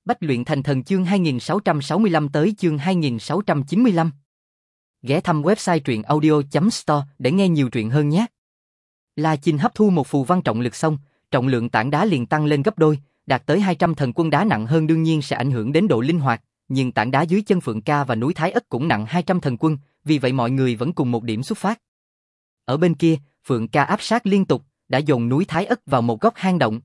Bách luyện thành thần chương 2665 tới chương 2695. Ghé thăm website truyện audio.store để nghe nhiều truyện hơn nhé. La Chinh hấp thu một phù văn trọng lực xong, trọng lượng tảng đá liền tăng lên gấp đôi, đạt tới 200 thần quân. Đá nặng hơn đương nhiên sẽ ảnh hưởng đến độ linh hoạt, nhưng tảng đá dưới chân Phượng Ca và núi Thái Ất cũng nặng 200 thần quân, vì vậy mọi người vẫn cùng một điểm xuất phát. Ở bên kia, Phượng Ca áp sát liên tục, đã dồn núi Thái Ất vào một góc hang động.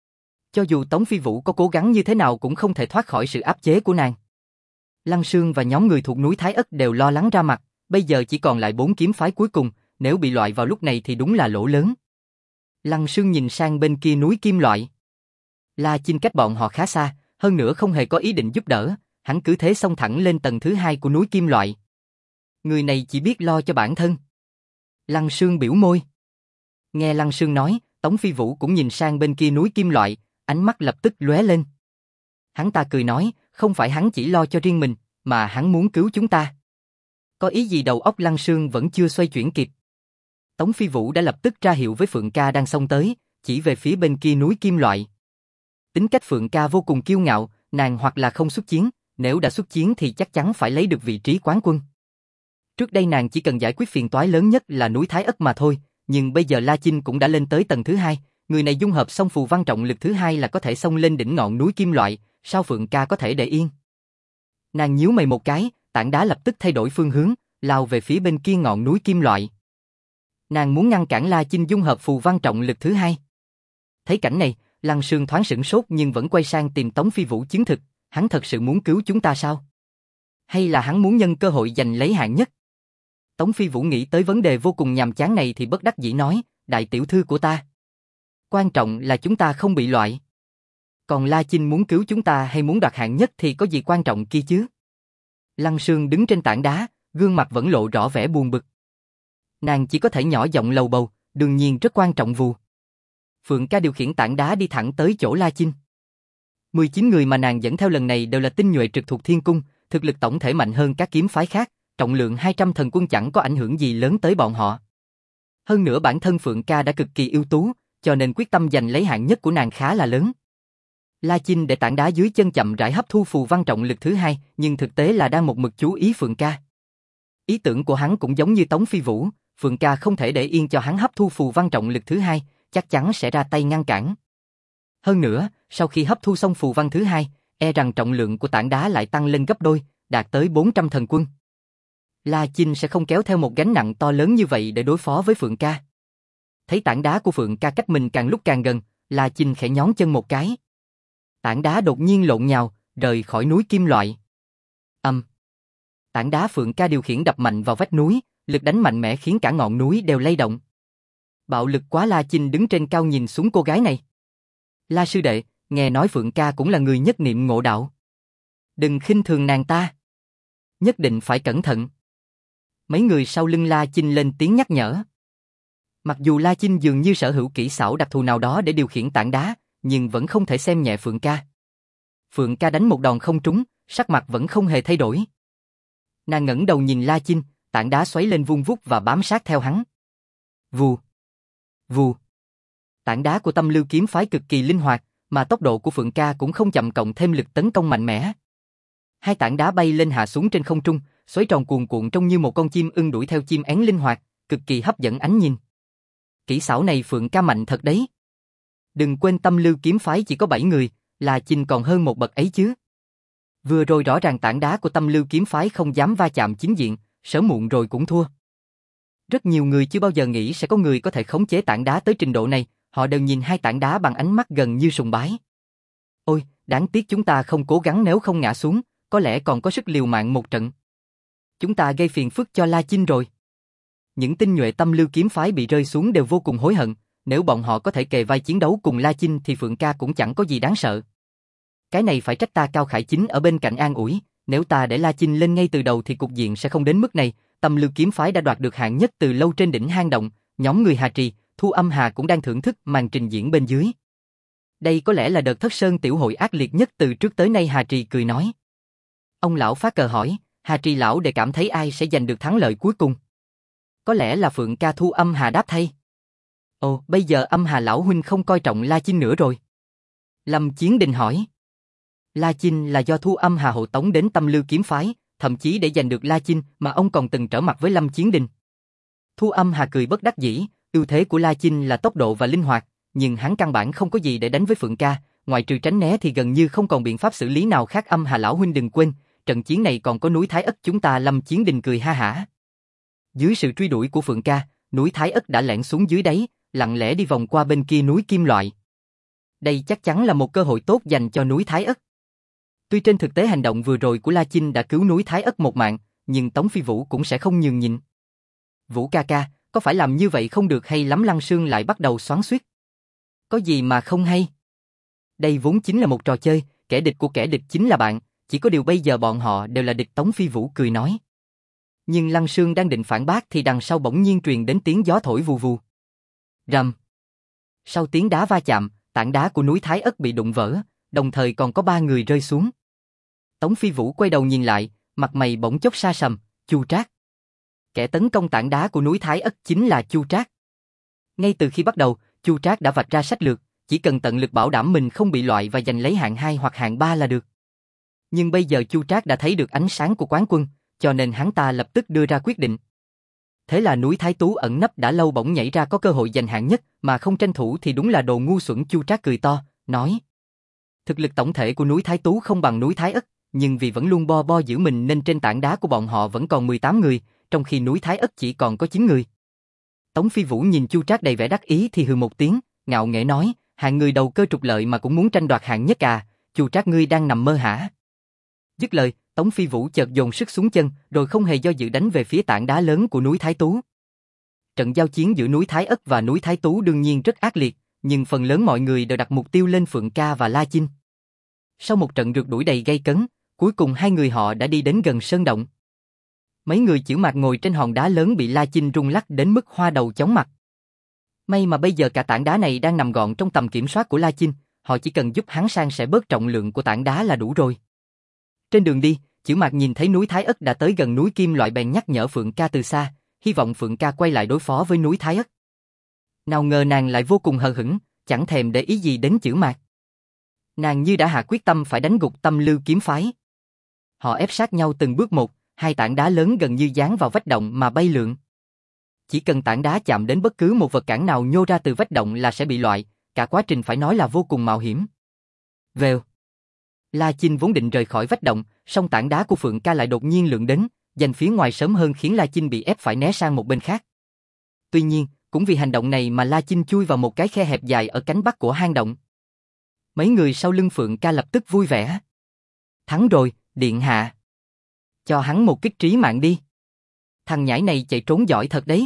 Cho dù Tống Phi Vũ có cố gắng như thế nào cũng không thể thoát khỏi sự áp chế của nàng. Lăng Sương và nhóm người thuộc núi Thái Ất đều lo lắng ra mặt, bây giờ chỉ còn lại 4 kiếm phái cuối cùng, nếu bị loại vào lúc này thì đúng là lỗ lớn. Lăng Sương nhìn sang bên kia núi Kim Loại. La Chinh cách bọn họ khá xa, hơn nữa không hề có ý định giúp đỡ, hắn cứ thế xông thẳng lên tầng thứ 2 của núi Kim Loại. Người này chỉ biết lo cho bản thân. Lăng Sương biểu môi. Nghe Lăng Sương nói, Tống Phi Vũ cũng nhìn sang bên kia núi Kim Loại, ánh mắt lập tức lóe lên. Hắn ta cười nói, không phải hắn chỉ lo cho riêng mình, mà hắn muốn cứu chúng ta. Có ý gì? Đầu óc Lăng Sương vẫn chưa xoay chuyển kịp. Tống Phi Vũ đã lập tức ra hiệu với Phượng Ca đang xông tới, chỉ về phía bên kia núi Kim Loại. Tính cách Phượng Ca vô cùng kiêu ngạo, nàng hoặc là không xuất chiến, nếu đã xuất chiến thì chắc chắn phải lấy được vị trí quán quân. Trước đây nàng chỉ cần giải quyết phiền toái lớn nhất là núi Thái Ất mà thôi, nhưng bây giờ La Chinh cũng đã lên tới tầng thứ 2, người này dung hợp xong phù văn trọng lực thứ 2 là có thể xông lên đỉnh ngọn núi Kim Loại, sao Phượng Ca có thể để yên? Nàng nhíu mày một cái, tảng đá lập tức thay đổi phương hướng, lao về phía bên kia ngọn núi Kim Loại. Nàng muốn ngăn cản La Chinh dung hợp phù văn trọng lực thứ 2. Thấy cảnh này, Lăng Sương thoáng sửng sốt nhưng vẫn quay sang tìm Tống Phi Vũ chứng thực, hắn thật sự muốn cứu chúng ta sao? Hay là hắn muốn nhân cơ hội giành lấy hạng nhất? Tống Phi Vũ nghĩ tới vấn đề vô cùng nhàm chán này thì bất đắc dĩ nói, đại tiểu thư của ta. Quan trọng là chúng ta không bị loại. Còn La Chinh muốn cứu chúng ta hay muốn đoạt hạng nhất thì có gì quan trọng kia chứ? Lăng Sương đứng trên tảng đá, gương mặt vẫn lộ rõ vẻ buồn bực. Nàng chỉ có thể nhỏ giọng lầu bầu, đương nhiên rất quan trọng vù. Phượng Ca điều khiển tảng đá đi thẳng tới chỗ La Chinh. 19 người mà nàng dẫn theo lần này đều là tinh nhuệ trực thuộc Thiên Cung, thực lực tổng thể mạnh hơn các kiếm phái khác, trọng lượng 200 thần quân chẳng có ảnh hưởng gì lớn tới bọn họ. Hơn nữa bản thân Phượng Ca đã cực kỳ ưu tú, cho nên quyết tâm giành lấy hạng nhất của nàng khá là lớn. La Chinh để tảng đá dưới chân chậm rãi hấp thu phù văn trọng lực thứ 2, nhưng thực tế là đang một mực chú ý Phượng Ca. Ý tưởng của hắn cũng giống như Tống Phi Vũ, Phượng Ca không thể để yên cho hắn hấp thu phù văn trọng lực thứ 2, chắc chắn sẽ ra tay ngăn cản. Hơn nữa, sau khi hấp thu xong phù văn thứ 2, e rằng trọng lượng của tảng đá lại tăng lên gấp đôi, đạt tới 400 thần quân. La Chinh sẽ không kéo theo một gánh nặng to lớn như vậy để đối phó với Phượng Ca. Thấy tảng đá của Phượng Ca cách mình càng lúc càng gần, La Chinh khẽ nhón chân một cái. Tảng đá đột nhiên lộn nhào, rời khỏi núi Kim Loại. Tảng đá Phượng Ca điều khiển đập mạnh vào vách núi, lực đánh mạnh mẽ khiến cả ngọn núi đều lay động. Bạo lực quá. La Chinh đứng trên cao nhìn xuống cô gái này. La sư đệ, nghe nói Phượng Ca cũng là người nhất niệm ngộ đạo. Đừng khinh thường nàng ta. Nhất định phải cẩn thận. Mấy người sau lưng La Chinh lên tiếng nhắc nhở. Mặc dù La Chinh dường như sở hữu kỹ xảo đặc thù nào đó để điều khiển tảng đá, nhưng vẫn không thể xem nhẹ Phượng Ca. Phượng Ca đánh một đòn không trúng, sắc mặt vẫn không hề thay đổi. Nàng ngẩng đầu nhìn La Chinh, tảng đá xoáy lên vung vút và bám sát theo hắn. Vù, vù. Tảng đá của Tâm Lưu kiếm phái cực kỳ linh hoạt, mà tốc độ của Phượng Ca cũng không chậm, cộng thêm lực tấn công mạnh mẽ. Hai tảng đá bay lên hạ xuống trên không trung, xoáy tròn cuồn cuộn trông như một con chim ưng đuổi theo chim én linh hoạt, cực kỳ hấp dẫn ánh nhìn. Kỹ xảo này Phượng Ca mạnh thật đấy. Đừng quên Tâm Lưu kiếm phái chỉ có 7 người, La Chinh còn hơn một bậc ấy chứ. Vừa rồi rõ ràng tảng đá của Tâm Lưu kiếm phái không dám va chạm chính diện, sớm muộn rồi cũng thua. Rất nhiều người chưa bao giờ nghĩ sẽ có người có thể khống chế tảng đá tới trình độ này, họ đều nhìn hai tảng đá bằng ánh mắt gần như sùng bái. Ôi, đáng tiếc chúng ta không cố gắng, nếu không ngã xuống, có lẽ còn có sức liều mạng một trận. Chúng ta gây phiền phức cho La Chinh rồi. Những tinh nhuệ Tâm Lưu kiếm phái bị rơi xuống đều vô cùng hối hận, nếu bọn họ có thể kề vai chiến đấu cùng La Chinh thì Phượng Ca cũng chẳng có gì đáng sợ. Cái này phải trách ta Cao Khải Chính ở bên cạnh an ủi, nếu ta để La Chinh lên ngay từ đầu thì cục diện sẽ không đến mức này. Tâm Lưu kiếm phái đã đoạt được hạng nhất từ lâu trên đỉnh hang động, nhóm người Hà Trì, Thu Âm Hà cũng đang thưởng thức màn trình diễn bên dưới. Đây có lẽ là đợt Thất Sơn tiểu hội ác liệt nhất từ trước tới nay. Hà Trì cười nói. Ông lão phá cờ hỏi, Hà Trì lão để cảm thấy ai sẽ giành được thắng lợi cuối cùng? Có lẽ là Phượng Ca. Thu Âm Hà đáp thay. Ồ, bây giờ Âm Hà lão huynh không coi trọng La Chinh nữa rồi. Lâm Chiến Đình hỏi. La Chinh là do Thu Âm Hà hộ tống đến Tâm Lưu kiếm phái, thậm chí để giành được La Chinh mà ông còn từng trở mặt với Lâm Chiến Đình. Thu Âm Hà cười bất đắc dĩ, ưu thế của La Chinh là tốc độ và linh hoạt, nhưng hắn căn bản không có gì để đánh với Phượng Ca, ngoại trừ tránh né thì gần như không còn biện pháp xử lý nào khác. Âm Hà lão huynh đừng quên, trận chiến này còn có núi Thái Ất chúng ta. Lâm Chiến Đình cười ha hả. Dưới sự truy đuổi của Phượng Ca, núi Thái Ất đã lẻn xuống dưới đáy, lặng lẽ đi vòng qua bên kia núi Kim Loại. Đây chắc chắn là một cơ hội tốt dành cho núi Thái Ất. Tuy trên thực tế hành động vừa rồi của La Chinh đã cứu núi Thái Ất một mạng, nhưng Tống Phi Vũ cũng sẽ không nhường nhịn. Vũ ca ca, có phải làm như vậy không được hay lắm? Lăng Sương lại bắt đầu xoắn xuýt. Có gì mà không hay? Đây vốn chính là một trò chơi, kẻ địch của kẻ địch chính là bạn, chỉ có điều bây giờ bọn họ đều là địch. Tống Phi Vũ cười nói. Nhưng Lăng Sương đang định phản bác thì đằng sau bỗng nhiên truyền đến tiếng gió thổi vù vù. Rầm. Sau tiếng đá va chạm, tảng đá của núi Thái Ất bị đụng vỡ, đồng thời còn có 3 người rơi xuống. Tống Phi Vũ quay đầu nhìn lại, mặt mày bỗng chốc sa sầm, Chu Trác. Kẻ tấn công tảng đá của núi Thái Ất chính là Chu Trác. Ngay từ khi bắt đầu, Chu Trác đã vạch ra sách lược, chỉ cần tận lực bảo đảm mình không bị loại và giành lấy hạng 2 hoặc hạng 3 là được. Nhưng bây giờ Chu Trác đã thấy được ánh sáng của quán quân, cho nên hắn ta lập tức đưa ra quyết định. Thế là núi Thái Tú ẩn nấp đã lâu bỗng nhảy ra có cơ hội giành hạng nhất mà không tranh thủ thì đúng là đồ ngu xuẩn. Chu Trác cười to, nói. Thực lực tổng thể của núi Thái Tú không bằng núi Thái Ất, nhưng vì vẫn luôn bo bo giữ mình nên trên tảng đá của bọn họ vẫn còn 18 người, trong khi núi Thái Ất chỉ còn có 9 người. Tống Phi Vũ nhìn Chu Trác đầy vẻ đắc ý thì hừ một tiếng, ngạo nghễ nói, hạng người đầu cơ trục lợi mà cũng muốn tranh đoạt hạng nhất à, Chu Trác ngươi đang nằm mơ hả? Dứt lời, Tống Phi Vũ chợt dồn sức xuống chân, rồi không hề do dự đánh về phía tảng đá lớn của núi Thái Tú. Trận giao chiến giữa núi Thái Ất và núi Thái Tú đương nhiên rất ác liệt, nhưng phần lớn mọi người đều đặt mục tiêu lên Phượng Ca và La Chinh. Sau một trận rượt đuổi đầy gay cấn, cuối cùng hai người họ đã đi đến gần sơn động. Mấy người Chữ Mạc ngồi trên hòn đá lớn bị La Chinh rung lắc đến mức hoa đầu chóng mặt. May mà bây giờ cả tảng đá này đang nằm gọn trong tầm kiểm soát của La Chinh, họ chỉ cần giúp hắn san sẻ bớt trọng lượng của tảng đá là đủ rồi. Trên đường đi, Chữ Mạc nhìn thấy núi Thái Ất đã tới gần núi Kim Loại bèn nhắc nhở Phượng Ca từ xa, hy vọng Phượng Ca quay lại đối phó với núi Thái Ất. Nào ngờ nàng lại vô cùng hờ hững, chẳng thèm để ý gì đến Chữ Mạc. Nàng như đã hạ quyết tâm phải đánh gục Tâm Lưu kiếm phái. Họ ép sát nhau từng bước một, hai tảng đá lớn gần như dán vào vách động mà bay lượn. Chỉ cần tảng đá chạm đến bất cứ một vật cản nào nhô ra từ vách động là sẽ bị loại, cả quá trình phải nói là vô cùng mạo hiểm. Vèo. La Chinh vốn định rời khỏi vách động, song tảng đá của Phượng Ca lại đột nhiên lượn đến, giành phía ngoài sớm hơn khiến La Chinh bị ép phải né sang một bên khác. Tuy nhiên, cũng vì hành động này mà La Chinh chui vào một cái khe hẹp dài ở cánh bắc của hang động. Mấy người sau lưng Phượng Ca lập tức vui vẻ. Thắng rồi, điện hạ. Cho hắn một kích trí mạng đi. Thằng nhãi này chạy trốn giỏi thật đấy.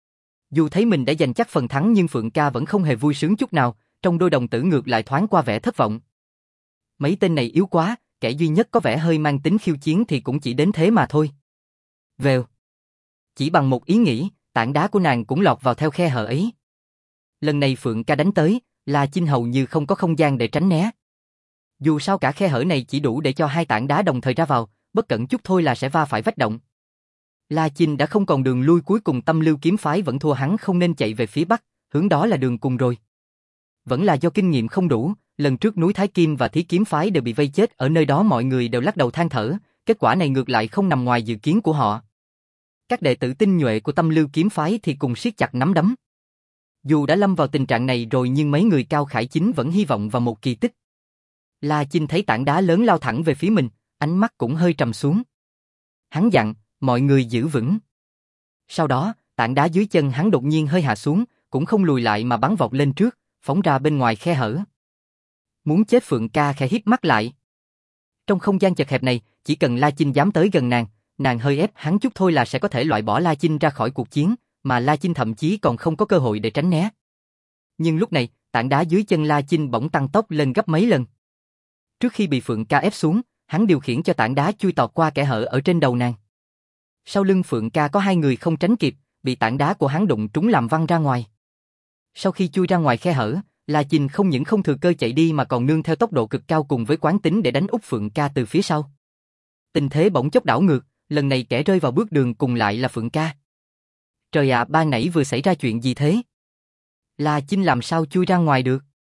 Dù thấy mình đã giành chắc phần thắng nhưng Phượng Ca vẫn không hề vui sướng chút nào, trong đôi đồng tử ngược lại thoáng qua vẻ thất vọng. Mấy tên này yếu quá, kẻ duy nhất có vẻ hơi mang tính khiêu chiến thì cũng chỉ đến thế mà thôi. Vèo. Chỉ bằng một ý nghĩ, tảng đá của nàng cũng lọt vào theo khe hở ấy. Lần này Phượng Ca đánh tới, La Chinh hầu như không có không gian để tránh né. Dù sao cả khe hở này chỉ đủ để cho hai tảng đá đồng thời ra vào, bất cẩn chút thôi là sẽ va phải vách động. La Chinh đã không còn đường lui, cuối cùng Tâm Lưu kiếm phái vẫn thua, hắn không nên chạy về phía bắc, hướng đó là đường cùng rồi. Vẫn là do kinh nghiệm không đủ, lần trước núi Thái Kim và Thí kiếm phái đều bị vây chết ở nơi đó, mọi người đều lắc đầu than thở, kết quả này ngược lại không nằm ngoài dự kiến của họ. Các đệ tử tinh nhuệ của Tâm Lưu kiếm phái thì cùng siết chặt nắm đấm. Dù đã lâm vào tình trạng này rồi nhưng mấy người Cao Khải Chính vẫn hy vọng vào một kỳ tích. La Chinh thấy tảng đá lớn lao thẳng về phía mình, ánh mắt cũng hơi trầm xuống. Hắn dặn, mọi người giữ vững. Sau đó, tảng đá dưới chân hắn đột nhiên hơi hạ xuống, cũng không lùi lại mà bắn vọt lên trước, phóng ra bên ngoài khe hở. Muốn chết. Phượng Ca khẽ híp mắt lại. Trong không gian chật hẹp này, chỉ cần La Chinh dám tới gần nàng hơi ép hắn chút thôi là sẽ có thể loại bỏ La Chinh ra khỏi cuộc chiến, mà La Chinh thậm chí còn không có cơ hội để tránh né. Nhưng lúc này, tảng đá dưới chân La Chinh bỗng tăng tốc lên gấp mấy lần. Trước khi bị Phượng Ca ép xuống, hắn điều khiển cho tảng đá chui tọt qua kẽ hở ở trên đầu nàng. Sau lưng Phượng Ca có hai người không tránh kịp, bị tảng đá của hắn đụng trúng làm văng ra ngoài. Sau khi chui ra ngoài khe hở, La Chinh không những không thừa cơ chạy đi mà còn nương theo tốc độ cực cao cùng với quán tính để đánh úp Phượng Ca từ phía sau. Tình thế bỗng chốc đảo ngược, lần này kẻ rơi vào bước đường cùng lại là Phượng Ca. Trời ạ, ban nãy vừa xảy ra chuyện gì thế? La Chinh làm sao chui ra ngoài được?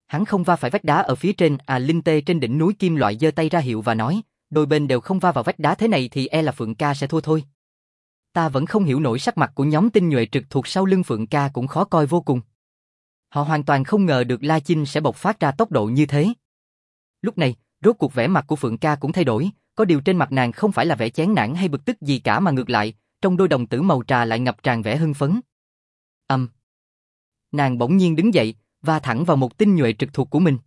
Hắn không va phải vách đá ở phía trên, Linh Tê trên đỉnh núi kim loại giơ tay ra hiệu và nói, đôi bên đều không va vào vách đá thế này thì e là Phượng ca sẽ thua thôi. Ta vẫn không hiểu nổi sắc mặt của nhóm tinh nhuệ trực thuộc sau lưng Phượng ca cũng khó coi vô cùng. Họ hoàn toàn không ngờ được La Chinh sẽ bộc phát ra tốc độ như thế. Lúc này, rốt cuộc vẻ mặt của Phượng ca cũng thay đổi, có điều trên mặt nàng không phải là vẻ chán nản hay bực tức gì cả mà ngược lại, trong đôi đồng tử màu trà lại ngập tràn vẻ hưng phấn. Nàng bỗng nhiên đứng dậy, va thẳng vào một tinh nhuệ trực thuộc của mình.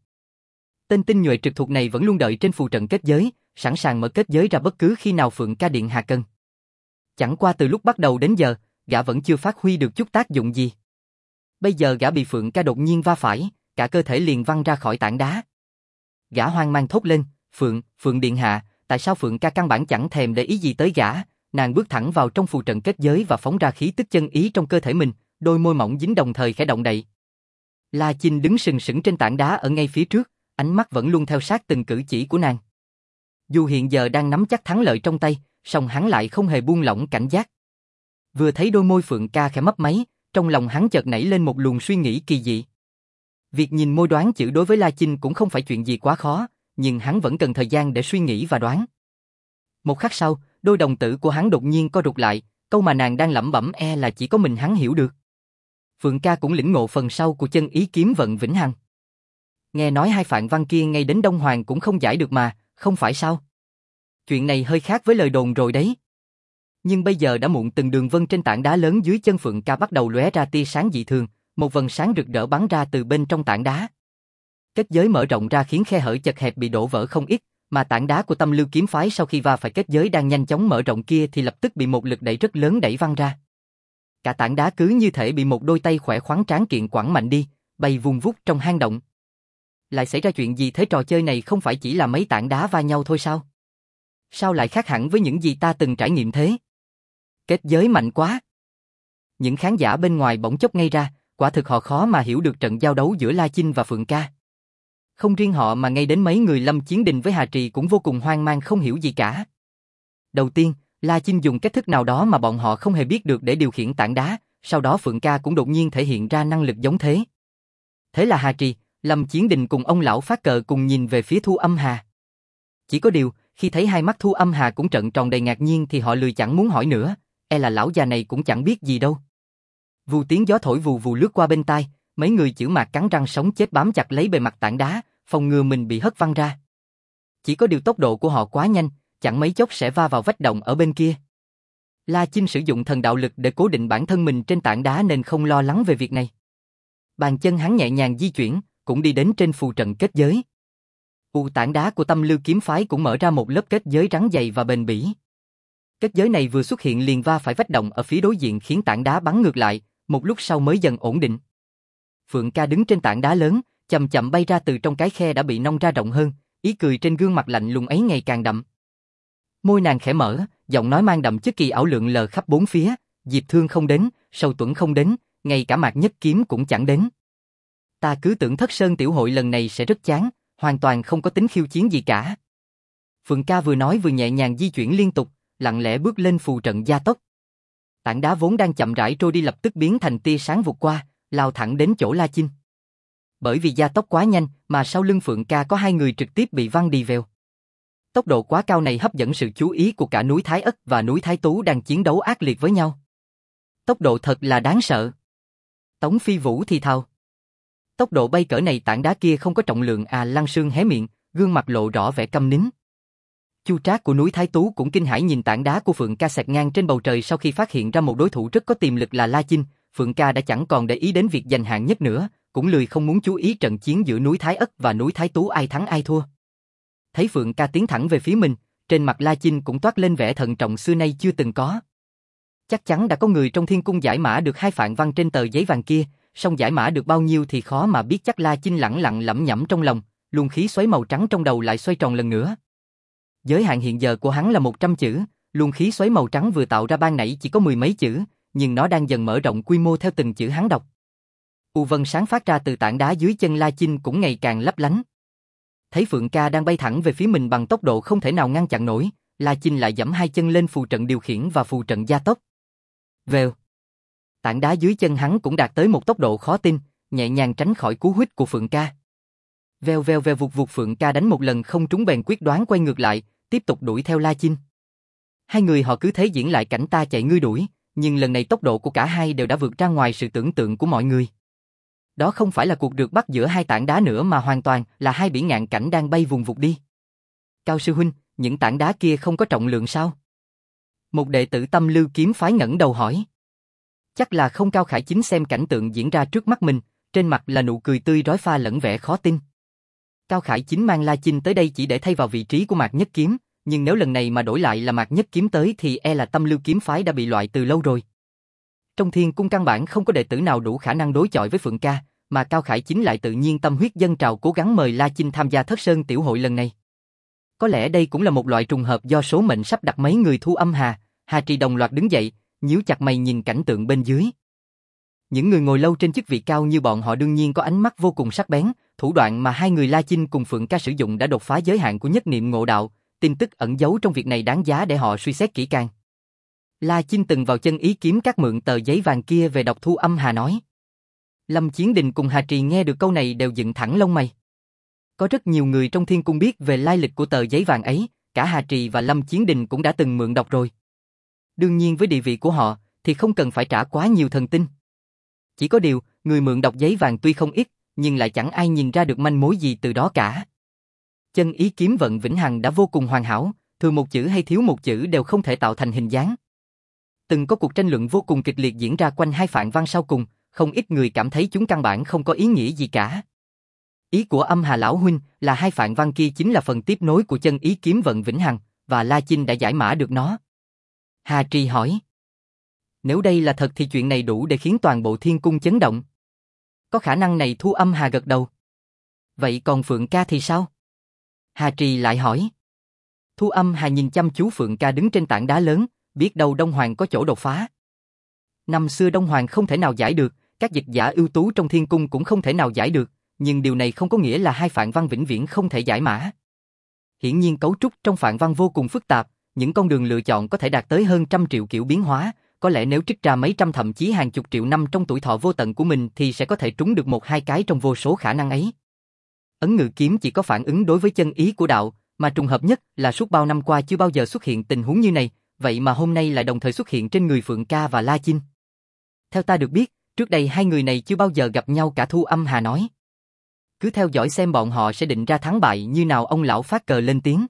Tên tinh nhuệ trực thuộc này vẫn luôn đợi trên phù trận kết giới, sẵn sàng mở kết giới ra bất cứ khi nào Phượng ca điện hạ cần. Chẳng qua từ lúc bắt đầu đến giờ, gã vẫn chưa phát huy được chút tác dụng gì. Bây giờ gã bị Phượng ca đột nhiên va phải, cả cơ thể liền văng ra khỏi tảng đá. Gã hoang mang thốt lên, Phượng điện hạ, tại sao Phượng ca căn bản chẳng thèm để ý gì tới gã, nàng bước thẳng vào trong phù trận kết giới và phóng ra khí tức chân ý trong cơ thể mình, đôi môi mỏng dính đồng thời khẽ động đậy. La Chinh đứng sừng sững trên tảng đá ở ngay phía trước, ánh mắt vẫn luôn theo sát từng cử chỉ của nàng. Dù hiện giờ đang nắm chắc thắng lợi trong tay, song hắn lại không hề buông lỏng cảnh giác. Vừa thấy đôi môi Phượng ca khẽ mấp máy, trong lòng hắn chợt nảy lên một luồng suy nghĩ kỳ dị. Việc nhìn môi đoán chữ đối với La Chinh cũng không phải chuyện gì quá khó, nhưng hắn vẫn cần thời gian để suy nghĩ và đoán. Một khắc sau, đôi đồng tử của hắn đột nhiên co rụt lại, câu mà nàng đang lẩm bẩm e là chỉ có mình hắn hiểu được. Phượng ca cũng lĩnh ngộ phần sau của chân ý kiếm vận vĩnh hằng. Nghe nói hai phạn văn kia ngay đến Đông Hoàng cũng không giải được mà, không phải sao? Chuyện này hơi khác với lời đồn rồi đấy. Nhưng bây giờ đã muộn, từng đường vân trên tảng đá lớn dưới chân Phượng ca bắt đầu lóe ra tia sáng dị thường, một vầng sáng rực rỡ bắn ra từ bên trong tảng đá. Kết giới mở rộng ra khiến khe hở chật hẹp bị đổ vỡ không ít, mà tảng đá của Tâm Lưu kiếm phái sau khi va phải kết giới đang nhanh chóng mở rộng kia thì lập tức bị một lực đẩy rất lớn đẩy văng ra. Cả tảng đá cứ như thể bị một đôi tay khỏe khoắn tráng kiện quẳng mạnh đi, bay vun vút trong hang động. Lại xảy ra chuyện gì thế, trò chơi này không phải chỉ là mấy tảng đá va nhau thôi sao? Sao lại khác hẳn với những gì ta từng trải nghiệm thế? Kết giới mạnh quá. Những khán giả bên ngoài bỗng chốc ngây ra, quả thực họ khó mà hiểu được trận giao đấu giữa La Chinh và Phượng ca. Không riêng họ mà ngay đến mấy người Lâm Chiến Đình với Hà Trì cũng vô cùng hoang mang không hiểu gì cả. Đầu tiên, La Chinh dùng cách thức nào đó mà bọn họ không hề biết được để điều khiển tảng đá, sau đó Phượng ca cũng đột nhiên thể hiện ra năng lực giống thế. Thế là Hà Trì, Lâm Chiến Đình cùng ông lão phát cờ cùng nhìn về phía Thu Âm Hà. Chỉ có điều, khi thấy hai mắt Thu Âm Hà cũng trợn tròn đầy ngạc nhiên thì họ lười chẳng muốn hỏi nữa, e là lão già này cũng chẳng biết gì đâu. Vù tiếng gió thổi vù vù lướt qua bên tai, mấy người chữ mạc cắn răng sống chết bám chặt lấy bề mặt tảng đá, phòng ngừa mình bị hất văng ra. Chỉ có điều tốc độ của họ quá nhanh, chẳng mấy chốc sẽ va vào vách động ở bên kia. La Chinh sử dụng thần đạo lực để cố định bản thân mình trên tảng đá nên không lo lắng về việc này. Bàn chân hắn nhẹ nhàng di chuyển, cũng đi đến trên phù trận kết giới. Tảng đá của Tâm Lưu kiếm phái cũng mở ra một lớp kết giới rắn dày và bền bỉ. Kết giới này vừa xuất hiện liền va phải vách động ở phía đối diện khiến tảng đá bắn ngược lại, một lúc sau mới dần ổn định. Phượng ca đứng trên tảng đá lớn, chậm chậm bay ra từ trong cái khe đã bị nông ra rộng hơn, ý cười trên gương mặt lạnh lùng ấy ngày càng đậm. Môi nàng khẽ mở, giọng nói mang đậm chất kỳ ảo lượn lờ khắp bốn phía, Diệp Thương không đến, Sầu Tuẫn không đến, ngay cả Mạc Nhất Kiếm cũng chẳng đến. Ta cứ tưởng Thất Sơn tiểu hội lần này sẽ rất chán, hoàn toàn không có tính khiêu chiến gì cả. Phượng ca vừa nói vừa nhẹ nhàng di chuyển liên tục, lặng lẽ bước lên phù trận gia tốc. Tảng đá vốn đang chậm rãi trôi đi lập tức biến thành tia sáng vụt qua, lao thẳng đến chỗ La Chinh. Bởi vì gia tốc quá nhanh mà sau lưng Phượng ca có hai người trực tiếp bị văng đi vèo. Tốc độ quá cao này hấp dẫn sự chú ý của cả núi Thái Ất và núi Thái Tú đang chiến đấu ác liệt với nhau. Tốc độ thật là đáng sợ. Tống Phi Vũ thì thào. Tốc độ bay cỡ này tảng đá kia không có trọng lượng à, Lăng Sương hé miệng, gương mặt lộ rõ vẻ câm nín. Chu Trác của núi Thái Tú cũng kinh hãi nhìn tảng đá của Phượng ca xẹt ngang trên bầu trời sau khi phát hiện ra một đối thủ rất có tiềm lực là La Chinh. Phượng ca đã chẳng còn để ý đến việc giành hạng nhất nữa, cũng lười không muốn chú ý trận chiến giữa núi Thái Ất và núi Thái Tú ai thắng ai thua. Thấy Phượng ca tiến thẳng về phía mình, trên mặt La Chinh cũng toát lên vẻ thận trọng xưa nay chưa từng có. Chắc chắn đã có người trong thiên cung giải mã được hai phạn văn trên tờ giấy vàng kia, song giải mã được bao nhiêu thì khó mà biết chắc. La Chinh lẳng lặng lẩm nhẩm trong lòng, luồng khí xoáy màu trắng trong đầu lại xoay tròn lần nữa. Giới hạn hiện giờ của hắn là 100 chữ, luồng khí xoáy màu trắng vừa tạo ra ban nãy chỉ có mười mấy chữ, nhưng nó đang dần mở rộng quy mô theo từng chữ hắn đọc. Vân sáng phát ra từ tảng đá dưới chân La Chinh cũng ngày càng lấp lánh. Thấy Phượng ca đang bay thẳng về phía mình bằng tốc độ không thể nào ngăn chặn nổi, La Chinh lại giẫm hai chân lên phù trận điều khiển và phù trận gia tốc. Vèo. Tảng đá dưới chân hắn cũng đạt tới một tốc độ khó tin, nhẹ nhàng tránh khỏi cú huýt của Phượng ca. Veo veo veo vụt vụt, Phượng Ca đánh một lần không trúng bèn quyết đoán quay ngược lại, tiếp tục đuổi theo La Chinh. Hai người họ cứ thế diễn lại cảnh ta chạy ngươi đuổi, nhưng lần này tốc độ của cả hai đều đã vượt ra ngoài sự tưởng tượng của mọi người. Đó không phải là cuộc rượt bắt giữa hai tảng đá nữa mà hoàn toàn là hai bỉ ngạn cảnh đang bay vùng vụt đi. Cao sư huynh, những tảng đá kia không có trọng lượng sao? Một đệ tử Tâm Lưu kiếm phái ngẩng đầu hỏi. Chắc là không. Cao Khải Chính xem cảnh tượng diễn ra trước mắt mình, trên mặt là nụ cười tươi rói pha lẫn vẻ khó tin. Cao Khải Chính mang La Chinh tới đây chỉ để thay vào vị trí của Mạc Nhất Kiếm, nhưng nếu lần này mà đổi lại là Mạc Nhất Kiếm tới thì e là Tâm Lưu kiếm phái đã bị loại từ lâu rồi. Trong Thiên Cung căn bản không có đệ tử nào đủ khả năng đối chọi với Phượng Ca, mà Cao Khải Chính lại tự nhiên tâm huyết dâng trào cố gắng mời La Chinh tham gia Thất Sơn tiểu hội lần này. Có lẽ đây cũng là một loại trùng hợp do số mệnh sắp đặt mấy người thu âm Hà. Hà Trì đồng loạt đứng dậy, nhíu chặt mày nhìn cảnh tượng bên dưới. Những người ngồi lâu trên chức vị cao như bọn họ đương nhiên có ánh mắt vô cùng sắc bén, thủ đoạn mà hai người La Chinh cùng Phượng Ca sử dụng đã đột phá giới hạn của nhất niệm ngộ đạo, tin tức ẩn giấu trong việc này đáng giá để họ suy xét kỹ càng. La Chinh từng vào chân ý kiếm các mượn tờ giấy vàng kia về đọc thu âm Hà nói. Lâm Chiến Đình cùng Hà Trì nghe được câu này đều dựng thẳng lông mày. Có rất nhiều người trong Thiên Cung biết về lai lịch của tờ giấy vàng ấy, cả Hà Trì và Lâm Chiến Đình cũng đã từng mượn đọc rồi. Đương nhiên với địa vị của họ thì không cần phải trả quá nhiều thần tinh. Chỉ có điều, người mượn đọc giấy vàng tuy không ít, nhưng lại chẳng ai nhìn ra được manh mối gì từ đó cả. Chân ý kiếm vận vĩnh hằng đã vô cùng hoàn hảo, thừa một chữ hay thiếu một chữ đều không thể tạo thành hình dáng. Từng có cuộc tranh luận vô cùng kịch liệt diễn ra quanh hai phạn văn sau cùng, không ít người cảm thấy chúng căn bản không có ý nghĩa gì cả. Ý của Âm Hà lão huynh là hai phạn văn kia chính là phần tiếp nối của chân ý kiếm vận vĩnh hằng, và La Chinh đã giải mã được nó. Hà Trì hỏi. Nếu đây là thật thì chuyện này đủ để khiến toàn bộ Thiên Cung chấn động. Có khả năng này. Thu Âm Hà gật đầu. Vậy còn Phượng Ca thì sao? Hà Trì lại hỏi. Thu Âm Hà nhìn chăm chú Phượng Ca đứng trên tảng đá lớn, biết đâu Đông Hoàng có chỗ đột phá. Năm xưa Đông Hoàng không thể nào giải được, các dịch giả ưu tú trong Thiên Cung cũng không thể nào giải được, nhưng điều này không có nghĩa là hai phạn văn vĩnh viễn không thể giải mã. Hiển nhiên cấu trúc trong phạn văn vô cùng phức tạp, những con đường lựa chọn có thể đạt tới hơn 100 triệu kiểu biến hóa, có lẽ nếu trích ra mấy trăm thậm chí hàng chục triệu năm trong tuổi thọ vô tận của mình thì sẽ có thể trúng được một hai cái trong vô số khả năng ấy. Ấn Ngự kiếm chỉ có phản ứng đối với chân ý của đạo, mà trùng hợp nhất là suốt bao năm qua chưa bao giờ xuất hiện tình huống như này, vậy mà hôm nay lại đồng thời xuất hiện trên người Phượng Ca và La Chinh. Theo ta được biết, trước đây hai người này chưa bao giờ gặp nhau cả. Thu Âm Hà nói. Cứ theo dõi xem bọn họ sẽ định ra thắng bại như nào. Ông lão phát cờ lên tiếng.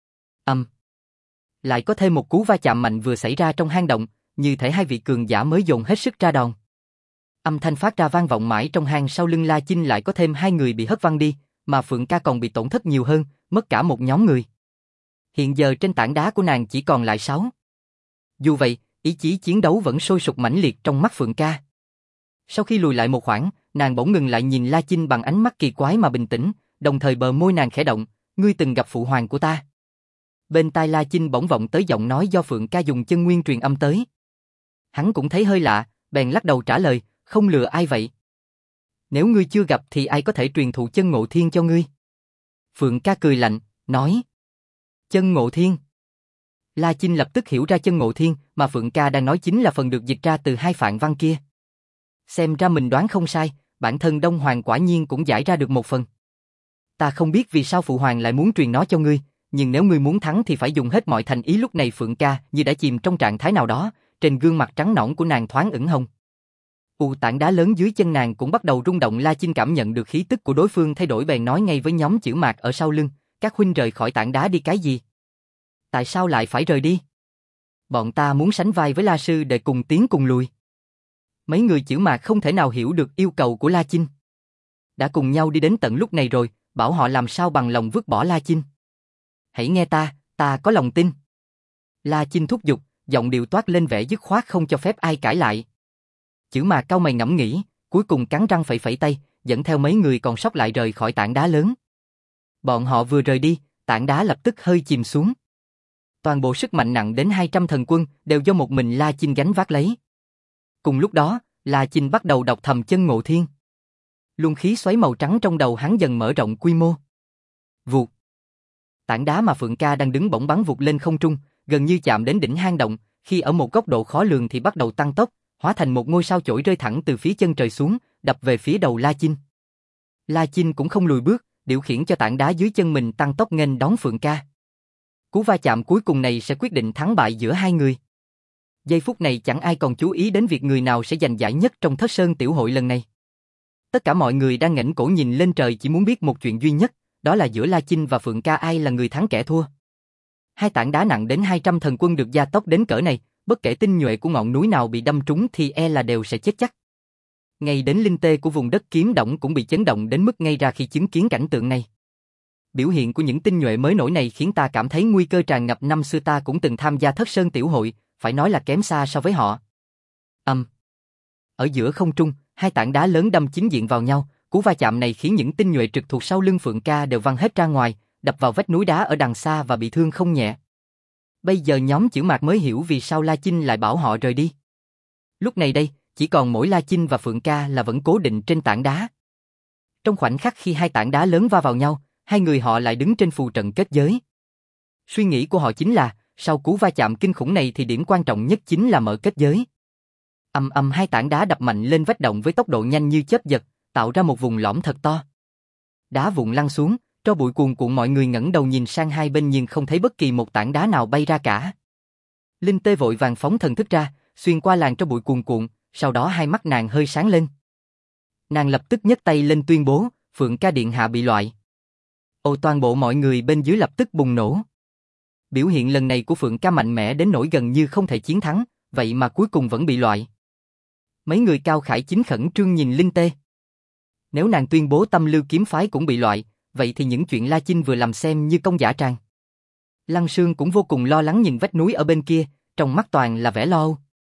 Lại có thêm một cú va chạm mạnh vừa xảy ra trong hang động, như thể hai vị cường giả mới dồn hết sức ra đòn. Âm thanh phát ra vang vọng mãi trong hang. Sau lưng La Chinh lại có thêm hai người bị hất văng đi, mà Phượng Ca còn bị tổn thất nhiều hơn, mất cả một nhóm người. Hiện giờ trên tảng đá của nàng chỉ còn lại 6. Dù vậy, ý chí chiến đấu vẫn sôi sục mãnh liệt trong mắt Phượng Ca. Sau khi lùi lại một khoảng, nàng bỗng ngừng lại nhìn La Chinh bằng ánh mắt kỳ quái mà bình tĩnh, đồng thời bờ môi nàng khẽ động. Ngươi từng gặp phụ hoàng của ta. Bên tai La Chinh bỗng vọng tới giọng nói do Phượng Ca dùng chân nguyên truyền âm tới. Hắn cũng thấy hơi lạ, bèn lắc đầu trả lời, không lừa ai vậy. Nếu ngươi chưa gặp thì ai có thể truyền thụ chân Ngộ Thiên cho ngươi? Phượng Ca cười lạnh, nói. Chân Ngộ Thiên. La Chinh lập tức hiểu ra chân Ngộ Thiên mà Phượng Ca đang nói chính là phần được dịch ra từ hai phạn văn kia. Xem ra mình đoán không sai, bản thân Đông Hoàng quả nhiên cũng giải ra được một phần. Ta không biết vì sao phụ hoàng lại muốn truyền nó cho ngươi, nhưng nếu ngươi muốn thắng thì phải dùng hết mọi thành ý. Lúc này Phượng Ca như đã chìm trong trạng thái nào đó, trên gương mặt trắng nõn của nàng thoáng ửng hồng. Tảng đá lớn dưới chân nàng cũng bắt đầu rung động. La Chinh cảm nhận được khí tức của đối phương thay đổi bèn nói ngay với nhóm chữ Mạc ở sau lưng, các huynh rời khỏi tảng đá đi cái gì? Tại sao lại phải rời đi? Bọn ta muốn sánh vai với La Sư để cùng tiến cùng lùi. Mấy người chữ Mạc không thể nào hiểu được yêu cầu của La Chinh. Đã cùng nhau đi đến tận lúc này rồi, bảo họ làm sao bằng lòng vứt bỏ La Chinh. Hãy nghe ta có lòng tin. La Chinh thúc giục, giọng điệu toát lên vẻ dứt khoát không cho phép ai cãi lại. Chữ Mạc cau mày ngẫm nghĩ, cuối cùng cắn răng phẩy phẩy tay, dẫn theo mấy người còn sót lại rời khỏi tảng đá lớn. Bọn họ vừa rời đi, tảng đá lập tức hơi chìm xuống. Toàn bộ sức mạnh nặng đến 200 thần quân đều do một mình La Chinh gánh vác lấy. Cùng lúc đó, La Chinh bắt đầu đọc thầm chân Ngộ Thiên. Luồng khí xoáy màu trắng trong đầu hắn dần mở rộng quy mô. Vụt. Tảng đá mà Phượng Ca đang đứng bỗng bắn vụt lên không trung, gần như chạm đến đỉnh hang động, khi ở một góc độ khó lường thì bắt đầu tăng tốc, hóa thành một ngôi sao chổi rơi thẳng từ phía chân trời xuống, đập về phía đầu La Chinh. La Chinh cũng không lùi bước, điều khiển cho tảng đá dưới chân mình tăng tốc nghênh đón Phượng Ca. Cú va chạm cuối cùng này sẽ quyết định thắng bại giữa hai người. Giây phút này chẳng ai còn chú ý đến việc người nào sẽ giành giải nhất trong Thất Sơn Tiểu Hội lần này. Tất cả mọi người đang ngẩng cổ nhìn lên trời chỉ muốn biết một chuyện duy nhất, đó là giữa La Chinh và Phượng Ca ai là người thắng kẻ thua. Hai tảng đá nặng đến 200 thần quân được gia tốc đến cỡ này, bất kể tinh nhuệ của ngọn núi nào bị đâm trúng thì là đều sẽ chết chắc. Ngay đến linh tê của vùng đất Kiếm Động cũng bị chấn động đến mức ngay ra khi chứng kiến cảnh tượng này. Biểu hiện của những tinh nhuệ mới nổi này khiến ta cảm thấy nguy cơ tràn ngập. Năm xưa ta cũng từng tham gia Thất Sơn Tiểu Hội, phải nói là kém xa so với họ. Ở giữa không trung, hai tảng đá lớn đâm chính diện vào nhau, cú va chạm này khiến những tinh nhuệ trực thuộc sau lưng Phượng Ca đều văng hết ra ngoài, đập vào vách núi đá ở đằng xa và bị thương không nhẹ. Bây giờ nhóm Chữ Mạc mới hiểu vì sao La Chinh lại bảo họ rời đi. Lúc này đây, chỉ còn mỗi La Chinh và Phượng Ca là vẫn cố định trên tảng đá. Trong khoảnh khắc khi hai tảng đá lớn va vào nhau, hai người họ lại đứng trên phù trận kết giới. Suy nghĩ của họ chính là, sau cú va chạm kinh khủng này thì điểm quan trọng nhất chính là mở kết giới. Hai tảng đá đập mạnh lên vách động với tốc độ nhanh như chớp giật, tạo ra một vùng lõm thật to. Đá vụn lăn xuống, tro bụi cuồn cuộn, mọi người ngẩng đầu nhìn sang hai bên nhưng không thấy bất kỳ một tảng đá nào bay ra cả. Linh Tê vội vàng phóng thần thức ra, xuyên qua làn tro bụi cuồn cuộn, sau đó hai mắt nàng hơi sáng lên. Nàng lập tức nhấc tay lên tuyên bố, Phượng Ca điện hạ bị loại. Toàn bộ mọi người bên dưới lập tức bùng nổ. Biểu hiện lần này của Phượng Ca mạnh mẽ đến nỗi gần như không thể chiến thắng, vậy mà cuối cùng vẫn bị loại. Mấy người Cao Khải Chính khẩn trương nhìn Linh Tê. Nếu nàng tuyên bố Tâm Lưu kiếm phái cũng bị loại, vậy thì những chuyện La Chinh vừa làm xem như công giả tràng. Lăng Sương cũng vô cùng lo lắng nhìn vách núi ở bên kia, trong mắt toàn là vẻ lo âu.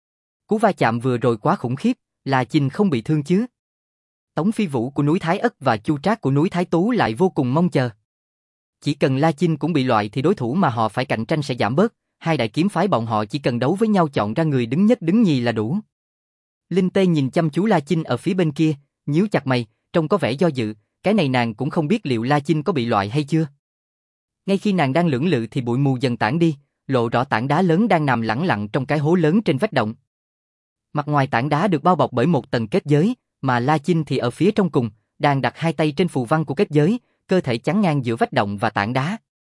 Cú va chạm vừa rồi quá khủng khiếp, La Chinh không bị thương chứ? Tống Phi Vũ của núi Thái Ất và Chu Trác của núi Thái Tú lại vô cùng mong chờ. Chỉ cần La Chinh cũng bị loại thì đối thủ mà họ phải cạnh tranh sẽ giảm bớt, hai đại kiếm phái bọn họ chỉ cần đấu với nhau chọn ra người đứng nhất đứng nhì là đủ. Linh Tê nhìn chăm chú La Chinh ở phía bên kia, nhíu chặt mày, trông có vẻ do dự, cái này nàng cũng không biết liệu La Chinh có bị loại hay chưa. Ngay khi nàng đang lưỡng lự thì bụi mù dần tản đi, lộ rõ tảng đá lớn đang nằm lẳng lặng trong cái hố lớn trên vách động. Mặt ngoài tảng đá được bao bọc bởi một tầng kết giới, mà La Chinh thì ở phía trong cùng, đang đặt hai tay trên phù văn của kết giới, cơ thể chắn ngang giữa vách động và tảng đá.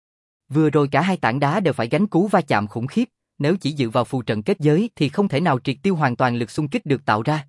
Vừa rồi cả hai tảng đá đều phải gánh cú va chạm khủng khiếp, nếu chỉ dựa vào phù trận kết giới thì không thể nào triệt tiêu hoàn toàn lực xung kích được tạo ra.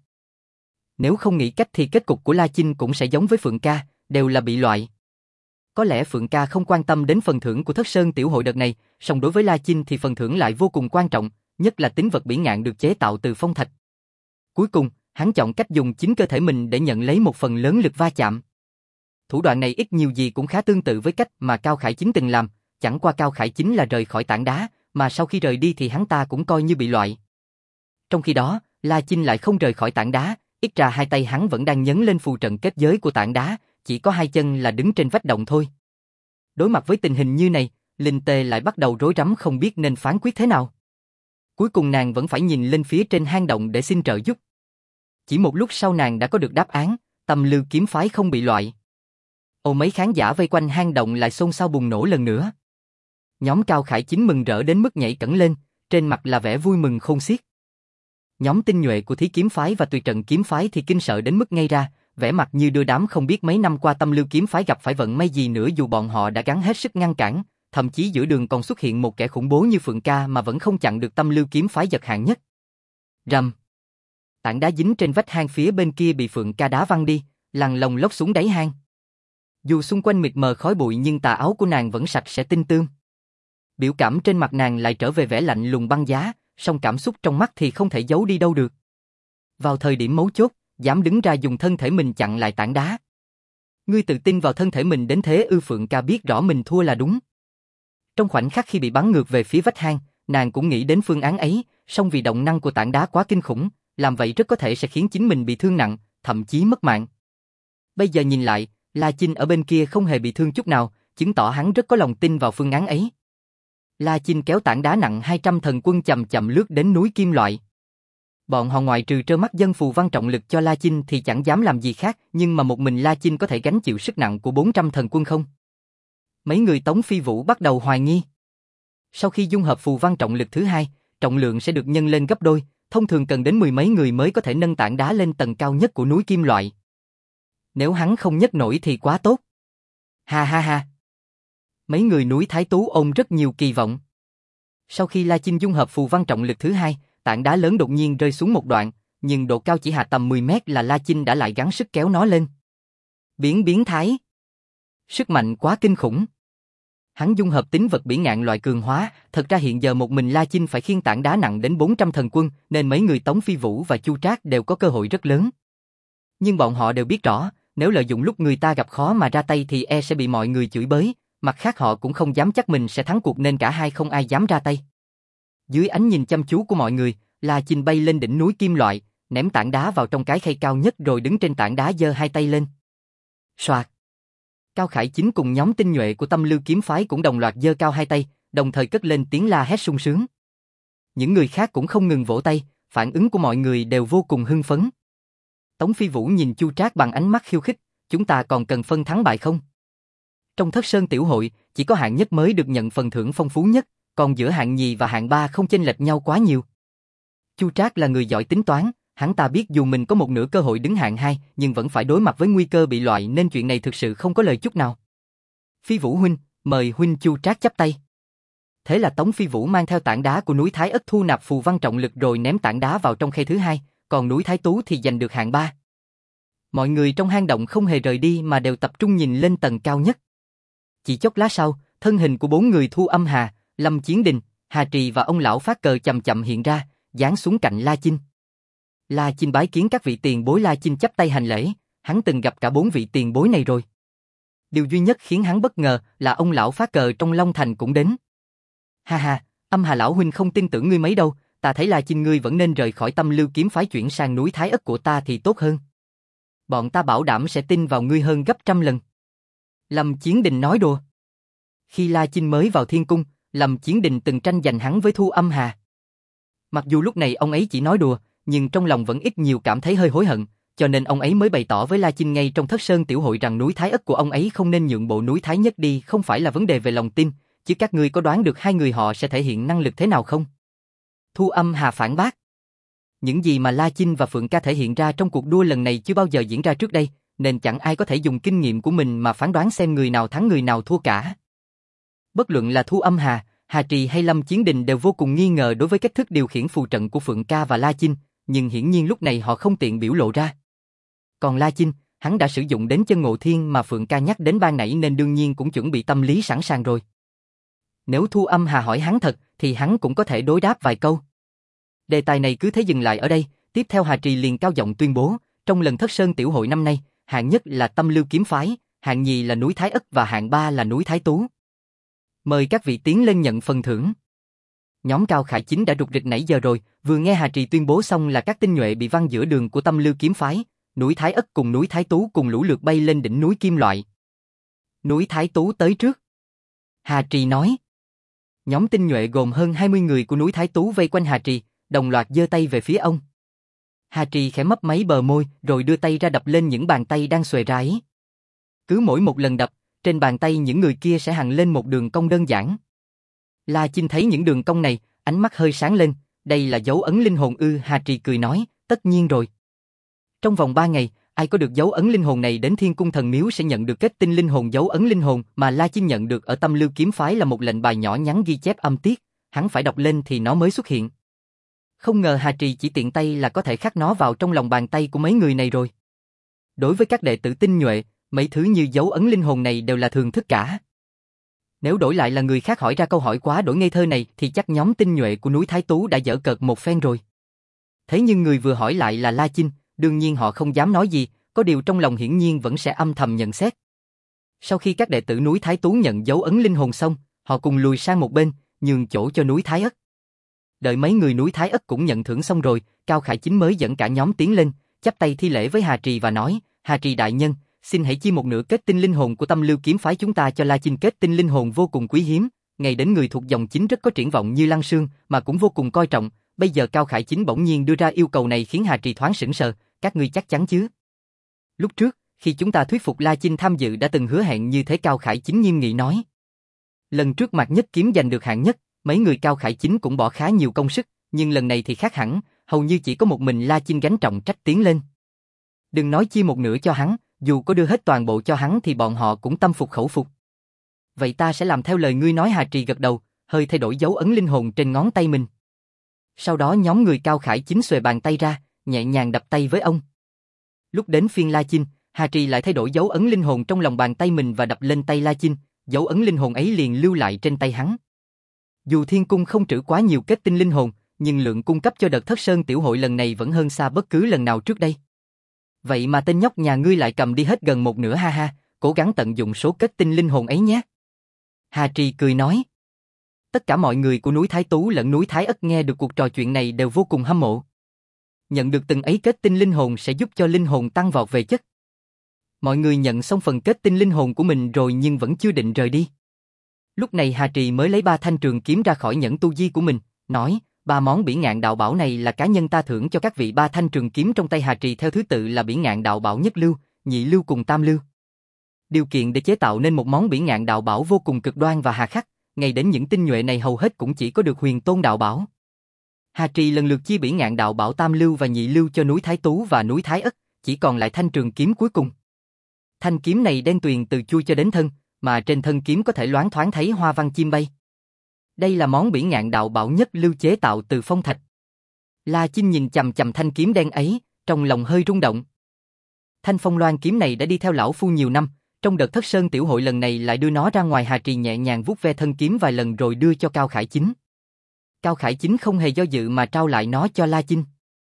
Nếu không nghĩ cách thì kết cục của La Chinh cũng sẽ giống với Phượng Ca, đều là bị loại. Có lẽ Phượng Ca không quan tâm đến phần thưởng của Thất Sơn Tiểu Hội đợt này, song đối với La Chinh thì phần thưởng lại vô cùng quan trọng, nhất là tín vật bỉ ngạn được chế tạo từ phong thạch. Cuối cùng, hắn chọn cách dùng chính cơ thể mình để nhận lấy một phần lớn lực va chạm. Thủ đoạn này ít nhiều gì cũng khá tương tự với cách mà Cao Khải Chính từng làm, chẳng qua Cao Khải Chính là rời khỏi tảng đá, mà sau khi rời đi thì hắn ta cũng coi như bị loại. Trong khi đó, La Chinh lại không rời khỏi tảng đá, ít ra hai tay hắn vẫn đang nhấn lên phù trận kết giới của tảng đá, chỉ có hai chân là đứng trên vách động thôi. Đối mặt với tình hình như này, Linh Tê lại bắt đầu rối rắm không biết nên phán quyết thế nào. Cuối cùng nàng vẫn phải nhìn lên phía trên hang động để xin trợ giúp. Chỉ một lúc sau nàng đã có được đáp án, Tâm Lưu kiếm phái không bị loại. Mấy khán giả vây quanh hang động lại xôn xao bùng nổ lần nữa. Nhóm Cao Khải Chính mừng rỡ đến mức nhảy cẫng lên, trên mặt là vẻ vui mừng khôn xiết. Nhóm tinh nhuệ của Thí kiếm phái và Tùy Trận kiếm phái thì kinh sợ đến mức ngây ra, vẻ mặt như đưa đám không biết mấy năm qua Tâm Lưu kiếm phái gặp phải vận may gì nữa, dù bọn họ đã gắng hết sức ngăn cản, thậm chí giữa đường còn xuất hiện một kẻ khủng bố như Phượng Ca mà vẫn không chặn được Tâm Lưu kiếm phái giật hạng nhất. Rầm. Tảng đá dính trên vách hang phía bên kia bị Phượng Ca đá văng đi, lăn lông lốc xuống đáy hang. Dù xung quanh mịt mờ khói bụi nhưng tà áo của nàng vẫn sạch sẽ tinh tươm. Biểu cảm trên mặt nàng lại trở về vẻ lạnh lùng băng giá, song cảm xúc trong mắt thì không thể giấu đi đâu được. Vào thời điểm mấu chốt, dám đứng ra dùng thân thể mình chặn lại tảng đá. Ngươi tự tin vào thân thể mình đến thế ư? Phượng Ca biết rõ mình thua là đúng. Trong khoảnh khắc khi bị bắn ngược về phía vách hang, nàng cũng nghĩ đến phương án ấy, song vì động năng của tảng đá quá kinh khủng, làm vậy rất có thể sẽ khiến chính mình bị thương nặng, thậm chí mất mạng. Bây giờ nhìn lại, La Chinh ở bên kia không hề bị thương chút nào, chứng tỏ hắn rất có lòng tin vào phương án ấy. La Chinh kéo tảng đá nặng 200 thần quân chậm chậm lướt đến núi Kim Loại. Bọn họ ngoại trừ trơ mắt dân phù văn trọng lực cho La Chinh thì chẳng dám làm gì khác, nhưng mà một mình La Chinh có thể gánh chịu sức nặng của 400 thần quân không? Mấy người Tống Phi Vũ bắt đầu hoài nghi. Sau khi dung hợp phù văn trọng lực thứ hai, trọng lượng sẽ được nhân lên gấp đôi, thông thường cần đến 10 mấy người mới có thể nâng tảng đá lên tầng cao nhất của núi Kim Loại. Nếu hắn không nhấc nổi thì quá tốt. Ha ha ha. Mấy người núi Thái Tú ôm rất nhiều kỳ vọng. Sau khi La Chinh dung hợp phù văn trọng lực thứ hai, tảng đá lớn đột nhiên rơi xuống một đoạn, nhưng độ cao chỉ hạ tầm 10 mét là La Chinh đã lại gắng sức kéo nó lên. Biến thái. Sức mạnh quá kinh khủng. Hắn dung hợp tính vật bỉ ngạn loại cường hóa, thật ra hiện giờ một mình La Chinh phải khiêng tảng đá nặng đến 400 thần quân, nên mấy người Tống Phi Vũ và Chu Trác đều có cơ hội rất lớn. Nhưng bọn họ đều biết rõ, nếu lợi dụng lúc người ta gặp khó mà ra tay thì sẽ bị mọi người chửi bới, mặt khác họ cũng không dám chắc mình sẽ thắng cuộc nên cả hai không ai dám ra tay. Dưới ánh nhìn chăm chú của mọi người, La Chinh bay lên đỉnh núi kim loại, ném tảng đá vào trong cái khay cao nhất rồi đứng trên tảng đá giơ hai tay lên. Soạt. Cao Khải Chính cùng nhóm tinh nhuệ của Tâm Lưu kiếm phái cũng đồng loạt giơ cao hai tay, đồng thời cất lên tiếng la hét sung sướng. Những người khác cũng không ngừng vỗ tay, phản ứng của mọi người đều vô cùng hưng phấn. Tống Phi Vũ nhìn Chu Trác bằng ánh mắt khiêu khích, chúng ta còn cần phân thắng bại không? Trong Thất Sơn tiểu hội, chỉ có hạng nhất mới được nhận phần thưởng phong phú nhất, còn giữa hạng nhì và hạng ba không chênh lệch nhau quá nhiều. Chu Trác là người giỏi tính toán, hắn ta biết dù mình có một nửa cơ hội đứng hạng hai, nhưng vẫn phải đối mặt với nguy cơ bị loại nên chuyện này thực sự không có lời chút nào. Phi Vũ huynh, mời huynh. Chu Trác chắp tay. Thế là Tống Phi Vũ mang theo tảng đá của núi Thái Ất thu nạp phù văn trọng lực rồi ném tảng đá vào trong khay thứ hai, còn núi Thái Tú thì giành được hạng ba. Mọi người trong hang động không hề rời đi mà đều tập trung nhìn lên tầng cao nhất. Chỉ chốc lát sau, thân hình của bốn người Thu Âm Hà, Lâm Chiến Đình, Hà Trì và ông lão Phát Cờ chậm chậm hiện ra, giáng xuống cạnh La Chinh. La Chinh bái kiến các vị tiền bối. La Chinh chắp tay hành lễ, hắn từng gặp cả bốn vị tiền bối này rồi. Điều duy nhất khiến hắn bất ngờ là ông lão Phát Cờ trong Long Thành cũng đến. Ha ha, Âm Hà lão huynh không tin tưởng ngươi mấy đâu, ta thấy La Chinh ngươi vẫn nên rời khỏi Tâm Lưu kiếm phái chuyển sang núi Thái Ất của ta thì tốt hơn. Bọn ta bảo đảm sẽ tin vào ngươi hơn gấp trăm lần. Lâm Chiến Đình nói đùa. Khi La Chinh mới vào thiên cung, Lâm Chiến Đình từng tranh giành hắn với Thu Âm Hà. Mặc dù lúc này ông ấy chỉ nói đùa, nhưng trong lòng vẫn ít nhiều cảm thấy hơi hối hận, cho nên ông ấy mới bày tỏ với La Chinh ngay trong Thất Sơn tiểu hội rằng núi Thái Ất của ông ấy không nên nhượng bộ núi Thái Nhất đi, không phải là vấn đề về lòng tin, chứ các ngươi có đoán được hai người họ sẽ thể hiện năng lực thế nào không? Thu Âm Hà phản bác. Những gì mà La Chinh và Phượng Ca thể hiện ra trong cuộc đua lần này chưa bao giờ diễn ra trước đây, nên chẳng ai có thể dùng kinh nghiệm của mình mà phán đoán xem người nào thắng người nào thua cả. Bất luận là Thu Âm Hà, Hà Trì hay Lâm Chiến Đình đều vô cùng nghi ngờ đối với cách thức điều khiển phù trận của Phượng Ca và La Chinh, nhưng hiển nhiên lúc này họ không tiện biểu lộ ra. Còn La Chinh, hắn đã sử dụng đến chân ngộ thiên mà Phượng Ca nhắc đến ban nãy nên đương nhiên cũng chuẩn bị tâm lý sẵn sàng rồi. Nếu Thu Âm Hà hỏi hắn thật, thì hắn cũng có thể đối đáp vài câu. Đề tài này cứ thế dừng lại ở đây, tiếp theo Hà Trì liền cao giọng tuyên bố, trong lần Thất Sơn tiểu hội năm nay, hạng nhất là Tâm Lưu kiếm phái, hạng nhì là núi Thái Ất và hạng ba là núi Thái Tú. Mời các vị tiến lên nhận phần thưởng. Nhóm Cao Khải Chính đã rục rịch nãy giờ rồi, vừa nghe Hà Trì tuyên bố xong là các tinh nhuệ bị văng giữa đường của Tâm Lưu kiếm phái, núi Thái Ất cùng núi Thái Tú cùng lũ lượt bay lên đỉnh núi kim loại. Núi Thái Tú tới trước. Hà Trì nói. Nhóm tinh nhuệ gồm hơn 20 người của núi Thái Tú vây quanh Hà Trì, đồng loạt giơ tay về phía ông. Hà Trì khẽ mấp máy bờ môi, rồi đưa tay ra đập lên những bàn tay đang xuề ra ấy. Cứ mỗi một lần đập, trên bàn tay những người kia sẽ hằn lên một đường cong đơn giản. La Chinh thấy những đường cong này, ánh mắt hơi sáng lên, đây là dấu ấn linh hồn ư? Hà Trì cười nói, tất nhiên rồi. Trong vòng 3 ngày, ai có được dấu ấn linh hồn này đến Thiên Cung Thần Miếu sẽ nhận được kết tinh linh hồn. Dấu ấn linh hồn mà La Chinh nhận được ở Tâm Lưu kiếm phái là một lệnh bài nhỏ nhắn ghi chép âm tiết, hắn phải đọc lên thì nó mới xuất hiện. Không ngờ Hà Trì chỉ tiện tay là có thể khắc nó vào trong lòng bàn tay của mấy người này rồi. Đối với các đệ tử tinh nhuệ, mấy thứ như dấu ấn linh hồn này đều là thường thức cả. Nếu đổi lại là người khác hỏi ra câu hỏi quá đổi ngây thơ này thì chắc nhóm tinh nhuệ của núi Thái Tú đã giở cợt một phen rồi. Thế nhưng người vừa hỏi lại là La Chinh, đương nhiên họ không dám nói gì, có điều trong lòng hiển nhiên vẫn sẽ âm thầm nhận xét. Sau khi các đệ tử núi Thái Tú nhận dấu ấn linh hồn xong, họ cùng lùi sang một bên, nhường chỗ cho núi Thái Ất. Đợi mấy người núi Thái Ất cũng nhận thưởng xong rồi, Cao Khải Chính mới dẫn cả nhóm tiến lên, chắp tay thi lễ với Hà Trì và nói, Hà Trì đại nhân, xin hãy chia một nửa kết tinh linh hồn của Tâm Lưu kiếm phái chúng ta cho La Chinh. Kết tinh linh hồn vô cùng quý hiếm, ngày đến người thuộc dòng chính rất có triển vọng như Lăng Sương mà cũng vô cùng coi trọng, bây giờ Cao Khải Chính bỗng nhiên đưa ra yêu cầu này khiến Hà Trì thoáng sững sờ, các ngươi chắc chắn chứ? Lúc trước, khi chúng ta thuyết phục La Chinh tham dự đã từng hứa hẹn như thế. Cao Khải Chính nghiêm nghị nói. Lần trước Mạc Nhất Kiếm giành được hạng nhất, mấy người Cao Khải Chính cũng bỏ khá nhiều công sức, nhưng lần này thì khác hẳn, hầu như chỉ có một mình La Chinh gánh trọng trách tiến lên. Đừng nói chia một nửa cho hắn, Dù có đưa hết toàn bộ cho hắn thì bọn họ cũng tâm phục khẩu phục. Vậy ta sẽ làm theo lời ngươi nói. Hà Trì gật đầu, hơi thay đổi dấu ấn linh hồn trên ngón tay mình. Sau đó nhóm người Cao Khải Chính xuề bàn tay ra, nhẹ nhàng đập tay với ông. Lúc đến phiên La Chinh, Hà Trì lại thay đổi dấu ấn linh hồn trong lòng bàn tay mình và đập lên tay La Chinh, dấu ấn linh hồn ấy liền lưu lại trên tay hắn. Dù Thiên Cung không trữ quá nhiều kết tinh linh hồn, nhưng lượng cung cấp cho đợt Thất Sơn tiểu hội lần này vẫn hơn xa bất cứ lần nào trước đây. Vậy mà tên nhóc nhà ngươi lại cầm đi hết gần một nửa ha ha, cố gắng tận dụng số kết tinh linh hồn ấy nhé. Hà Trì cười nói. Tất cả mọi người của núi Thái Tú lẫn núi Thái Ất nghe được cuộc trò chuyện này đều vô cùng hâm mộ. Nhận được từng ấy kết tinh linh hồn sẽ giúp cho linh hồn tăng vọt về chất. Mọi người nhận xong phần kết tinh linh hồn của mình rồi nhưng vẫn chưa định rời đi. Lúc này Hà Trì mới lấy 3 thanh trường kiếm ra khỏi nhẫn tu di của mình, nói, 3 món bỉ ngạn đạo bảo này là cá nhân ta thưởng cho các vị. 3 thanh trường kiếm trong tay Hà Trì theo thứ tự là bỉ ngạn đạo bảo nhất lưu, nhị lưu cùng tam lưu. Điều kiện để chế tạo nên một món bỉ ngạn đạo bảo vô cùng cực đoan và hà khắc, ngay đến những tinh nhuệ này hầu hết cũng chỉ có được huyền tôn đạo bảo. Hà Trì lần lượt chia bỉ ngạn đạo bảo tam lưu và nhị lưu cho núi Thái Tú và núi Thái Ất, chỉ còn lại thanh trường kiếm cuối cùng. Thanh kiếm này đen tuyền từ chui cho đến thân, mà trên thân kiếm có thể loáng thoáng thấy hoa văn chim bay. Đây là món bỉ ngạn đạo bảo nhất lưu chế tạo từ phong thạch. La Chinh nhìn chằm chằm thanh kiếm đen ấy, trong lòng hơi rung động. Thanh phong loan kiếm này đã đi theo lão phu nhiều năm, trong đợt Thất Sơn tiểu hội lần này lại đưa nó ra ngoài. Hà Trì nhẹ nhàng vuốt ve thân kiếm vài lần rồi đưa cho Cao Khải Chính. Cao Khải Chính không hề do dự mà trao lại nó cho La Chinh.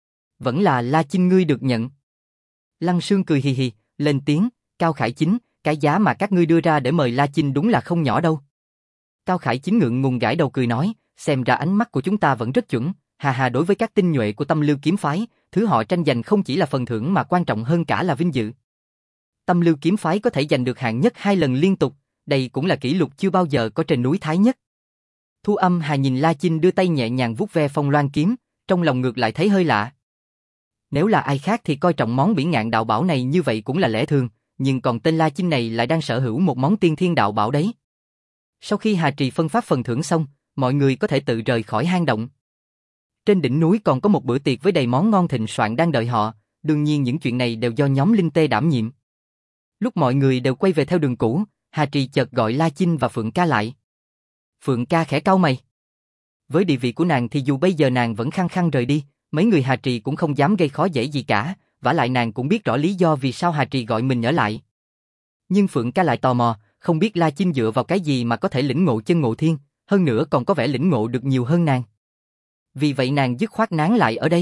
Vẫn là La Chinh ngươi được nhận. Lăng Sương cười hì hì, lên tiếng, Cao Khải Chính, cái giá mà các ngươi đưa ra để mời La Chinh đúng là không nhỏ đâu. Cao Khải Chính ngượng ngùng gãi đầu cười nói, xem ra ánh mắt của chúng ta vẫn rất chuẩn, hà hà. Đối với các tinh nhuệ của Tâm Lưu kiếm phái, thứ họ tranh giành không chỉ là phần thưởng mà quan trọng hơn cả là vinh dự. Tâm Lưu kiếm phái có thể giành được hạng nhất 2 lần liên tục, đây cũng là kỷ lục chưa bao giờ có trên núi Thái Nhất. Thu Âm Hà nhìn La Chinh đưa tay nhẹ nhàng vuốt ve phong loan kiếm, trong lòng ngược lại thấy hơi lạ. Nếu là ai khác thì coi trọng món bỉ ngạn đạo bảo này như vậy cũng là lẽ thường, nhưng còn tên La Chinh này lại đang sở hữu một món tiên thiên đạo bảo đấy. Sau khi Hà Trì phân phát phần thưởng xong, mọi người có thể tự rời khỏi hang động. Trên đỉnh núi còn có một bữa tiệc với đầy món ngon thịnh soạn đang đợi họ, đương nhiên những chuyện này đều do nhóm Linh Tê đảm nhiệm. Lúc mọi người đều quay về theo đường cũ, Hà Trì chợt gọi La Chinh và Phượng Ca lại. Phượng Ca khẽ cau mày. Với địa vị của nàng thì dù bây giờ nàng vẫn khăng khăng rời đi, mấy người Hà Trì cũng không dám gây khó dễ gì cả, vả lại nàng cũng biết rõ lý do vì sao Hà Trì gọi mình ở lại. Nhưng Phượng Ca lại tò mò, không biết La Chinh dựa vào cái gì mà có thể lĩnh ngộ chân ngộ thiên, hơn nữa còn có vẻ lĩnh ngộ được nhiều hơn nàng. Vì vậy nàng dứt khoát nán lại ở đây.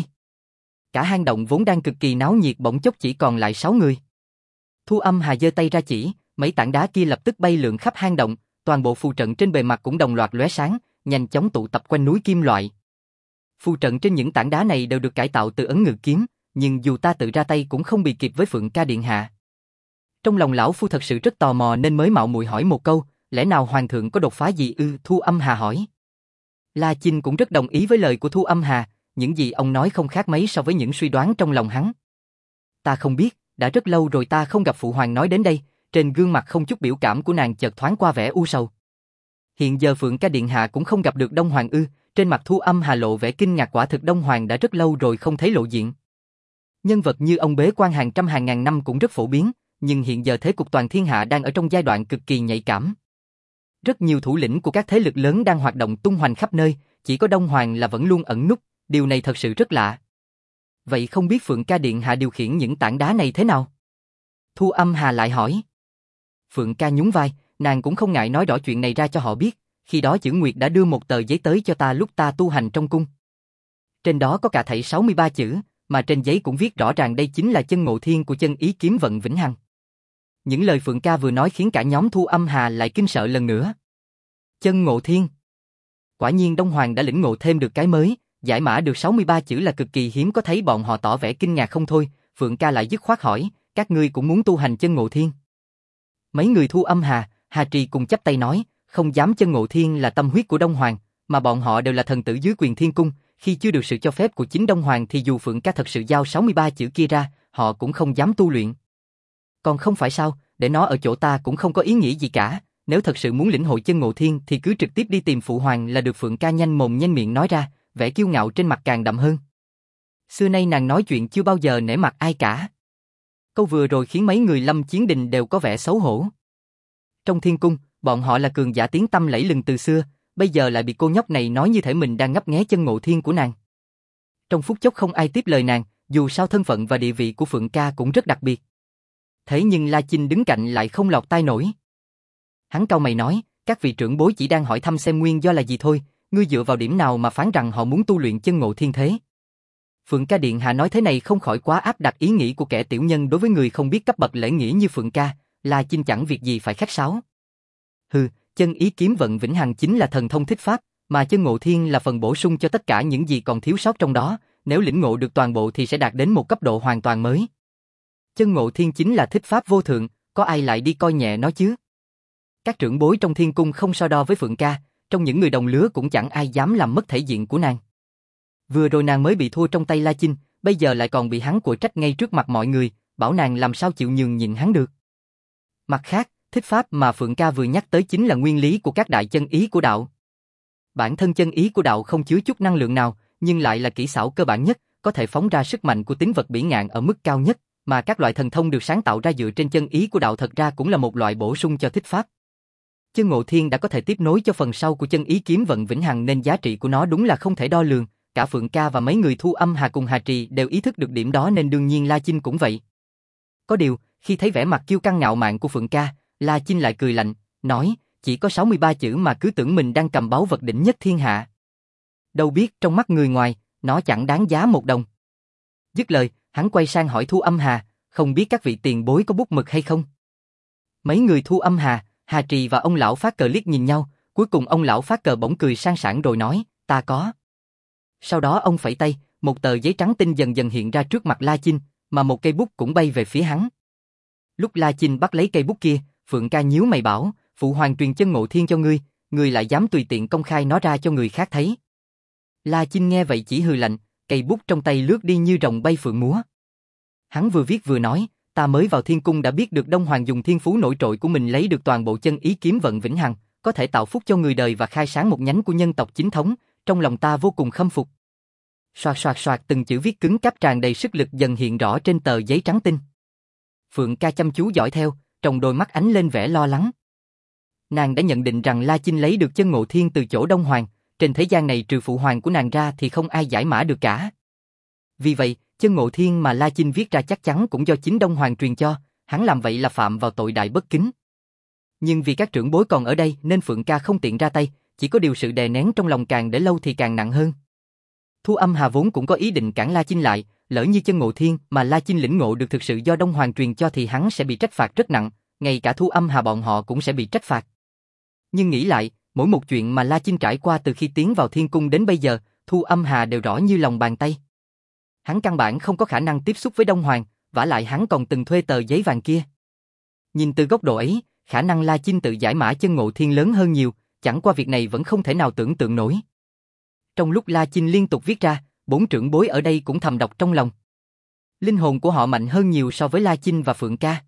Cả hang động vốn đang cực kỳ náo nhiệt bỗng chốc chỉ còn lại 6 người. Thu Âm Hà giơ tay ra chỉ, mấy tảng đá kia lập tức bay lượn khắp hang động, toàn bộ phù trận trên bề mặt cũng đồng loạt lóe sáng, nhanh chóng tụ tập quanh núi kim loại. Phù trận trên những tảng đá này đều được cải tạo từ ấn ngự kiếm, nhưng dù ta tự ra tay cũng không bị kịp với Phượng Ca điện hạ. Trong lòng lão phu thật sự rất tò mò nên mới mạo muội hỏi một câu, lẽ nào hoàng thượng có đột phá gì ư? Thu Âm Hà hỏi. La Chinh cũng rất đồng ý với lời của Thu Âm Hà, những gì ông nói không khác mấy so với những suy đoán trong lòng hắn. Ta không biết, đã rất lâu rồi ta không gặp phụ hoàng. Nói đến đây, trên gương mặt không chút biểu cảm của nàng chợt thoáng qua vẻ u sầu. Hiện giờ Phượng Ca điện hạ cũng không gặp được Đông Hoàng ư? Trên mặt Thu Âm Hà lộ vẻ kinh ngạc, quả thực Đông Hoàng đã rất lâu rồi không thấy lộ diện. Nhân vật như ông bế quan hàng trăm hàng ngàn năm cũng rất phổ biến, nhưng hiện giờ thế cục toàn thiên hạ đang ở trong giai đoạn cực kỳ nhạy cảm. Rất nhiều thủ lĩnh của các thế lực lớn đang hoạt động tung hoành khắp nơi, chỉ có Đông Hoàng là vẫn luôn ẩn núp, điều này thật sự rất lạ. Vậy không biết Phượng Ca điện hạ điều khiển những tảng đá này thế nào? Thu Âm Hà lại hỏi. Phượng Ca nhún vai, nàng cũng không ngại nói rõ chuyện này ra cho họ biết, khi đó Chữ Nguyệt đã đưa một tờ giấy tới cho ta lúc ta tu hành trong cung. Trên đó có cả thảy 63 chữ, mà trên giấy cũng viết rõ ràng đây chính là chân ngộ thiên của chân ý kiếm vận vĩnh hằng. Những lời Phượng Ca vừa nói khiến cả nhóm Thu Âm Hà lại kinh sợ lần nữa. Chân ngộ thiên. Quả nhiên Đông Hoàng đã lĩnh ngộ thêm được cái mới, giải mã được 63 chữ là cực kỳ hiếm có. Thấy bọn họ tỏ vẻ kinh ngạc không thôi, Phượng Ca lại dứt khoát hỏi, các ngươi cũng muốn tu hành chân ngộ thiên? Mấy người Thu Âm Hà, Hà Trì cùng chắp tay nói, không dám. Chân ngộ thiên là tâm huyết của Đông Hoàng, mà bọn họ đều là thần tử dưới quyền thiên cung, khi chưa được sự cho phép của chính Đông Hoàng thì dù Phượng Ca thật sự giao 63 chữ kia ra, họ cũng không dám tu luyện. Còn không phải sao, để nó ở chỗ ta cũng không có ý nghĩa gì cả, nếu thật sự muốn lĩnh hội chân ngộ thiên thì cứ trực tiếp đi tìm phụ hoàng là được. Phượng Ca nhanh mồm nhanh miệng nói ra, vẻ kiêu ngạo trên mặt càng đậm hơn. Xưa nay nàng nói chuyện chưa bao giờ nể mặt ai cả. Câu vừa rồi khiến mấy người Lâm Chiến Đình đều có vẻ xấu hổ. Trong thiên cung, bọn họ là cường giả tiếng tăm lẫy lừng từ xưa, bây giờ lại bị cô nhóc này nói như thể mình đang ngấp nghé chân ngộ thiên của nàng. Trong phút chốc không ai tiếp lời nàng, dù sao thân phận và địa vị của Phượng ca cũng rất đặc biệt. Thế nhưng La Chinh đứng cạnh lại không lọt tai nổi. Hắn cau mày nói, các vị trưởng bối chỉ đang hỏi thăm xem nguyên do là gì thôi, ngươi dựa vào điểm nào mà phán rằng họ muốn tu luyện chân ngộ thiên thế? Phượng ca điện hạ nói thế này không khỏi quá áp đặt ý nghĩ của kẻ tiểu nhân đối với người không biết cấp bậc lễ nghĩa như Phượng ca, La Chinh chẳng việc gì phải khách sáo. Hừ, chân ý kiếm vận vĩnh hằng chính là thần thông thích pháp, mà chân ngộ thiên là phần bổ sung cho tất cả những gì còn thiếu sót trong đó, nếu lĩnh ngộ được toàn bộ thì sẽ đạt đến một cấp độ hoàn toàn mới. Chân ngộ thiên chính là thích pháp vô thượng, có ai lại đi coi nhẹ nó chứ? Các trưởng bối trong thiên cung không so đo với Phượng ca, trong những người đồng lứa cũng chẳng ai dám làm mất thể diện của nàng. Vừa rồi nàng mới bị thua trong tay La Chinh, bây giờ lại còn bị hắn quở trách ngay trước mặt mọi người, bảo nàng làm sao chịu nhường nhịn hắn được. Mặt khác, thích pháp mà Phượng ca vừa nhắc tới chính là nguyên lý của các đại chân ý của đạo. Bản thân chân ý của đạo không chứa chút năng lượng nào, nhưng lại là kỹ xảo cơ bản nhất, có thể phóng ra sức mạnh của tính vật bỉ ngạn ở mức cao nhất, mà các loại thần thông được sáng tạo ra dựa trên chân ý của đạo thật ra cũng là một loại bổ sung cho thích pháp. Chân ngộ thiên đã có thể tiếp nối cho phần sau của chân ý kiếm vận vĩnh hằng nên giá trị của nó đúng là không thể đo lường, cả Phượng ca và mấy người Thu Âm Hà cùng Hà Trì đều ý thức được điểm đó nên đương nhiên La Chinh cũng vậy. Có điều, khi thấy vẻ mặt kiêu căng ngạo mạn của Phượng ca, La Chinh lại cười lạnh, nói, chỉ có 63 chữ mà cứ tưởng mình đang cầm báu vật đỉnh nhất thiên hạ. Đâu biết trong mắt người ngoài, nó chẳng đáng giá một đồng. Dứt lời, hắn quay sang hỏi Thu Âm Hà, không biết các vị tiền bối có bút mực hay không? Mấy người Thu Âm Hà, Hà Trì và ông lão Phát Cờ liếc nhìn nhau, cuối cùng ông lão Phát Cờ bỗng cười sang sảng rồi nói, ta có. Sau đó ông phẩy tay, một tờ giấy trắng tinh dần dần hiện ra trước mặt La Chinh, mà một cây bút cũng bay về phía hắn. Lúc La Chinh bắt lấy cây bút kia, Phượng ca nhíu mày bảo, phụ hoàng truyền chân ngộ thiên cho ngươi, ngươi lại dám tùy tiện công khai nó ra cho người khác thấy. La Chinh nghe vậy chỉ hừ lạnh, cây bút trong tay lướt đi như rồng bay phượng múa. Hắn vừa viết vừa nói, ta mới vào thiên cung đã biết được Đông Hoàng dùng thiên phú nổi trội của mình lấy được toàn bộ chân ý kiếm vận vĩnh hằng, có thể tạo phúc cho người đời và khai sáng một nhánh của nhân tộc chính thống, trong lòng ta vô cùng khâm phục. Soạt soạt soạt từng chữ viết cứng cáp tràn đầy sức lực dần hiện rõ trên tờ giấy trắng tinh. Phượng ca chăm chú dõi theo, trong đôi mắt ánh lên vẻ lo lắng. Nàng đã nhận định rằng La Chinh lấy được chân ngộ thiên từ chỗ Đông Hoàng, trên thế gian này trừ phụ hoàng của nàng ra thì không ai giải mã được cả. Vì vậy, chân ngộ thiên mà La Chinh viết ra chắc chắn cũng do chính Đông Hoàng truyền cho, hắn làm vậy là phạm vào tội đại bất kính. Nhưng vì các trưởng bối còn ở đây nên Phượng ca không tiện ra tay, chỉ có điều sự đè nén trong lòng càng để lâu thì càng nặng hơn. Thu Âm Hà vốn cũng có ý định cản La Chinh lại, lỡ như chân ngộ thiên mà La Chinh lĩnh ngộ được thực sự do Đông Hoàng truyền cho thì hắn sẽ bị trách phạt rất nặng, ngay cả Thu Âm Hà bọn họ cũng sẽ bị trách phạt. Nhưng nghĩ lại, mỗi một chuyện mà La Chinh trải qua từ khi tiến vào thiên cung đến bây giờ, Thu Âm Hà đều rõ như lòng bàn tay. Hắn căn bản không có khả năng tiếp xúc với Đông Hoàng, vả lại hắn còn từng thuê tờ giấy vàng kia. Nhìn từ góc độ ấy, khả năng La Chinh tự giải mã chân ngộ thiên lớn hơn nhiều, chẳng qua việc này vẫn không thể nào tưởng tượng nổi. Trong lúc La Chinh liên tục viết ra, 4 trưởng bối ở đây cũng thầm đọc trong lòng. Linh hồn của họ mạnh hơn nhiều so với La Chinh và Phượng ca.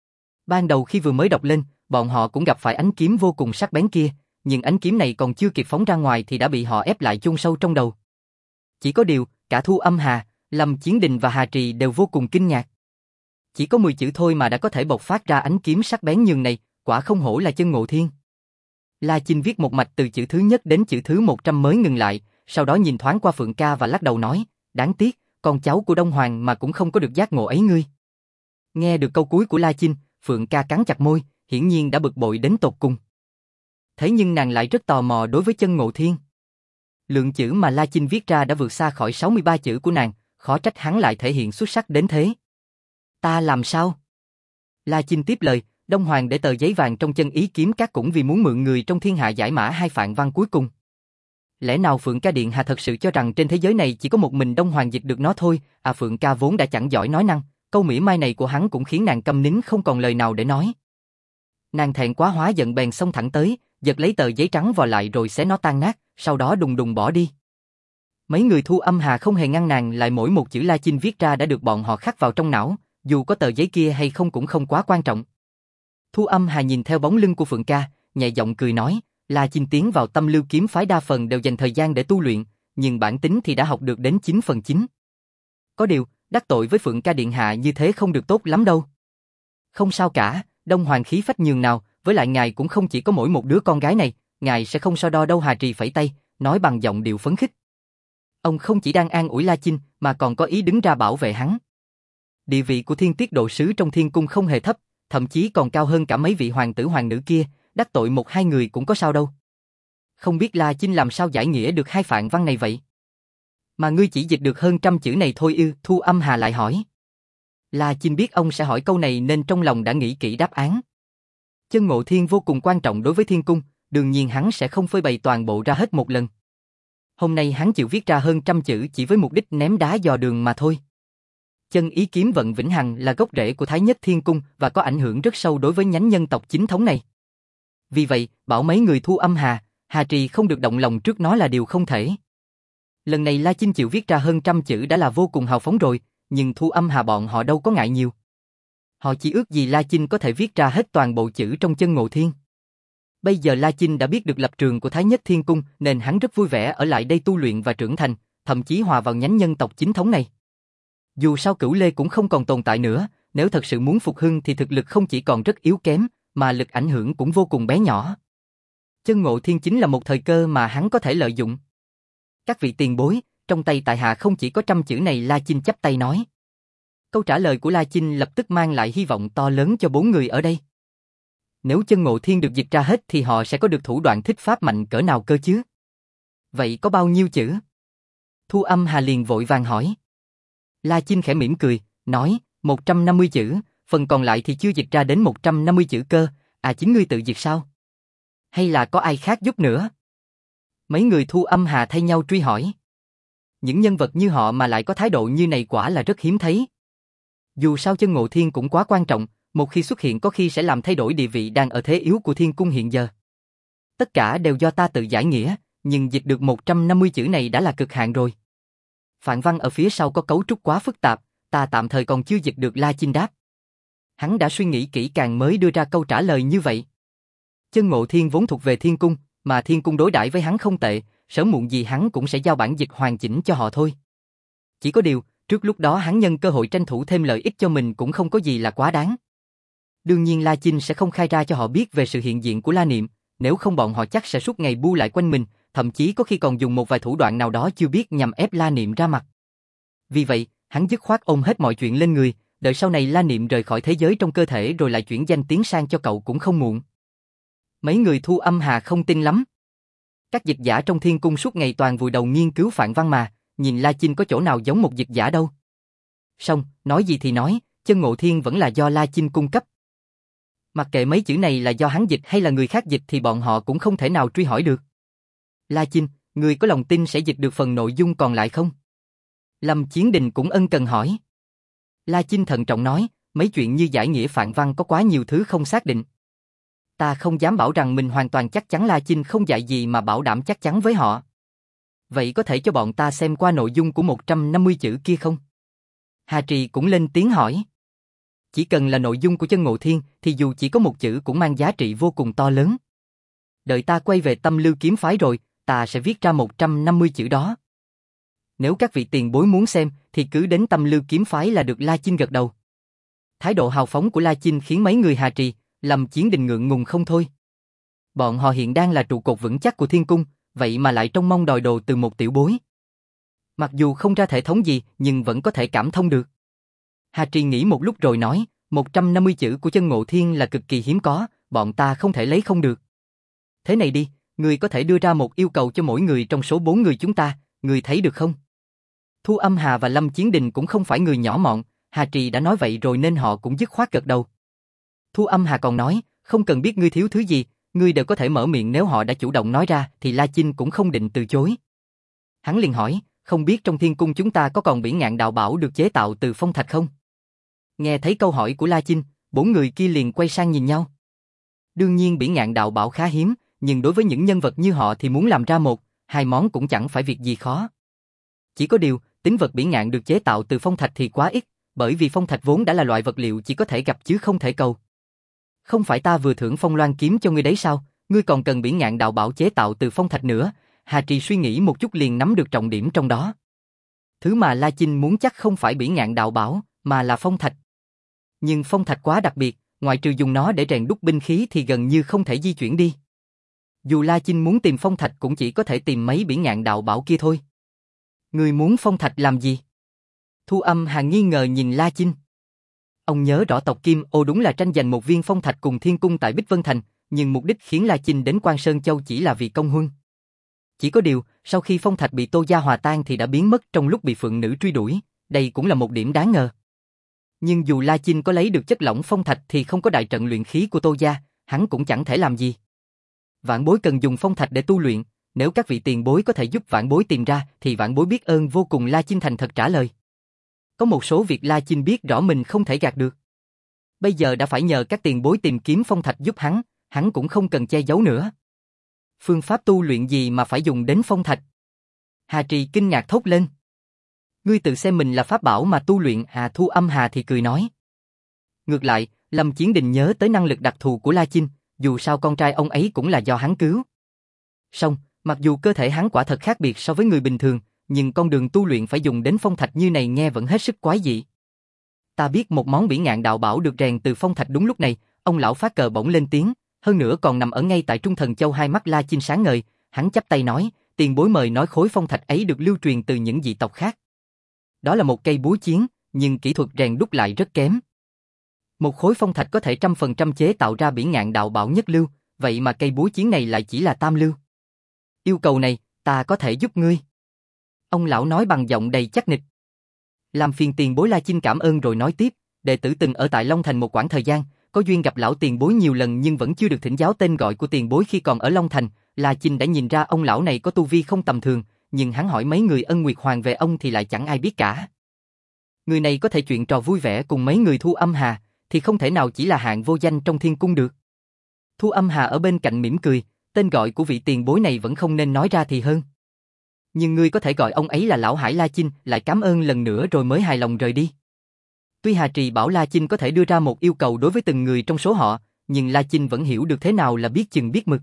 Ban đầu khi vừa mới đọc lên, bọn họ cũng gặp phải ánh kiếm vô cùng sắc bén kia, nhưng ánh kiếm này còn chưa kịp phóng ra ngoài thì đã bị họ ép lại chôn sâu trong đầu. Chỉ có điều, cả Thu Âm Hà, Lâm Chiến Đình và Hà Trì đều vô cùng kinh ngạc. Chỉ có 10 chữ thôi mà đã có thể bộc phát ra ánh kiếm sắc bén nhường này, quả không hổ là chân ngộ thiên. La Chinh viết một mạch từ chữ thứ nhất đến chữ thứ 100 mới ngừng lại, sau đó nhìn thoáng qua Phượng ca và lắc đầu nói, đáng tiếc, con cháu của Đông Hoàng mà cũng không có được giác ngộ ấy ngươi. Nghe được câu cuối của La Chinh, Phượng ca cắn chặt môi, hiển nhiên đã bực bội đến tột cùng. Thế nhưng nàng lại rất tò mò đối với chân ngộ thiên. Lượng chữ mà La Chinh viết ra đã vượt xa khỏi 63 chữ của nàng, khó trách hắn lại thể hiện xuất sắc đến thế. Ta làm sao? La Chinh tiếp lời, Đông Hoàng để tờ giấy vàng trong chân ý kiếm các cũng vì muốn mượn người trong thiên hạ giải mã hai phạn văn cuối cùng. Lẽ nào Phượng ca điện hạ thật sự cho rằng trên thế giới này chỉ có một mình Đông Hoàng dịch được nó thôi? À, Phượng ca vốn đã chẳng giỏi nói năng, câu mỉa mai này của hắn cũng khiến nàng câm nín không còn lời nào để nói. Nàng thẹn quá hóa giận bèn xông thẳng tới, giật lấy tờ giấy trắng vò lại rồi xé nó tan nát, sau đó đùng đùng bỏ đi. Mấy người Thu Âm Hà không hề ngăn nàng, lại mỗi một chữ La Chinh viết ra đã được bọn họ khắc vào trong não, dù có tờ giấy kia hay không cũng không quá quan trọng. Thu Âm Hà nhìn theo bóng lưng của Phượng ca, nhẹ giọng cười nói, La Chinh tiến vào Tâm Lưu kiếm phái đa phần đều dành thời gian để tu luyện, nhưng bản tính thì đã học được đến 9/9. Có điều, Đắc tội với Phượng Ca điện hạ như thế không được tốt lắm đâu. Không sao cả, Đông Hoàng khí phách nhường nào, với lại ngài cũng không chỉ có mỗi một đứa con gái này, ngài sẽ không so đo đâu. Hà Trì phẩy tay, nói bằng giọng điệu phấn khích. Ông không chỉ đang an ủi La Chinh mà còn có ý đứng ra bảo vệ hắn. Địa vị của Thiên Tiết Độ Sứ trong Thiên Cung không hề thấp, thậm chí còn cao hơn cả mấy vị hoàng tử hoàng nữ kia, đắc tội một hai người cũng có sao đâu. Không biết La Chinh làm sao giải nghĩa được hai phạn văn này vậy? Mà ngươi chỉ dịch được hơn 100 chữ này thôi ư? Thu Âm Hà lại hỏi. La Chinh biết ông sẽ hỏi câu này nên trong lòng đã nghĩ kỹ đáp án. Chân Ngộ Thiên vô cùng quan trọng đối với Thiên Cung, đương nhiên hắn sẽ không phơi bày toàn bộ ra hết một lần. Hôm nay hắn chịu viết ra hơn 100 chữ chỉ với mục đích ném đá dò đường mà thôi. Chân ý kiếm vận vĩnh hằng là gốc rễ của Thái Nhất Thiên Cung và có ảnh hưởng rất sâu đối với nhánh nhân tộc chính thống này. Vì vậy, bảo mấy người Thu Âm Hà, Hà Trì không được động lòng trước nó là điều không thể. Lần này La Chinh chịu viết ra hơn 100 chữ đã là vô cùng hào phóng rồi, nhưng Thu Âm Hà bọn họ đâu có ngại nhiều. Họ chỉ ước gì La Chinh có thể viết ra hết toàn bộ chữ trong Chân Ngộ Thiên. Bây giờ La Chinh đã biết được lập trường của Thái Nhất Thiên Cung nên hắn rất vui vẻ ở lại đây tu luyện và trưởng thành, thậm chí hòa vào nhánh nhân tộc chính thống này. Dù sao Cửu Lê cũng không còn tồn tại nữa, nếu thật sự muốn phục hưng thì thực lực không chỉ còn rất yếu kém, mà lực ảnh hưởng cũng vô cùng bé nhỏ. Chân Ngộ Thiên chính là một thời cơ mà hắn có thể lợi dụng. Các vị tiền bối, trong tay tại hạ không chỉ có 100 chữ này. La Chinh chắp tay nói. Câu trả lời của La Chinh lập tức mang lại hy vọng to lớn cho 4 người ở đây. Nếu Chân Ngộ Thiên được dịch ra hết thì họ sẽ có được thủ đoạn thích pháp mạnh cỡ nào cơ chứ? Vậy có bao nhiêu chữ? Thu Âm Hà liền vội vàng hỏi. La Chinh khẽ mỉm cười, nói, 150 chữ, phần còn lại thì chưa dịch ra đến 150 chữ cơ. À, chính ngươi tự dịch sao? Hay là có ai khác giúp nữa? Mấy người Thu Âm Hà thay nhau truy hỏi. Những nhân vật như họ mà lại có thái độ như này quả là rất hiếm thấy. Dù sao Chân Ngộ Thiên cũng quá quan trọng, một khi xuất hiện có khi sẽ làm thay đổi địa vị đang ở thế yếu của Thiên Cung hiện giờ. Tất cả đều do ta tự giải nghĩa, nhưng dịch được 150 chữ này đã là cực hạn rồi. Phạn văn ở phía sau có cấu trúc quá phức tạp, ta tạm thời còn chưa dịch được. La Chinh đáp. Hắn đã suy nghĩ kỹ càng mới đưa ra câu trả lời như vậy. Chân Ngộ Thiên vốn thuộc về Thiên Cung, mà Thiên Cung đối đãi với hắn không tệ, sớm muộn gì hắn cũng sẽ giao bản dịch hoàn chỉnh cho họ thôi. Chỉ có điều, trước lúc đó hắn nhân cơ hội tranh thủ thêm lợi ích cho mình cũng không có gì là quá đáng. Đương nhiên La Chinh sẽ không khai ra cho họ biết về sự hiện diện của La Niệm, nếu không bọn họ chắc sẽ suốt ngày bu lại quanh mình, thậm chí có khi còn dùng một vài thủ đoạn nào đó chưa biết nhằm ép La Niệm ra mặt. Vì vậy, hắn dứt khoát ôm hết mọi chuyện lên người, đợi sau này La Niệm rời khỏi thế giới trong cơ thể rồi lại chuyển danh tiếng sang cho cậu cũng không muộn. Mấy người Thu Âm Hà không tin lắm. Các dịch giả trong Thiên Cung suốt ngày toàn vùi đầu nghiên cứu phạn văn mà, nhìn La Chinh có chỗ nào giống một dịch giả đâu. Xong, nói gì thì nói, Chân Ngộ Thiên vẫn là do La Chinh cung cấp. Mặc kệ mấy chữ này là do hắn dịch hay là người khác dịch thì bọn họ cũng không thể nào truy hỏi được. La Chinh, ngươi có lòng tin sẽ dịch được phần nội dung còn lại không? Lâm Chiến Đình cũng ân cần hỏi. La Chinh thận trọng nói, mấy chuyện như giải nghĩa phạn văn có quá nhiều thứ không xác định. Ta không dám bảo rằng mình hoàn toàn chắc chắn. La Chinh không dạy gì mà bảo đảm chắc chắn với họ. Vậy có thể cho bọn ta xem qua nội dung của 150 chữ kia không? Hà Trì cũng lên tiếng hỏi. Chỉ cần là nội dung của Chân Ngộ Thiên thì dù chỉ có một chữ cũng mang giá trị vô cùng to lớn. Đợi ta quay về Tâm Lưu Kiếm Phái rồi, ta sẽ viết ra 150 chữ đó. Nếu các vị tiền bối muốn xem thì cứ đến Tâm Lưu Kiếm Phái là được. La Chinh gật đầu. Thái độ hào phóng của La Chinh khiến mấy người Hà Trì, Lâm Chiến Đình ngượng ngùng không thôi. Bọn họ hiện đang là trụ cột vững chắc của Thiên Cung, vậy mà lại trông mong đòi đồ từ một tiểu bối. Mặc dù không ra thể thống gì nhưng vẫn có thể cảm thông được. Hà Trì nghĩ một lúc rồi nói, 150 chữ của Chân Ngộ Thiên là cực kỳ hiếm có, bọn ta không thể lấy không được. Thế này đi, ngươi có thể đưa ra một yêu cầu cho mỗi người trong số 4 người chúng ta, ngươi thấy được không? Thu Âm Hà và Lâm Chiến Đình cũng không phải người nhỏ mọn, Hà Trì đã nói vậy rồi nên họ cũng dứt khoát gật đầu. Thu Âm Hà còn nói, không cần biết ngươi thiếu thứ gì, ngươi đều có thể mở miệng. Nếu họ đã chủ động nói ra thì La Chinh cũng không định từ chối. Hắn liền hỏi, không biết trong Thiên Cung chúng ta có còn Bỉ Ngạn Đạo Bảo được chế tạo từ phong thạch không? Nghe thấy câu hỏi của La Chinh, 4 người kia liền quay sang nhìn nhau. Đương nhiên Bỉ Ngạn Đạo Bảo khá hiếm, nhưng đối với những nhân vật như họ thì muốn làm ra một, hai món cũng chẳng phải việc gì khó. Chỉ có điều, tính vật Bỉ Ngạn được chế tạo từ phong thạch thì quá ít, bởi vì phong thạch vốn đã là loại vật liệu chỉ có thể gặp chứ không thể cầu. Không phải ta vừa thưởng Phong Loan kiếm cho ngươi đấy sao, ngươi còn cần Bỉ Ngạn Đạo Bảo chế tạo từ phong thạch nữa. Hà Trì suy nghĩ một chút liền nắm được trọng điểm trong đó. Thứ mà La Chinh muốn chắc không phải bỉ ngạn đạo bảo, mà là phong thạch. Nhưng phong thạch quá đặc biệt, ngoại trừ dùng nó để rèn đúc binh khí thì gần như không thể di chuyển đi. Dù La Chinh muốn tìm phong thạch cũng chỉ có thể tìm mấy bỉ ngạn đạo bảo kia thôi. Người muốn phong thạch làm gì? Thu Âm Hà nghi ngờ nhìn La Chinh. Ông nhớ rõ tộc Kim Ô đúng là tranh giành một viên phong thạch cùng thiên cung tại Bích Vân Thành, nhưng mục đích khiến La Chinh đến Quan Sơn Châu chỉ là vì công huân. Chỉ có điều, sau khi phong thạch bị Tô Gia hòa tan thì đã biến mất trong lúc bị phượng nữ truy đuổi, đây cũng là một điểm đáng ngờ. Nhưng dù La Chinh có lấy được chất lỏng phong thạch thì không có đại trận luyện khí của Tô Gia, hắn cũng chẳng thể làm gì. Vãn bối cần dùng phong thạch để tu luyện, nếu các vị tiền bối có thể giúp vãn bối tìm ra thì vãn bối biết ơn vô cùng. La Chinh thành thật trả lời. Có một số việc La Chinh biết rõ mình không thể gạt được. Bây giờ đã phải nhờ các tiền bối tìm kiếm phong thạch giúp hắn cũng không cần che giấu nữa. Phương pháp tu luyện gì mà phải dùng đến phong thạch? Hà Trì kinh ngạc thốt lên. Ngươi tự xem mình là pháp bảo mà tu luyện. Thu Âm Hà thì cười nói. Ngược lại, Lâm Chiến Đình nhớ tới năng lực đặc thù của La Chinh, dù sao con trai ông ấy cũng là do hắn cứu. Song, mặc dù cơ thể hắn quả thật khác biệt so với người bình thường, nhưng con đường tu luyện phải dùng đến phong thạch như này nghe vẫn hết sức quái dị. Ta biết một món bỉ ngạn đạo bảo được rèn từ phong thạch. Đúng lúc này, ông lão phá cờ bỗng lên tiếng, hơn nữa còn nằm ở ngay tại Trung Thần Châu. Hai mắt La Chinh sáng ngời, hắn chắp tay nói, tiền bối mời nói khối phong thạch ấy được lưu truyền từ những dị tộc khác. Đó là một cây búa chiến, nhưng kỹ thuật rèn đúc lại rất kém. Một khối phong thạch có thể 100% chế tạo ra bỉ ngạn đạo bảo nhất lưu, vậy mà cây búa chiến này lại chỉ là tam lưu. Yêu cầu này, ta có thể giúp ngươi. Ông lão nói bằng giọng đầy chắc nịch. Làm phiền tiền bối. La Chinh cảm ơn rồi nói tiếp, đệ tử từng ở tại Long Thành một quãng thời gian, có duyên gặp lão tiền bối nhiều lần nhưng vẫn chưa được thỉnh giáo tên gọi của tiền bối khi còn ở Long Thành. La Chinh đã nhìn ra ông lão này có tu vi không tầm thường, nhưng hắn hỏi mấy người Ân Nguyệt Hoàng về ông thì lại chẳng ai biết cả. Người này có thể chuyện trò vui vẻ cùng mấy người Thu Âm Hà, thì không thể nào chỉ là hạng vô danh trong thiên cung được. Thu Âm Hà ở bên cạnh mỉm cười, tên gọi của vị tiền bối này vẫn không nên nói ra thì hơn. Nhưng ngươi có thể gọi ông ấy là Lão Hải. La Chinh lại cảm ơn lần nữa rồi mới hài lòng rời đi. Tuy Hà Trì bảo La Chinh có thể đưa ra một yêu cầu đối với từng người trong số họ, nhưng La Chinh vẫn hiểu được thế nào là biết chừng biết mực.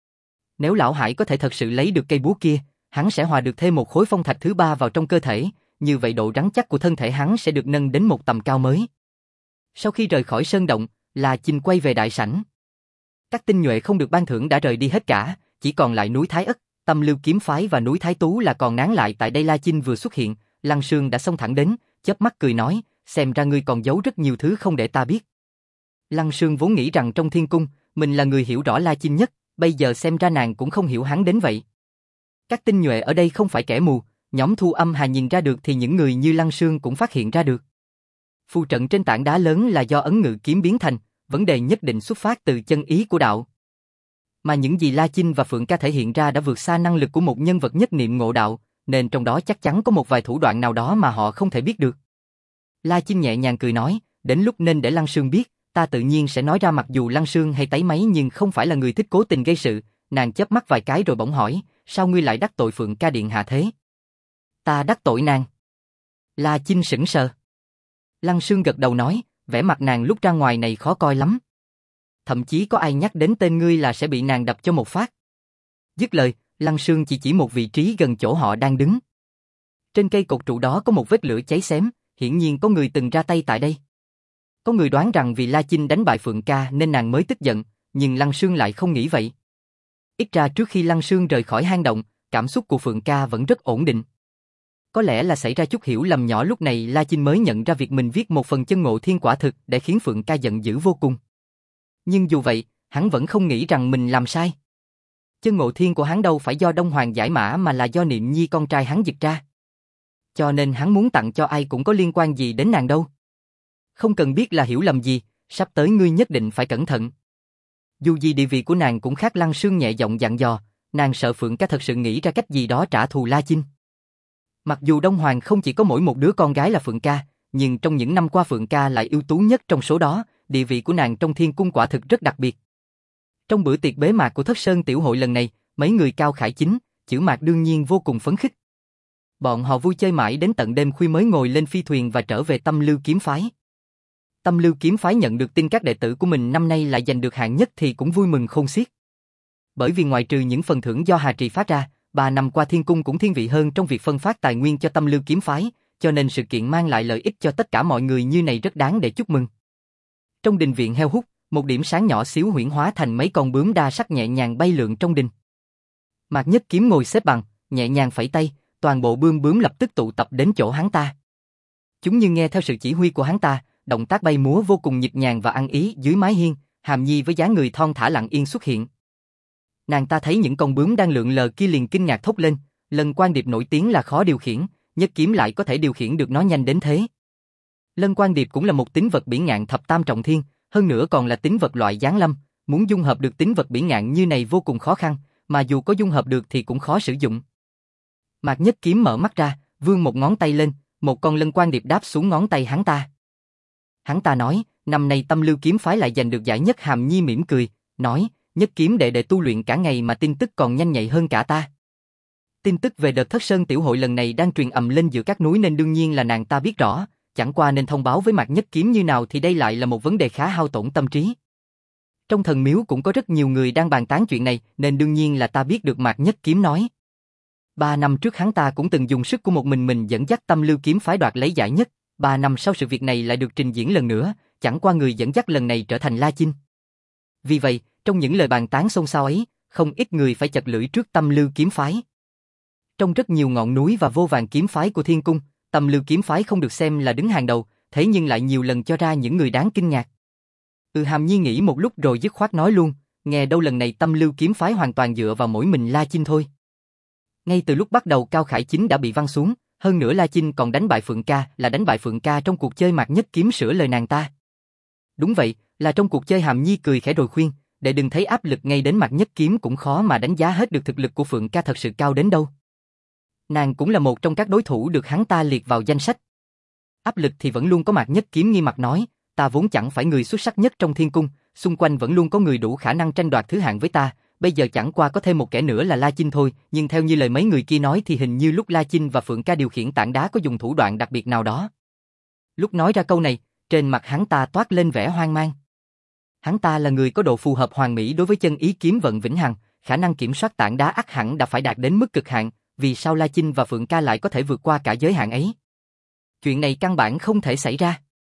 Nếu Lão Hải có thể thật sự lấy được cây búa kia, hắn sẽ hòa được thêm một khối phong thạch thứ ba vào trong cơ thể, như vậy độ rắn chắc của thân thể hắn sẽ được nâng đến một tầm cao mới. Sau khi rời khỏi sơn động, La Chinh quay về đại sảnh. Các tinh nhuệ không được ban thưởng đã rời đi hết cả, chỉ còn lại núi Thái Ất, Tâm Lưu Kiếm Phái và núi Thái Tú là còn nán lại tại đây. La Chinh vừa xuất hiện, Lăng Sương đã xông thẳng đến, chớp mắt cười nói, xem ra ngươi còn giấu rất nhiều thứ không để ta biết. Lăng Sương vốn nghĩ rằng trong thiên cung, mình là người hiểu rõ La Chinh nhất, bây giờ xem ra nàng cũng không hiểu hắn đến vậy. Các tinh nhuệ ở đây không phải kẻ mù, nhóm Thu Âm Hà nhìn ra được thì những người như Lăng Sương cũng phát hiện ra được. Phù trận trên tảng đá lớn là do ấn ngự kiếm biến thành, vấn đề nhất định xuất phát từ chân ý của đạo. Mà những gì La Chinh và Phượng Ca thể hiện ra đã vượt xa năng lực của một nhân vật nhất niệm ngộ đạo, nên trong đó chắc chắn có một vài thủ đoạn nào đó mà họ không thể biết được. La Chinh nhẹ nhàng cười nói, đến lúc nên để Lăng Sương biết, ta tự nhiên sẽ nói ra. Mặc dù Lăng Sương hay táy máy nhưng không phải là người thích cố tình gây sự, nàng chớp mắt vài cái rồi bỗng hỏi, sao ngươi lại đắc tội Phượng Ca điện hạ thế? Ta đắc tội nàng? La Chinh sững sờ. Lăng Sương gật đầu nói, vẻ mặt nàng lúc ra ngoài này khó coi lắm. Thậm chí có ai nhắc đến tên ngươi là sẽ bị nàng đập cho một phát. Dứt lời, Lăng Sương chỉ một vị trí gần chỗ họ đang đứng. Trên cây cột trụ đó có một vết lửa cháy xém, hiển nhiên có người từng ra tay tại đây. Có người đoán rằng vì La Chinh đánh bại Phượng Ca nên nàng mới tức giận, nhưng Lăng Sương lại không nghĩ vậy. Ít ra trước khi Lăng Sương rời khỏi hang động, cảm xúc của Phượng Ca vẫn rất ổn định. Có lẽ là xảy ra chút hiểu lầm nhỏ, lúc này La Chinh mới nhận ra việc mình viết một phần chân ngộ thiên quả thực để khiến Phượng Ca giận dữ vô cùng. Nhưng dù vậy, hắn vẫn không nghĩ rằng mình làm sai. Chân ngộ thiên của hắn đâu phải do Đông Hoàng giải mã mà là do Niệm Nhi con trai hắn dịch ra. Cho nên hắn muốn tặng cho ai cũng có liên quan gì đến nàng đâu. Không cần biết là hiểu lầm gì, sắp tới ngươi nhất định phải cẩn thận. Dù gì địa vị của nàng cũng khác. Lăng Sương nhẹ giọng dặn dò, nàng sợ Phượng Ca thật sự nghĩ ra cách gì đó trả thù La Chinh. Mặc dù Đông Hoàng không chỉ có mỗi một đứa con gái là Phượng Ca, nhưng trong những năm qua Phượng Ca lại ưu tú nhất trong số đó, địa vị của nàng trong thiên cung quả thực rất đặc biệt. Trong bữa tiệc bế mạc của Thất Sơn Tiểu Hội lần này, mấy người Cao Khải Chính, Chữ Mạc đương nhiên vô cùng phấn khích. Bọn họ vui chơi mãi đến tận đêm khuya mới ngồi lên phi thuyền và trở về Tâm Lưu Kiếm Phái. Tâm Lưu Kiếm Phái nhận được tin các đệ tử của mình năm nay lại giành được hạng nhất thì cũng vui mừng khôn xiết. Bởi vì ngoại trừ những phần thưởng do Hà Trì phát ra, 3 năm qua Thiên Cung cũng thiên vị hơn trong việc phân phát tài nguyên cho Tâm Lưu kiếm phái, cho nên sự kiện mang lại lợi ích cho tất cả mọi người như này rất đáng để chúc mừng. Trong đình viện heo hút, một điểm sáng nhỏ xíu huyễn hóa thành mấy con bướm đa sắc nhẹ nhàng bay lượn trong đình. Mạc Nhất Kiếm ngồi xếp bằng, nhẹ nhàng phẩy tay, toàn bộ bướm bướm lập tức tụ tập đến chỗ hắn ta. Chúng như nghe theo sự chỉ huy của hắn ta, động tác bay múa vô cùng nhịp nhàng và ăn ý. Dưới mái hiên, Hàm Nhi với dáng người thon thả lặng yên xuất hiện. Nàng ta thấy những con bướm đang lượn lờ kia liền kinh ngạc thốt lên, Lân Quan Điệp nổi tiếng là khó điều khiển, Nhất Kiếm lại có thể điều khiển được nó nhanh đến thế. Lân Quan Điệp cũng là một tín vật bỉ ngạn thập tam trọng thiên, hơn nữa còn là tín vật loại giáng lâm, muốn dung hợp được tín vật bỉ ngạn như này vô cùng khó khăn, mà dù có dung hợp được thì cũng khó sử dụng. Mạc Nhất Kiếm mở mắt ra, vươn một ngón tay lên, một con Lân Quan Điệp đáp xuống ngón tay hắn ta. Hắn ta nói, năm nay Tâm Lưu kiếm phái lại giành được giải nhất. Hàm Nhi mỉm cười, nói, Nhất Kiếm đệ đệ tu luyện cả ngày mà tin tức còn nhanh nhạy hơn cả ta. Tin tức về đợt Thất Sơn tiểu hội lần này đang truyền ầm lên giữa các núi nên đương nhiên là nàng ta biết rõ, chẳng qua nên thông báo với Mạc Nhất Kiếm như nào thì đây lại là một vấn đề khá hao tổn tâm trí. Trong thần miếu cũng có rất nhiều người đang bàn tán chuyện này nên đương nhiên là ta biết được. Mạc Nhất Kiếm nói. 3 năm trước hắn ta cũng từng dùng sức của một mình dẫn dắt Tâm Lưu kiếm phái đoạt lấy giải nhất, 3 năm sau sự việc này lại được trình diễn lần nữa, chẳng qua người dẫn dắt lần này trở thành La Chinh. Vì vậy, trong những lời bàn tán xôn xao ấy, không ít người phải chật lưỡi trước Tâm Lưu kiếm phái. Trong rất nhiều ngọn núi và vô vàn kiếm phái của Thiên Cung, Tâm Lưu kiếm phái không được xem là đứng hàng đầu, thế nhưng lại nhiều lần cho ra những người đáng kinh ngạc. Hàm Nhi nghĩ một lúc rồi dứt khoát nói luôn, nghe đâu lần này Tâm Lưu kiếm phái hoàn toàn dựa vào mỗi mình La Chinh thôi. Ngay từ lúc bắt đầu Cao Khải Chính đã bị văng xuống, hơn nữa La Chinh còn đánh bại Phượng Ca, là đánh bại Phượng Ca trong cuộc chơi. Mạc Nhất Kiếm sửa lời nàng ta. Đúng vậy, là trong cuộc chơi. Hàm Nhi cười khẽ rồi khuyên, để đừng thấy áp lực ngay đến Mạc Nhất Kiếm cũng khó mà đánh giá hết được thực lực của Phượng Ca thật sự cao đến đâu. Nàng cũng là một trong các đối thủ được hắn ta liệt vào danh sách. Áp lực thì vẫn luôn có. Mạc Nhất Kiếm nghiêm mặt nói, ta vốn chẳng phải người xuất sắc nhất trong Thiên Cung, xung quanh vẫn luôn có người đủ khả năng tranh đoạt thứ hạng với ta, bây giờ chẳng qua có thêm một kẻ nữa là La Chinh thôi, nhưng theo như lời mấy người kia nói thì hình như lúc La Chinh và Phượng Ca điều khiển tảng đá có dùng thủ đoạn đặc biệt nào đó. Lúc nói ra câu này, trên mặt hắn ta toát lên vẻ hoang mang. Hắn ta là người có độ phù hợp hoàn mỹ đối với chân ý kiếm vận vĩnh hằng, khả năng kiểm soát tảng đá ắt hẳn đã phải đạt đến mức cực hạn, vì sao La Chinh và Phượng Ca lại có thể vượt qua cả giới hạn ấy? Chuyện này căn bản không thể xảy ra.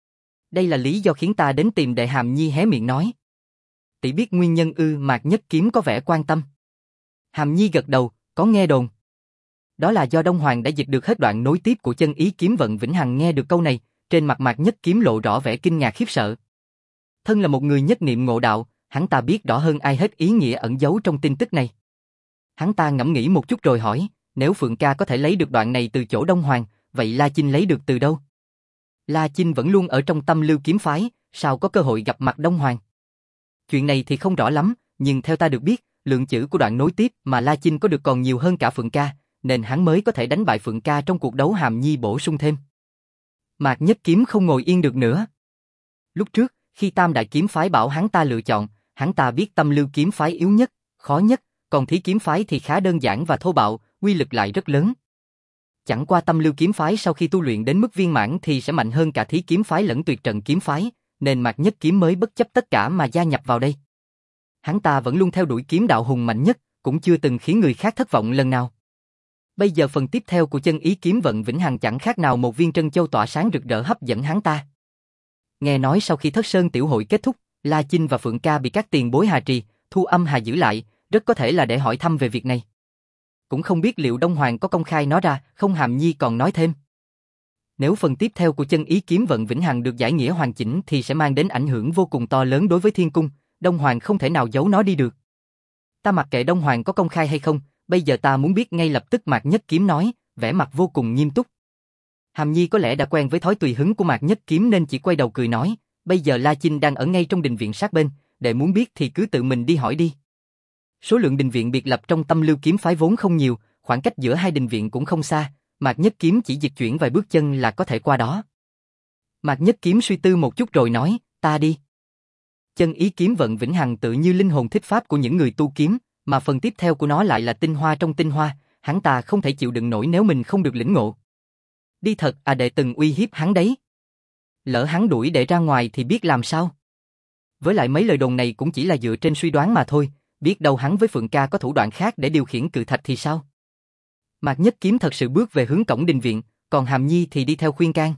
Đây là lý do khiến ta đến tìm đệ. Hàm Nhi hé miệng nói. Tỷ biết nguyên nhân ư? Mạc Nhất Kiếm có vẻ quan tâm. Hàm Nhi gật đầu, có nghe đồn. Đó là do Đông Hoàng đã dịch được hết đoạn nối tiếp của chân ý kiếm vận vĩnh hằng. Nghe được câu này, trên mặt Mạc Nhất Kiếm lộ rõ vẻ kinh ngạc khiếp sợ. Thân là một người nhất niệm ngộ đạo, hắn ta biết rõ hơn ai hết ý nghĩa ẩn giấu trong tin tức này. Hắn ta ngẫm nghĩ một chút rồi hỏi, nếu Phượng Ca có thể lấy được đoạn này từ chỗ Đông Hoàng, vậy La Chinh lấy được từ đâu? La Chinh vẫn luôn ở trong Tâm Lưu kiếm phái, sao có cơ hội gặp mặt Đông Hoàng? Chuyện này thì không rõ lắm, nhưng theo ta được biết, lượng chữ của đoạn nối tiếp mà La Chinh có được còn nhiều hơn cả Phượng Ca, nên hắn mới có thể đánh bại Phượng Ca trong cuộc đấu. Hàm Nhi bổ sung thêm. Mạc Nhất Kiếm không ngồi yên được nữa. Lúc trước, khi Tam Đại kiếm phái bảo hắn ta lựa chọn, hắn ta biết Tâm Lưu kiếm phái yếu nhất, khó nhất, còn Thí kiếm phái thì khá đơn giản và thô bạo, uy lực lại rất lớn. Chẳng qua Tâm Lưu kiếm phái sau khi tu luyện đến mức viên mãn thì sẽ mạnh hơn cả Thí kiếm phái lẫn Tuyệt Trận kiếm phái, nên Mạc Nhất Kiếm mới bất chấp tất cả mà gia nhập vào đây. Hắn ta vẫn luôn theo đuổi kiếm đạo hùng mạnh nhất, cũng chưa từng khiến người khác thất vọng lần nào. Bây giờ phần tiếp theo của chân ý kiếm vận vĩnh hằng chẳng khác nào một viên trân châu tỏa sáng rực rỡ hấp dẫn hắn ta. Nghe nói sau khi Thất Sơn tiểu hội kết thúc, La Chinh và Phượng Ca bị các tiền bối Hà Trì, Thu Âm Hà giữ lại, rất có thể là để hỏi thăm về việc này. Cũng không biết liệu Đông Hoàng có công khai nó ra, không? Hàm Nhi còn nói thêm. Nếu phần tiếp theo của chân ý kiếm vận vĩnh hằng được giải nghĩa hoàn chỉnh thì sẽ mang đến ảnh hưởng vô cùng to lớn đối với Thiên Cung, Đông Hoàng không thể nào giấu nó đi được. Ta mặc kệ Đông Hoàng có công khai hay không, bây giờ ta muốn biết ngay lập tức. Mạc Nhất Kiếm nói, vẻ mặt vô cùng nghiêm túc. Hàm Nhi có lẽ đã quen với thói tùy hứng của Mạc Nhất Kiếm nên chỉ quay đầu cười nói, bây giờ La Chinh đang ở ngay trong đình viện sát bên, để muốn biết thì cứ tự mình đi hỏi đi. Số lượng đình viện biệt lập trong Tâm Lưu kiếm phái vốn không nhiều, khoảng cách giữa hai đình viện cũng không xa, Mạc Nhất Kiếm chỉ dịch chuyển vài bước chân là có thể qua đó. Mạc Nhất Kiếm suy tư một chút rồi nói, ta đi. Chân ý kiếm vận vĩnh hằng tự như linh hồn thích pháp của những người tu kiếm, mà phần tiếp theo của nó lại là tinh hoa trong tinh hoa, hắn ta không thể chịu đựng nổi nếu mình không được lĩnh ngộ. Đi thật à? Đệ từng uy hiếp hắn đấy. Lỡ hắn đuổi đệ ra ngoài thì biết làm sao? Với lại mấy lời đồn này cũng chỉ là dựa trên suy đoán mà thôi, biết đâu hắn với Phượng Ca có thủ đoạn khác để điều khiển cự thạch thì sao? Mạc Nhất Kiếm thật sự bước về hướng cổng đình viện, còn Hàm Nhi thì đi theo khuyên can.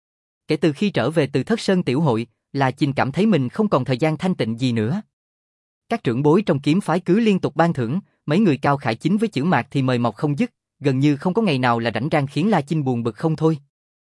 Kể từ khi trở về từ Thất Sơn tiểu hội, La Chinh cảm thấy mình không còn thời gian thanh tịnh gì nữa. Các trưởng bối trong kiếm phái cứ liên tục ban thưởng, mấy người cao khải chính với chữ Mạc thì mời mọc không dứt, gần như không có ngày nào là rảnh rang khiến La Chinh buồn bực không thôi.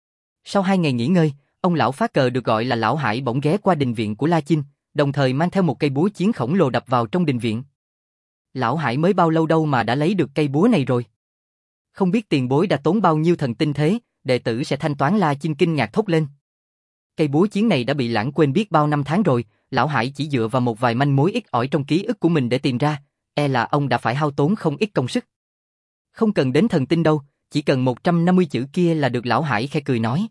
Sau 2 ngày nghỉ ngơi, ông lão phá cờ được gọi là Lão Hải bỗng ghé qua đình viện của La Chinh, đồng thời mang theo một cây búa chiến khổng lồ đập vào trong đình viện. Lão Hải mới bao lâu đâu mà đã lấy được cây búa này rồi? Không biết tiền bối đã tốn bao nhiêu thần tinh thế, đệ tử sẽ thanh toán. La Chinh kinh ngạc thốt lên. Cây búa chiến này đã bị lãng quên biết bao năm tháng rồi, Lão Hải chỉ dựa vào một vài manh mối ít ỏi trong ký ức của mình để tìm ra, là ông đã phải hao tốn không ít công sức. Không cần đến thần tinh đâu, chỉ cần 150 chữ kia là được. Lão Hải khẽ cười nói.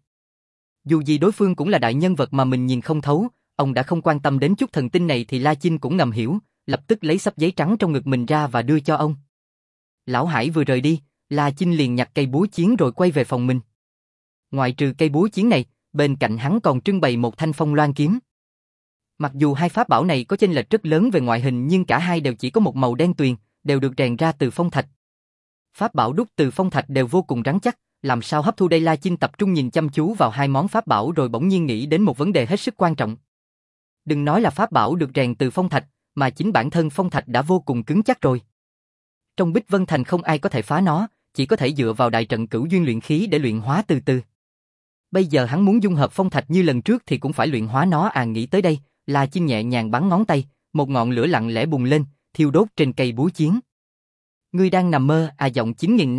Dù gì đối phương cũng là đại nhân vật mà mình nhìn không thấu, ông đã không quan tâm đến chút thần tinh này thì La Chinh cũng ngầm hiểu, lập tức lấy xấp giấy trắng trong ngực mình ra và đưa cho ông. Lão Hải vừa rời đi, La Chinh liền nhặt cây búa chiến rồi quay về phòng mình. Ngoại trừ cây búa chiến này, bên cạnh hắn còn trưng bày một thanh phong loan kiếm. Mặc dù hai pháp bảo này có chênh lệch rất lớn về ngoại hình nhưng cả hai đều chỉ có một màu đen tuyền, đều được rèn ra từ phong thạch. Pháp bảo đúc từ phong thạch đều vô cùng rắn chắc, làm sao hấp thu đây? La Chinh tập trung nhìn chăm chú vào hai món pháp bảo rồi bỗng nhiên nghĩ đến một vấn đề hết sức quan trọng. Đừng nói là pháp bảo được rèn từ phong thạch, mà chính bản thân phong thạch đã vô cùng cứng chắc rồi. Trong Bích Vân Thành không ai có thể phá nó, chỉ có thể dựa vào đại trận cửu duyên luyện khí để luyện hóa từ từ. Bây giờ hắn muốn dung hợp phong thạch như lần trước thì cũng phải luyện hóa nó. Nghĩ tới đây, La Chinh nhẹ nhàng bắn ngón tay, một ngọn lửa lặng lẽ bùng lên, thiêu đốt trên cây búa chiến. Ngươi đang nằm mơ? Giọng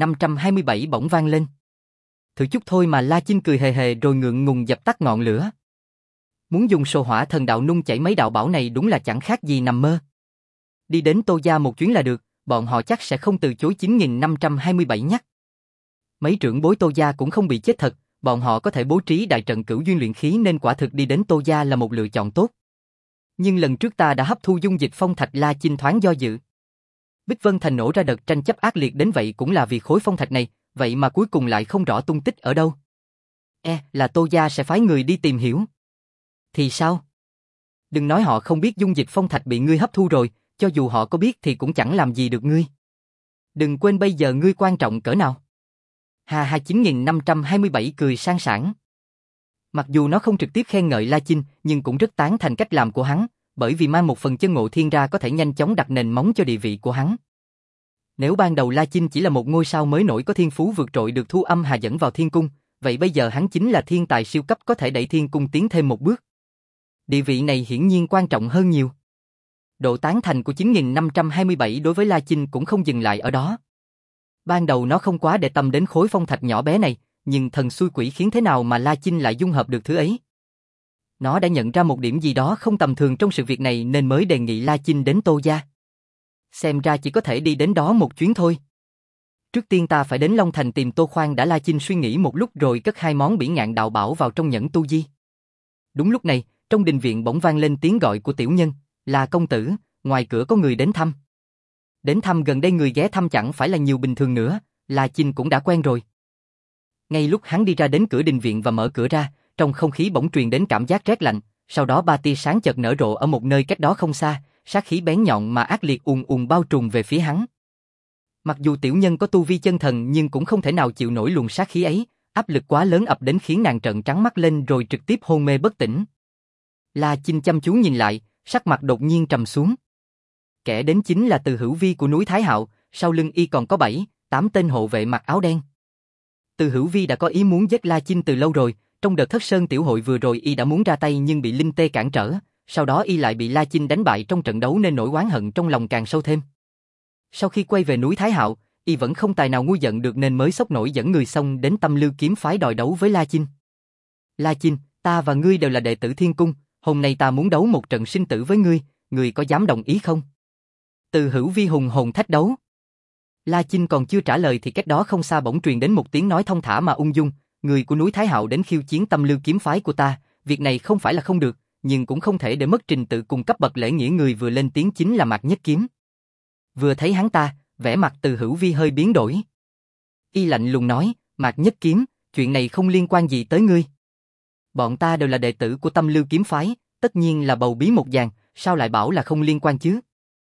9527 bỗng vang lên. Thử chút thôi mà. La Chinh cười hề hề rồi ngượng ngùng dập tắt ngọn lửa. Muốn dùng sồ hỏa thần đạo nung chảy mấy đạo bảo này đúng là chẳng khác gì nằm mơ. Đi đến Tô gia một chuyến là được, bọn họ chắc sẽ không từ chối. 9527 nhắc. Mấy trưởng bối Tô gia cũng không bị chết thật, bọn họ có thể bố trí đại trận cửu duyên luyện khí nên quả thực đi đến Tô gia là một lựa chọn tốt. Nhưng lần trước ta đã hấp thu dung dịch phong thạch. La Chinh thoáng do dự. Bích Vân Thành nổ ra đợt tranh chấp ác liệt đến vậy cũng là vì khối phong thạch này, vậy mà cuối cùng lại không rõ tung tích ở đâu. Là Tô gia sẽ phái người đi tìm hiểu. Thì sao? Đừng nói họ không biết dung dịch phong thạch bị ngươi hấp thu rồi, cho dù họ có biết thì cũng chẳng làm gì được ngươi. Đừng quên bây giờ ngươi quan trọng cỡ nào. Ha 9527 cười sang sảng. Mặc dù nó không trực tiếp khen ngợi La Chinh, nhưng cũng rất tán thành cách làm của hắn, bởi vì mang một phần chân ngộ thiên ra có thể nhanh chóng đặt nền móng cho địa vị của hắn. Nếu ban đầu La Chinh chỉ là một ngôi sao mới nổi có thiên phú vượt trội được Thu Âm Hà dẫn vào thiên cung, vậy bây giờ hắn chính là thiên tài siêu cấp có thể đẩy thiên cung tiến thêm một bước. Địa vị này hiển nhiên quan trọng hơn nhiều. Độ tán thành của 9527 đối với La Chinh cũng không dừng lại ở đó. Ban đầu nó không quá để tâm đến khối phong thạch nhỏ bé này, nhưng thần xui quỷ khiến thế nào mà La Chinh lại dung hợp được thứ ấy. Nó đã nhận ra một điểm gì đó không tầm thường trong sự việc này nên mới đề nghị La Chinh đến Tô gia. Xem ra chỉ có thể đi đến đó một chuyến thôi. Trước tiên ta phải đến Long Thành tìm Tô Khoan đã. La Chinh suy nghĩ một lúc rồi cất hai món bỉ ngạn đạo bảo vào trong nhẫn tu di. Đúng lúc này, trong đình viện bỗng vang lên tiếng gọi của tiểu nhân, là công tử, ngoài cửa có người đến thăm. Đến thăm? Gần đây người ghé thăm chẳng phải là nhiều bình thường nữa, La Chinh cũng đã quen rồi. Ngay lúc hắn đi ra đến cửa đình viện và mở cửa ra, trong không khí bỗng truyền đến cảm giác rét lạnh, sau đó ba tia sáng chợt nở rộ ở một nơi cách đó không xa, sát khí bén nhọn mà ác liệt ùn ùn bao trùm về phía hắn. Mặc dù tiểu nhân có tu vi chân thần nhưng cũng không thể nào chịu nổi luồng sát khí ấy, áp lực quá lớn ập đến khiến nàng trợn trắng mắt lên rồi trực tiếp hôn mê bất tỉnh. La Chinh chăm chú nhìn lại, sắc mặt đột nhiên trầm xuống. Kẻ đến chính là Từ Hữu Vi của núi Thái Hạo, sau lưng y còn có 7-8 tên hộ vệ mặc áo đen. Từ Hữu Vi đã có ý muốn giết La Chinh từ lâu rồi, trong đợt Thất Sơn tiểu hội vừa rồi y đã muốn ra tay nhưng bị Linh Tê cản trở, sau đó y lại bị La Chinh đánh bại trong trận đấu nên nỗi oán hận trong lòng càng sâu thêm. Sau khi quay về núi Thái Hạo, y vẫn không tài nào nguôi giận được nên mới sốc nổi dẫn người xông đến Tâm Lưu kiếm phái đòi đấu với La Chinh. La Chinh, ta và ngươi đều là đệ tử Thiên Cung, hôm nay ta muốn đấu một trận sinh tử với ngươi, ngươi có dám đồng ý không? Từ Hữu Vi hùng hồn thách đấu. La Chinh còn chưa trả lời thì cách đó không xa bỗng truyền đến một tiếng nói thông thả mà ung dung, người của núi Thái Hạo đến khiêu chiến Tâm Lưu kiếm phái của ta, việc này không phải là không được, nhưng cũng không thể để mất trình tự cùng cấp bậc lễ nghĩa. Người vừa lên tiếng chính là Mạc Nhất Kiếm. Vừa thấy hắn ta, vẻ mặt Từ Hữu Vi hơi biến đổi. Y lạnh lùng nói, Mạc Nhất Kiếm, chuyện này không liên quan gì tới ngươi. Bọn ta đều là đệ tử của Tâm Lưu kiếm phái, tất nhiên là bầu bí một dàn, sao lại bảo là không liên quan chứ?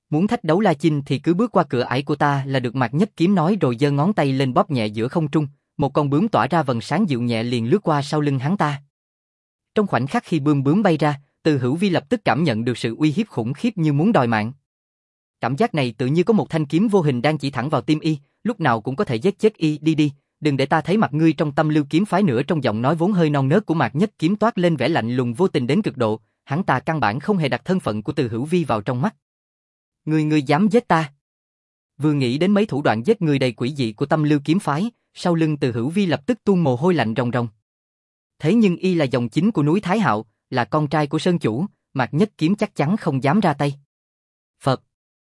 Muốn thách đấu La Chinh thì cứ bước qua cửa ải của ta là được, Mạc Nhất Kiếm nói rồi giơ ngón tay lên bóp nhẹ giữa không trung, một con bướm tỏa ra vầng sáng dịu nhẹ liền lướt qua sau lưng hắn ta. Trong khoảnh khắc khi bướm bay ra, Từ Hữu Vi lập tức cảm nhận được sự uy hiếp khủng khiếp như muốn đòi mạng. Cảm giác này tự như có một thanh kiếm vô hình đang chỉ thẳng vào tim y, lúc nào cũng có thể giết chết y. Đi, đừng để ta thấy mặt ngươi trong Tâm Lưu kiếm phái nữa. Trong giọng nói vốn hơi non nớt của Mạc Nhất Kiếm toát lên vẻ lạnh lùng vô tình đến cực độ, hắn ta căn bản không hề đặt thân phận của Từ Hữu Vi vào trong mắt. Ngươi dám giết ta? Vừa nghĩ đến mấy thủ đoạn giết người đầy quỷ dị của Tâm Lưu kiếm phái, sau lưng Từ Hữu Vi lập tức tuôn mồ hôi lạnh ròng ròng. Thế nhưng y là dòng chính của núi Thái Hạo, là con trai của Sơn chủ, Mạc Nhất Kiếm chắc chắn không dám ra tay. Phật.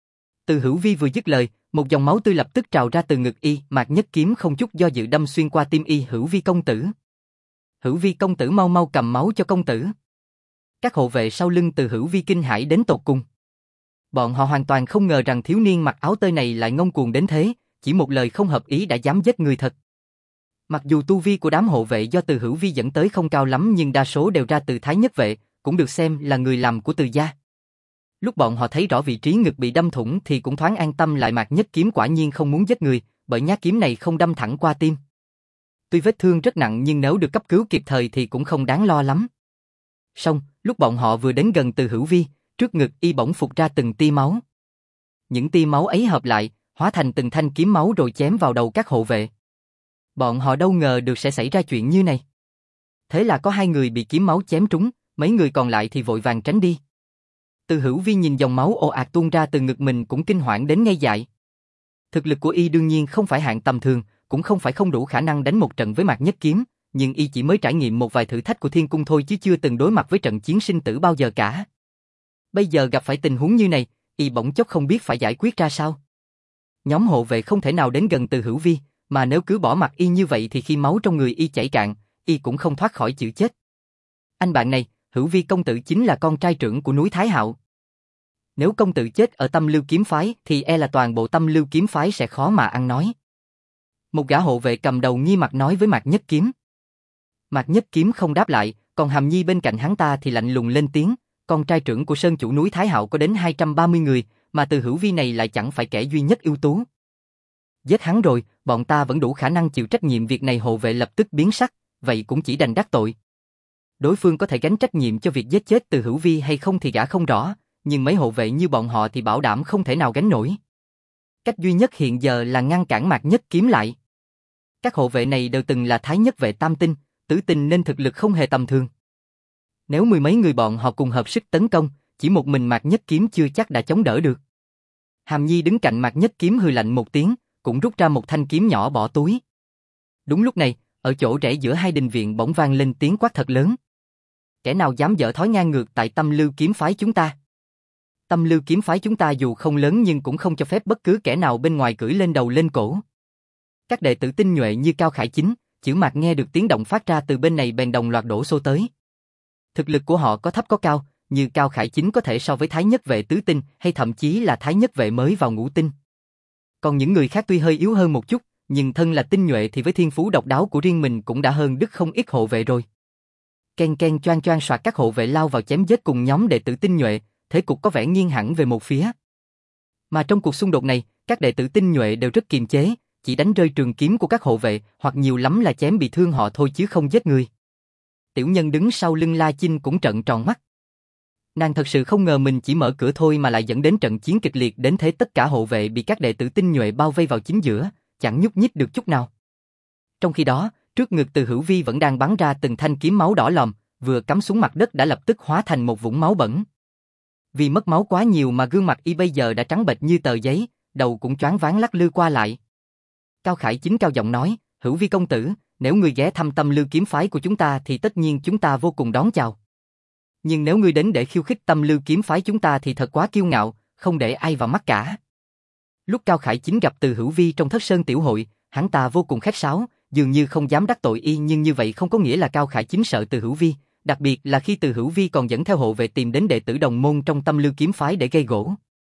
Từ Hữu Vi vừa dứt lời, một dòng máu tươi lập tức trào ra từ ngực y, Mạc Nhất Kiếm không chút do dự đâm xuyên qua tim y. Hữu Vi công tử. Hữu Vi công tử, mau mau cầm máu cho công tử. Các hộ vệ sau lưng Từ Hữu Vi kinh hãi đến tột cùng. Bọn họ hoàn toàn không ngờ rằng thiếu niên mặc áo tơi này lại ngông cuồng đến thế, chỉ một lời không hợp ý đã dám giết người thật. Mặc dù tu vi của đám hộ vệ do Từ Hữu Vi dẫn tới không cao lắm nhưng đa số đều ra từ Thái Nhất vệ, cũng được xem là người làm của Từ gia. Lúc bọn họ thấy rõ vị trí ngực bị đâm thủng thì cũng thoáng an tâm lại. Mạc Nhất Kiếm quả nhiên không muốn giết người, bởi nhát kiếm này không đâm thẳng qua tim. Tuy vết thương rất nặng nhưng nếu được cấp cứu kịp thời thì cũng không đáng lo lắm. Song, lúc bọn họ vừa đến gần Từ Hữu Vi, trước ngực y bỗng phụt ra từng tia máu. Những tia máu ấy hợp lại, hóa thành từng thanh kiếm máu rồi chém vào đầu các hộ vệ. Bọn họ đâu ngờ được sẽ xảy ra chuyện như này. Thế là có 2 người bị kiếm máu chém trúng, mấy người còn lại thì vội vàng tránh đi. Từ Hữu Vi nhìn dòng máu ồ ạt tuôn ra từ ngực mình cũng kinh hoảng đến ngây dại. Thực lực của y đương nhiên không phải hạng tầm thường, cũng không phải không đủ khả năng đánh một trận với Mạc Nhất Kiếm, nhưng y chỉ mới trải nghiệm một vài thử thách của Thiên Cung thôi chứ chưa từng đối mặt với trận chiến sinh tử bao giờ cả. Bây giờ gặp phải tình huống như này, y bỗng chốc không biết phải giải quyết ra sao. Nhóm hộ vệ không thể nào đến gần Từ Hữu Vi, mà nếu cứ bỏ mặc y như vậy thì khi máu trong người y chảy cạn, y cũng không thoát khỏi chữ chết. Anh bạn này, Hữu Vi công tử chính là con trai trưởng của núi Thái Hạo. Nếu công tử chết ở Tâm Lưu kiếm phái thì e là toàn bộ Tâm Lưu kiếm phái sẽ khó mà ăn nói. Một gã hộ vệ cầm đầu nghi mặt nói với Mạc Nhất Kiếm. Mạc Nhất Kiếm không đáp lại, còn Hàm Nhi bên cạnh hắn ta thì lạnh lùng lên tiếng, con trai trưởng của Sơn chủ núi Thái Hạo có đến 230 người, mà Từ Hữu Vi này lại chẳng phải kẻ duy nhất ưu tú. Giết hắn rồi, bọn ta vẫn đủ khả năng chịu trách nhiệm việc này. Hộ vệ lập tức biến sắc, vậy cũng chỉ đành đắc tội. Đối phương có thể gánh trách nhiệm cho việc giết chết Từ Hữu Vi hay không thì gã không rõ, nhưng mấy hộ vệ như bọn họ thì bảo đảm không thể nào gánh nổi. Cách duy nhất hiện giờ là ngăn cản Mạc Nhất Kiếm lại. Các hộ vệ này đều từng là Thái Nhất vệ tam tinh, tử tinh nên thực lực không hề tầm thường. Nếu 10 mấy người bọn họ cùng hợp sức tấn công, chỉ một mình Mạc Nhất Kiếm chưa chắc đã chống đỡ được. Hàm Nhi đứng cạnh Mạc Nhất Kiếm hừ lạnh một tiếng, cũng rút ra một thanh kiếm nhỏ bỏ túi. Đúng lúc này, ở chỗ rẽ giữa hai đình viện bỗng vang lên tiếng quát thật lớn. Kẻ nào dám dở thói ngang ngược tại Tâm Lưu kiếm phái chúng ta? Tâm Lưu kiếm phái chúng ta dù không lớn nhưng cũng không cho phép bất cứ kẻ nào bên ngoài cưỡi lên đầu lên cổ. Các đệ tử tinh nhuệ như Cao Khải Chính, Chữ Mạc nghe được tiếng động phát ra từ bên này bèn đồng loạt đổ xô tới. Thực lực của họ có thấp có cao, như Cao Khải Chính có thể so với Thái Nhất vệ tứ tinh hay thậm chí là Thái Nhất vệ mới vào ngũ tinh. Còn những người khác tuy hơi yếu hơn một chút, nhưng thân là tinh nhuệ thì với thiên phú độc đáo của riêng mình cũng đã hơn đứt không ít hộ vệ rồi. Ken ken choang choang soạt, các hộ vệ lao vào chém giết cùng nhóm đệ tử tinh nhuệ, thế cục có vẻ nghiêng hẳn về một phía. Mà trong cuộc xung đột này, các đệ tử tinh nhuệ đều rất kiềm chế, chỉ đánh rơi trường kiếm của các hộ vệ, hoặc nhiều lắm là chém bị thương họ thôi chứ không giết người. Tiểu Nhân đứng sau lưng La Chinh cũng trợn tròn mắt. Nàng thật sự không ngờ mình chỉ mở cửa thôi mà lại dẫn đến trận chiến kịch liệt đến thế, tất cả hộ vệ bị các đệ tử tinh nhuệ bao vây vào chính giữa, chẳng nhúc nhích được chút nào. Trong khi đó, trước ngực Từ Hữu Vi vẫn đang bắn ra từng thanh kiếm máu đỏ lòm, vừa cắm xuống mặt đất đã lập tức hóa thành một vũng máu bẩn. Vì mất máu quá nhiều mà gương mặt y bây giờ đã trắng bệch như tờ giấy, đầu cũng choáng váng lắc lư qua lại. Cao Khải Chính cao giọng nói, Hữu Vi công tử, nếu ngươi ghé thăm Tâm Lưu kiếm phái của chúng ta thì tất nhiên chúng ta vô cùng đón chào. Nhưng nếu ngươi đến để khiêu khích Tâm Lưu kiếm phái chúng ta thì thật quá kiêu ngạo, không để ai vào mắt cả. Lúc Cao Khải Chính gặp Từ Hữu Vi trong Thất Sơn tiểu hội, hắn ta vô cùng khách sáo, dường như không dám đắc tội y, nhưng như vậy không có nghĩa là Cao Khải Chính sợ Từ Hữu Vi, đặc biệt là khi Từ Hữu Vi còn dẫn theo hộ vệ tìm đến đệ tử đồng môn trong Tâm Lưu kiếm phái để gây gổ.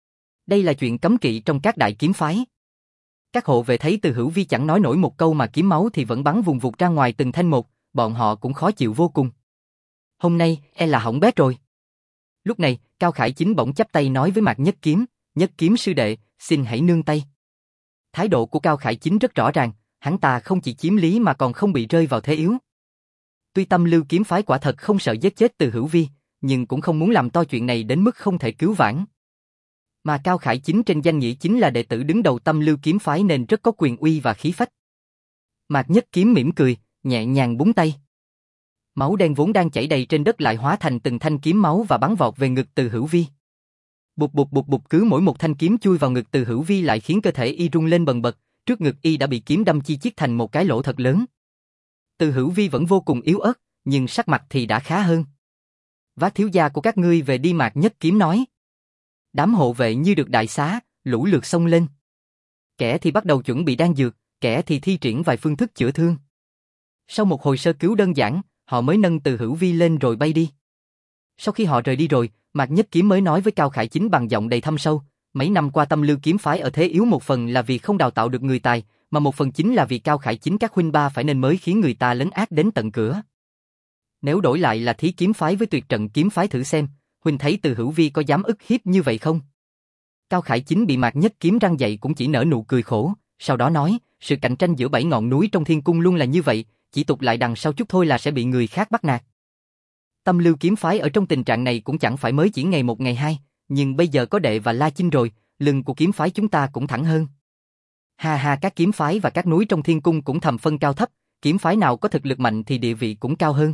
Đây là chuyện cấm kỵ trong các đại kiếm phái. Các hộ vệ thấy Từ Hữu Vi chẳng nói nổi một câu mà kiếm máu thì vẫn bắn vùng vụt ra ngoài từng thanh một, bọn họ cũng khó chịu vô cùng. Hôm nay, e là hỏng bét rồi. Lúc này, Cao Khải Chính bỗng chắp tay nói với Mạc Nhất Kiếm, Nhất kiếm sư đệ, xin hãy nương tay. Thái độ của Cao Khải Chính rất rõ ràng, hắn ta không chỉ chiếm lý mà còn không bị rơi vào thế yếu. Tuy Tâm Lưu kiếm phái quả thật không sợ giết chết Từ Hữu Vi, nhưng cũng không muốn làm to chuyện này đến mức không thể cứu vãn. Mà Cao Khải Chính trên danh nghĩa chính là đệ tử đứng đầu Tâm Lưu kiếm phái nên rất có quyền uy và khí phách. Mạc Nhất Kiếm mỉm cười, nhẹ nhàng búng tay. Máu đen vốn đang chảy đầy trên đất lại hóa thành từng thanh kiếm máu và bắn vọt về ngực Từ Hữu Vi. Bụp bụp bụp bụp, cứ mỗi một thanh kiếm chui vào ngực Từ Hữu Vi lại khiến cơ thể y rung lên bần bật, trước ngực y đã bị kiếm đâm chi chít thành một cái lỗ thật lớn. Từ Hữu Vi vẫn vô cùng yếu ớt, nhưng sắc mặt thì đã khá hơn. Vác thiếu gia của các ngươi về đi, Mạc Nhất Kiếm nói. Đám hộ vệ như được đại xá, lũ lượt xông lên. Kẻ thì bắt đầu chuẩn bị đan dược, kẻ thì thi triển vài phương thức chữa thương. Sau một hồi sơ cứu đơn giản, họ mới nâng Từ Hữu Vi lên rồi bay đi. Sau khi họ rời đi rồi, Mạc Nhất Kiếm mới nói với Cao Khải Chính bằng giọng đầy thâm sâu, mấy năm qua Tâm Lưu kiếm phái ở thế yếu, một phần là vì không đào tạo được người tài, mà một phần chính là vì Cao Khải Chính các huynh ba phải nên mới khiến người ta lấn át đến tận cửa. Nếu đổi lại là Thí kiếm phái với Tuyệt Trận kiếm phái thử xem, huynh thấy Từ Hữu Vi có dám ức hiếp như vậy không? Cao Khải Chính bị Mạc Nhất Kiếm răng dậy cũng chỉ nở nụ cười khổ, sau đó nói, sự cạnh tranh giữa 7 ngọn núi trong thiên cung luôn là như vậy, chỉ tụt lại đằng sau chút thôi là sẽ bị người khác bắt nạt. Tâm Lưu kiếm phái ở trong tình trạng này cũng chẳng phải mới chỉ ngày một ngày hai, nhưng bây giờ có đệ và La Chinh rồi, lưng của kiếm phái chúng ta cũng thẳng hơn. Ha ha, các kiếm phái và các núi trong thiên cung cũng thầm phân cao thấp, kiếm phái nào có thực lực mạnh thì địa vị cũng cao hơn.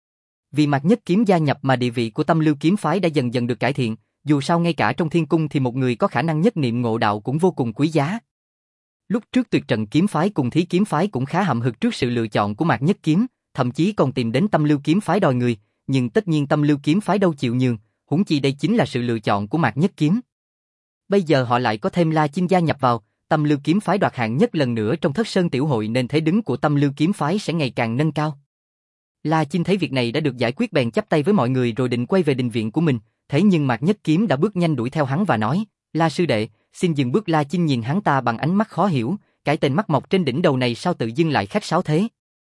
Vì Mạc Nhất Kiếm gia nhập mà địa vị của Tâm Lưu kiếm phái đã dần dần được cải thiện, dù sao ngay cả trong thiên cung thì một người có khả năng nhất niệm ngộ đạo cũng vô cùng quý giá. Lúc trước Tuyệt Trận kiếm phái cùng Thí kiếm phái cũng khá hậm hực trước sự lựa chọn của Mạc Nhất Kiếm, thậm chí còn tìm đến Tâm Lưu kiếm phái đòi người, nhưng tất nhiên Tâm Lưu kiếm phái đâu chịu nhường, huống chi đây chính là sự lựa chọn của Mạc Nhất Kiếm. Bây giờ họ lại có thêm La Chinh gia nhập vào, Tâm Lưu kiếm phái đoạt hạng nhất lần nữa trong Thất Sơn tiểu hội nên thế đứng của Tâm Lưu kiếm phái sẽ ngày càng nâng cao. La Chinh thấy việc này đã được giải quyết bèn chắp tay với mọi người rồi định quay về đình viện của mình, thế nhưng Mạc Nhất Kiếm đã bước nhanh đuổi theo hắn và nói, La sư đệ, xin dừng bước. La Chinh nhìn hắn ta bằng ánh mắt khó hiểu, cái tên mắt mọc trên đỉnh đầu này sao tự dưng lại khách sáo thế?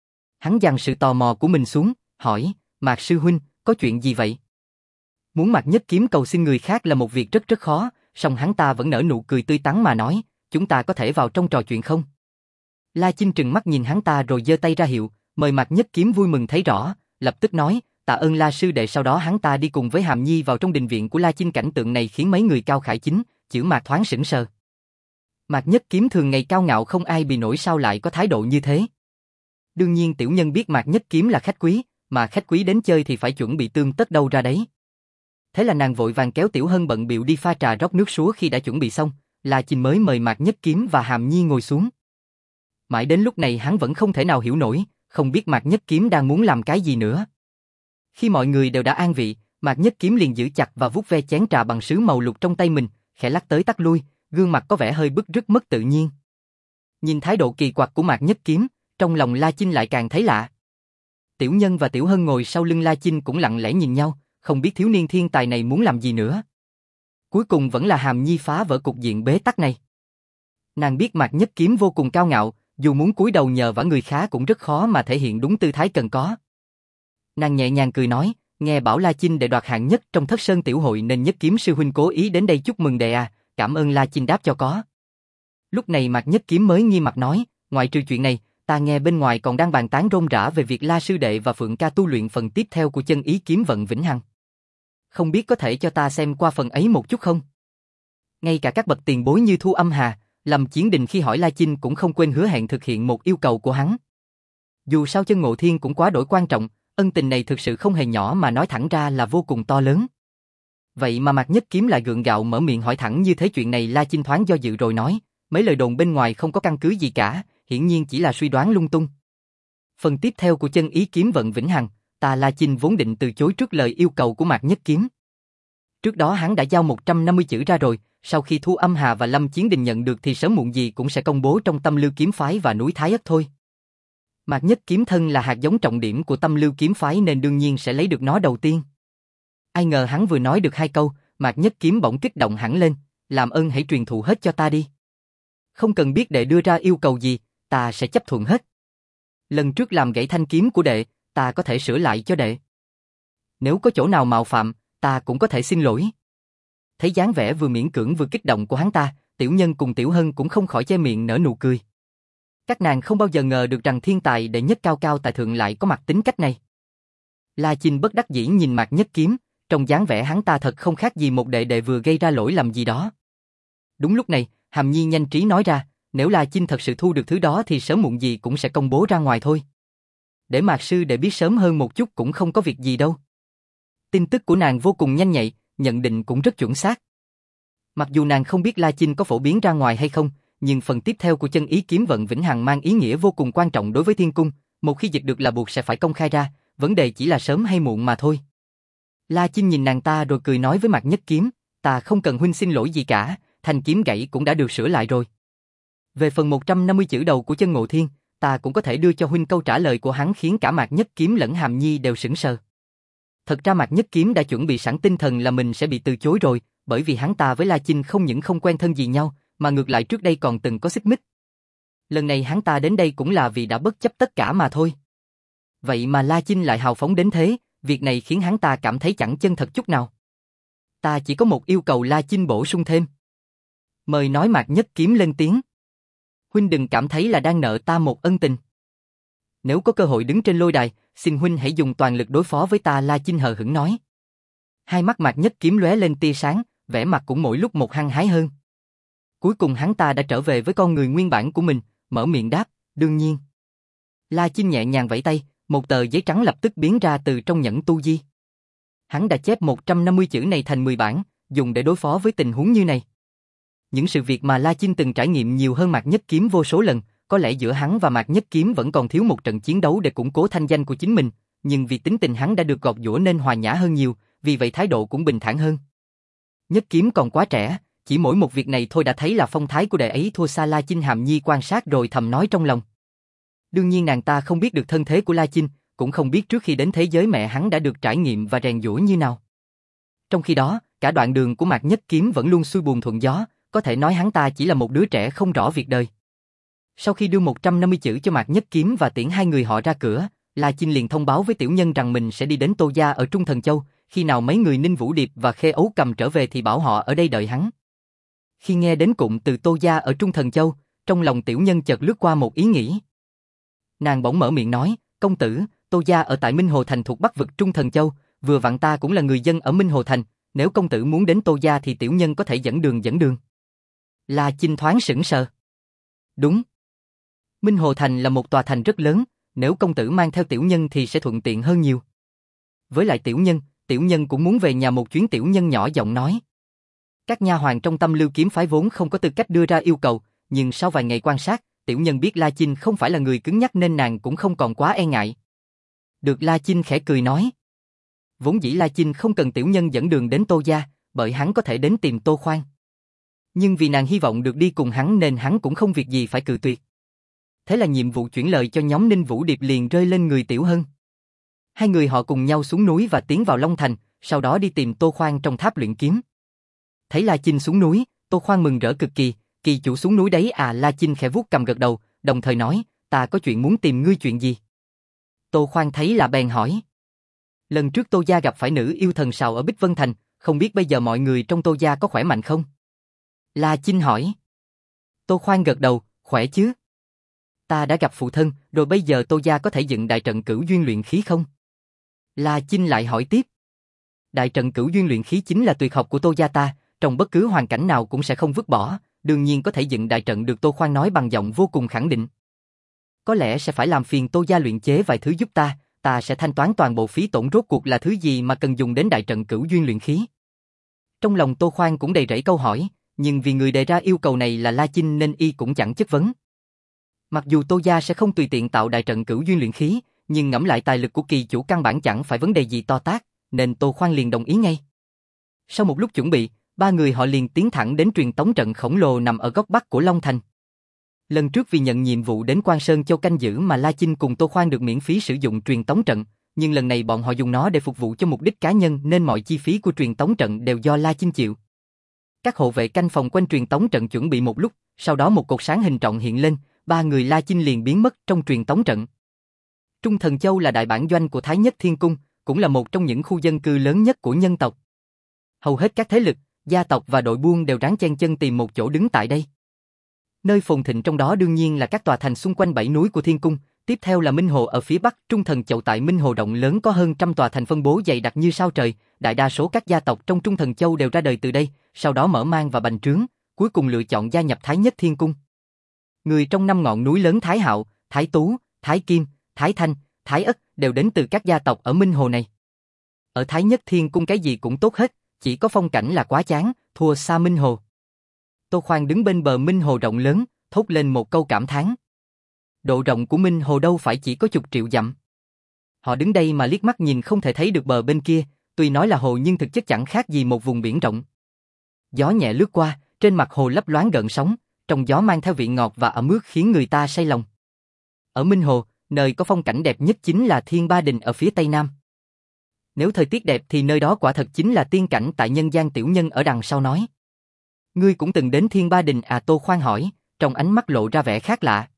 Hắn dằn sự tò mò của mình xuống, hỏi, Mạc sư huynh, có chuyện gì vậy? Muốn Mạc Nhất Kiếm cầu xin người khác là một việc rất rất khó, song hắn ta vẫn nở nụ cười tươi tắn mà nói, chúng ta có thể vào trong trò chuyện không? La Chinh trừng mắt nhìn hắn ta rồi giơ tay ra hiệu, mời Mạc Nhất Kiếm vui mừng thấy rõ, lập tức nói, tạ ơn La sư đệ. Sau đó hắn ta đi cùng với Hàm Nhi vào trong đình viện của La Chinh. Cảnh tượng này khiến mấy người Cao Khải Chính, chữ Mạc thoáng sững sờ. Mạc Nhất Kiếm thường ngày cao ngạo không ai bị nổi sao lại có thái độ như thế? Đương nhiên tiểu nhân biết Mạc Nhất Kiếm là khách quý, mà khách quý đến chơi thì phải chuẩn bị tương tất đâu ra đấy. Thế là nàng vội vàng kéo Tiểu Hân bận bịu đi pha trà rót nước suối. Khi đã chuẩn bị xong, La Chinh mới mời Mạc Nhất Kiếm và Hàm Nhi ngồi xuống. Mãi đến lúc này hắn vẫn không thể nào hiểu nổi, không biết Mạc Nhất Kiếm đang muốn làm cái gì nữa. Khi mọi người đều đã an vị, Mạc Nhất Kiếm liền giữ chặt và vuốt ve chén trà bằng sứ màu lục trong tay mình, khẽ lắc tới tắc lui, gương mặt có vẻ hơi bứt rứt mất tự nhiên. Nhìn thái độ kỳ quặc của Mạc Nhất Kiếm, trong lòng La Chinh lại càng thấy lạ. Tiểu Nhân và Tiểu Hân ngồi sau lưng La Chinh cũng lặng lẽ nhìn nhau, không biết thiếu niên thiên tài này muốn làm gì nữa. Cuối cùng vẫn là Hàm Nhi phá vỡ cục diện bế tắc này. Nàng biết Mạc Nhất Kiếm vô cùng cao ngạo, dù muốn cúi đầu nhờ vả người khác cũng rất khó mà thể hiện đúng tư thái cần có. Nàng nhẹ nhàng cười nói, nghe bảo La Chinh đệ đoạt hạng nhất trong Thất Sơn tiểu hội nên Nhất Kiếm sư huynh cố ý đến đây chúc mừng đệ à, cảm ơn. La Chinh đáp cho có. Lúc này Mạc Nhất Kiếm mới nghiêm mặt nói, ngoại trừ chuyện này, ta nghe bên ngoài còn đang bàn tán rôm rả về việc La sư đệ và Phượng ca tu luyện phần tiếp theo của chân ý kiếm vận vĩnh hằng. Không biết có thể cho ta xem qua phần ấy một chút không? Ngay cả các bậc tiền bối như Thu Âm Hà, Lâm Chiến Đình khi hỏi La Chinh cũng không quên hứa hẹn thực hiện một yêu cầu của hắn. Dù sao chân Ngộ Thiên cũng quá đổi quan trọng, ân tình này thực sự không hề nhỏ mà nói thẳng ra là vô cùng to lớn. Vậy mà Mạc Nhất Kiếm lại gượng gạo mở miệng hỏi thẳng như thế chuyện này. La Chinh thoáng do dự rồi nói, mấy lời đồn bên ngoài không có căn cứ gì cả, hiển nhiên chỉ là suy đoán lung tung. Phần tiếp theo của chân ý kiếm vận vĩnh hằng, ta La Chinh vốn định từ chối trước lời yêu cầu của Mạc Nhất Kiếm. Trước đó hắn đã giao 150 chữ ra rồi, sau khi Thu Âm Hà và Lâm Chiến Đình nhận được thì sớm muộn gì cũng sẽ công bố trong Tâm Lưu kiếm phái và núi Thái Ất thôi. Mạc Nhất Kiếm thân là hạt giống trọng điểm của Tâm Lưu kiếm phái nên đương nhiên sẽ lấy được nó đầu tiên. Ai ngờ hắn vừa nói được 2 câu, Mạc Nhất Kiếm bỗng kích động hẳn lên, làm ơn hãy truyền thụ hết cho ta đi. Không cần biết đệ đưa ra yêu cầu gì, ta sẽ chấp thuận hết. Lần trước làm gãy thanh kiếm của đệ, ta có thể sửa lại cho đệ. Nếu có chỗ nào mạo phạm, ta cũng có thể xin lỗi. Thấy dáng vẻ vừa miễn cưỡng vừa kích động của hắn ta, Tiểu Nhân cùng Tiểu Hân cũng không khỏi che miệng nở nụ cười. Các nàng không bao giờ ngờ được rằng thiên tài đệ nhất cao cao tại thượng lại có mặt tính cách này. La Chinh bất đắc dĩ nhìn Mạc Nhất Kiếm, trong dáng vẻ hắn ta thật không khác gì một đệ đệ vừa gây ra lỗi lầm gì đó. Đúng lúc này, Hàm Nhi nhanh trí nói ra, nếu La Chinh thật sự thu được thứ đó thì sớm muộn gì cũng sẽ công bố ra ngoài thôi. Để Mạc sư đệ biết sớm hơn một chút cũng không có việc gì đâu. Tin tức của nàng vô cùng nhanh nhạy, nhận định cũng rất chuẩn xác. Mặc dù nàng không biết La Chinh có phổ biến ra ngoài hay không, nhưng phần tiếp theo của chân ý kiếm vận vĩnh hằng mang ý nghĩa vô cùng quan trọng đối với thiên cung, một khi dịch được là buộc sẽ phải công khai ra, vấn đề chỉ là sớm hay muộn mà thôi. La Chinh nhìn nàng ta rồi cười nói với Mạc Nhất Kiếm, ta không cần huynh xin lỗi gì cả, thanh kiếm gãy cũng đã được sửa lại rồi. Về phần 150 chữ đầu của chân Ngộ Thiên, ta cũng có thể đưa cho huynh. Câu trả lời của hắn khiến cả Mạc Nhất Kiếm lẫn Hàm Nhi đều sững sờ. Thật ra Mạc Nhất Kiếm đã chuẩn bị sẵn tinh thần là mình sẽ bị từ chối rồi, bởi vì hắn ta với La Chinh không những không quen thân gì nhau, mà ngược lại trước đây còn từng có xích mích. Lần này hắn ta đến đây cũng là vì đã bất chấp tất cả mà thôi. Vậy mà La Chinh lại hào phóng đến thế, việc này khiến hắn ta cảm thấy chẳng chân thật chút nào. Ta chỉ có một yêu cầu. La Chinh bổ sung thêm. Mời nói. Mạc Nhất Kiếm lên tiếng. Huynh đừng cảm thấy là đang nợ ta một ân tình. Nếu có cơ hội đứng trên lôi đài, xin huynh hãy dùng toàn lực đối phó với ta. La Chinh hờ hững nói. Hai mắt Mạc Nhất Kiếm lóe lên tia sáng, vẻ mặt cũng mỗi lúc một hăng hái hơn. Cuối cùng hắn ta đã trở về với con người nguyên bản của mình, mở miệng đáp, đương nhiên. La Chinh nhẹ nhàng vẫy tay, một tờ giấy trắng lập tức biến ra từ trong nhẫn tu di. Hắn đã chép 150 chữ này thành 10 bản, dùng để đối phó với tình huống như này. Những sự việc mà La Chinh từng trải nghiệm nhiều hơn Mạc Nhất Kiếm vô số lần, có lẽ giữa hắn và Mạc Nhất Kiếm vẫn còn thiếu một trận chiến đấu để củng cố thanh danh của chính mình, nhưng vì tính tình hắn đã được gọt giũa nên hòa nhã hơn nhiều, vì vậy thái độ cũng bình thản hơn. Nhất Kiếm còn quá trẻ, chỉ mỗi một việc này thôi đã thấy là phong thái của đệ ấy thua xa La Chinh. Hàm Nhi quan sát rồi thầm nói trong lòng. Đương nhiên nàng ta không biết được thân thế của La Chinh, cũng không biết trước khi đến thế giới mẹ hắn đã được trải nghiệm và rèn giũa như nào. Trong khi đó, cả đoạn đường của Mạc Nhất Kiếm vẫn luôn xuôi buồm thuận gió, có thể nói hắn ta chỉ là một đứa trẻ không rõ việc đời. Sau khi đưa 150 chữ cho Mạc Nhất Kiếm và tiễn hai người họ ra cửa, La Chinh liền thông báo với Tiểu Nhân rằng mình sẽ đi đến Tô Gia ở Trung Thần Châu, khi nào mấy người Ninh Vũ Điệp và Khê Ấu Cầm trở về thì bảo họ ở đây đợi hắn. Khi nghe đến cụm từ Tô Gia ở Trung Thần Châu, trong lòng Tiểu Nhân chợt lướt qua một ý nghĩ. Nàng bỗng mở miệng nói, công tử, Tô Gia ở tại Minh Hồ Thành thuộc Bắc vực Trung Thần Châu, vừa vặn ta cũng là người dân ở Minh Hồ Thành, nếu công tử muốn đến Tô Gia thì Tiểu Nhân có thể dẫn đường. La Chinh thoáng sững sờ. Đúng. Minh Hồ Thành là một tòa thành rất lớn, nếu công tử mang theo Tiểu Nhân thì sẽ thuận tiện hơn nhiều. Với lại Tiểu Nhân cũng muốn về nhà một chuyến. Tiểu Nhân nhỏ giọng nói. Các nha hoàn trong Tâm Lưu Kiếm phái vốn không có tư cách đưa ra yêu cầu, nhưng sau vài ngày quan sát, Tiểu Nhân biết La Chinh không phải là người cứng nhắc nên nàng cũng không còn quá e ngại. Được. La Chinh khẽ cười nói. Vốn dĩ La Chinh không cần Tiểu Nhân dẫn đường đến Tô Gia, bởi hắn có thể đến tìm Tô Khoan. Nhưng vì nàng hy vọng được đi cùng hắn nên hắn cũng không việc gì phải cự tuyệt. Thế là nhiệm vụ chuyển lời cho nhóm Ninh Vũ Điệp liền rơi lên người Tiểu Hân. Hai người họ cùng nhau xuống núi và tiến vào Long Thành, sau đó đi tìm Tô Khoan trong tháp luyện kiếm. Thấy La Chinh xuống núi, Tô Khoan mừng rỡ cực kỳ, kỳ chủ xuống núi đấy à. La Chinh khẽ vuốt cầm gật đầu, đồng thời nói, ta có chuyện muốn tìm ngươi. Chuyện gì? Tô Khoan thấy là bèn hỏi. Lần trước Tô Gia gặp phải nữ yêu thần sào ở Bích Vân Thành, không biết bây giờ mọi người trong Tô Gia có khỏe mạnh không? La Chinh hỏi. Tô Khoan gật đầu, khỏe chứ. Ta đã gặp phụ thân, rồi bây giờ Tô Gia có thể dựng đại trận Cửu Duyên luyện khí không? La Chinh lại hỏi tiếp. Đại trận Cửu Duyên luyện khí chính là tuyệt học của Tô Gia ta, trong bất cứ hoàn cảnh nào cũng sẽ không vứt bỏ, đương nhiên có thể dựng đại trận được. Tô Khoan nói bằng giọng vô cùng khẳng định. Có lẽ sẽ phải làm phiền Tô Gia luyện chế vài thứ giúp ta sẽ thanh toán toàn bộ phí tổn. Rốt cuộc là thứ gì mà cần dùng đến đại trận Cửu Duyên luyện khí? Trong lòng Tô Khoan cũng đầy rẫy câu hỏi, nhưng vì người đề ra yêu cầu này là La Chinh nên y cũng chẳng chất vấn. Mặc dù Tô Gia sẽ không tùy tiện tạo đại trận Cửu Duyên luyện khí, nhưng ngẫm lại tài lực của kỳ chủ căn bản chẳng phải vấn đề gì to tát, nên Tô Khoan liền đồng ý ngay. Sau một lúc chuẩn bị, ba người họ liền tiến thẳng đến truyền tống trận khổng lồ nằm ở góc bắc của Long Thành. Lần trước vì nhận nhiệm vụ đến Quan Sơn Châu canh giữ mà La Chinh cùng Tô Khoan được miễn phí sử dụng truyền tống trận, nhưng lần này bọn họ dùng nó để phục vụ cho mục đích cá nhân nên mọi chi phí của truyền tống trận đều do La Chinh chịu. Các hộ vệ canh phòng quanh truyền tống trận chuẩn bị một lúc, sau đó một cột sáng hình tròn hiện lên, ba người La Chinh liền biến mất trong truyền tống trận. Trung Thần Châu là đại bản doanh của Thái Nhất Thiên Cung, cũng là một trong những khu dân cư lớn nhất của nhân tộc. Hầu hết các thế lực, gia tộc và đội buôn đều ráng chen chân tìm một chỗ đứng tại đây. Nơi phồn thịnh trong đó đương nhiên là các tòa thành xung quanh 7 núi của Thiên Cung, tiếp theo là Minh Hồ ở phía bắc, Trung Thần Châu tại Minh Hồ rộng lớn có hơn trăm tòa thành phân bố dày đặc như sao trời, đại đa số các gia tộc trong Trung Thần Châu đều ra đời từ đây, sau đó mở mang và bành trướng, cuối cùng lựa chọn gia nhập Thái Nhất Thiên Cung. Người trong 5 ngọn núi lớn Thái Hạo, Thái Tú, Thái Kim, Thái Thanh, Thái Ất đều đến từ các gia tộc ở Minh Hồ này. Ở Thái Nhất Thiên Cung cái gì cũng tốt hết, chỉ có phong cảnh là quá chán, thua xa Minh Hồ. Tô Khoan đứng bên bờ Minh Hồ rộng lớn, thốt lên một câu cảm thán. Độ rộng của Minh Hồ đâu phải chỉ có chục triệu dặm. Họ đứng đây mà liếc mắt nhìn không thể thấy được bờ bên kia, tuy nói là hồ nhưng thực chất chẳng khác gì một vùng biển rộng. Gió nhẹ lướt qua, trên mặt hồ lấp loáng gợn sóng, trong gió mang theo vị ngọt và ẩm ướt khiến người ta say lòng. Ở Minh Hồ, nơi có phong cảnh đẹp nhất chính là Thiên Ba Đình ở phía tây nam. Nếu thời tiết đẹp thì nơi đó quả thật chính là tiên cảnh tại nhân gian. Tiểu Nhân ở đằng sau nói. Ngươi cũng từng đến Thiên Ba Đình à? Tô Khoan hỏi, trong ánh mắt lộ ra vẻ khác lạ.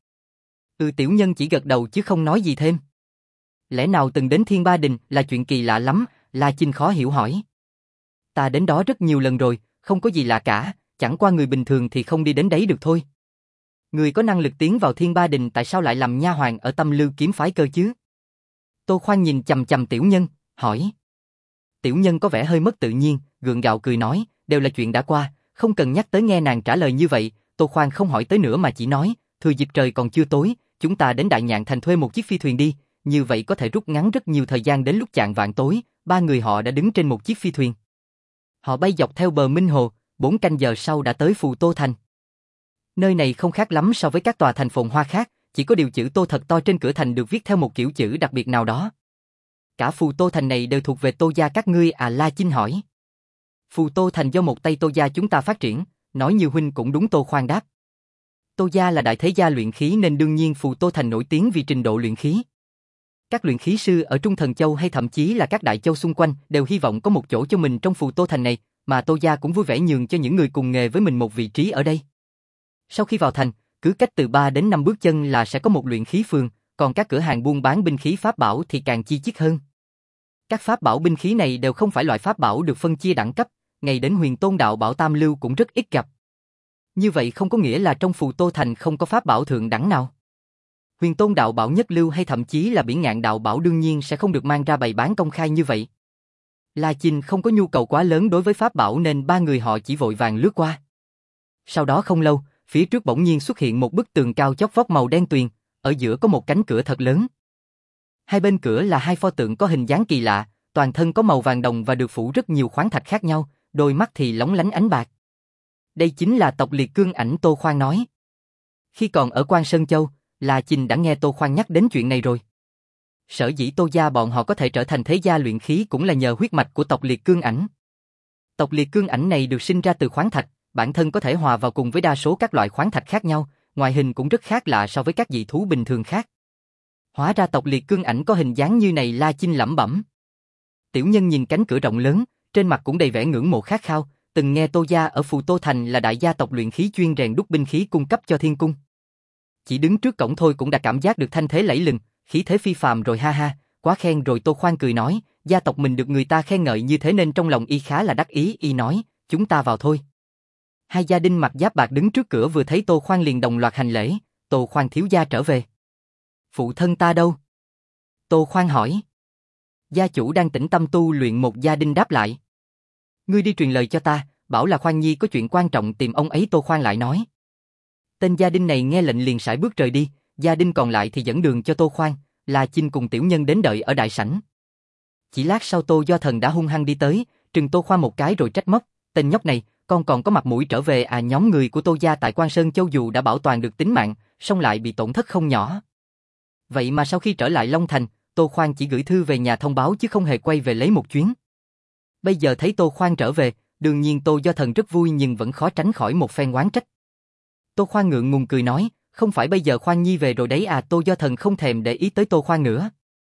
Tiểu Nhân chỉ gật đầu chứ không nói gì thêm. Lẽ nào từng đến Thiên Ba Đình là chuyện kỳ lạ lắm? La Chinh khó hiểu hỏi. Ta đến đó rất nhiều lần rồi, không có gì lạ cả, chẳng qua người bình thường thì không đi đến đấy được thôi. Người có năng lực tiến vào Thiên Ba Đình tại sao lại làm nha hoàn ở Tâm Lưu kiếm phái cơ chứ? Tô Khoan nhìn chằm chằm Tiểu Nhân, hỏi. Tiểu Nhân có vẻ hơi mất tự nhiên, gượng gạo cười nói, đều là chuyện đã qua, không cần nhắc tới. Nghe nàng trả lời như vậy, Tô Khoan không hỏi tới nữa mà chỉ nói, thừa dịp trời còn chưa tối, chúng ta đến Đại Nhạn Thành thuê một chiếc phi thuyền đi, như vậy có thể rút ngắn rất nhiều thời gian. Đến lúc chạng vạng tối, ba người họ đã đứng trên một chiếc phi thuyền. Họ bay dọc theo bờ Minh Hồ, 4 canh giờ sau đã tới Phù Tô Thành. Nơi này không khác lắm so với các tòa thành phồn hoa khác, chỉ có điều chữ Tô thật to trên cửa thành được viết theo một kiểu chữ đặc biệt nào đó. Cả Phù Tô Thành này đều thuộc về Tô gia các ngươi à? La Chinh hỏi. Phù Tô Thành do một tay Tô gia chúng ta phát triển, nói như huynh cũng đúng. Tô Khoan đáp. Tô gia là đại thế gia luyện khí nên đương nhiên Phù Tô Thành nổi tiếng vì trình độ luyện khí. Các luyện khí sư ở Trung Thần Châu hay thậm chí là các đại châu xung quanh đều hy vọng có một chỗ cho mình trong Phù Tô Thành này, mà Tô gia cũng vui vẻ nhường cho những người cùng nghề với mình một vị trí ở đây. Sau khi vào thành, cứ cách từ 3 đến 5 bước chân là sẽ có một luyện khí phường, còn các cửa hàng buôn bán binh khí pháp bảo thì càng chi chít hơn. Các pháp bảo binh khí này đều không phải loại pháp bảo được phân chia đẳng cấp, ngay đến Huyền Tôn Đạo Bảo Tam Lưu cũng rất ít gặp. Như vậy không có nghĩa là trong Phù Tô Thành không có pháp bảo thượng đẳng nào. Huyền Tôn Đạo Bảo Nhất Lưu hay thậm chí là Bỉ Ngạn Đạo Bảo đương nhiên sẽ không được mang ra bày bán công khai như vậy. La Chinh không có nhu cầu quá lớn đối với pháp bảo nên ba người họ chỉ vội vàng lướt qua. Sau đó không lâu, phía trước bỗng nhiên xuất hiện một bức tường cao chót vót màu đen tuyền, ở giữa có một cánh cửa thật lớn. Hai bên cửa là hai pho tượng có hình dáng kỳ lạ, toàn thân có màu vàng đồng và được phủ rất nhiều khoáng thạch khác nhau, đôi mắt thì lóng lánh ánh bạc. Đây chính là tộc Liệt Cương Ảnh. Tô Khoan nói. Khi còn ở Quan Sơn Châu, La Chinh đã nghe Tô Khoan nhắc đến chuyện này rồi. Sở dĩ Tô gia bọn họ có thể trở thành thế gia luyện khí cũng là nhờ huyết mạch của tộc Liệt Cương Ảnh. Tộc Liệt Cương Ảnh này được sinh ra từ khoáng thạch, bản thân có thể hòa vào cùng với đa số các loại khoáng thạch khác nhau, ngoại hình cũng rất khác lạ so với các dị thú bình thường khác. Hóa ra tộc Liệt Cương Ảnh có hình dáng như này. La Chinh lẩm bẩm. Tiểu Nhân nhìn cánh cửa rộng lớn, trên mặt cũng đầy vẻ ngưỡng mộ khát khao, từng nghe Tô gia ở Phù Tô Thành là đại gia tộc luyện khí chuyên rèn đúc binh khí cung cấp cho Thiên Cung. Chỉ đứng trước cổng thôi cũng đã cảm giác được thanh thế lẫy lừng, khí thế phi phàm rồi. Ha ha, quá khen rồi. Tô Khoan cười nói, gia tộc mình được người ta khen ngợi như thế nên trong lòng y khá là đắc ý. Y nói, chúng ta vào thôi. Hai gia đình mặc giáp bạc đứng trước cửa vừa thấy Tô Khoan liền đồng loạt hành lễ. Tô Khoan thiếu gia trở về. Phụ thân ta đâu? Tô Khoan hỏi. Gia chủ đang tĩnh tâm tu luyện. Một gia đình đáp lại. Ngươi đi truyền lời cho ta, bảo là Khoan Nhi có chuyện quan trọng tìm ông ấy. Tô Khoan lại nói. Tên gia đình này nghe lệnh liền sải bước rời đi, gia đình còn lại thì dẫn đường cho Tô Khoan, La Chinh cùng Tiểu Nhân đến đợi ở đại sảnh. Chỉ lát sau Tô Do Thần đã hung hăng đi tới, trừng Tô Khoan một cái rồi trách móc, tên nhóc này, con còn có mặt mũi trở về à? Nhóm người của Tô gia tại Quan Sơn Châu dù đã bảo toàn được tính mạng, song lại bị tổn thất không nhỏ. Vậy mà sau khi trở lại Long Thành, Tô Khoan chỉ gửi thư về nhà thông báo chứ không hề quay về lấy một chuyến. Bây giờ thấy Tô Khoan trở về, đương nhiên Tô Do Thần rất vui nhưng vẫn khó tránh khỏi một phen oán trách. Tô Khoan ngượng ngùng cười nói, không phải bây giờ Khoan Nhi về rồi đấy à? Tô Do Thần không thèm để ý tới Tô Khoan nữa.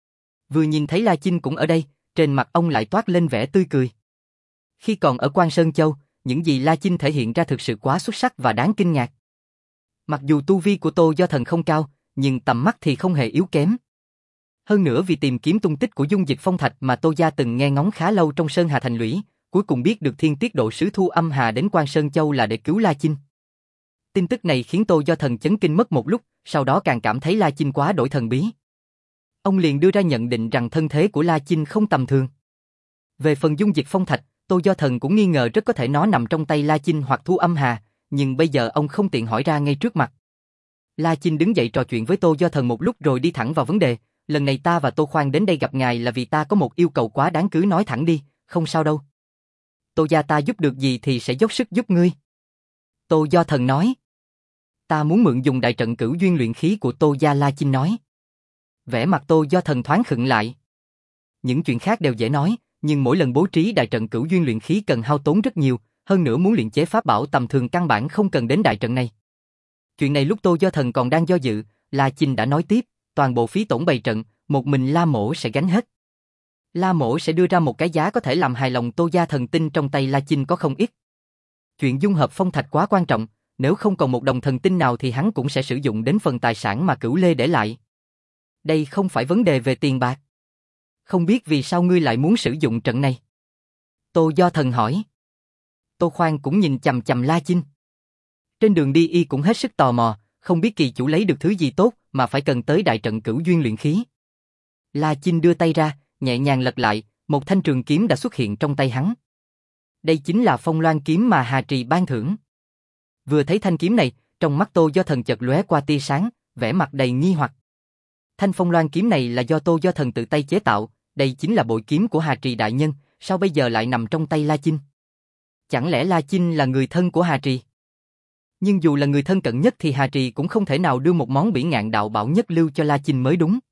Vừa nhìn thấy La Chinh cũng ở đây, trên mặt ông lại toát lên vẻ tươi cười. Khi còn ở Quan Sơn Châu, những gì La Chinh thể hiện ra thực sự quá xuất sắc và đáng kinh ngạc. Mặc dù tu vi của Tô Do Thần không cao, nhưng tầm mắt thì không hề yếu kém. Hơn nữa vì tìm kiếm tung tích của dung dịch phong thạch mà Tô gia từng nghe ngóng khá lâu trong Sơn Hà Thành Lũy, cuối cùng biết được Thiên Tiết Độ sứ Thu Âm Hà đến Quan Sơn Châu là để cứu La Chinh. Tin tức này khiến Tô Do Thần chấn kinh mất một lúc, sau đó càng cảm thấy La Chinh quá đổi thần bí. Ông liền đưa ra nhận định rằng thân thế của La Chinh không tầm thường. Về phần dung dịch phong thạch, Tô Do Thần cũng nghi ngờ rất có thể nó nằm trong tay La Chinh hoặc Thu Âm Hà, nhưng bây giờ ông không tiện hỏi ra ngay trước mặt. La Chinh đứng dậy trò chuyện với Tô Do Thần một lúc rồi đi thẳng vào vấn đề. Lần này ta và Tô Khoan đến đây gặp ngài là vì ta có một yêu cầu quá đáng, cứ nói thẳng đi, không sao đâu. Tô gia ta giúp được gì thì sẽ dốc sức giúp ngươi. Tô Do Thần nói. Ta muốn mượn dùng đại trận Cửu Duyên luyện khí của Tô gia. La Chinh nói. Vẻ mặt Tô Do Thần thoáng khựng lại. Những chuyện khác đều dễ nói, nhưng mỗi lần bố trí đại trận Cửu Duyên luyện khí cần hao tốn rất nhiều, hơn nữa muốn luyện chế pháp bảo tầm thường căn bản không cần đến đại trận này. Chuyện này lúc Tô Do Thần còn đang do dự, La Chinh đã nói tiếp, toàn bộ phí tổn bày trận, một mình La Mỗ sẽ gánh hết. La Mỗ sẽ đưa ra một cái giá có thể làm hài lòng Tô gia. Thần tinh trong tay La Chinh có không ít. Chuyện dung hợp phong thạch quá quan trọng, nếu không còn một đồng thần tinh nào thì hắn cũng sẽ sử dụng đến phần tài sản mà Cửu Lê để lại. Đây không phải vấn đề về tiền bạc. Không biết vì sao ngươi lại muốn sử dụng trận này? Tô Do Thần hỏi. Tô Khoan cũng nhìn chằm chằm La Chinh. Trên đường đi y cũng hết sức tò mò, không biết kỳ chủ lấy được thứ gì tốt mà phải cần tới đại trận Cửu Duyên luyện khí. La Chinh đưa tay ra, nhẹ nhàng lật lại, một thanh trường kiếm đã xuất hiện trong tay hắn. Đây chính là Phong Loan kiếm mà Hà Trì ban thưởng. Vừa thấy thanh kiếm này, trong mắt Tô Do Thần chợt lóe qua tia sáng, vẻ mặt đầy nghi hoặc. Thanh Phong Loan kiếm này là do Tô Do Thần tự tay chế tạo, đây chính là bội kiếm của Hà Trì đại nhân, sao bây giờ lại nằm trong tay La Chinh? Chẳng lẽ La Chinh là người thân của Hà Trì? Nhưng dù là người thân cận nhất thì Hà Trì cũng không thể nào đưa một món bỉ ngạn đạo bảo nhất lưu cho La Chinh mới đúng.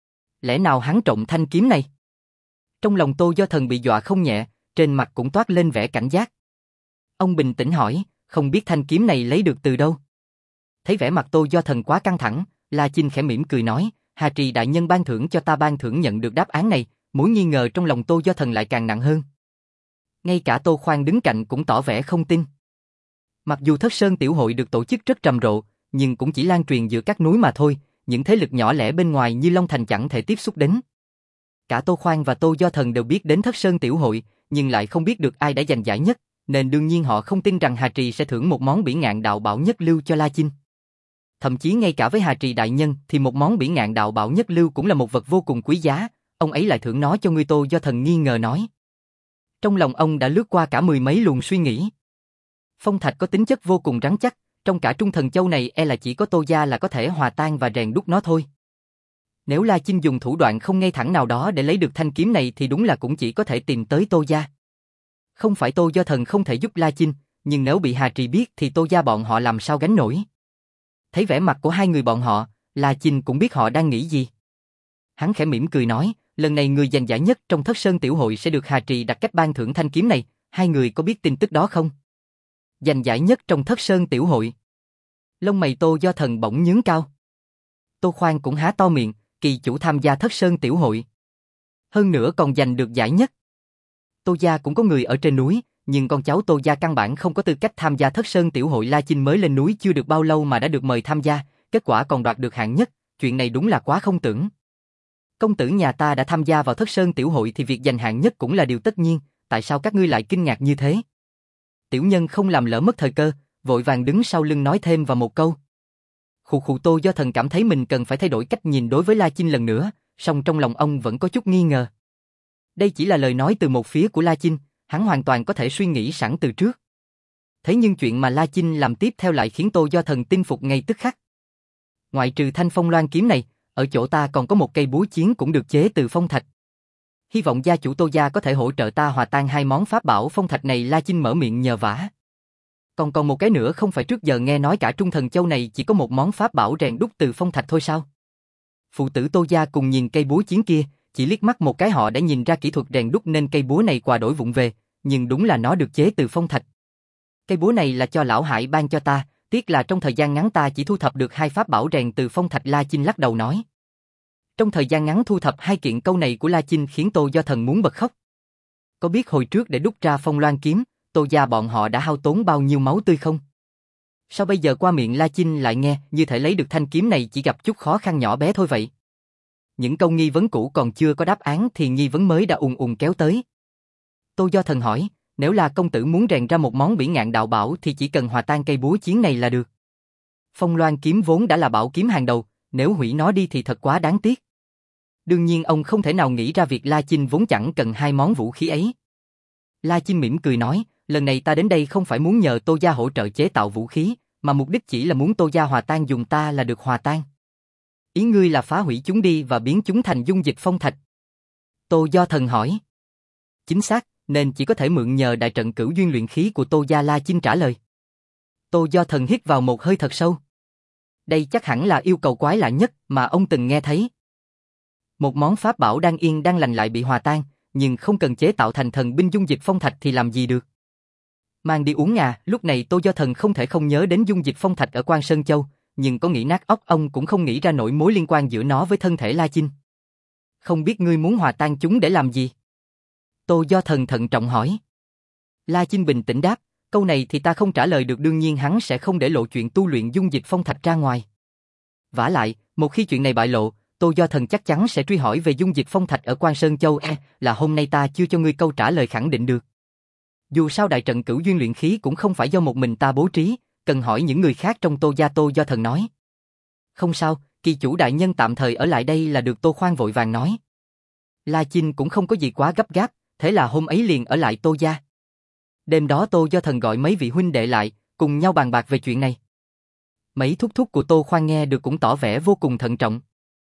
Lẽ nào hắn trộm thanh kiếm này? Trong lòng Tô Do Thần bị dọa không nhẹ, trên mặt cũng toát lên vẻ cảnh giác. Ông bình tĩnh hỏi, không biết thanh kiếm này lấy được từ đâu? Thấy vẻ mặt Tô Do Thần quá căng thẳng, La Chinh khẽ mỉm cười nói, Hà Trì đại nhân ban thưởng cho ta. Ban thưởng nhận được đáp án này, mối nghi ngờ trong lòng Tô Do Thần lại càng nặng hơn. Ngay cả Tô Khoan đứng cạnh cũng tỏ vẻ không tin. Mặc dù Thất Sơn Tiểu Hội được tổ chức rất trầm rộ, nhưng cũng chỉ lan truyền giữa các núi mà thôi, những thế lực nhỏ lẻ bên ngoài như Long Thành chẳng thể tiếp xúc đến. Cả Tô Khoan và Tô Do Thần đều biết đến Thất Sơn Tiểu Hội, nhưng lại không biết được ai đã giành giải nhất, nên đương nhiên họ không tin rằng Hà Trì sẽ thưởng một món bỉ ngạn đạo bảo nhất lưu cho La Chinh. Thậm chí ngay cả với Hà Trì đại nhân thì một món bỉ ngạn đạo bảo nhất lưu cũng là một vật vô cùng quý giá, ông ấy lại thưởng nó cho ngươi. Tô Do Thần nghi ngờ nói. Trong lòng ông đã lướt qua cả mười mấy luồng suy nghĩ. Phong thạch có tính chất vô cùng rắn chắc, trong cả Trung Thần Châu này là chỉ có Tô gia là có thể hòa tan và rèn đúc nó thôi. Nếu La Chinh dùng thủ đoạn không ngay thẳng nào đó để lấy được thanh kiếm này thì đúng là cũng chỉ có thể tìm tới Tô gia. Không phải Tô Do Thần không thể giúp La Chinh, nhưng nếu bị Hà Trì biết thì Tô gia bọn họ làm sao gánh nổi. Thấy vẻ mặt của hai người bọn họ, La Chinh cũng biết họ đang nghĩ gì. Hắn khẽ mỉm cười nói, lần này người giành giải nhất trong Thất Sơn Tiểu Hội sẽ được Hà Trì đặt cách ban thưởng thanh kiếm này, hai người có biết tin tức đó không? Giành giải nhất trong Thất Sơn Tiểu Hội. Lông mày Tô Do Thần bỗng nhướng cao. Tô Khoan cũng há to miệng, kỳ chủ tham gia Thất Sơn Tiểu Hội. Hơn nữa còn giành được giải nhất. Tô gia cũng có người ở trên núi, nhưng con cháu Tô gia căn bản không có tư cách tham gia Thất Sơn Tiểu Hội. La Chinh mới lên núi chưa được bao lâu mà đã được mời tham gia, kết quả còn đoạt được hạng nhất, chuyện này đúng là quá không tưởng. Công tử nhà ta đã tham gia vào Thất Sơn Tiểu Hội thì việc giành hạng nhất cũng là điều tất nhiên, tại sao các ngươi lại kinh ngạc như thế? Tiểu nhân không làm lỡ mất thời cơ, vội vàng đứng sau lưng nói thêm vào một câu. Khụ khụ. Tô Do Thần cảm thấy mình cần phải thay đổi cách nhìn đối với La Chinh lần nữa, song trong lòng ông vẫn có chút nghi ngờ. Đây chỉ là lời nói từ một phía của La Chinh, hắn hoàn toàn có thể suy nghĩ sẵn từ trước. Thế nhưng chuyện mà La Chinh làm tiếp theo lại khiến Tô Do Thần tin phục ngay tức khắc. Ngoại trừ thanh Phong Loan kiếm này, ở chỗ ta còn có một cây búa chiến cũng được chế từ phong thạch. Hy vọng gia chủ Tô gia có thể hỗ trợ ta hòa tan hai món pháp bảo phong thạch này. La Chinh mở miệng nhờ vả. Còn một cái nữa, không phải trước giờ nghe nói cả Trung Thần Châu này chỉ có một món pháp bảo rèn đúc từ phong thạch thôi sao? Phụ tử Tô gia cùng nhìn cây búa chiến kia, chỉ liếc mắt một cái họ đã nhìn ra kỹ thuật rèn đúc nên cây búa này quà đổi vụng về, nhưng đúng là nó được chế từ phong thạch. Cây búa này là cho lão Hải ban cho ta, tiếc là trong thời gian ngắn ta chỉ thu thập được hai pháp bảo rèn từ phong thạch. La Chinh lắc đầu nói. Trong thời gian ngắn thu thập hai kiện, câu này của La Chinh khiến Tô Do Thần muốn bật khóc. Có biết hồi trước để đúc ra Phong Loan kiếm, Tô gia bọn họ đã hao tốn bao nhiêu máu tươi không? Sao bây giờ qua miệng La Chinh lại nghe như thể lấy được thanh kiếm này chỉ gặp chút khó khăn nhỏ bé thôi vậy? Những câu nghi vấn cũ còn chưa có đáp án thì nghi vấn mới đã ùn ùn kéo tới. Tô Do Thần hỏi, Nếu là công tử muốn rèn ra một món bỉ ngạn đạo bảo thì chỉ cần hòa tan cây búa chiến này là được. Phong Loan kiếm vốn đã là bảo kiếm hàng đầu, nếu hủy nó đi thì thật quá đáng tiếc. Đương nhiên ông không thể nào nghĩ ra việc La Chinh vốn chẳng cần hai món vũ khí ấy. La Chinh mỉm cười nói, lần này ta đến đây không phải muốn nhờ Tô gia hỗ trợ chế tạo vũ khí, mà mục đích chỉ là muốn Tô gia hòa tan dùng ta là được hòa tan. Ý ngươi là phá hủy chúng đi và biến chúng thành dung dịch phong thạch. Tô Do Thần hỏi. Chính xác, nên chỉ có thể mượn nhờ đại trận cửu duyên luyện khí của Tô gia. La Chinh trả lời. Tô Do Thần hít vào một hơi thật sâu. Đây chắc hẳn là yêu cầu quái lạ nhất mà ông từng nghe thấy. Một món pháp bảo đang yên đang lành lại bị hòa tan, nhưng không cần chế tạo thành thần binh dung dịch phong thạch thì làm gì được. Mang đi uống à, lúc này Tô Do Thần không thể không nhớ đến dung dịch phong thạch ở Quan Sơn Châu, nhưng có nghĩ nát óc ông cũng không nghĩ ra nổi mối liên quan giữa nó với thân thể La Chinh. Không biết ngươi muốn hòa tan chúng để làm gì? Tô Do Thần thận trọng hỏi. La Chinh bình tĩnh đáp, câu này thì ta không trả lời được, đương nhiên hắn sẽ không để lộ chuyện tu luyện dung dịch phong thạch ra ngoài. Vả lại, một khi chuyện này bại lộ, Tô Do Thần chắc chắn sẽ truy hỏi về dung dịch phong thạch ở Quan Sơn Châu. Là hôm nay ta chưa cho ngươi câu trả lời khẳng định được. Dù sao đại trận cửu duyên luyện khí cũng không phải do một mình ta bố trí, cần hỏi những người khác trong Tô gia. Tô Do Thần nói. Không sao, kỳ chủ đại nhân tạm thời ở lại đây là được. Tô Khoan vội vàng nói. La Chinh cũng không có gì quá gấp gáp, thế là hôm ấy liền ở lại Tô gia. Đêm đó Tô Do Thần gọi mấy vị huynh đệ lại, cùng nhau bàn bạc về chuyện này. Mấy thúc thúc của Tô Khoan nghe được cũng tỏ vẻ vô cùng thận trọng.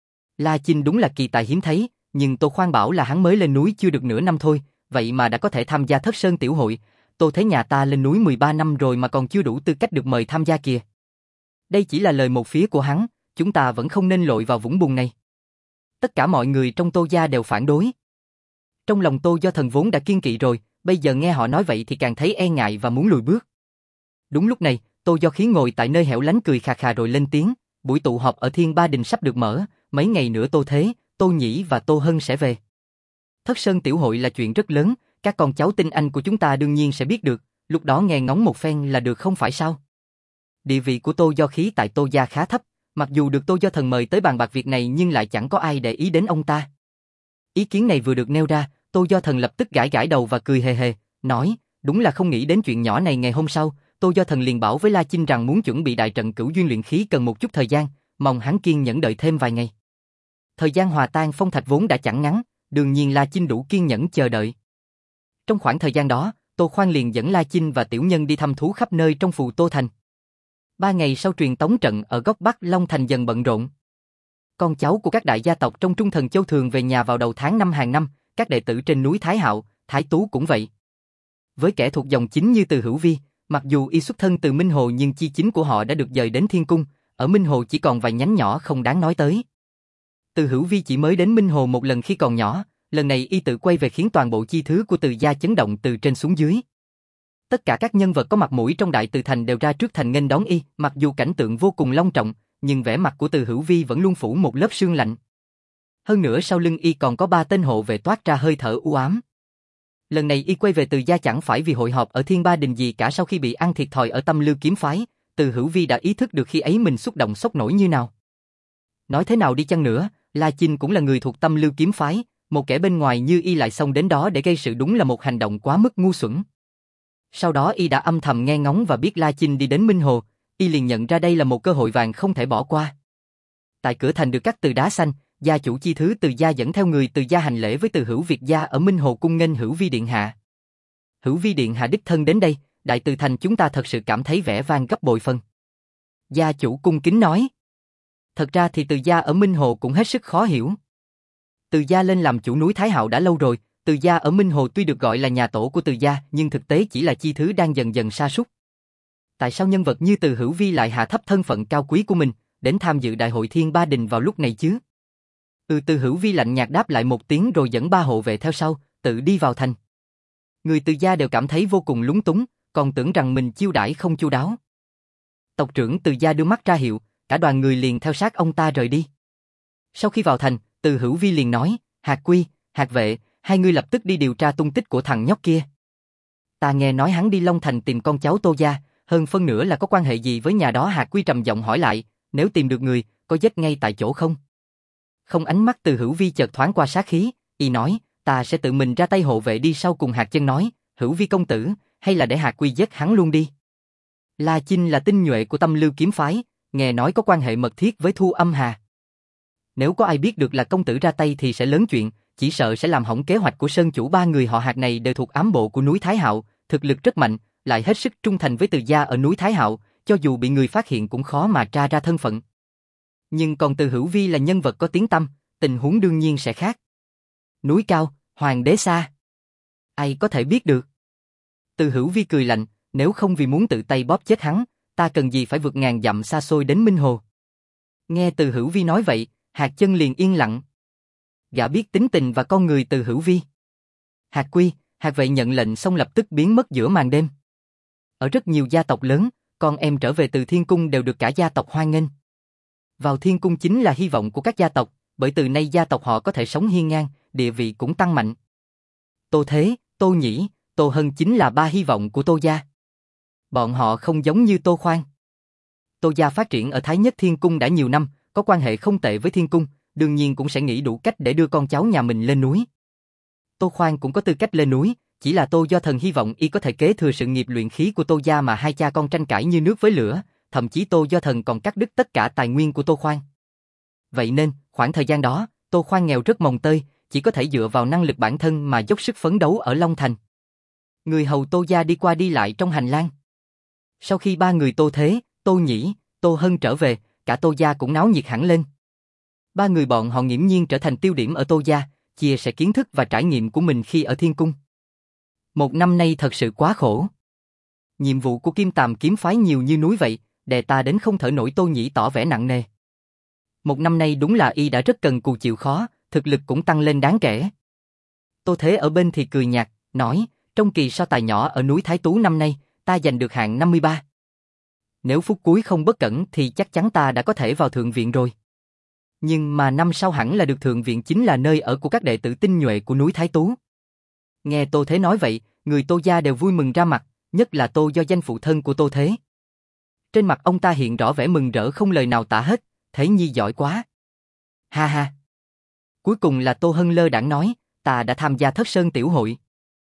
La Chinh đúng là kỳ tài hiếm thấy, nhưng Tô Khoan bảo là hắn mới lên núi chưa được nửa năm thôi, vậy mà đã có thể tham gia Thất Sơn Tiểu Hội. Tô thấy nhà ta lên núi 13 năm rồi mà còn chưa đủ tư cách được mời tham gia kìa. Đây chỉ là lời một phía của hắn, chúng ta vẫn không nên lội vào vũng bùn này. Tất cả mọi người trong Tô gia đều phản đối. Trong lòng Tô Do Thần vốn đã kiên kỵ rồi, bây giờ nghe họ nói vậy thì càng thấy e ngại và muốn lùi bước. Đúng lúc này, Tô Do Khí ngồi tại nơi hẻo lánh cười khà khà rồi lên tiếng, buổi tụ họp ở Thiên Ba Đình sắp được mở, mấy ngày nữa Tô Thế, Tô Nhĩ và Tô Hân sẽ về. Thất Sơn Tiểu Hội là chuyện rất lớn, các con cháu tinh anh của chúng ta đương nhiên sẽ biết được, lúc đó nghe ngóng một phen là được không phải sao? Địa vị của Tô Do Khí tại Tô gia khá thấp, mặc dù được Tô Do Thần mời tới bàn bạc việc này nhưng lại chẳng có ai để ý đến ông ta. Ý kiến này vừa được nêu ra, Tô Do Thần lập tức gãi gãi đầu và cười hề hề, nói, đúng là không nghĩ đến chuyện nhỏ này. Ngày hôm sau, Tô Do Thần liền bảo với La Chinh rằng muốn chuẩn bị đại trận cửu duyên luyện khí cần một chút thời gian, mong hắn kiên nhẫn đợi thêm vài ngày. Thời gian hòa tan phong thạch vốn đã chẳng ngắn, đương nhiên La Chinh đủ kiên nhẫn chờ đợi. Trong khoảng thời gian đó, Tô Khoan liền dẫn La Chinh và tiểu nhân đi thăm thú khắp nơi trong phù Tô Thành. 3 ngày sau truyền tống trận ở góc Bắc Long Thành dần bận rộn. Con cháu của các đại gia tộc trong Trung Thần Châu thường về nhà vào đầu tháng 5 hàng năm, các đệ tử trên núi Thái Hạo, Thái Tú cũng vậy. Với kẻ thuộc dòng chính như Từ Hữu Vi, mặc dù y xuất thân từ Minh Hồ nhưng chi chính của họ đã được dời đến Thiên Cung, ở Minh Hồ chỉ còn vài nhánh nhỏ không đáng nói tới. Từ Hữu Vi chỉ mới đến Minh Hồ một lần khi còn nhỏ, lần này y tự quay về khiến toàn bộ chi thứ của Từ gia chấn động từ trên xuống dưới. Tất cả các nhân vật có mặt mũi trong Đại Từ Thành đều ra trước thành nghênh đón y, mặc dù cảnh tượng vô cùng long trọng, nhưng vẻ mặt của Từ Hữu Vi vẫn luôn phủ một lớp sương lạnh. Hơn nữa sau lưng y còn có 3 tên hộ vệ toát ra hơi thở u ám. Lần này y quay về Từ gia chẳng phải vì hội họp ở Thiên Ba Đình gì cả. Sau khi bị ăn thiệt thòi ở Tâm Lưu kiếm phái, Từ Hữu Vi đã ý thức được khi ấy mình xúc động sốc nổi như nào. Nói thế nào đi chăng nữa, La Chinh cũng là người thuộc Tâm Lưu kiếm phái, một kẻ bên ngoài như y lại xông đến đó để gây sự đúng là một hành động quá mức ngu xuẩn. Sau đó y đã âm thầm nghe ngóng và biết La Chinh đi đến Minh Hồ, y liền nhận ra đây là một cơ hội vàng không thể bỏ qua. Tại cửa thành được cắt từ đá xanh, gia chủ chi thứ Từ gia dẫn theo người Từ gia hành lễ với Từ Hữu Việt gia ở Minh Hồ cung nghênh Hữu Vi điện hạ. Hữu Vi điện hạ đích thân đến đây, Đại Từ Thành chúng ta thật sự cảm thấy vẻ vang gấp bội phần. Gia chủ cung kính nói. Thật ra thì Từ gia ở Minh Hồ cũng hết sức khó hiểu. Từ gia lên làm chủ núi Thái Hạo đã lâu rồi, Từ gia ở Minh Hồ tuy được gọi là nhà tổ của Từ gia, nhưng thực tế chỉ là chi thứ đang dần dần sa sút. Tại sao nhân vật như Từ Hữu Vi lại hạ thấp thân phận cao quý của mình, đến tham dự đại hội Thiên Ba Đình vào lúc này chứ? Từ Hữu Vi lạnh nhạt đáp lại một tiếng rồi dẫn 3 hộ vệ theo sau, tự đi vào thành. Người Từ gia đều cảm thấy vô cùng lúng túng, còn tưởng rằng mình chiêu đãi không chu đáo. Tộc trưởng Từ gia đưa mắt ra hiệu, cả đoàn người liền theo sát ông ta rời đi. Sau khi vào thành, Từ Hữu Vi liền nói, Hạc Quy, Hạc Vệ, hai người lập tức đi điều tra tung tích của thằng nhóc kia. Ta nghe nói hắn đi Long Thành tìm con cháu Tô gia, hơn phân nửa là có quan hệ gì với nhà đó. Hạc Quy trầm giọng hỏi lại, nếu tìm được người, có giết ngay tại chỗ không? Không. Ánh mắt Từ Hữu Vi chợt thoáng qua sát khí, y nói, ta sẽ tự mình ra tay. Hộ vệ đi sau cùng Hạc Chân nói, Hữu Vi công tử, hay là để Hạc Quy giết hắn luôn đi. La Chinh là tinh nhuệ của Tâm Lưu kiếm phái, nghe nói có quan hệ mật thiết với Thu Âm Hà. Nếu có ai biết được là công tử ra tay thì sẽ lớn chuyện, chỉ sợ sẽ làm hỏng kế hoạch của Sơn chủ. Ba người họ Hạc này đều thuộc ám bộ của núi Thái Hạo, thực lực rất mạnh, lại hết sức trung thành với Từ gia ở núi Thái Hạo, cho dù bị người phát hiện cũng khó mà tra ra thân phận. Nhưng còn Từ Hữu Vi là nhân vật có tiếng tăm, tình huống đương nhiên sẽ khác. Núi cao, hoàng đế xa. Ai có thể biết được? Từ Hữu Vi cười lạnh, nếu không vì muốn tự tay bóp chết hắn, ta cần gì phải vượt ngàn dặm xa xôi đến Minh Hồ. Nghe Từ Hữu Vi nói vậy, Hạc Chân liền yên lặng. Gã biết tính tình và con người Từ Hữu Vi. Hạc Quy, Hạc Vệ nhận lệnh xong lập tức biến mất giữa màn đêm. Ở rất nhiều gia tộc lớn, con em trở về từ Thiên Cung đều được cả gia tộc hoan nghênh. Vào Thiên Cung chính là hy vọng của các gia tộc, bởi từ nay gia tộc họ có thể sống hiên ngang, địa vị cũng tăng mạnh. Tô Thế, Tô Nhĩ, Tô Hân chính là ba hy vọng của Tô gia. Bọn họ không giống như Tô Khoan. Tô gia phát triển ở Thái Nhất Thiên Cung đã nhiều năm, có quan hệ không tệ với Thiên Cung, đương nhiên cũng sẽ nghĩ đủ cách để đưa con cháu nhà mình lên núi. Tô Khoan cũng có tư cách lên núi, chỉ là Tô Do Thần hy vọng y có thể kế thừa sự nghiệp luyện khí của Tô gia mà hai cha con tranh cãi như nước với lửa, thậm chí Tô Do Thần còn cắt đứt tất cả tài nguyên của Tô Khoan. Vậy nên, khoảng thời gian đó, Tô Khoan nghèo rất mồng tơi, chỉ có thể dựa vào năng lực bản thân mà dốc sức phấn đấu ở Long Thành. Người hầu Tô gia đi qua đi lại trong hành lang. Sau khi ba người Tô Thế, Tô Nhĩ, Tô Hân trở về, cả Tô gia cũng náo nhiệt hẳn lên. Ba người bọn họ nghiễm nhiên trở thành tiêu điểm ở Tô gia, chia sẻ kiến thức và trải nghiệm của mình khi ở Thiên Cung. Một năm nay thật sự quá khổ. Nhiệm vụ của Kim Tàm kiếm phái nhiều như núi vậy, đè ta đến không thở nổi. Tô Nhĩ tỏ vẻ nặng nề. Một năm nay đúng là y đã rất cần cù chịu khó, thực lực cũng tăng lên đáng kể. Tô Thế ở bên thì cười nhạt, nói, trong kỳ so tài nhỏ ở núi Thái Tú năm nay, ta giành được hạng 53. Nếu phút cuối không bất cẩn thì chắc chắn ta đã có thể vào thượng viện rồi. Nhưng mà năm sau hẳn là được thượng viện, chính là nơi ở của các đệ tử tinh nhuệ của núi Thái Tú. Nghe Tô Thế nói vậy, người Tô gia đều vui mừng ra mặt, nhất là Tô Do danh phụ thân của Tô Thế. Trên mặt ông ta hiện rõ vẻ mừng rỡ không lời nào tả hết, Thế Nhi giỏi quá. Ha ha. Cuối cùng là Tô Hân lơ đãng nói, ta đã tham gia Thất Sơn Tiểu Hội.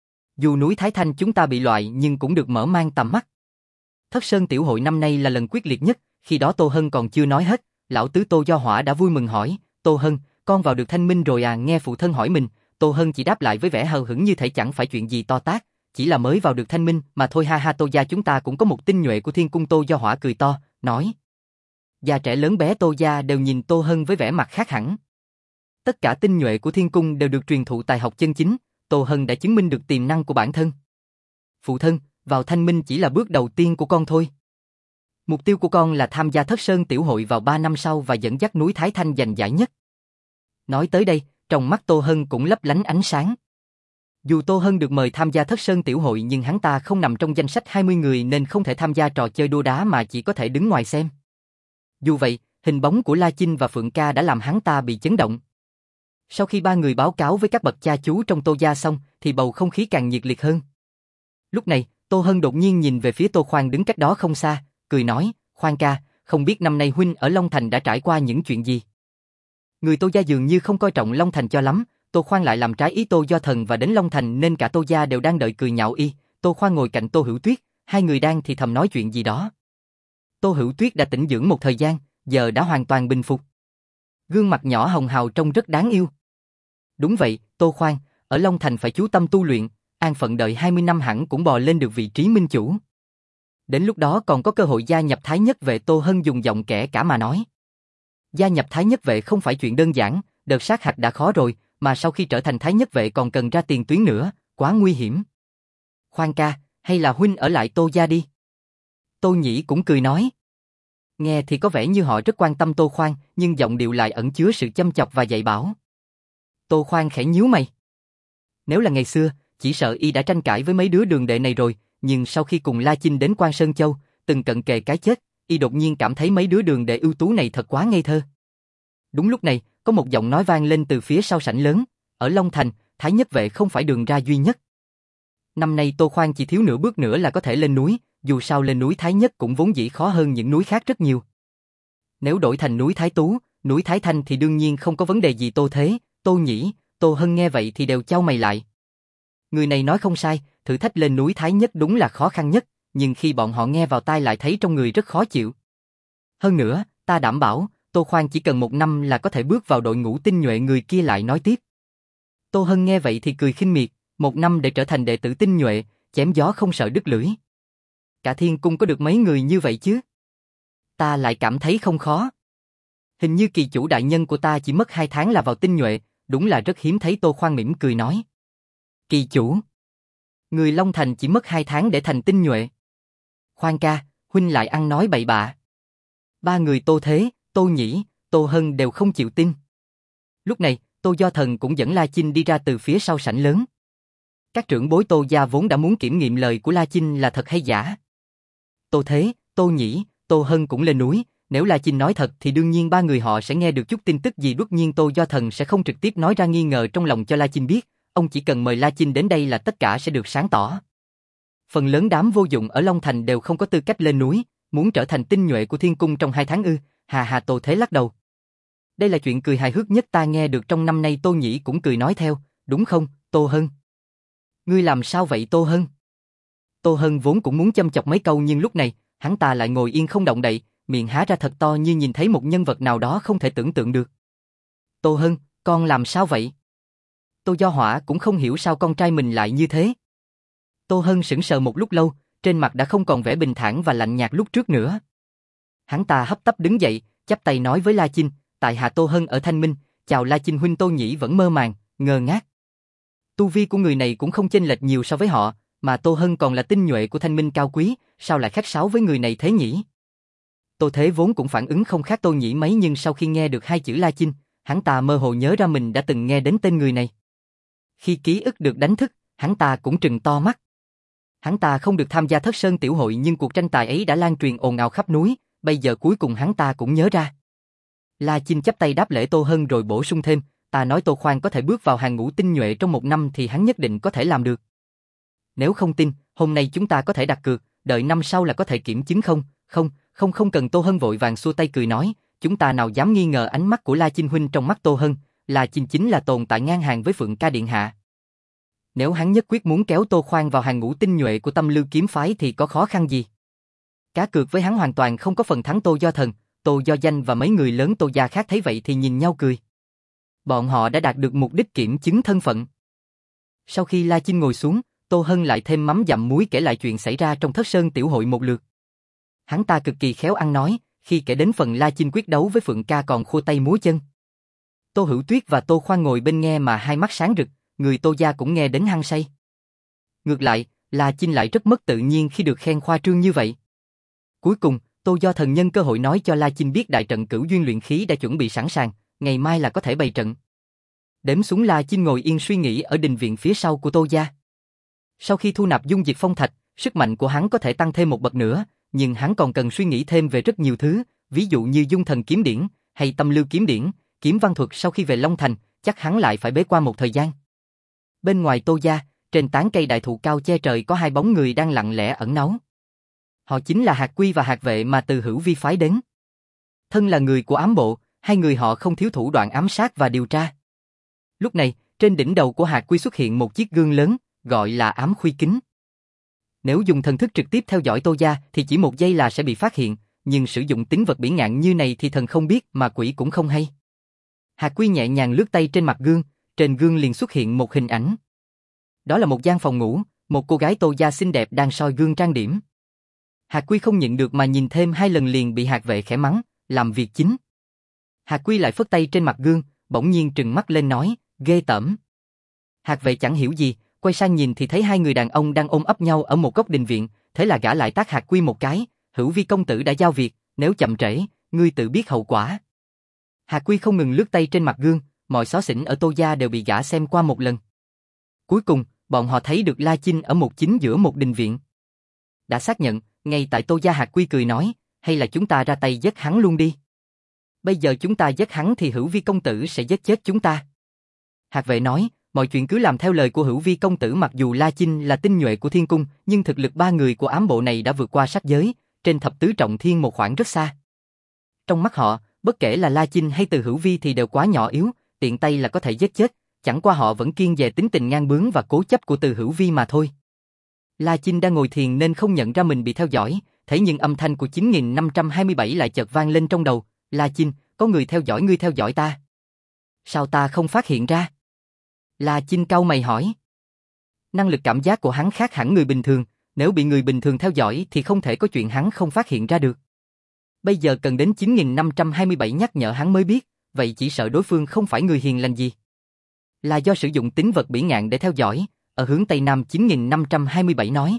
Dù núi Thái Thanh chúng ta bị loại nhưng cũng được mở mang tầm mắt. Thất Sơn Tiểu Hội năm nay là lần quyết liệt nhất, khi đó Tô Hân còn chưa nói hết, lão tứ Tô Do Hỏa đã vui mừng hỏi, Tô Hân, con vào được Thanh Minh rồi à? Nghe phụ thân hỏi mình, Tô Hân chỉ đáp lại với vẻ hờ hững như thể chẳng phải chuyện gì to tát, chỉ là mới vào được Thanh Minh mà thôi. Ha ha, Tô gia chúng ta cũng có một tinh nhuệ của Thiên Cung. Tô Do Hỏa cười to, nói. Già trẻ lớn bé Tô gia đều nhìn Tô Hân với vẻ mặt khác hẳn. Tất cả tinh nhuệ của Thiên Cung đều được truyền thụ tài học chân chính, Tô Hân đã chứng minh được tiềm năng của bản thân. Phụ thân, vào Thanh Minh chỉ là bước đầu tiên của con thôi. Mục tiêu của con là tham gia Thất Sơn Tiểu Hội vào 3 năm sau và dẫn dắt núi Thái Thanh giành giải nhất. Nói tới đây, trong mắt Tô Hân cũng lấp lánh ánh sáng. Dù Tô Hân được mời tham gia Thất Sơn Tiểu Hội nhưng hắn ta không nằm trong danh sách 20 người nên không thể tham gia trò chơi đua đá mà chỉ có thể đứng ngoài xem. Dù vậy, hình bóng của La Chinh và Phượng Ca đã làm hắn ta bị chấn động. Sau khi ba người báo cáo với các bậc cha chú trong Tô gia xong thì bầu không khí càng nhiệt liệt hơn. Lúc này, Tô Hân đột nhiên nhìn về phía Tô Khoan đứng cách đó không xa, cười nói, Khoan ca, không biết năm nay huynh ở Long Thành đã trải qua những chuyện gì? Người Tô gia dường như không coi trọng Long Thành cho lắm, Tô Khoan lại làm trái ý Tô Do Thần và đến Long Thành nên cả Tô gia đều đang đợi cười nhạo y. Tô Khoan ngồi cạnh Tô Hữu Tuyết, hai người đang thì thầm nói chuyện gì đó. Tô Hữu Tuyết đã tĩnh dưỡng một thời gian, giờ đã hoàn toàn bình phục. Gương mặt nhỏ hồng hào trông rất đáng yêu. Đúng vậy, Tô Khoan, ở Long Thành phải chú tâm tu luyện, an phận đợi 20 năm hẳn cũng bò lên được vị trí minh chủ. Đến lúc đó còn có cơ hội gia nhập Thái Nhất Vệ. Tô Hân dùng giọng kẻ cả mà nói. Gia nhập Thái Nhất Vệ không phải chuyện đơn giản, đợt sát hạch đã khó rồi, mà sau khi trở thành Thái Nhất Vệ còn cần ra tiền tuyến nữa, quá nguy hiểm. Khoan ca, hay là huynh ở lại Tô gia đi. Tô Nhĩ cũng cười nói. Nghe thì có vẻ như họ rất quan tâm Tô Khoan, nhưng giọng điệu lại ẩn chứa sự châm chọc và dạy bảo. Tô Khoan khẽ nhíu mày. Nếu là ngày xưa, chỉ sợ y đã tranh cãi với mấy đứa đường đệ này rồi, nhưng sau khi cùng La Chinh đến Quan Sơn Châu, từng cận kề cái chết, y đột nhiên cảm thấy mấy đứa đường đệ ưu tú này thật quá ngây thơ. Đúng lúc này, có một giọng nói vang lên từ phía sau sảnh lớn, ở Long Thành, Thái Nhất Vệ không phải đường ra duy nhất. Năm nay Tô Khoan chỉ thiếu nửa bước nữa là có thể lên núi, dù sao lên núi Thái Nhất cũng vốn dĩ khó hơn những núi khác rất nhiều. Nếu đổi thành núi Thái Tú, núi Thái Thanh thì đương nhiên không có vấn đề gì. Tô Thế, Tô Nhĩ, Tô Hân nghe vậy thì đều chau mày lại. Người này nói không sai, thử thách lên núi Thái Nhất đúng là khó khăn nhất, nhưng khi bọn họ nghe vào tai lại thấy trong người rất khó chịu. Hơn nữa, ta đảm bảo, Tô Khoan chỉ cần 1 năm là có thể bước vào đội ngũ tinh nhuệ. Người kia lại nói tiếp. Tô Hân nghe vậy thì cười khinh miệt, 1 năm để trở thành đệ tử tinh nhuệ, chém gió không sợ đứt lưỡi. Cả thiên cung có được mấy người như vậy chứ? Ta lại cảm thấy không khó. Hình như kỳ chủ đại nhân của ta chỉ mất 2 tháng là vào tinh nhuệ, đúng là rất hiếm thấy. Tô Khoan mỉm cười nói. Kỳ chủ? Người Long Thành chỉ mất 2 tháng để thành tinh nhuệ. Khoan ca, huynh lại ăn nói bậy bạ. 3 người Tô Thế, Tô Nhĩ, Tô Hân đều không chịu tin. Lúc này, Tô Do Thần cũng dẫn La Chinh đi ra từ phía sau sảnh lớn. Các trưởng bối Tô gia vốn đã muốn kiểm nghiệm lời của La Chinh là thật hay giả. Tô Thế, Tô Nhĩ, Tô Hân cũng lên núi, nếu La Chinh nói thật thì đương nhiên 3 người họ sẽ nghe được chút tin tức gì. Đương nhiên Tô Do Thần sẽ không trực tiếp nói ra nghi ngờ trong lòng cho La Chinh biết, ông chỉ cần mời La Chinh đến đây là tất cả sẽ được sáng tỏ. Phần lớn đám vô dụng ở Long Thành đều không có tư cách lên núi, muốn trở thành tinh nhuệ của thiên cung trong 2 tháng ư? Hà hà. Tô Thế lắc đầu. Đây là chuyện cười hài hước nhất ta nghe được trong năm nay. Tô Nhĩ cũng cười nói theo, đúng không, Tô Hân? Ngươi làm sao vậy Tô Hân? Tô Hân vốn cũng muốn châm chọc mấy câu nhưng lúc này, hắn ta lại ngồi yên không động đậy, miệng há ra thật to như nhìn thấy một nhân vật nào đó không thể tưởng tượng được. Tô Hân, con làm sao vậy? Tô Do Hỏa cũng không hiểu sao con trai mình lại như thế. Tô Hân sững sờ một lúc lâu, trên mặt đã không còn vẻ bình thản và lạnh nhạt lúc trước nữa. Hắn ta hấp tấp đứng dậy, chắp tay nói với La Chinh, tại hạ Tô Hân ở Thanh Minh, chào La Chinh huynh. Tô Nhĩ vẫn mơ màng, ngơ ngác. Tu vi của người này cũng không chênh lệch nhiều so với họ, mà Tô Hân còn là tinh nhuệ của Thanh Minh cao quý, sao lại khách sáo với người này thế nhỉ? Tô Thế vốn cũng phản ứng không khác Tô Nhĩ mấy nhưng sau khi nghe được 2 chữ La Chinh, hắn ta mơ hồ nhớ ra mình đã từng nghe đến tên người này. Khi ký ức được đánh thức, hắn ta cũng trừng to mắt. Hắn ta không được tham gia Thất Sơn tiểu hội nhưng cuộc tranh tài ấy đã lan truyền ồn ào khắp núi, bây giờ cuối cùng hắn ta cũng nhớ ra. La Chinh chắp tay đáp lễ Tô Hân rồi bổ sung thêm, ta nói Tô Khoan có thể bước vào hàng ngũ tinh nhuệ trong 1 năm thì hắn nhất định có thể làm được. Nếu không tin, hôm nay chúng ta có thể đặt cược, đợi năm sau là có thể kiểm chứng. Không cần. Tô Hân vội vàng xua tay cười nói, chúng ta nào dám nghi ngờ ánh mắt của La Chinh huynh. Trong mắt Tô Hân, La Chinh chính là tồn tại ngang hàng với Phượng Ca điện hạ. Nếu hắn nhất quyết muốn kéo Tô Khoan vào hàng ngũ tinh nhuệ của Tâm Lưu kiếm phái thì có khó khăn gì? Cá cược với hắn hoàn toàn không có phần thắng. Tô Do Thần, Tô Do Danh và mấy người lớn Tô gia khác thấy vậy thì nhìn nhau cười. Bọn họ đã đạt được mục đích kiểm chứng thân phận. Sau khi La Chinh ngồi xuống, Tô Hân lại thêm mắm dặm muối kể lại chuyện xảy ra trong Thất Sơn tiểu hội một lượt. Hắn ta cực kỳ khéo ăn nói, khi kể đến phần La Chinh quyết đấu với Phượng Ca còn khua tay múa chân. Tô Hữu Tuyết và Tô Khoan ngồi bên nghe mà hai mắt sáng rực, người Tô gia cũng nghe đến hăng say. Ngược lại, La Chinh lại rất mất tự nhiên khi được khen khoa trương như vậy. Cuối cùng, Tô Do Thần nhân cơ hội nói cho La Chinh biết đại trận Cửu Duyên luyện khí đã chuẩn bị sẵn sàng, ngày mai là có thể bày trận. Đếm xuống La Chinh ngồi yên suy nghĩ ở đình viện phía sau của Tô gia. Sau khi thu nạp dung diệt phong thạch, sức mạnh của hắn có thể tăng thêm một bậc nữa, nhưng hắn còn cần suy nghĩ thêm về rất nhiều thứ, ví dụ như dung thần kiếm điển, hay tâm lưu kiếm điển, kiếm văn thuật. Sau khi về Long Thành, chắc hắn lại phải bế quan một thời gian. Bên ngoài Tô gia, trên tán cây đại thụ cao che trời có 2 bóng người đang lặng lẽ ẩn náu. Họ chính là Hạc Quy và Hạc Vệ mà từ Hữu Vi phái đến. Thân là người của ám bộ, 2 người họ không thiếu thủ đoạn ám sát và điều tra. Lúc này, trên đỉnh đầu của Hạc Quy xuất hiện một chiếc gương lớn, gọi là ám khuy kính. Nếu dùng thần thức trực tiếp theo dõi Tô gia thì chỉ 1 giây là sẽ bị phát hiện, nhưng sử dụng tính vật bỉ ngạn như này thì thần không biết mà quỷ cũng không hay. Hạc Quy nhẹ nhàng lướt tay trên mặt gương, trên gương liền xuất hiện một hình ảnh. Đó là một gian phòng ngủ, một cô gái Tô gia xinh đẹp đang soi gương trang điểm. Hạc Quy không nhịn được mà nhìn thêm 2 lần liền bị Hạc Vệ khẽ mắng, làm việc chính. Hạc Quy lại phất tay trên mặt gương, bỗng nhiên trừng mắt lên nói, ghê tởm. Hạc Vệ chẳng hiểu gì, quay sang nhìn thì thấy 2 người đàn ông đang ôm ấp nhau ở một góc đình viện, thế là gã lại tát Hạc Quy một cái, Hữu Vi công tử đã giao việc, nếu chậm trễ, ngươi tự biết hậu quả. Hạc Quy không ngừng lướt tay trên mặt gương, mọi xó xỉnh ở Tô gia đều bị gã xem qua một lần. Cuối cùng, bọn họ thấy được La Chinh ở chính giữa một đình viện. Đã xác nhận, ngay tại Tô gia. Hạc Quy cười nói, hay là chúng ta ra tay giết hắn luôn đi. Bây giờ chúng ta giết hắn thì Hữu Vi công tử sẽ giết chết chúng ta. Hạc Vệ nói, mọi chuyện cứ làm theo lời của Hữu Vi công tử. Mặc dù La Chinh là tinh nhuệ của thiên cung, nhưng thực lực 3 người của ám bộ này đã vượt qua sát giới, trên thập tứ trọng thiên một khoảng rất xa. Trong mắt họ, bất kể là La Chinh hay Từ Hữu Vi thì đều quá nhỏ yếu, tiện tay là có thể giết chết, chẳng qua họ vẫn kiêng dè tính tình ngang bướng và cố chấp của Từ Hữu Vi mà thôi. La Chinh đang ngồi thiền nên không nhận ra mình bị theo dõi, thế nhưng âm thanh của 9527 lại chợt vang lên trong đầu. La Chinh, có người theo dõi ngươi theo dõi ta. Sao ta không phát hiện ra? La Chinh cau mày hỏi. Năng lực cảm giác của hắn khác hẳn người bình thường, nếu bị người bình thường theo dõi thì không thể có chuyện hắn không phát hiện ra được. Bây giờ cần đến 9527 nhắc nhở hắn mới biết, vậy chỉ sợ đối phương không phải người hiền lành gì. Là do sử dụng tính vật bỉ ngạn để theo dõi, ở hướng Tây Nam 9527 nói.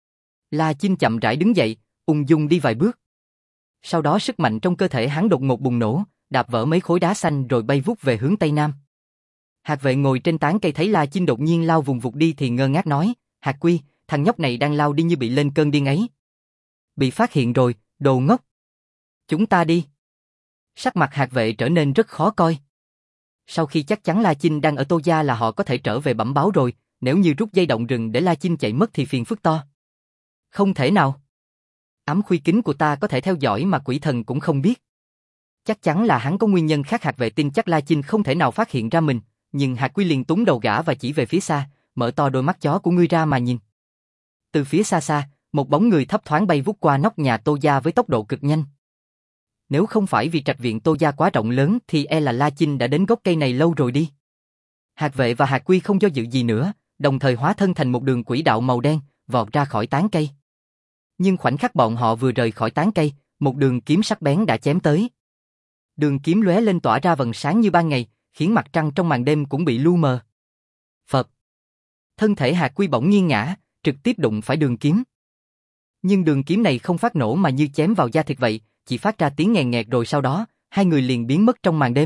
La Chinh chậm rãi đứng dậy, ung dung đi vài bước. Sau đó sức mạnh trong cơ thể hắn đột ngột bùng nổ, đạp vỡ mấy khối đá xanh rồi bay vút về hướng Tây Nam. Hạc vệ ngồi trên tán cây thấy La Chinh đột nhiên lao vùng vụt đi thì ngơ ngác nói, Hạc Quy, thằng nhóc này đang lao đi như bị lên cơn điên ấy. Bị phát hiện rồi, đồ ngốc. Chúng ta đi. Sắc mặt Hạc vệ trở nên rất khó coi. Sau khi chắc chắn La Chinh đang ở Tô Gia là họ có thể trở về bẩm báo rồi, nếu như rút dây động rừng để La Chinh chạy mất thì phiền phức to. Không thể nào. Ám khuy kính của ta có thể theo dõi mà quỷ thần cũng không biết. Chắc chắn là hắn có nguyên nhân khác. Hạc vệ tin chắc La Chinh không thể nào phát hiện ra mình, nhưng Hạc Quy liền túm đầu gã và chỉ về phía xa, mở to đôi mắt chó của ngươi ra mà nhìn. Từ phía xa xa, một bóng người thấp thoáng bay vút qua nóc nhà Tô Gia với tốc độ cực nhanh. Nếu không phải vì trạch viện Tô Gia quá rộng lớn thì e là La Chinh đã đến gốc cây này lâu rồi đi. Hạc vệ và Hạc Quy không do dự gì nữa, đồng thời hóa thân thành một đường quỹ đạo màu đen, vọt ra khỏi tán cây. Nhưng khoảnh khắc bọn họ vừa rời khỏi tán cây, một đường kiếm sắc bén đã chém tới. Đường kiếm lóe lên tỏa ra vầng sáng như ban ngày, khiến mặt trăng trong màn đêm cũng bị lu mờ. Phập. Thân thể Hạc Quy bỗng nghiêng ngã, trực tiếp đụng phải đường kiếm. Nhưng đường kiếm này không phát nổ mà như chém vào da thịt vậy, chỉ phát ra tiếng nghèn nghẹt rồi sau đó, hai người liền biến mất trong màn đêm.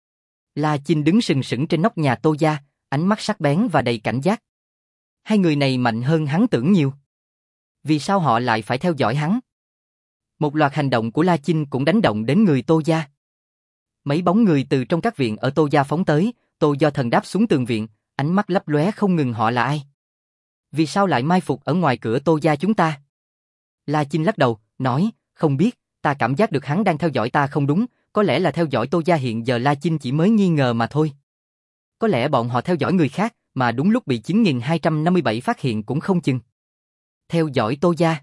La Chinh đứng sừng sững trên nóc nhà Tô Gia, ánh mắt sắc bén và đầy cảnh giác. Hai người này mạnh hơn hắn tưởng nhiều. Vì sao họ lại phải theo dõi hắn? Một loạt hành động của La Chinh cũng đánh động đến người Tô Gia. Mấy bóng người từ trong các viện ở Tô Gia phóng tới, Tô Do Thần đáp xuống tường viện, ánh mắt lấp lóe không ngừng. Họ là ai? Vì sao lại mai phục ở ngoài cửa Tô Gia chúng ta? La Chinh lắc đầu, nói, không biết, ta cảm giác được hắn đang theo dõi ta không đúng, có lẽ là theo dõi Tô Gia hiện giờ. La Chinh chỉ mới nghi ngờ mà thôi. Có lẽ bọn họ theo dõi người khác, mà đúng lúc bị 9257 phát hiện cũng không chừng. Theo dõi Tô Gia.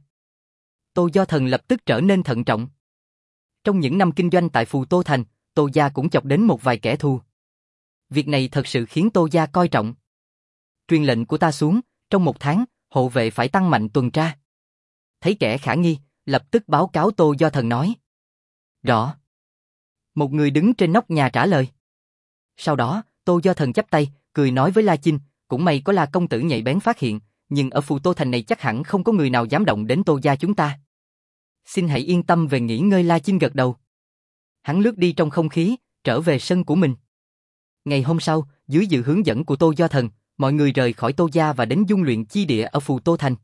Tô Do Thần lập tức trở nên thận trọng. Trong những năm kinh doanh tại Phù Tô Thành, Tô Gia cũng chọc đến một vài kẻ thù. Việc này thật sự khiến Tô Gia coi trọng. Truyền lệnh của ta xuống, trong 1 tháng, hộ vệ phải tăng mạnh tuần tra. Thấy kẻ khả nghi, lập tức báo cáo. Tô Do Thần nói. Rõ. Một người đứng trên nóc nhà trả lời. Sau đó, Tô Do Thần chắp tay, cười nói với La Chinh, cũng may có La công tử nhạy bén phát hiện, nhưng ở Phù Tô Thành này chắc hẳn không có người nào dám động đến Tô Gia chúng ta. Xin hãy yên tâm về nghỉ ngơi. La Chinh gật đầu. Hắn lướt đi trong không khí, trở về sân của mình. Ngày hôm sau, dưới sự hướng dẫn của Tô Do Thần, mọi người rời khỏi Tô Gia và đến dung luyện chi địa ở Phù Tô Thành.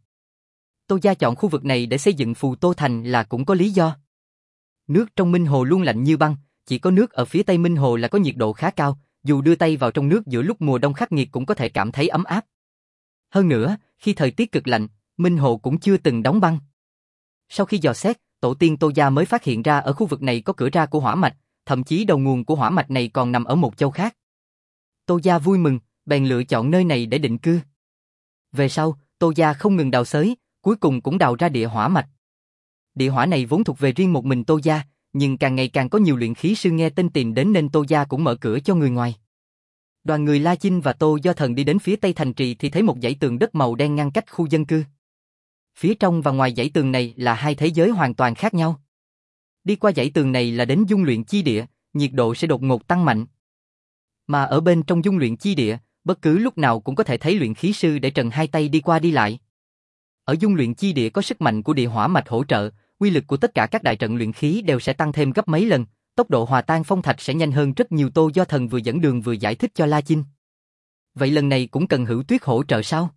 Tô Gia chọn khu vực này để xây dựng Phù Tô Thành là cũng có lý do. Nước trong Minh Hồ luôn lạnh như băng, chỉ có nước ở phía Tây Minh Hồ là có nhiệt độ khá cao, dù đưa tay vào trong nước giữa lúc mùa đông khắc nghiệt cũng có thể cảm thấy ấm áp. Hơn nữa, khi thời tiết cực lạnh, Minh Hồ cũng chưa từng đóng băng. Sau khi dò xét, tổ tiên Tô Gia mới phát hiện ra ở khu vực này có cửa ra của hỏa mạch, thậm chí đầu nguồn của hỏa mạch này còn nằm ở một châu khác. Tô Gia vui mừng, bèn lựa chọn nơi này để định cư. Về sau, Tô Gia không ngừng đào xới, cuối cùng cũng đào ra địa hỏa mạch. Địa hỏa này vốn thuộc về riêng một mình Tô Gia, nhưng càng ngày càng có nhiều luyện khí sư nghe tin tìm đến nên Tô Gia cũng mở cửa cho người ngoài. Đoàn người La Chinh và Tô Do Thần đi đến phía Tây thành trì thì thấy một dãy tường đất màu đen ngăn cách khu dân cư. Phía trong và ngoài dãy tường này là hai thế giới hoàn toàn khác nhau. Đi qua dãy tường này là đến dung luyện chi địa, nhiệt độ sẽ đột ngột tăng mạnh. Mà ở bên trong dung luyện chi địa, bất cứ lúc nào cũng có thể thấy luyện khí sư để trần hai tay đi qua đi lại. Ở dung luyện chi địa có sức mạnh của địa hỏa mạch hỗ trợ, uy lực của tất cả các đại trận luyện khí đều sẽ tăng thêm gấp mấy lần, tốc độ hòa tan phong thạch sẽ nhanh hơn rất nhiều. Tô Do Thần vừa dẫn đường vừa giải thích cho La Chinh. Vậy lần này cũng cần Hữu Tuyết hỗ trợ sao?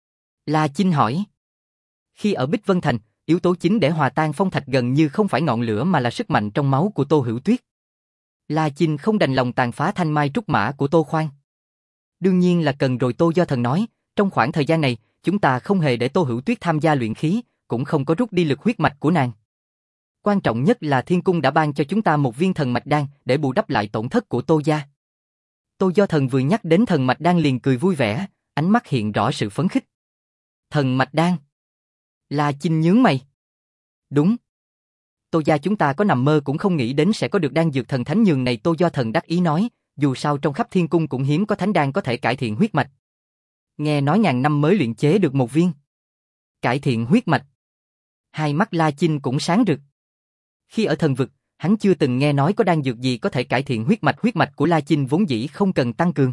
La Chinh hỏi. Khi ở Bích Vân Thành, yếu tố chính để hòa tan phong thạch gần như không phải ngọn lửa mà là sức mạnh trong máu của Tô Hữu Tuyết. La Chinh không đành lòng tàn phá thanh mai trúc mã của Tô Khoan. Đương nhiên là cần rồi. Tô Do Thần nói, trong khoảng thời gian này, chúng ta không hề để Tô Hữu Tuyết tham gia luyện khí, cũng không có rút đi lực huyết mạch của nàng. Quan trọng nhất là Thiên Cung đã ban cho chúng ta một viên thần mạch đan để bù đắp lại tổn thất của Tô Gia. Tô Do Thần vừa nhắc đến thần mạch đan liền cười vui vẻ, ánh mắt hiện rõ sự phấn khích. Thần mạch đan? La Chinh nhướng mày. Đúng. Tô gia chúng ta có nằm mơ cũng không nghĩ đến sẽ có được đan dược thần thánh nhường này. Tô Do Thần đắc ý nói, dù sao trong khắp thiên cung cũng hiếm có thánh đan có thể cải thiện huyết mạch. Nghe nói ngàn năm mới luyện chế được một viên. Cải thiện huyết mạch. Hai mắt La Chinh cũng sáng rực. Khi ở thần vực, hắn chưa từng nghe nói có đan dược gì có thể cải thiện huyết mạch. Huyết mạch của La Chinh vốn dĩ không cần tăng cường.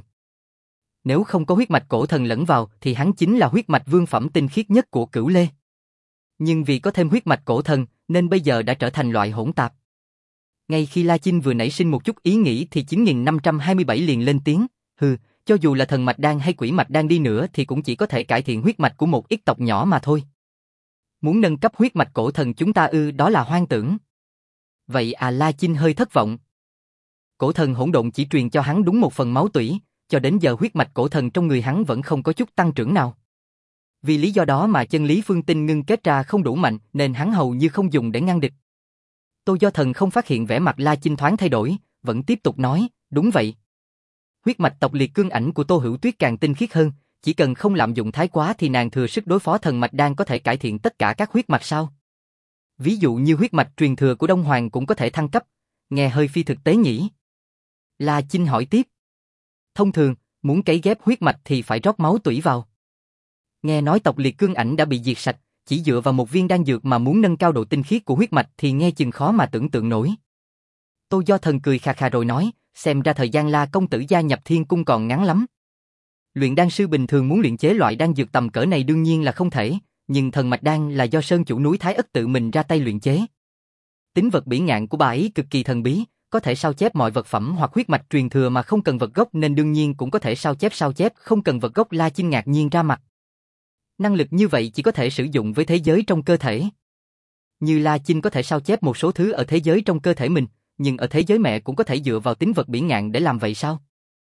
Nếu không có huyết mạch cổ thần lẫn vào thì hắn chính là huyết mạch vương phẩm tinh khiết nhất của Cửu Lê. Nhưng vì có thêm huyết mạch cổ thần nên bây giờ đã trở thành loại hỗn tạp. Ngay khi La Chinh vừa nảy sinh một chút ý nghĩ thì 9527 liền lên tiếng, cho dù là thần mạch đan hay quỷ mạch đan đi nữa thì cũng chỉ có thể cải thiện huyết mạch của một ít tộc nhỏ mà thôi. Muốn nâng cấp huyết mạch cổ thần chúng ta đó là hoang tưởng. Vậy La Chinh hơi thất vọng. Cổ thần hỗn độn chỉ truyền cho hắn đúng một phần máu tủy, cho đến giờ huyết mạch cổ thần trong người hắn vẫn không có chút tăng trưởng nào. Vì lý do đó mà chân lý phương tinh ngưng kết ra không đủ mạnh nên hắn hầu như không dùng để ngăn địch. Tô Do Thần không phát hiện vẻ mặt La Chinh thoáng thay đổi, vẫn tiếp tục nói, đúng vậy. Huyết mạch tộc liệt cương ảnh của Tô Hữu Tuyết càng tinh khiết hơn, chỉ cần không lạm dụng thái quá thì nàng thừa sức đối phó thần mạch đan có thể cải thiện tất cả các huyết mạch sao? Ví dụ như huyết mạch truyền thừa của Đông Hoàng cũng có thể thăng cấp, nghe hơi phi thực tế nhỉ? La Chinh hỏi tiếp. Thông thường, muốn cấy ghép huyết mạch thì phải rót máu tủy vào. Nghe nói tộc liệt cương ảnh đã bị diệt sạch, chỉ dựa vào một viên đan dược mà muốn nâng cao độ tinh khiết của huyết mạch thì nghe chừng khó mà tưởng tượng nổi. Tô Do Thần cười khà khà rồi nói, xem ra thời gian La công tử gia nhập thiên cung còn ngắn lắm. Luyện đan sư bình thường muốn luyện chế loại đan dược tầm cỡ này đương nhiên là không thể, nhưng thần mạch đan là do sơn chủ núi Thái Ất tự mình ra tay luyện chế. Tính vật bỉ ngạn của bà ấy cực kỳ thần bí, có thể sao chép mọi vật phẩm hoặc huyết mạch truyền thừa mà không cần vật gốc nên đương nhiên cũng có thể sao chép không cần vật gốc. La Chinh ngạc nhiên ra mặt. Năng lực như vậy chỉ có thể sử dụng với thế giới trong cơ thể. Như La Chinh có thể sao chép một số thứ ở thế giới trong cơ thể mình, nhưng ở thế giới mẹ cũng có thể dựa vào tính vật bỉ ngạn để làm vậy sao?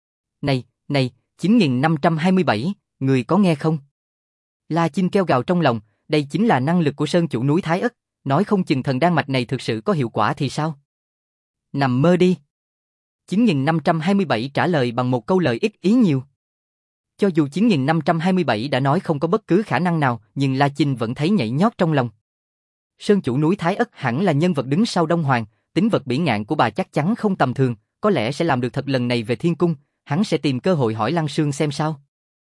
Này, 9527, người có nghe không? La Chinh kêu gào trong lòng, đây chính là năng lực của sơn chủ núi Thái Ất, nói không chừng thần đan mạch này thực sự có hiệu quả thì sao? Nằm mơ đi. 9527 trả lời bằng một câu lời ít ý nhiều. Cho dù 9527 đã nói không có bất cứ khả năng nào, nhưng La Chinh vẫn thấy nhảy nhót trong lòng. Sơn chủ núi Thái Ất hẳn là nhân vật đứng sau Đông Hoàng, tính vật bỉ ngạn của bà chắc chắn không tầm thường, có lẽ sẽ làm được thật lần này về thiên cung, hắn sẽ tìm cơ hội hỏi Lăng Sương xem sao.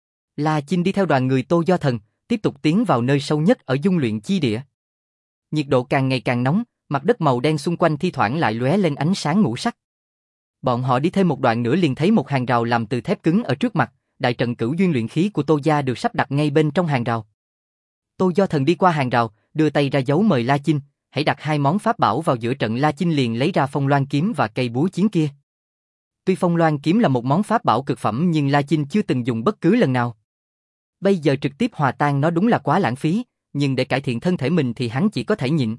La Chinh đi theo đoàn người Tô Do Thần, tiếp tục tiến vào nơi sâu nhất ở dung luyện chi địa. Nhiệt độ càng ngày càng nóng, mặt đất màu đen xung quanh thi thoảng lại lóe lên ánh sáng ngũ sắc. Bọn họ đi thêm một đoạn nữa liền thấy một hàng rào làm từ thép cứng ở trước mặt, đại trận cửu duyên luyện khí của Tô gia được sắp đặt ngay bên trong hàng rào. Tô Do Thần đi qua hàng rào, đưa tay ra dấu mời La Chinh, hãy đặt hai món pháp bảo vào giữa trận. La Chinh liền lấy ra phong loan kiếm và cây búa chiến kia. Tuy phong loan kiếm là một món pháp bảo cực phẩm nhưng La Chinh chưa từng dùng bất cứ lần nào. Bây giờ trực tiếp hòa tan nó đúng là quá lãng phí, nhưng để cải thiện thân thể mình thì hắn chỉ có thể nhịn.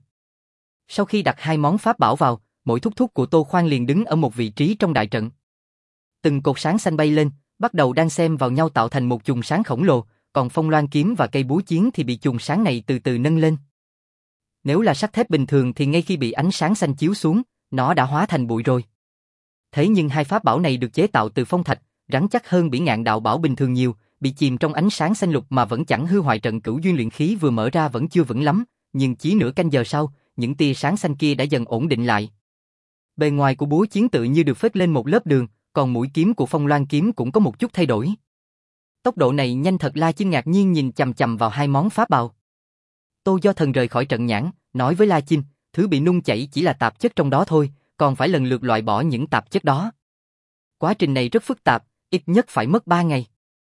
Sau khi đặt hai món pháp bảo vào, mỗi thúc thúc của Tô Khoan liền đứng ở một vị trí trong đại trận. Từng cột sáng xanh bay lên, bắt đầu đan xen vào nhau tạo thành một chùm sáng khổng lồ, còn phong loan kiếm và cây búa chiến thì bị chùm sáng này từ từ nâng lên. Nếu là sắt thép bình thường thì ngay khi bị ánh sáng xanh chiếu xuống, nó đã hóa thành bụi rồi. Thế nhưng hai pháp bảo này được chế tạo từ phong thạch, rắn chắc hơn bỉ ngạn đạo bảo bình thường nhiều, bị chìm trong ánh sáng xanh lục mà vẫn chẳng hư hoại. Trận cửu duyên luyện khí vừa mở ra vẫn chưa vững lắm, nhưng chỉ nửa canh giờ sau, những tia sáng xanh kia đã dần ổn định lại. Bề ngoài của búa chiến tự như được phết lên một lớp đường, còn mũi kiếm của phong loan kiếm cũng có một chút thay đổi. Tốc độ này nhanh thật. La Chinh ngạc nhiên nhìn chằm chằm vào hai món pháp bảo. Tô Do Thần rời khỏi trận nhãn, nói với La Chinh, thứ bị nung chảy chỉ là tạp chất trong đó thôi, còn phải lần lượt loại bỏ những tạp chất đó. Quá trình này rất phức tạp, ít nhất phải mất 3 ngày.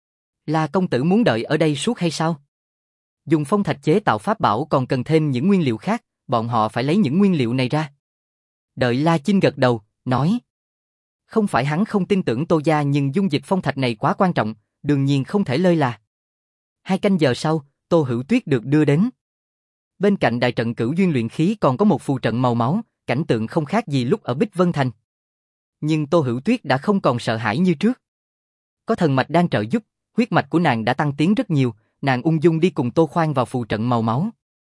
La công tử muốn đợi ở đây suốt hay sao? Dùng phong thạch chế tạo pháp bảo còn cần thêm những nguyên liệu khác, bọn họ phải lấy những nguyên liệu này ra. Đợi La Chinh gật đầu, nói. Không phải hắn không tin tưởng Tô gia nhưng dung dịch phong thạch này quá quan trọng, đương nhiên không thể lơi là. 2 canh giờ sau, Tô Hữu Tuyết được đưa đến. Bên cạnh đại trận cửu duyên luyện khí còn có một phù trận màu máu, cảnh tượng không khác gì lúc ở Bích Vân Thành. Nhưng Tô Hữu Tuyết đã không còn sợ hãi như trước. Có thần mạch đang trợ giúp, huyết mạch của nàng đã tăng tiến rất nhiều, nàng ung dung đi cùng Tô Khoan vào phù trận màu máu.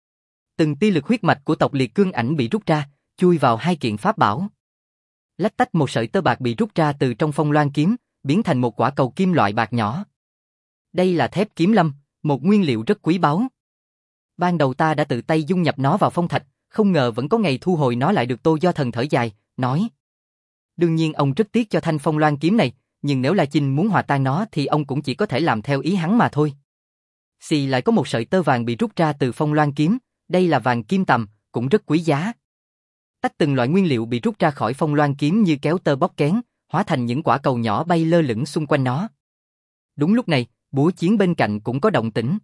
Từng tia lực huyết mạch của tộc liệt cương ảnh bị rút ra, chui vào hai kiện pháp bảo. Lách tách một sợi tơ bạc bị rút ra từ trong phong loan kiếm, biến thành một quả cầu kim loại bạc nhỏ. Đây là thép kiếm lâm, một nguyên liệu rất quý báu. Ban đầu ta đã tự tay dung nhập nó vào phong thạch, không ngờ vẫn có ngày thu hồi nó lại được. Tô Do Thần thở dài, nói. Đương nhiên ông rất tiếc cho thanh phong loan kiếm này, nhưng nếu La Chinh muốn hòa tan nó thì ông cũng chỉ có thể làm theo ý hắn mà thôi. Xì lại có một sợi tơ vàng bị rút ra từ phong loan kiếm, đây là vàng kim tầm, cũng rất quý giá. Tách từng loại nguyên liệu bị rút ra khỏi phong loan kiếm như kéo tơ bóc kén, hóa thành những quả cầu nhỏ bay lơ lửng xung quanh nó. Đúng lúc này, búa chiến bên cạnh cũng có động tĩnh.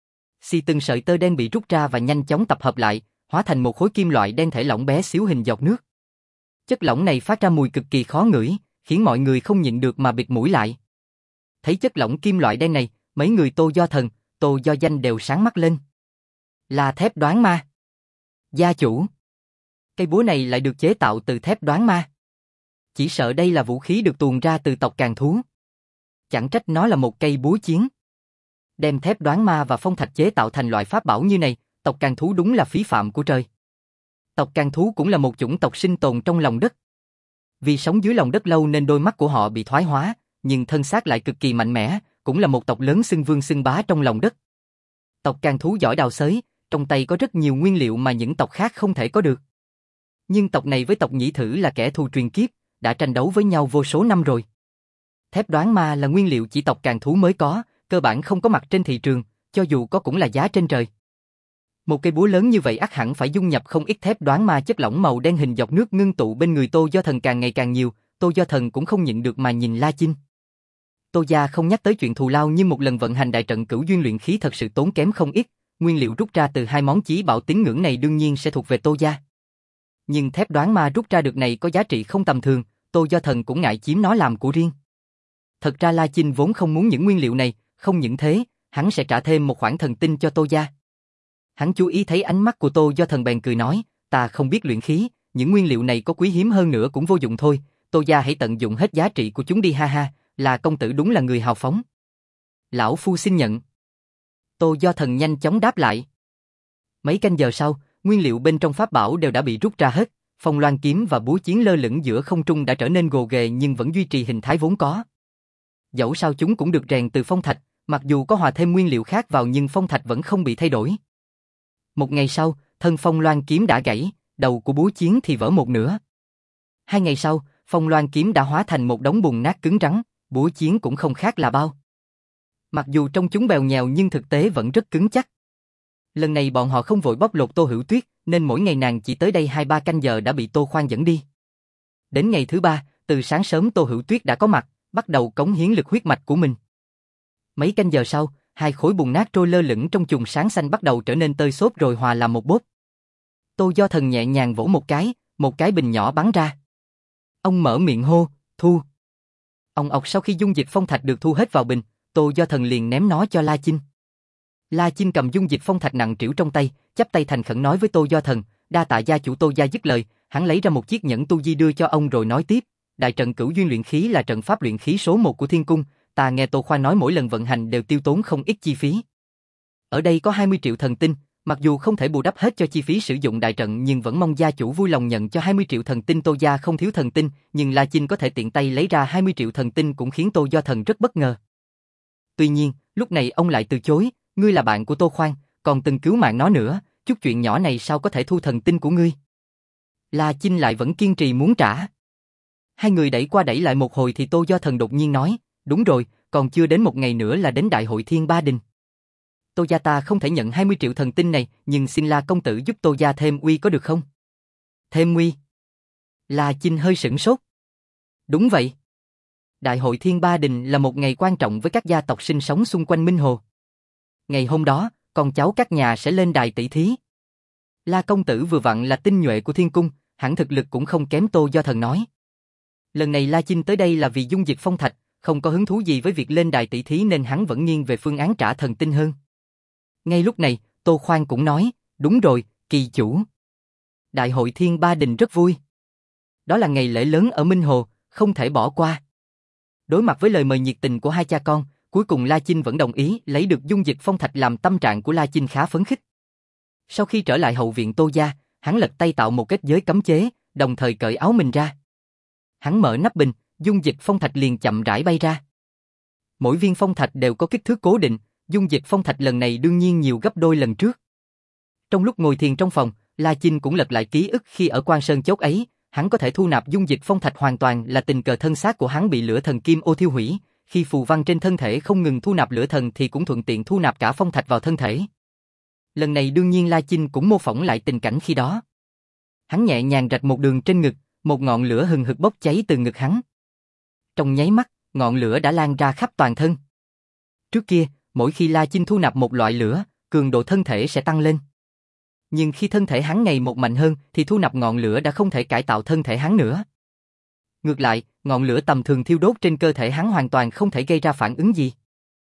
Xì từng sợi tơ đen bị rút ra và nhanh chóng tập hợp lại, hóa thành một khối kim loại đen thể lỏng bé xíu hình giọt nước. Chất lỏng này phát ra mùi cực kỳ khó ngửi, khiến mọi người không nhịn được mà bịt mũi lại. Thấy chất lỏng kim loại đen này, mấy người Tô Do Thần, Tô Do Danh đều sáng mắt lên. Là thép đoán ma. Gia chủ. Cây búa này lại được chế tạo từ thép đoán ma. Chỉ sợ đây là vũ khí được tuồn ra từ tộc Càn Thú. Chẳng trách nó là một cây búa chiến. Đem thép đoán ma và phong thạch chế tạo thành loại pháp bảo như này, tộc Càn Thú đúng là phí phạm của trời. Tộc Càn Thú cũng là một chủng tộc sinh tồn trong lòng đất. Vì sống dưới lòng đất lâu nên đôi mắt của họ bị thoái hóa, nhưng thân xác lại cực kỳ mạnh mẽ, cũng là một tộc lớn xưng vương xưng bá trong lòng đất. Tộc Càn Thú giỏi đào xới, trong tay có rất nhiều nguyên liệu mà những tộc khác không thể có được. Nhưng tộc này với tộc Nhĩ Thử là kẻ thù truyền kiếp, đã tranh đấu với nhau vô số năm rồi. Thép đoán ma là nguyên liệu chỉ tộc Càn Thú mới có, cơ bản không có mặt trên thị trường, cho dù có cũng là giá trên trời. Một cây búa lớn như vậy ắt hẳn phải dung nhập không ít thép đoán ma. Chất lỏng màu đen hình giọt nước ngưng tụ bên người Tô Do Thần càng ngày càng nhiều, Tô Do Thần cũng không nhịn được mà nhìn La Chinh. Tô gia không nhắc tới chuyện thù lao, nhưng một lần vận hành đại trận Cửu Duyên luyện khí thật sự tốn kém không ít, nguyên liệu rút ra từ hai món chí bảo tín ngưỡng này đương nhiên sẽ thuộc về Tô gia. Nhưng thép đoán ma rút ra được này có giá trị không tầm thường, Tô Do Thần cũng ngại chiếm nó làm của riêng. Thật ra La Chinh vốn không muốn những nguyên liệu này, không những thế, hắn sẽ trả thêm một khoản thần tinh cho Tô gia. Hắn chú ý thấy ánh mắt của Tô Do Thần bèn cười nói, ta không biết luyện khí, những nguyên liệu này có quý hiếm hơn nữa cũng vô dụng thôi, Tô gia hãy tận dụng hết giá trị của chúng đi ha ha, là công tử đúng là người hào phóng. Lão phu xin nhận. Tô Do Thần nhanh chóng đáp lại. Mấy canh giờ sau, nguyên liệu bên trong pháp bảo đều đã bị rút ra hết, phong loan kiếm và búa chiến lơ lửng giữa không trung đã trở nên gồ ghề nhưng vẫn duy trì hình thái vốn có. Dẫu sao chúng cũng được rèn từ phong thạch, mặc dù có hòa thêm nguyên liệu khác vào nhưng phong thạch vẫn không bị thay đổi. Một ngày sau, thân phong loan kiếm đã gãy, đầu của búa chiến thì vỡ một nửa. 2 ngày sau, phong loan kiếm đã hóa thành một đống bùn nát cứng rắn, búa chiến cũng không khác là bao. Mặc dù trông chúng bèo nhèo nhưng thực tế vẫn rất cứng chắc. Lần này bọn họ không vội bóc lột Tô Hữu Tuyết, nên mỗi ngày nàng chỉ tới đây 2-3 canh giờ đã bị Tô Khoan dẫn đi. Đến ngày thứ 3, từ sáng sớm Tô Hữu Tuyết đã có mặt, bắt đầu cống hiến lực huyết mạch của mình. Mấy canh giờ sau, 2 khối bùn nát trôi lơ lửng trong chùm sáng xanh bắt đầu trở nên tơi xốp rồi hòa làm một bốt. Tô Do Thần nhẹ nhàng vỗ một cái bình nhỏ bắn ra. Ông mở miệng hô, thu. Ông ọc sau khi dung dịch phong thạch được thu hết vào bình, Tô Do Thần liền ném nó cho La Chinh. La Chinh cầm dung dịch phong thạch nặng trĩu trong tay, chắp tay thành khẩn nói với Tô Do Thần, đa tạ gia chủ. Tô gia dứt lời, hắn lấy ra một chiếc nhẫn tu di đưa cho ông rồi nói tiếp, đại trận Cửu Duyên luyện khí là trận pháp luyện khí số 1 của Thiên Cung, ta nghe Tô Khoa nói mỗi lần vận hành đều tiêu tốn không ít chi phí. Ở đây có 20 triệu thần tinh, mặc dù không thể bù đắp hết cho chi phí sử dụng đại trận nhưng vẫn mong gia chủ vui lòng nhận cho 20 triệu thần tinh. Tô gia không thiếu thần tinh, nhưng La Chinh có thể tiện tay lấy ra 20 triệu thần tinh cũng khiến Tô Do Thần rất bất ngờ. Tuy nhiên, lúc này ông lại từ chối, ngươi là bạn của Tô Khoan, còn từng cứu mạng nó nữa, chút chuyện nhỏ này sao có thể thu thần tinh của ngươi? La Chinh lại vẫn kiên trì muốn trả. Hai người đẩy qua đẩy lại một hồi thì Tô Do Thần đột nhiên nói, đúng rồi, còn chưa đến một ngày nữa là đến đại hội Thiên Ba Đình. Tô gia ta không thể nhận 20 triệu thần tinh này, nhưng xin La công tử giúp Tô gia thêm uy có được không? Thêm uy? La Chinh hơi sửng sốt. Đúng vậy. Đại hội Thiên Ba Đình là một ngày quan trọng với các gia tộc sinh sống xung quanh Minh Hồ. Ngày hôm đó, con cháu các nhà sẽ lên đài tỷ thí. La công tử vừa vặn là tinh nhuệ của Thiên Cung, hẳn thực lực cũng không kém. Tô Do Thần nói. Lần này La Chinh tới đây là vì dung dịch phong thạch, không có hứng thú gì với việc lên đài tỷ thí nên hắn vẫn nghiêng về phương án trả thần tinh hơn. Ngay lúc này, Tô Khoan cũng nói, đúng rồi, kỳ chủ. Đại hội Thiên Ba Đình rất vui. Đó là ngày lễ lớn ở Minh Hồ, không thể bỏ qua. Đối mặt với lời mời nhiệt tình của hai cha con, cuối cùng La Chinh vẫn đồng ý lấy được dung dịch phong thạch. Làm tâm trạng của La Chinh khá phấn khích. Sau khi trở lại hậu viện Tô gia, hắn lật tay tạo một kết giới cấm chế, đồng thời cởi áo mình ra. Hắn mở nắp bình, dung dịch phong thạch liền chậm rãi bay ra. Mỗi viên phong thạch đều có kích thước cố định, dung dịch phong thạch lần này đương nhiên nhiều gấp đôi lần trước. Trong lúc ngồi thiền trong phòng, La Chinh cũng lật lại ký ức khi ở Quan Sơn Chốt ấy, hắn có thể thu nạp dung dịch phong thạch hoàn toàn là tình cờ thân xác của hắn bị lửa thần kim ô thiêu hủy, khi phù văn trên thân thể không ngừng thu nạp lửa thần thì cũng thuận tiện thu nạp cả phong thạch vào thân thể. Lần này đương nhiên La Chinh cũng mô phỏng lại tình cảnh khi đó. Hắn nhẹ nhàng rạch một đường trên ngực, một ngọn lửa hừng hực bốc cháy từ ngực hắn. Trong nháy mắt, ngọn lửa đã lan ra khắp toàn thân. Trước kia, mỗi khi La Chinh thu nạp một loại lửa, cường độ thân thể sẽ tăng lên. Nhưng khi thân thể hắn ngày một mạnh hơn thì thu nạp ngọn lửa đã không thể cải tạo thân thể hắn nữa. Ngược lại, ngọn lửa tầm thường thiêu đốt trên cơ thể hắn hoàn toàn không thể gây ra phản ứng gì.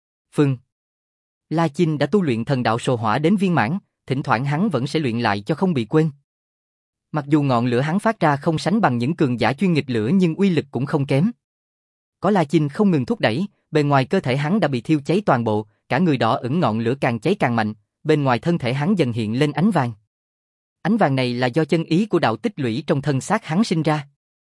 La Chinh đã tu luyện thần đạo sồ hỏa đến viên mãn, thỉnh thoảng hắn vẫn sẽ luyện lại cho không bị quên. Mặc dù ngọn lửa hắn phát ra không sánh bằng những cường giả chuyên nghịch lửa nhưng uy lực cũng không kém. Có La Chinh không ngừng thúc đẩy, bề ngoài cơ thể hắn đã bị thiêu cháy toàn bộ, cả người đỏ ửng ngọn lửa càng cháy càng mạnh, bên ngoài thân thể hắn dần hiện lên ánh vàng. Ánh vàng này là do chân ý của đạo tích lũy trong thân xác hắn sinh ra.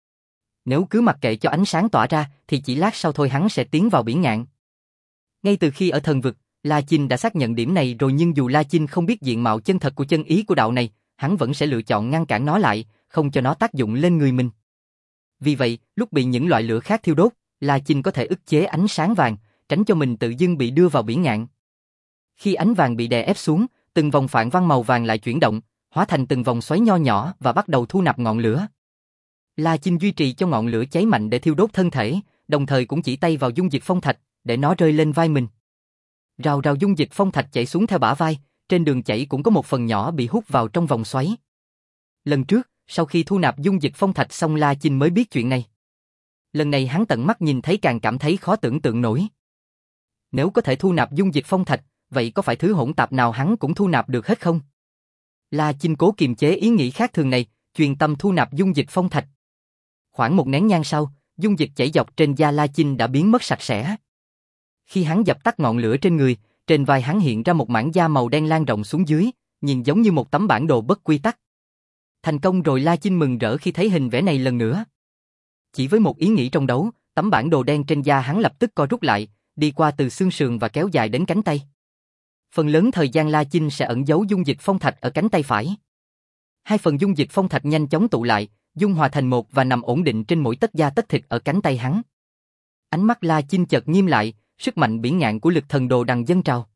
Nếu cứ mặc kệ cho ánh sáng tỏa ra thì chỉ lát sau thôi hắn sẽ tiến vào biển ngạn. Ngay từ khi ở thần vực, La Chinh đã xác nhận điểm này rồi nhưng dù La Chinh không biết diện mạo chân thật của chân ý của đạo này, hắn vẫn sẽ lựa chọn ngăn cản nó lại, không cho nó tác dụng lên người mình. Vì vậy, lúc bị những loại lửa khác thiêu đốt, La Chinh có thể ức chế ánh sáng vàng, tránh cho mình tự dưng bị đưa vào biển ngạn. Khi ánh vàng bị đè ép xuống, từng vòng phản văn màu vàng lại chuyển động, hóa thành từng vòng xoáy nho nhỏ và bắt đầu thu nạp ngọn lửa. La Chinh duy trì cho ngọn lửa cháy mạnh để thiêu đốt thân thể, đồng thời cũng chỉ tay vào dung dịch phong thạch, để nó rơi lên vai mình. Rào rào dung dịch phong thạch chảy xuống theo bả vai, trên đường chảy cũng có một phần nhỏ bị hút vào trong vòng xoáy. Lần trước, sau khi thu nạp dung dịch phong thạch xong La Chinh mới biết chuyện này. Lần này hắn tận mắt nhìn thấy càng cảm thấy khó tưởng tượng nổi. Nếu có thể thu nạp dung dịch phong thạch, vậy có phải thứ hỗn tạp nào hắn cũng thu nạp được hết không? La Chinh cố kiềm chế ý nghĩ khác thường này, chuyên tâm thu nạp dung dịch phong thạch. Khoảng một nén nhang sau, dung dịch chảy dọc trên da La Chinh đã biến mất sạch sẽ. Khi hắn dập tắt ngọn lửa trên người, trên vai hắn hiện ra một mảng da màu đen lan rộng xuống dưới, nhìn giống như một tấm bản đồ bất quy tắc. Thành công rồi, La Chinh mừng rỡ khi thấy hình vẽ này lần nữa. Chỉ với một ý nghĩ trong đấu, tấm bản đồ đen trên da hắn lập tức co rút lại, đi qua từ xương sườn và kéo dài đến cánh tay. Phần lớn thời gian La Chinh sẽ ẩn giấu dung dịch phong thạch ở cánh tay phải. Hai phần dung dịch phong thạch nhanh chóng tụ lại, dung hòa thành một và nằm ổn định trên mỗi tấc da tấc thịt ở cánh tay hắn. Ánh mắt La Chinh chợt nghiêm lại, sức mạnh biển ngạn của lực thần đồ đằng dâng trào.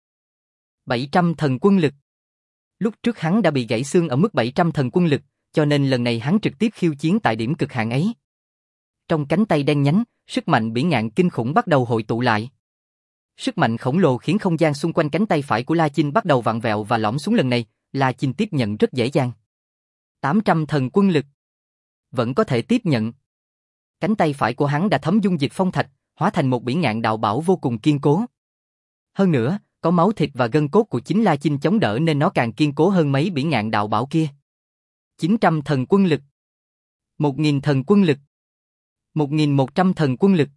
700 thần quân lực. Lúc trước hắn đã bị gãy xương ở mức 700 thần quân lực, cho nên lần này hắn trực tiếp khiêu chiến tại điểm cực hạn ấy. Trong cánh tay đen nhánh, sức mạnh biển ngạn kinh khủng bắt đầu hội tụ lại. Sức mạnh khổng lồ khiến không gian xung quanh cánh tay phải của La Chinh bắt đầu vặn vẹo và lõm xuống, lần này, La Chinh tiếp nhận rất dễ dàng. 800 thần quân lực. Vẫn có thể tiếp nhận. Cánh tay phải của hắn đã thấm dung dịch phong thạch, hóa thành một biển ngạn đạo bảo vô cùng kiên cố. Hơn nữa, có máu thịt và gân cốt của chính La Chinh chống đỡ nên nó càng kiên cố hơn mấy biển ngạn đạo bảo kia. 900 thần quân lực. 1000 thần quân lực. 1100 thần quân lực.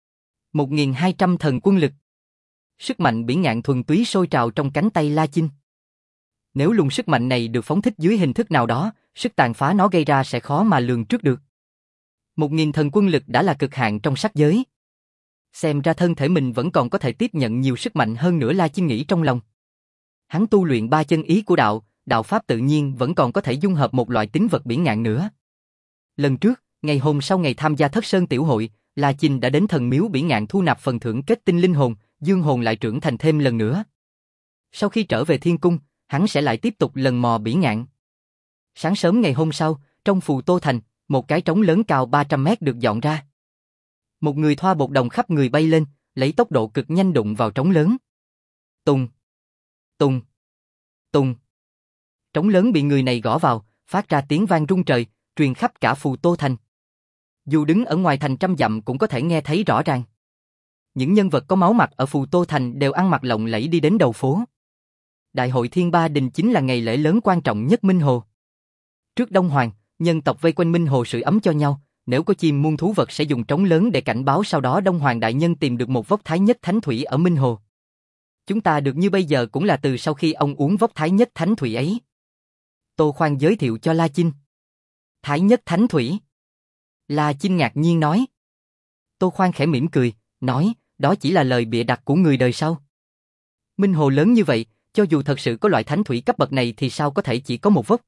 1200 thần quân lực. Sức mạnh biển ngạn thuần túy sôi trào trong cánh tay La Chinh. Nếu luồng sức mạnh này được phóng thích dưới hình thức nào đó, sức tàn phá nó gây ra sẽ khó mà lường trước được. 1000 thần quân lực đã là cực hạn trong sắc giới. Xem ra thân thể mình vẫn còn có thể tiếp nhận nhiều sức mạnh hơn nữa, La Chinh nghĩ trong lòng. Hắn tu luyện 3 chân ý của đạo, đạo pháp tự nhiên vẫn còn có thể dung hợp một loại tín vật biển ngạn nữa. Lần trước, ngày hôm sau ngày tham gia Thất Sơn tiểu hội, La Chinh đã đến thần miếu biển ngạn thu nạp phần thưởng kết tinh linh hồn, dương hồn lại trưởng thành thêm lần nữa. Sau khi trở về thiên cung, hắn sẽ lại tiếp tục lần mò biển ngạn. Sáng sớm ngày hôm sau, trong Phù Tô Thành, một cái trống lớn cao 300 mét được dọn ra. Một người thoa bột đồng khắp người bay lên, lấy tốc độ cực nhanh đụng vào trống lớn. Tùng, tùng, tùng. Trống lớn bị người này gõ vào, phát ra tiếng vang rung trời, truyền khắp cả Phù Tô Thành. Dù đứng ở ngoài thành trăm dặm cũng có thể nghe thấy rõ ràng. Những nhân vật có máu mặt ở Phù Tô Thành đều ăn mặc lộng lẫy đi đến đầu phố. Đại hội Thiên Ba Đình chính là ngày lễ lớn quan trọng nhất Minh Hồ. Trước Đông Hoàng, nhân tộc vây quanh Minh Hồ sưởi ấm cho nhau, nếu có chim muôn thú vật sẽ dùng trống lớn để cảnh báo, sau đó Đông Hoàng đại nhân tìm được một vốc Thái Nhất Thánh Thủy ở Minh Hồ. Chúng ta được như bây giờ cũng là từ sau khi ông uống vốc Thái Nhất Thánh Thủy ấy. Tô Khoan giới thiệu cho La Chinh. Thái Nhất Thánh Thủy. La Chinh ngạc nhiên nói. Tô Khoan khẽ mỉm cười, nói, đó chỉ là lời bịa đặt của người đời sau. Minh Hồ lớn như vậy, Cho dù thật sự có loại thánh thủy cấp bậc này thì sao có thể chỉ có một vốc.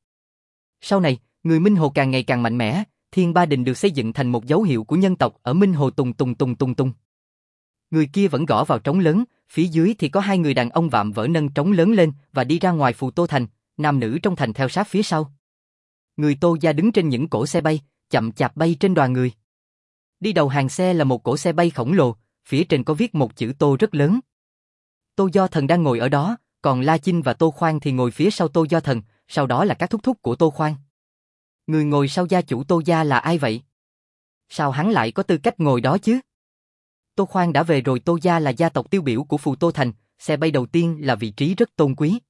Sau này, người Minh Hồ càng ngày càng mạnh mẽ, Thiên Ba Đình được xây dựng thành một dấu hiệu của nhân tộc ở Minh Hồ tùng tùng tùng tùng tùng. Người kia vẫn gõ vào trống lớn, phía dưới thì có hai người đàn ông vạm vỡ nâng trống lớn lên và đi ra ngoài Phù Tô Thành, nam nữ trong thành theo sát phía sau. Người Tô gia đứng trên những cỗ xe bay, chậm chạp bay trên đoàn người. Đi đầu hàng xe là một cỗ xe bay khổng lồ, phía trên có viết một chữ Tô rất lớn. Tô Do Thần đang ngồi ở đó, còn La Chinh và Tô Khoan thì ngồi phía sau Tô Do Thần, sau đó là các thúc thúc của Tô Khoan. Người ngồi sau gia chủ Tô gia là ai vậy? Sao hắn lại có tư cách ngồi đó chứ? Tô Khoan đã về rồi. Tô gia là gia tộc tiêu biểu của Phù Tô Thành, xe bay đầu tiên là vị trí rất tôn quý.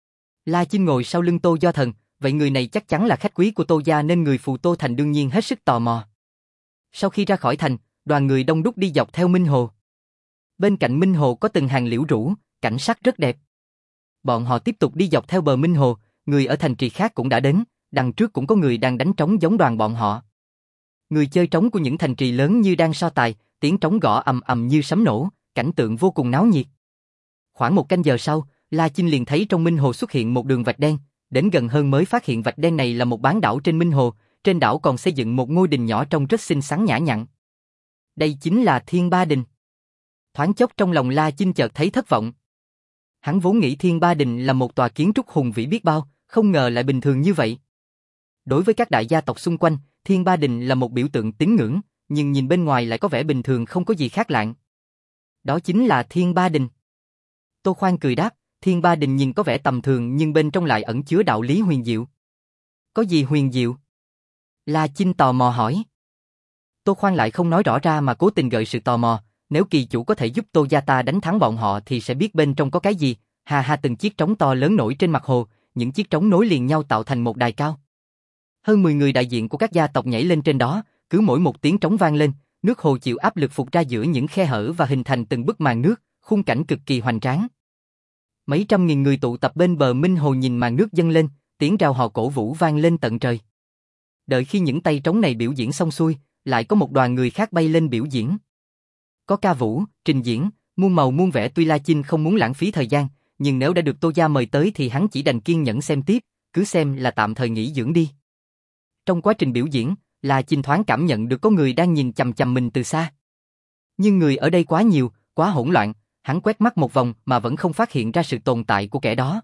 La Chinh ngồi sau lưng Tô Do Thần, vậy người này chắc chắn là khách quý của Tô gia nên người Phù Tô Thành đương nhiên hết sức tò mò. Sau khi ra khỏi thành, đoàn người đông đúc đi dọc theo Minh Hồ. Bên cạnh Minh Hồ có từng hàng liễu rủ, cảnh sắc rất đẹp. Bọn họ tiếp tục đi dọc theo bờ Minh Hồ, người ở thành trì khác cũng đã đến, đằng trước cũng có người đang đánh trống giống đoàn bọn họ. Người chơi trống của những thành trì lớn như đang so tài, tiếng trống gõ ầm ầm như sấm nổ, cảnh tượng vô cùng náo nhiệt. Khoảng một canh giờ sau, La Chinh liền thấy trong Minh Hồ xuất hiện một đường vạch đen, đến gần hơn mới phát hiện vạch đen này là một bán đảo trên Minh Hồ, trên đảo còn xây dựng một ngôi đình nhỏ trông rất xinh xắn nhã nhặn. Đây chính là Thiên Ba Đình. Thoáng chốc trong lòng La Chinh chợt thấy thất vọng. Hắn vốn nghĩ Thiên Ba Đình là một tòa kiến trúc hùng vĩ biết bao, không ngờ lại bình thường như vậy. Đối với các đại gia tộc xung quanh, Thiên Ba Đình là một biểu tượng tín ngưỡng, nhưng nhìn bên ngoài lại có vẻ bình thường không có gì khác lạ. Đó chính là Thiên Ba Đình. Tô Khoan cười đáp, Thiên Ba Đình nhìn có vẻ tầm thường nhưng bên trong lại ẩn chứa đạo lý huyền diệu. Có gì huyền diệu? La Chinh tò mò hỏi. Tô Khoan lại không nói rõ ra mà cố tình gợi sự tò mò, nếu kỳ chủ có thể giúp Tô gia ta đánh thắng bọn họ thì sẽ biết bên trong có cái gì. Ha ha, từng chiếc trống to lớn nổi trên mặt hồ, những chiếc trống nối liền nhau tạo thành một đài cao. Hơn 10 người đại diện của các gia tộc nhảy lên trên đó, cứ mỗi một tiếng trống vang lên, nước hồ chịu áp lực phụt ra giữa những khe hở và hình thành từng bức màn nước, khung cảnh cực kỳ hoành tráng. Mấy trăm nghìn người tụ tập bên bờ Minh Hồ nhìn màn nước dâng lên, tiếng rao hò cổ vũ vang lên tận trời. Đợi khi những tay trống này biểu diễn xong xuôi, lại có một đoàn người khác bay lên biểu diễn. Có ca vũ, trình diễn, muôn màu muôn vẻ. Tuy La Chinh không muốn lãng phí thời gian, nhưng nếu đã được Tô gia mời tới thì hắn chỉ đành kiên nhẫn xem tiếp, cứ xem là tạm thời nghỉ dưỡng đi. Trong quá trình biểu diễn, La Chinh thoáng cảm nhận được có người đang nhìn chằm chằm mình từ xa. Nhưng người ở đây quá nhiều, quá hỗn loạn, hắn quét mắt một vòng mà vẫn không phát hiện ra sự tồn tại của kẻ đó.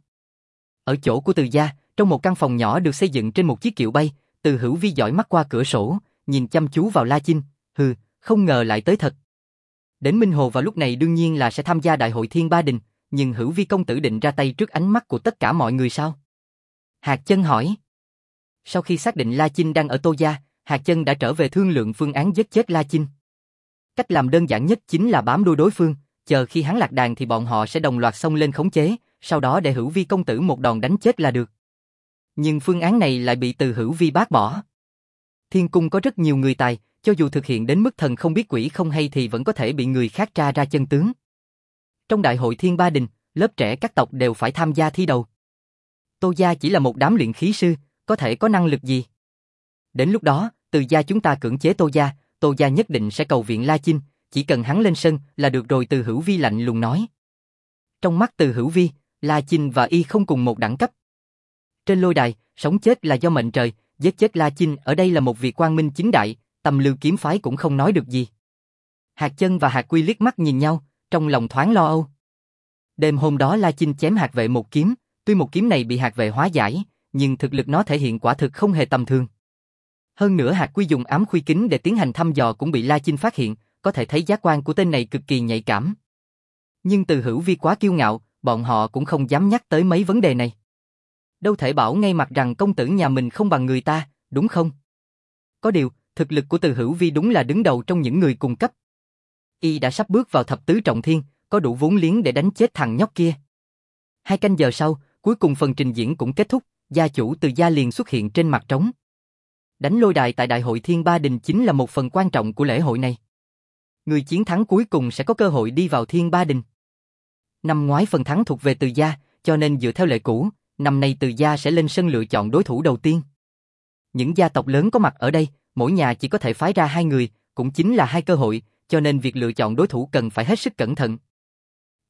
Ở chỗ của Từ gia, trong một căn phòng nhỏ được xây dựng trên một chiếc kiệu bay, Từ Hữu Vi dõi mắt qua cửa sổ, nhìn chăm chú vào La Chinh, hừ, không ngờ lại tới thật. Đến Minh Hồ vào lúc này đương nhiên là sẽ tham gia đại hội Thiên Ba Đình, nhưng Hữu Vi công tử định ra tay trước ánh mắt của tất cả mọi người sao? Hạc Chân hỏi. Sau khi xác định La Chinh đang ở Tô gia, Hạc Chân đã trở về thương lượng phương án giết chết La Chinh. Cách làm đơn giản nhất chính là bám đuôi đối phương, chờ khi hắn lạc đàn thì bọn họ sẽ đồng loạt xông lên khống chế, sau đó để Hữu Vi công tử một đòn đánh chết là được. Nhưng phương án này lại bị Từ Hữu Vi bác bỏ. Thiên cung có rất nhiều người tài, cho dù thực hiện đến mức thần không biết quỷ không hay thì vẫn có thể bị người khác tra ra chân tướng. Trong đại hội Thiên Ba Đình, lớp trẻ các tộc đều phải tham gia thi đấu. Tô gia chỉ là một đám luyện khí sư, có thể có năng lực gì? Đến lúc đó, Từ gia chúng ta cưỡng chế Tô gia nhất định sẽ cầu viện La Chinh, chỉ cần hắn lên sân là được rồi. Từ Hữu Vi lạnh lùng nói. Trong mắt Từ Hữu Vi, La Chinh và y không cùng một đẳng cấp. Trên lôi đài, sống chết là do mệnh trời, giết chết La Chinh ở đây là một việc quang minh chính đại, Tầm Lưu kiếm phái cũng không nói được gì. Hạc Chân và Hạc Quy liếc mắt nhìn nhau, trong lòng thoáng lo âu. Đêm hôm đó La Chinh chém Hạc Vệ một kiếm, tuy một kiếm này bị Hạc Vệ hóa giải, nhưng thực lực nó thể hiện quả thực không hề tầm thường. Hơn nữa Hạc Quy dùng ám khuy kính để tiến hành thăm dò cũng bị La Chinh phát hiện, có thể thấy giác quan của tên này cực kỳ nhạy cảm. Nhưng Từ Hữu Vi quá kiêu ngạo, bọn họ cũng không dám nhắc tới mấy vấn đề này. Đâu thể bảo ngay mặt rằng công tử nhà mình không bằng người ta, đúng không? Có điều, thực lực của Từ Hữu Vi đúng là đứng đầu trong những người cùng cấp. Y đã sắp bước vào thập tứ trọng thiên, có đủ vốn liếng để đánh chết thằng nhóc kia. 2 canh giờ sau, cuối cùng phần trình diễn cũng kết thúc, gia chủ Từ gia liền xuất hiện trên mặt trống. Đánh lôi đài tại đại hội Thiên Ba Đình chính là một phần quan trọng của lễ hội này. Người chiến thắng cuối cùng sẽ có cơ hội đi vào Thiên Ba Đình. Năm ngoái phần thắng thuộc về Từ gia, cho nên dựa theo lệ cũ, năm nay Từ gia sẽ lên sân lựa chọn đối thủ đầu tiên. Những gia tộc lớn có mặt ở đây, mỗi nhà chỉ có thể phái ra 2 người, cũng chính là 2 cơ hội, cho nên việc lựa chọn đối thủ cần phải hết sức cẩn thận.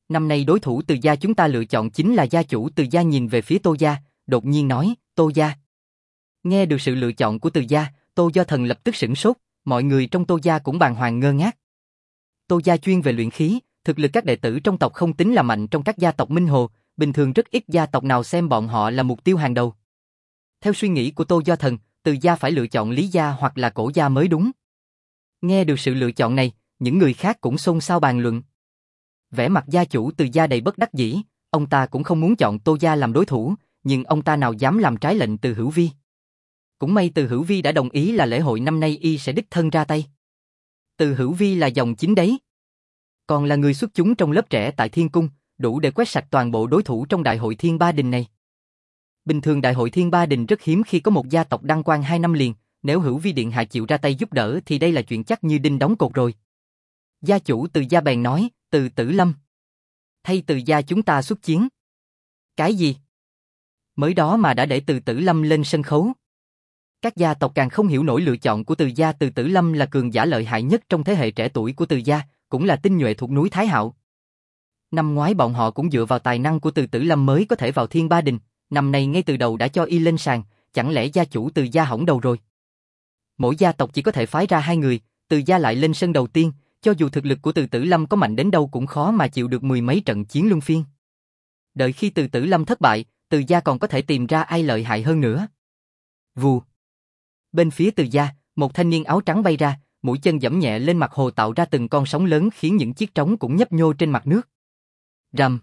Năm nay đối thủ Từ gia chúng ta lựa chọn chính là gia chủ Từ gia nhìn về phía Tô gia, đột nhiên nói, Tô gia. Nghe được sự lựa chọn của Từ gia, Tô Do Thần lập tức sửng sốt, mọi người trong Tô gia cũng bàng hoàng ngơ ngác. Tô gia chuyên về luyện khí, thực lực các đệ tử trong tộc không tính là mạnh trong các gia tộc Minh Hồ, bình thường rất ít gia tộc nào xem bọn họ là mục tiêu hàng đầu. Theo suy nghĩ của Tô Do Thần, Từ gia phải lựa chọn Lý gia hoặc là Cổ gia mới đúng. Nghe được sự lựa chọn này, những người khác cũng xôn xao bàn luận. Vẻ mặt gia chủ Từ gia đầy bất đắc dĩ, ông ta cũng không muốn chọn Tô gia làm đối thủ, nhưng ông ta nào dám làm trái lệnh Từ Hữu Vi. Cũng may Từ Hữu Vi đã đồng ý là lễ hội năm nay y sẽ đích thân ra tay. Từ Hữu Vi là dòng chính đấy. Còn là người xuất chúng trong lớp trẻ tại Thiên Cung, đủ để quét sạch toàn bộ đối thủ trong đại hội Thiên Ba Đình này. Bình thường đại hội Thiên Ba Đình rất hiếm khi có một gia tộc đăng quang 2 năm liền, nếu Hữu Vi điện hạ chịu ra tay giúp đỡ thì đây là chuyện chắc như đinh đóng cột rồi. Gia chủ Từ gia bèn nói, Từ Tử Lâm. Thay Từ gia chúng ta xuất chiến. Cái gì? Mới đó mà đã để Từ Tử Lâm lên sân khấu. Các gia tộc càng không hiểu nổi lựa chọn của Từ gia. Từ Tử Lâm là cường giả lợi hại nhất trong thế hệ trẻ tuổi của Từ gia, cũng là tinh nhuệ thuộc núi Thái Hạo. Năm ngoái bọn họ cũng dựa vào tài năng của Từ Tử Lâm mới có thể vào Thiên Ba Đình, năm nay ngay từ đầu đã cho y lên sàn, chẳng lẽ gia chủ Từ gia hỏng đầu rồi? Mỗi gia tộc chỉ có thể phái ra 2 người, Từ gia lại lên sân đầu tiên, cho dù thực lực của Từ Tử Lâm có mạnh đến đâu cũng khó mà chịu được 10 mấy trận chiến luân phiên. Đợi khi Từ Tử Lâm thất bại, Từ gia còn có thể tìm ra ai lợi hại hơn nữa. Vù. Bên phía Từ gia, một thanh niên áo trắng bay ra, mũi chân giẫm nhẹ lên mặt hồ tạo ra từng con sóng lớn khiến những chiếc trống cũng nhấp nhô trên mặt nước. Rầm.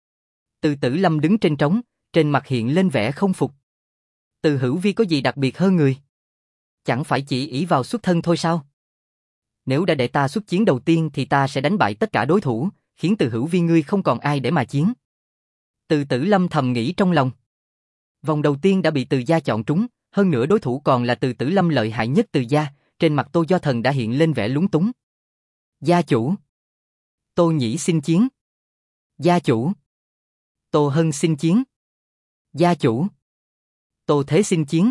Từ Tử Lâm đứng trên trống, trên mặt hiện lên vẻ không phục. Từ Hữu Vi có gì đặc biệt hơn người? Chẳng phải chỉ ỷ vào xuất thân thôi sao? Nếu đã để ta xuất chiến đầu tiên thì ta sẽ đánh bại tất cả đối thủ, khiến Từ Hữu Vi ngươi không còn ai để mà chiến. Từ Tử Lâm thầm nghĩ trong lòng. Vòng đầu tiên đã bị Từ gia chọn trúng, hơn nữa đối thủ còn là Từ Tử Lâm lợi hại nhất Từ gia, trên mặt Tô Do Thần đã hiện lên vẻ lúng túng. Gia chủ. Tô Nhĩ xin chiến. Gia chủ. Tô Hân xin chiến. Gia chủ. Tô Thế xin chiến.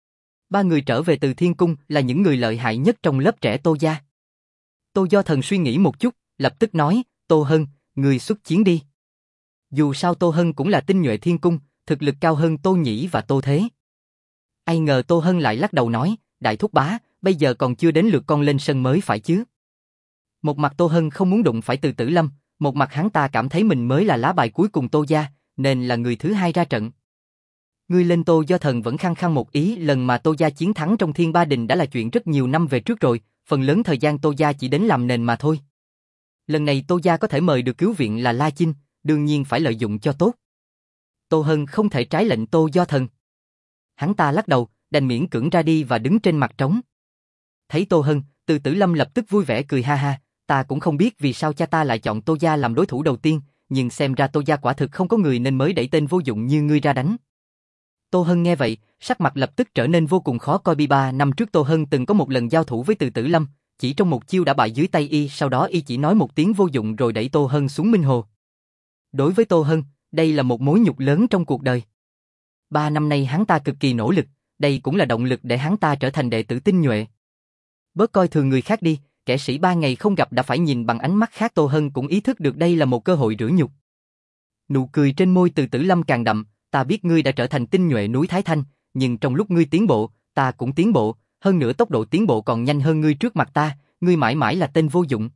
3 người trở về từ Thiên Cung là những người lợi hại nhất trong lớp trẻ Tô gia. Tô Do Thần suy nghĩ một chút, lập tức nói, Tô Hân, người xuất chiến đi. Dù sao Tô Hân cũng là tinh nhuệ Thiên Cung, thực lực cao hơn Tô Nhĩ và Tô Thế. Ai ngờ Tô Hân lại lắc đầu nói, đại thúc bá, bây giờ còn chưa đến lượt con lên sân mới phải chứ. Một mặt Tô Hân không muốn đụng phải Từ Tử Lâm, một mặt hắn ta cảm thấy mình mới là lá bài cuối cùng Tô gia, nên là người thứ hai ra trận. Ngươi lên Tô Do Thần vẫn khăng khăng một ý, lần mà Tô gia chiến thắng trong Thiên Ba Đình đã là chuyện rất nhiều năm về trước rồi, phần lớn thời gian Tô gia chỉ đến làm nền mà thôi. Lần này Tô gia có thể mời được cứu viện là La Chinh, đương nhiên phải lợi dụng cho tốt. Tô Hân không thể trái lệnh Tô Do Thần. Hắn ta lắc đầu, đành miễn cưỡng ra đi và đứng trên mặt trống. Thấy Tô Hân, Từ Tử Lâm lập tức vui vẻ cười ha ha, ta cũng không biết vì sao cha ta lại chọn Tô gia làm đối thủ đầu tiên, nhưng xem ra Tô gia quả thực không có người nên mới đẩy tên vô dụng như ngươi ra đánh. Tô Hân nghe vậy, sắc mặt lập tức trở nên vô cùng khó coi. 3 năm trước Tô Hân từng có một lần giao thủ với Từ Tử Lâm, chỉ trong một chiêu đã bại dưới tay y, sau đó y chỉ nói một tiếng vô dụng rồi đẩy Tô Hân xuống Minh Hồ. Đối với Tô Hân, đây là một mối nhục lớn trong cuộc đời. 3 năm nay hắn ta cực kỳ nỗ lực, đây cũng là động lực để hắn ta trở thành đệ tử tinh nhuệ. Bớt coi thường người khác đi, kẻ sĩ 3 ngày không gặp đã phải nhìn bằng ánh mắt khác. Tô Hân cũng ý thức được đây là một cơ hội rửa nhục. Nụ cười trên môi Từ Tử Lâm càng đậm, ta biết ngươi đã trở thành tinh nhuệ núi Thái Thanh, nhưng trong lúc ngươi tiến bộ, ta cũng tiến bộ, hơn nữa tốc độ tiến bộ còn nhanh hơn ngươi trước mặt ta, ngươi mãi mãi là tên vô dụng.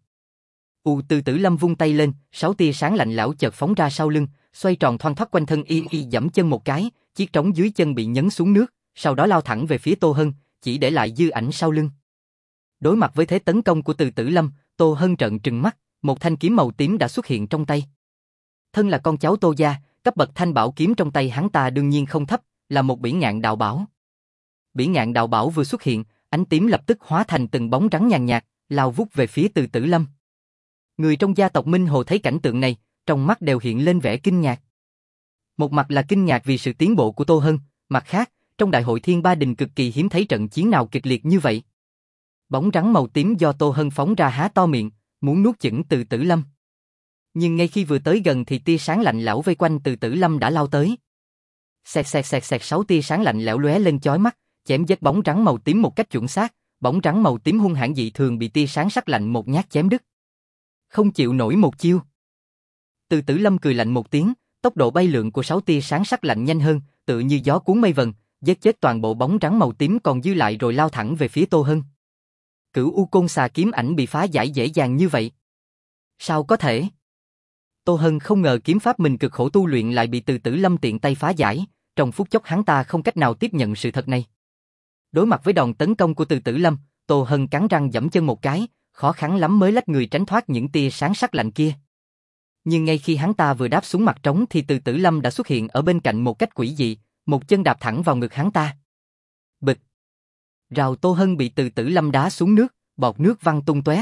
Từ Tử Lâm vung tay lên, 6 tia sáng lạnh lẽo chợt phóng ra sau lưng, xoay tròn thoăn thoắt quanh thân y giẫm chân một cái, chiếc trống dưới chân bị nhấn xuống nước, sau đó lao thẳng về phía Tô Hân, chỉ để lại dư ảnh sau lưng. Đối mặt với thế tấn công của Từ Tử Lâm, Tô Hân trợn trừng mắt, một thanh kiếm màu tím đã xuất hiện trong tay. Thân là con cháu Tô gia, cấp bậc thanh bảo kiếm trong tay hắn ta đương nhiên không thấp, là một bỉ ngạn đạo bảo. Bỉ ngạn đạo bảo vừa xuất hiện, ánh tím lập tức hóa thành từng bóng trắng nhàn nhạt, lao vút về phía Từ Tử Lâm. Người trong gia tộc Minh Hồ thấy cảnh tượng này, trong mắt đều hiện lên vẻ kinh ngạc. Một mặt là kinh ngạc vì sự tiến bộ của Tô Hân, mặt khác, trong đại hội Thiên Ba Đình cực kỳ hiếm thấy trận chiến nào kịch liệt như vậy. Bóng trắng màu tím do Tô Hân phóng ra há to miệng, muốn nuốt chửng Từ Tử Lâm. Nhưng ngay khi vừa tới gần thì tia sáng lạnh lẽo vây quanh Từ Tử Lâm đã lao tới. Xẹt xẹt xẹt xẹt, 6 tia sáng lạnh lẽo lóe lên chói mắt, chém giết bóng trắng màu tím một cách chuẩn xác, bóng trắng màu tím hung hãn dị thường bị tia sáng sắc lạnh một nhát chém đứt. Không chịu nổi một chiêu. Từ Tử Lâm cười lạnh một tiếng, tốc độ bay lượn của 6 tia sáng sắc lạnh nhanh hơn, tựa như gió cuốn mây vần, giết chết toàn bộ bóng trắng màu tím còn dư lại rồi lao thẳng về phía Tô Hân. Cửu U Côn Xà kiếm ảnh bị phá giải dễ dàng như vậy. Sao có thể? Tô Hân không ngờ kiếm pháp mình cực khổ tu luyện lại bị Từ Tử Lâm tiện tay phá giải, trong phút chốc hắn ta không cách nào tiếp nhận sự thật này. Đối mặt với đòn tấn công của Từ Tử Lâm, Tô Hân cắn răng giẫm chân một cái, khó khăn lắm mới lách người tránh thoát những tia sáng sắc lạnh kia. Nhưng ngay khi hắn ta vừa đáp xuống mặt trống thì Từ Tử Lâm đã xuất hiện ở bên cạnh một cách quỷ dị, một chân đạp thẳng vào ngực hắn ta. Bịch! Rào Tô Hân bị Từ Tử Lâm đá xuống nước, bọt nước văng tung tóe.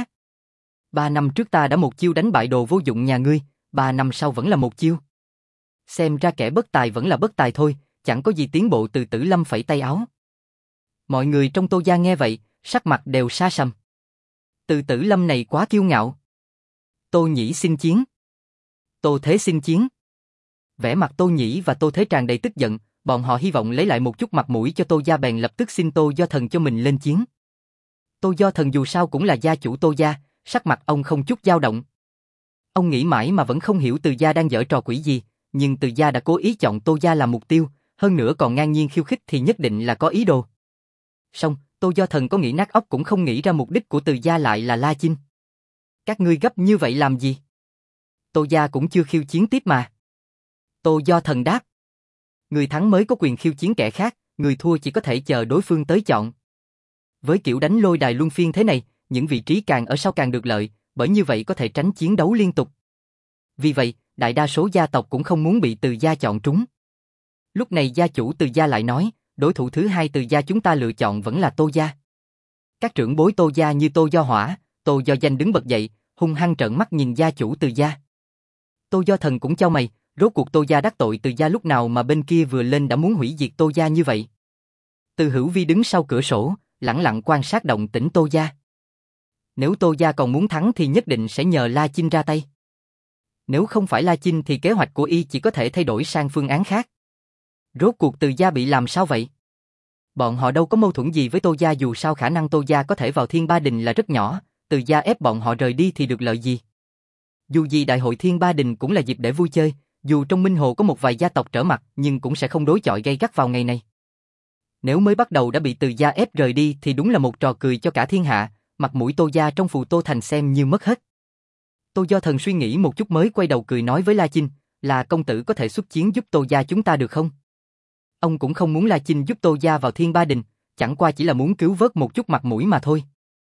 3 năm trước ta đã một chiêu đánh bại đồ vô dụng nhà ngươi, 3 năm sau vẫn là một chiêu. Xem ra kẻ bất tài vẫn là bất tài thôi, chẳng có gì tiến bộ. Từ Tử Lâm phẩy tay áo. Mọi người trong Tô gia nghe vậy, sắc mặt đều sa sầm. Từ Tử Lâm này quá kiêu ngạo. Tô Nhĩ xin chiến. Tô Thế xin chiến. Vẻ mặt Tô Nhĩ và Tô Thế tràn đầy tức giận, bọn họ hy vọng lấy lại một chút mặt mũi cho Tô gia bèn lập tức xin Tô Do Thần cho mình lên chiến. Tô Do Thần dù sao cũng là gia chủ Tô gia, sắc mặt ông không chút dao động. Ông nghĩ mãi mà vẫn không hiểu Từ gia đang giở trò quỷ gì, nhưng Từ gia đã cố ý chọn Tô gia làm mục tiêu, hơn nữa còn ngang nhiên khiêu khích thì nhất định là có ý đồ. Song, Tô Do Thần có nghĩ nát óc cũng không nghĩ ra mục đích của Từ gia lại là La Chinh. Các ngươi gấp như vậy làm gì? Tô gia cũng chưa khiêu chiến tiếp mà. Tô Do Thần đáp. Người thắng mới có quyền khiêu chiến kẻ khác, người thua chỉ có thể chờ đối phương tới chọn. Với kiểu đánh lôi đài luân phiên thế này, những vị trí càng ở sau càng được lợi, bởi như vậy có thể tránh chiến đấu liên tục. Vì vậy, đại đa số gia tộc cũng không muốn bị Từ gia chọn trúng. Lúc này gia chủ Từ gia lại nói, đối thủ thứ hai Từ gia chúng ta lựa chọn vẫn là Tô gia. Các trưởng bối Tô gia như Tô Do Hỏa, Tô Do Danh đứng bật dậy, hung hăng trợn mắt nhìn gia chủ Từ gia. Tô Do Thần cũng chau mày, rốt cuộc Tô gia đắc tội Từ gia lúc nào mà bên kia vừa lên đã muốn hủy diệt Tô gia như vậy. Từ Hữu Vi đứng sau cửa sổ, lẳng lặng quan sát động tĩnh Tô gia. Nếu Tô gia còn muốn thắng thì nhất định sẽ nhờ La Chinh ra tay. Nếu không phải La Chinh thì kế hoạch của y chỉ có thể thay đổi sang phương án khác. Rốt cuộc Từ gia bị làm sao vậy? Bọn họ đâu có mâu thuẫn gì với Tô gia, dù sao khả năng Tô gia có thể vào Thiên Ba Đình là rất nhỏ, Từ gia ép bọn họ rời đi thì được lợi gì? Dù gì đại hội Thiên Ba Đình cũng là dịp để vui chơi, dù trong Minh Hồ có một vài gia tộc trở mặt nhưng cũng sẽ không đối chọi gay gắt vào ngày này. Nếu mới bắt đầu đã bị Từ gia ép rời đi thì đúng là một trò cười cho cả thiên hạ, mặt mũi Tô gia trong Phù Tô Thành xem như mất hết. Tô Do Thần suy nghĩ một chút mới quay đầu cười nói với La Chinh, là công tử có thể xuất chiến giúp Tô gia chúng ta được không? Ông cũng không muốn La Chinh giúp Tô gia vào Thiên Ba Đình, chẳng qua chỉ là muốn cứu vớt một chút mặt mũi mà thôi.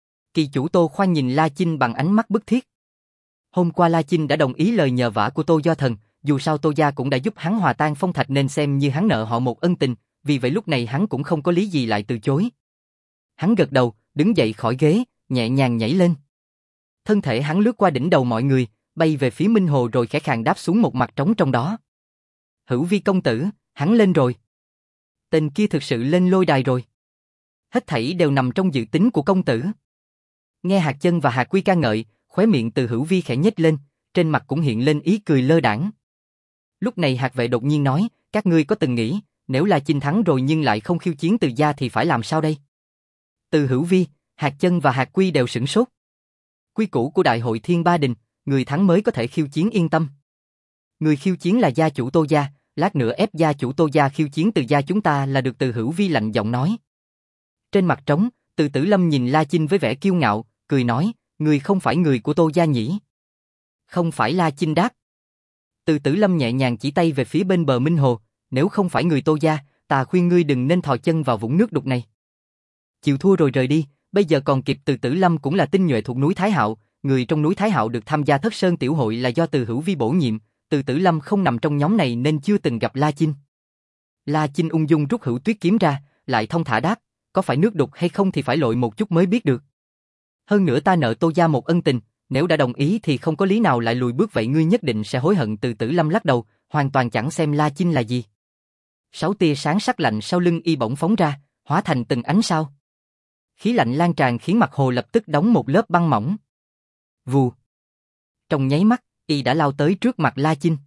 Kỳ chủ Tô Khoan nhìn La Chinh bằng ánh mắt bức thiết. Hôm qua La Chinh đã đồng ý lời nhờ vả của Tô Do Thần, dù sao Tô gia cũng đã giúp hắn hòa tan phong thạch nên xem như hắn nợ họ một ân tình, vì vậy lúc này hắn cũng không có lý gì lại từ chối. Hắn gật đầu, đứng dậy khỏi ghế, nhẹ nhàng nhảy lên. Thân thể hắn lướt qua đỉnh đầu mọi người, bay về phía Minh Hồ rồi khẽ khàng đáp xuống một mặt trống trong đó. Hữu Vi công tử, hắn lên rồi. Tên kia thực sự lên lôi đài rồi. Hết thảy đều nằm trong dự tính của công tử. Nghe Hạt Chân và Hạt Quy ca ngợi, khóe miệng Từ Hữu Vi khẽ nhếch lên, trên mặt cũng hiện lên ý cười lơ đãng. Lúc này Hạt Vệ đột nhiên nói, các ngươi có từng nghĩ, nếu La Chinh thắng rồi nhưng lại không khiêu chiến Từ gia thì phải làm sao đây? Từ Hữu Vi, Hạt Chân và Hạt Quy đều sửng sốt. Quy củ của đại hội Thiên Ba Đình, người thắng mới có thể khiêu chiến, yên tâm. Người khiêu chiến là gia chủ Tô gia, lát nữa ép gia chủ Tô gia khiêu chiến Từ gia chúng ta là được. Từ Hữu Vi lạnh giọng nói. Trên mặt trống, Từ Tử Lâm nhìn La Chinh với vẻ kiêu ngạo, cười nói, người không phải người của Tô gia nhỉ? Không phải. La Chinh đáp. Từ Tử Lâm nhẹ nhàng chỉ tay về phía bên bờ Minh Hồ, nếu không phải người Tô gia, ta khuyên ngươi đừng nên thò chân vào vũng nước đục này. Chịu thua rồi rời đi, bây giờ còn kịp. Từ Tử Lâm cũng là tinh nhuệ thuộc núi Thái Hạo, người trong núi Thái Hạo được tham gia Thất Sơn tiểu hội là do Từ Hữu Vi bổ nhiệm, Từ Tử Lâm không nằm trong nhóm này nên chưa từng gặp La Chinh. La Chinh ung dung rút Hữu Tuyết kiếm ra, lại thông thả đáp, có phải nước đục hay không thì phải lội một chút mới biết được. Hơn nữa ta nợ Tô gia một ân tình, nếu đã đồng ý thì không có lý nào lại lùi bước, vậy ngươi nhất định sẽ hối hận. Từ Tử Lâm lắc đầu, hoàn toàn chẳng xem La Chinh là gì. 6 tia sáng sắc lạnh sau lưng y bỗng phóng ra, hóa thành từng ánh sao. Khí lạnh lan tràn khiến mặt hồ lập tức đóng một lớp băng mỏng. Vù. Trong nháy mắt, y đã lao tới trước mặt La Chinh.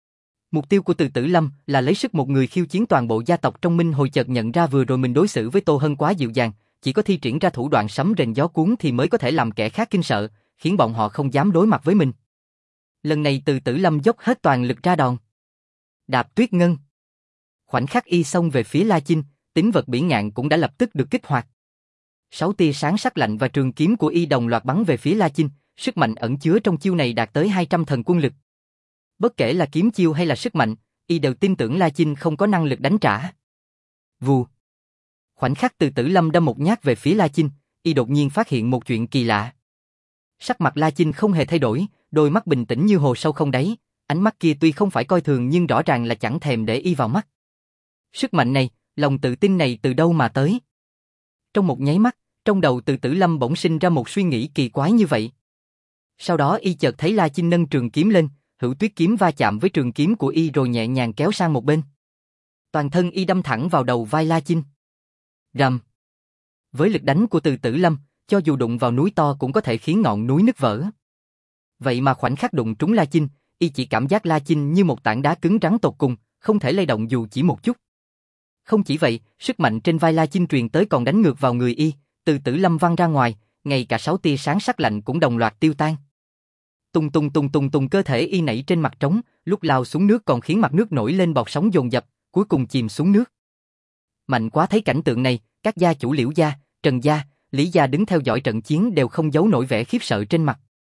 Mục tiêu của Từ Tử Lâm là lấy sức một người khiêu chiến toàn bộ gia tộc trong Minh Hồi. Chợt nhận ra vừa rồi mình đối xử với Tô Hân quá dịu dàng, chỉ có thi triển ra thủ đoạn sấm rền gió cuốn thì mới có thể làm kẻ khác kinh sợ, khiến bọn họ không dám đối mặt với mình. Lần này Từ Tử Lâm dốc hết toàn lực ra đòn. Đạp tuyết ngân. Khoảnh khắc y xông về phía La Chinh, tín vật bỉ ngạn cũng đã lập tức được kích hoạt. 6 tia sáng sắc lạnh và trường kiếm của y đồng loạt bắn về phía La Chinh, sức mạnh ẩn chứa trong chiêu này đạt tới 200 thần quân lực. Bất kể là kiếm chiêu hay là sức mạnh, y đều tin tưởng La Chinh không có năng lực đánh trả. Vù. Khoảnh khắc Từ Tử Lâm đâm một nhát về phía La Chinh, y đột nhiên phát hiện một chuyện kỳ lạ. Sắc mặt La Chinh không hề thay đổi, đôi mắt bình tĩnh như hồ sâu không đáy, ánh mắt kia tuy không phải coi thường nhưng rõ ràng là chẳng thèm để y vào mắt. Sức mạnh này, lòng tự tin này từ đâu mà tới? Trong một nháy mắt, trong đầu Từ Tử Lâm bỗng sinh ra một suy nghĩ kỳ quái như vậy. Sau đó y chợt thấy La Chinh nâng trường kiếm lên, Hữu Tuyết kiếm va chạm với trường kiếm của y rồi nhẹ nhàng kéo sang một bên. Toàn thân y đâm thẳng vào đầu vai La Chinh. Rầm. Với lực đánh của Từ Tử Lâm, cho dù đụng vào núi to cũng có thể khiến ngọn núi nứt vỡ. Vậy mà khoảnh khắc đụng trúng La Chinh, y chỉ cảm giác La Chinh như một tảng đá cứng rắn tột cùng, không thể lay động dù chỉ một chút. Không chỉ vậy, sức mạnh trên vai La Chinh truyền tới còn đánh ngược vào người y, Từ Tử Lâm văng ra ngoài, ngay cả 6 tia sáng sắc lạnh cũng đồng loạt tiêu tan. Tung cơ thể y nảy trên mặt trống, lúc lao xuống nước còn khiến mặt nước nổi lên bọt sóng dồn dập, cuối cùng chìm xuống nước. Mạnh quá thấy cảnh tượng này, các gia chủ Liễu gia, Trần gia, Lý gia đứng theo dõi trận chiến đều không giấu nổi vẻ khiếp sợ trên mặt.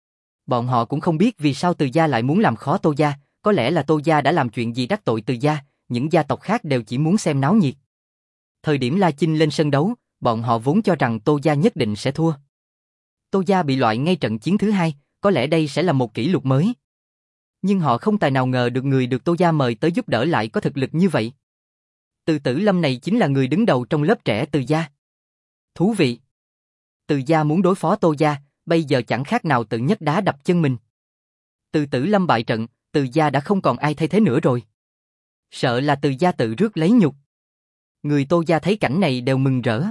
Bọn họ cũng không biết vì sao Từ gia lại muốn làm khó Tô gia, có lẽ là Tô gia đã làm chuyện gì đắc tội Từ gia, những gia tộc khác đều chỉ muốn xem náo nhiệt. Thời điểm La Chinh lên sân đấu, bọn họ vốn cho rằng Tô gia nhất định sẽ thua. Tô gia bị loại ngay trận chiến thứ hai, có lẽ đây sẽ là một kỷ lục mới. Nhưng họ không tài nào ngờ được người được Tô gia mời tới giúp đỡ lại có thực lực như vậy. Từ Tử Lâm này chính là người đứng đầu trong lớp trẻ Từ gia. Thú vị. Từ gia muốn đối phó Tô gia, bây giờ chẳng khác nào tự nhấc đá đập chân mình. Từ Tử Lâm bại trận, Từ gia đã không còn ai thay thế nữa rồi. Sợ là Từ gia tự rước lấy nhục. Người Tô gia thấy cảnh này đều mừng rỡ.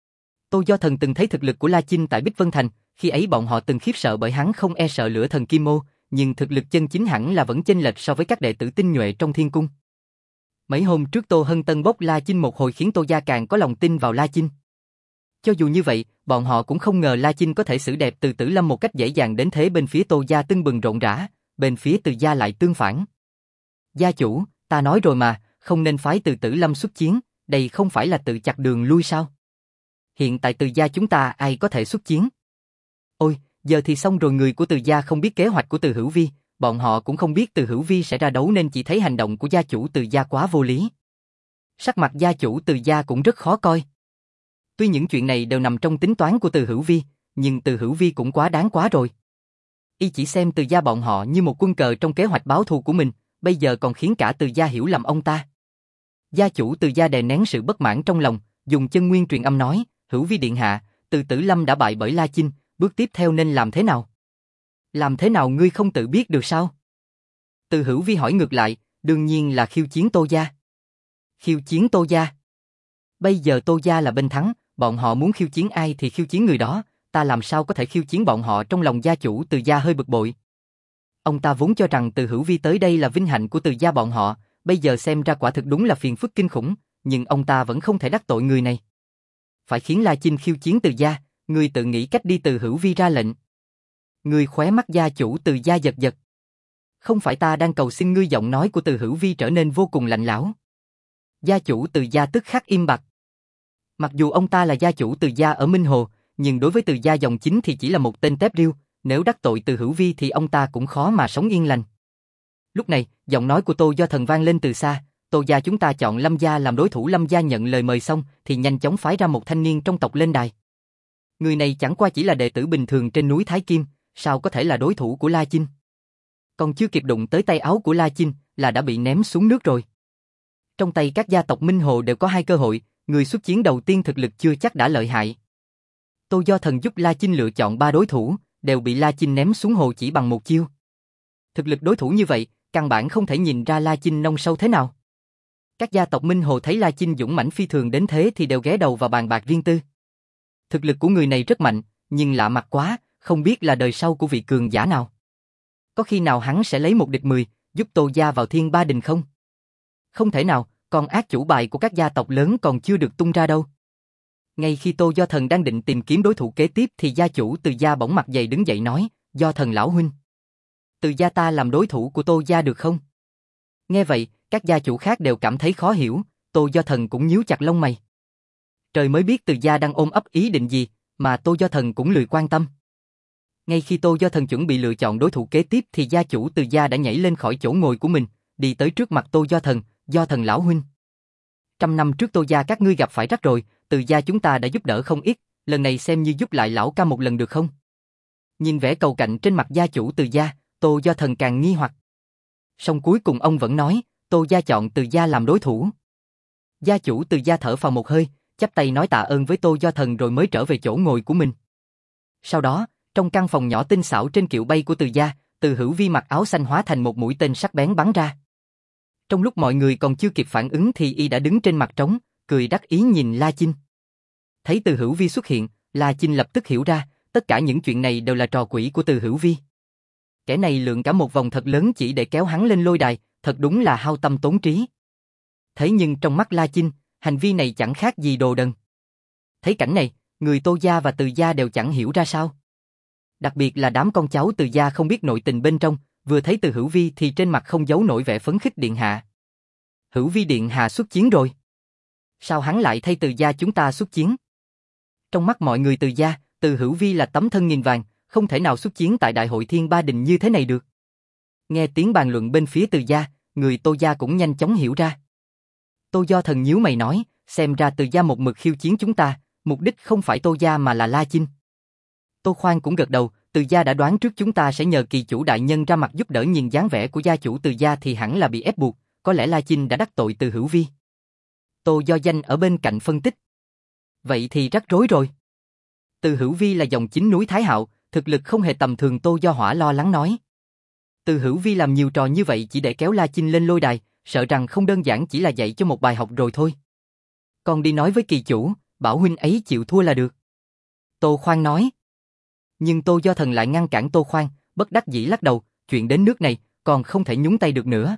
Tô Do Thần từng thấy thực lực của La Chinh tại Bích Vân Thành, khi ấy bọn họ từng khiếp sợ bởi hắn không e sợ lửa thần Kim Ô, nhưng thực lực chân chính hẳn là vẫn chênh lệch so với các đệ tử tinh nhuệ trong thiên cung. Mấy hôm trước Tô Hân Tân bốc La Chinh một hồi khiến Tô gia càng có lòng tin vào La Chinh. Cho dù như vậy, bọn họ cũng không ngờ La Chinh có thể xử đẹp Từ Tử Lâm một cách dễ dàng đến thế. Bên phía Tô gia tưng bừng rộn rã, bên phía Từ gia lại tương phản. Gia chủ, ta nói rồi mà, không nên phái Từ Tử Lâm xuất chiến, đây không phải là tự chặt đường lui sao? Hiện tại Từ gia chúng ta ai có thể xuất chiến? Ôi, giờ thì xong rồi, người của Từ gia không biết kế hoạch của Từ Hữu Vi, bọn họ cũng không biết Từ Hữu Vi sẽ ra đấu nên chỉ thấy hành động của gia chủ Từ gia quá vô lý. Sắc mặt gia chủ Từ gia cũng rất khó coi. Tuy những chuyện này đều nằm trong tính toán của Từ Hữu Vi, nhưng Từ Hữu Vi cũng quá đáng quá rồi. Y chỉ xem Từ gia bọn họ như một quân cờ trong kế hoạch báo thù của mình, bây giờ còn khiến cả Từ gia hiểu lầm ông ta. Gia chủ Từ gia đè nén sự bất mãn trong lòng, dùng chân nguyên truyền âm nói, Hữu Vi điện hạ, Từ Tử Lâm đã bại bởi La Chinh, bước tiếp theo nên làm thế nào? Làm thế nào ngươi không tự biết được sao? Từ Hữu Vi hỏi ngược lại, đương nhiên là khiêu chiến Tô gia. Khiêu chiến Tô gia? Bây giờ Tô gia là bên thắng, bọn họ muốn khiêu chiến ai thì khiêu chiến người đó, ta làm sao có thể khiêu chiến bọn họ? Trong lòng gia chủ Từ gia hơi bực bội. Ông ta vốn cho rằng Từ Hữu Vi tới đây là vinh hạnh của Từ gia bọn họ, bây giờ xem ra quả thực đúng là phiền phức kinh khủng, nhưng ông ta vẫn không thể đắc tội người này. Phải khiến La Chinh khiêu chiến Từ gia, người tự nghĩ cách đi. Từ Hữu Vi ra lệnh. Người khóe mắt gia chủ Từ gia giật giật. Không phải ta đang cầu xin ngươi? Giọng nói của Từ Hữu Vi trở nên vô cùng lạnh lẽo. Gia chủ Từ gia tức khắc im bặt. Mặc dù ông ta là gia chủ Từ gia ở Minh Hồ, nhưng đối với Từ gia dòng chính thì chỉ là một tên tép riêu, nếu đắc tội Từ Hữu Vi thì ông ta cũng khó mà sống yên lành. Lúc này, giọng nói của Tô Do Thần vang lên từ xa, Tô gia chúng ta chọn Lâm gia làm đối thủ. Lâm gia nhận lời mời xong thì nhanh chóng phái ra một thanh niên trong tộc lên đài. Người này chẳng qua chỉ là đệ tử bình thường trên núi Thái Kim, sao có thể là đối thủ của La Chinh? Còn chưa kịp đụng tới tay áo của La Chinh là đã bị ném xuống nước rồi. Trong tay các gia tộc Minh Hồ đều có hai cơ hội, người xuất chiến đầu tiên thực lực chưa chắc đã lợi hại. Tô Do Thần giúp La Chinh lựa chọn 3 đối thủ, đều bị La Chinh ném xuống hồ chỉ bằng một chiêu. Thực lực đối thủ như vậy, căn bản không thể nhìn ra La Chinh nông sâu thế nào. Các gia tộc Minh Hồ thấy La Chinh dũng mãnh phi thường đến thế thì đều ghé đầu vào bàn bạc riêng tư. Thực lực của người này rất mạnh, nhưng lạ mặt quá, không biết là đời sau của vị cường giả nào. Có khi nào hắn sẽ lấy một địch 10, giúp Tô gia vào Thiên Ba Đình không? Không thể nào, còn ác chủ bài của các gia tộc lớn còn chưa được tung ra đâu. Ngay khi Tô Do Thần đang định tìm kiếm đối thủ kế tiếp thì gia chủ Từ gia bỗng mặt dày đứng dậy nói, Do Thần lão huynh. Từ gia ta làm đối thủ của Tô gia được không? Nghe vậy, các gia chủ khác đều cảm thấy khó hiểu, Tô Do Thần cũng nhíu chặt lông mày. Trời mới biết Từ gia đang ôm ấp ý định gì, mà Tô Do Thần cũng lười quan tâm. Ngay khi Tô Do Thần chuẩn bị lựa chọn đối thủ kế tiếp thì gia chủ Từ gia đã nhảy lên khỏi chỗ ngồi của mình, đi tới trước mặt Tô Do Thần lão huynh. 100 năm trước Tô gia các ngươi gặp phải rắc rồi, Từ gia chúng ta đã giúp đỡ không ít, lần này xem như giúp lại lão ca một lần được không? Nhìn vẻ cầu cạnh trên mặt gia chủ Từ gia, Tô Do Thần càng nghi hoặc. Song cuối cùng ông vẫn nói, Tô gia chọn Từ gia làm đối thủ. Gia chủ Từ gia thở phào một hơi, chắp tay nói tạ ơn với Tô Do Thần rồi mới trở về chỗ ngồi của mình. Sau đó, trong căn phòng nhỏ tinh xảo trên kiệu bay của Từ gia, Từ Hữu Vi mặc áo xanh hóa thành một mũi tên sắc bén bắn ra. Trong lúc mọi người còn chưa kịp phản ứng thì y đã đứng trên mặt trống, cười đắc ý nhìn La Chinh. Thấy Từ Hữu Vi xuất hiện, La Chinh lập tức hiểu ra, tất cả những chuyện này đều là trò quỷ của Từ Hữu Vi. Kẻ này lượn cả một vòng thật lớn chỉ để kéo hắn lên lôi đài, thật đúng là hao tâm tốn trí. Thế nhưng trong mắt La Chinh, hành vi này chẳng khác gì đồ đần. Thấy cảnh này, người Tô gia và Từ gia đều chẳng hiểu ra sao. Đặc biệt là đám con cháu Từ gia không biết nội tình bên trong, vừa thấy Từ Hữu Vi thì trên mặt không giấu nổi vẻ phấn khích điện hạ. Hữu Vi điện hạ xuất chiến rồi. Sao hắn lại thay Từ gia chúng ta xuất chiến? Trong mắt mọi người Từ gia, Từ Hữu Vi là tấm thân nghìn vàng, không thể nào xuất chiến tại đại hội Thiên Ba Đình như thế này được. Nghe tiếng bàn luận bên phía Từ gia, người Tô gia cũng nhanh chóng hiểu ra. Tô Do Thần nhíu mày nói, xem ra Từ gia một mực khiêu chiến chúng ta, mục đích không phải Tô gia mà là La Chinh. Tô Khoan cũng gật đầu, Từ gia đã đoán trước chúng ta sẽ nhờ kỳ chủ đại nhân ra mặt giúp đỡ, nhìn dáng vẻ của gia chủ Từ gia thì hẳn là bị ép buộc, có lẽ La Chinh đã đắc tội Từ Hữu Vi. Tô Do Danh ở bên cạnh phân tích. Vậy thì rắc rối rồi. Từ Hữu Vi là dòng chính núi Thái Hạo, thực lực không hề tầm thường, Tô Do Hỏa lo lắng nói. Từ Hữu Vi làm nhiều trò như vậy chỉ để kéo La Chinh lên lôi đài, sợ rằng không đơn giản chỉ là dạy cho một bài học rồi thôi. Con đi nói với kỳ chủ, bảo huynh ấy chịu thua là được. Tô Khoan nói. Nhưng Tô Do Thần lại ngăn cản Tô Khoan, bất đắc dĩ lắc đầu, chuyện đến nước này, còn không thể nhúng tay được nữa.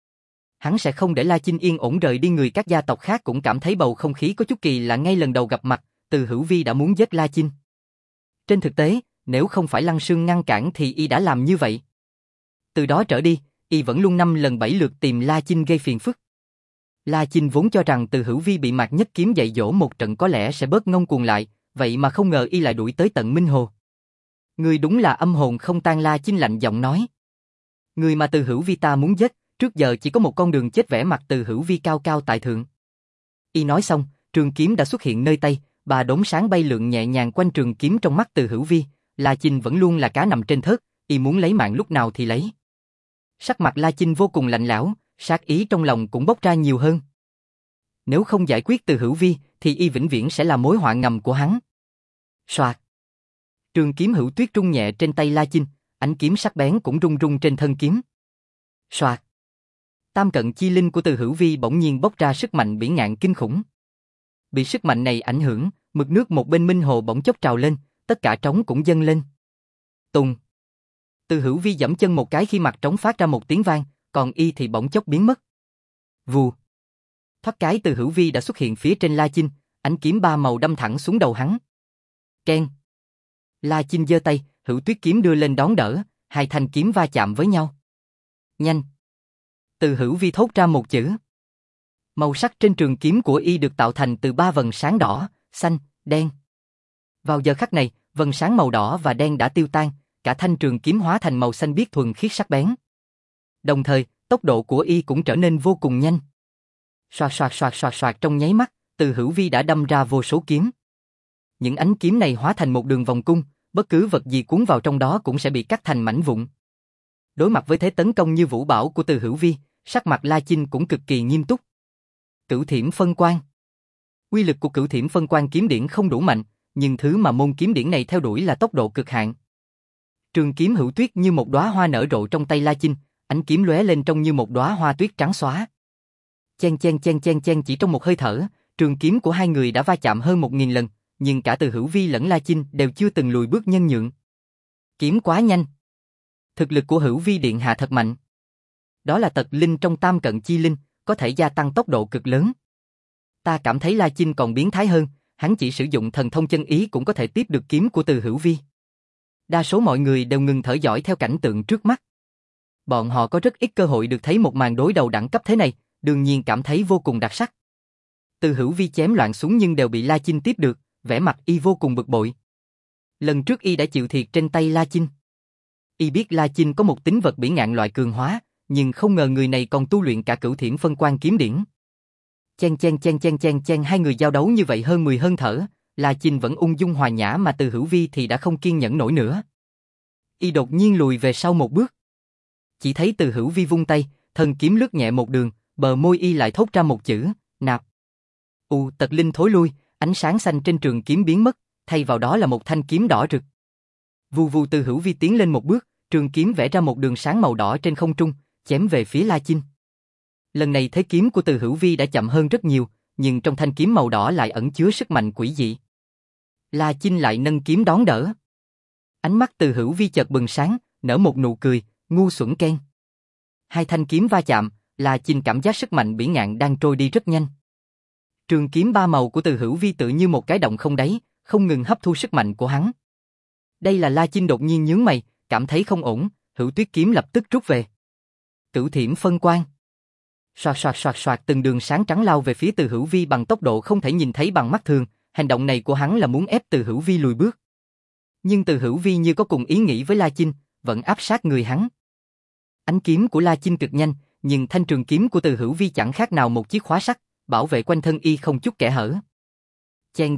Hắn sẽ không để La Chinh yên ổn rời đi. Người các gia tộc khác cũng cảm thấy bầu không khí có chút kỳ lạ, ngay lần đầu gặp mặt, Từ Hữu Vi đã muốn giết La Chinh. Trên thực tế, nếu không phải Lăng Sương ngăn cản thì y đã làm như vậy. Từ đó trở đi, y vẫn luôn 5 lần 7 lượt tìm La Chinh gây phiền phức. La Chinh vốn cho rằng Từ Hữu Vi bị Mạc Nhất Kiếm dạy dỗ một trận có lẽ sẽ bớt ngông cuồng lại, vậy mà không ngờ y lại đuổi tới tận Minh Hồ. Người đúng là âm hồn không tan, La Chinh lạnh giọng nói. Người mà Từ Hữu Vi ta muốn giết, trước giờ chỉ có một con đường chết, vẻ mặt Từ Hữu Vi cao cao tại thượng. Y nói xong, trường kiếm đã xuất hiện nơi tay, ba đốm sáng bay lượn nhẹ nhàng quanh trường kiếm. Trong mắt Từ Hữu Vi, La Chinh vẫn luôn là cá nằm trên thớt, y muốn lấy mạng lúc nào thì lấy. Sắc mặt La Chinh vô cùng lạnh lẽo, sát ý trong lòng cũng bốc ra nhiều hơn. Nếu không giải quyết Từ Hữu Vi, thì y vĩnh viễn sẽ là mối họa ngầm của hắn. Soạt. Trường kiếm Hữu Tuyết rung nhẹ trên tay La Chinh, ánh kiếm sắc bén cũng rung rung trên thân kiếm. Soạt. Tam cận chi linh của Từ Hữu Vi bỗng nhiên bốc ra sức mạnh bỉ ngạn kinh khủng. Bị sức mạnh này ảnh hưởng, mực nước một bên Minh Hồ bỗng chốc trào lên, tất cả trống cũng dâng lên. Tùng. Từ Hữu Vi giẫm chân một cái khi mặt trống phát ra một tiếng vang, còn y thì bỗng chốc biến mất. Vù. Thoát cái Từ Hữu Vi đã xuất hiện phía trên La Chinh, ánh kiếm ba màu đâm thẳng xuống đầu hắn. Keng. La Chinh giơ tay, Hữu Tuyết kiếm đưa lên đón đỡ, hai thanh kiếm va chạm với nhau. Nhanh. Từ Hữu Vi thốt ra một chữ. Màu sắc trên trường kiếm của y được tạo thành từ 3 vầng sáng đỏ, xanh, đen. Vào giờ khắc này, vầng sáng màu đỏ và đen đã tiêu tan, cả thanh trường kiếm hóa thành màu xanh biếc thuần khiết sắc bén. Đồng thời, tốc độ của y cũng trở nên vô cùng nhanh. Xoạt xoạt xoạt xoạt xoạt, trong nháy mắt, Từ Hữu Vi đã đâm ra vô số kiếm. Những ánh kiếm này hóa thành một đường vòng cung, bất cứ vật gì cuốn vào trong đó cũng sẽ bị cắt thành mảnh vụn. Đối mặt với thế tấn công như vũ bão của Từ Hữu Vi, sắc mặt La Chinh cũng cực kỳ nghiêm túc. Cửu Thiểm Phân Quang. Uy lực của Cửu Thiểm Phân Quang kiếm điển không đủ mạnh, nhưng thứ mà môn kiếm điển này theo đuổi là tốc độ cực hạn. Trường kiếm Hữu Tuyết như một đóa hoa nở rộ trong tay La Chinh, ánh kiếm lóe lên trông như một đóa hoa tuyết trắng xóa. Chen chen chen chen chen, chỉ trong một hơi thở, trường kiếm của hai người đã va chạm hơn 1000 lần, nhưng cả Từ Hữu Vi lẫn La Chinh đều chưa từng lùi bước nhân nhượng. Kiếm quá nhanh. Thực lực của Hữu Vi điện hạ thật mạnh. Đó là tật linh trong tam cận chi linh, có thể gia tăng tốc độ cực lớn. Ta cảm thấy La Chinh còn biến thái hơn, hắn chỉ sử dụng thần thông chân ý cũng có thể tiếp được kiếm của Từ Hữu Vi. Đa số mọi người đều ngừng thở dõi theo cảnh tượng trước mắt. Bọn họ có rất ít cơ hội được thấy một màn đối đầu đẳng cấp thế này, đương nhiên cảm thấy vô cùng đặc sắc. Từ Hữu Vi chém loạn xuống nhưng đều bị La Chinh tiếp được, vẻ mặt y vô cùng bực bội. Lần trước y đã chịu thiệt trên tay La Chinh. Y biết La Chinh có một tính vật bỉ ngạn loại cường hóa, nhưng không ngờ người này còn tu luyện cả Cửu Thiểm Phân Quang kiếm điển. Chen, hai người giao đấu như vậy hơn 10 hơi thở, La Chinh vẫn ung dung hòa nhã mà Từ Hữu Vi thì đã không kiên nhẫn nổi nữa. Y đột nhiên lùi về sau một bước. Chỉ thấy Từ Hữu Vi vung tay, thần kiếm lướt nhẹ một đường, bờ môi y lại thốt ra một chữ, nạp. Tật linh thối lui, ánh sáng xanh trên trường kiếm biến mất, thay vào đó là một thanh kiếm đỏ rực. Vù vù Từ Hữu Vi tiến lên một bước, trường kiếm vẽ ra một đường sáng màu đỏ trên không trung, chém về phía La Chinh. Lần này thế kiếm của Từ Hữu Vi đã chậm hơn rất nhiều, nhưng trong thanh kiếm màu đỏ lại ẩn chứa sức mạnh quỷ dị. La Chinh lại nâng kiếm đón đỡ. Ánh mắt Từ Hữu Vi chợt bừng sáng, nở một nụ cười, ngu xuẩn Ken. Hai thanh kiếm va chạm, La Chinh cảm giác sức mạnh bỉ ngạn đang trôi đi rất nhanh. Trường kiếm ba màu của Từ Hữu Vi tự như một cái động không đáy, không ngừng hấp thu sức mạnh của hắn. Đây là La Chinh đột nhiên nhướng mày, cảm thấy không ổn, Hữu Tuyết kiếm lập tức rút về. Cửu Thiểm Phân Quang. Soạt từng đường sáng trắng lao về phía Từ Hữu Vi bằng tốc độ không thể nhìn thấy bằng mắt thường, hành động này của hắn là muốn ép Từ Hữu Vi lùi bước. Nhưng Từ Hữu Vi như có cùng ý nghĩ với La Chinh, vẫn áp sát người hắn. Ánh kiếm của La Chinh cực nhanh, nhưng thanh trường kiếm của Từ Hữu Vi chẳng khác nào một chiếc khóa sắt, bảo vệ quanh thân y không chút kẽ hở. Chen.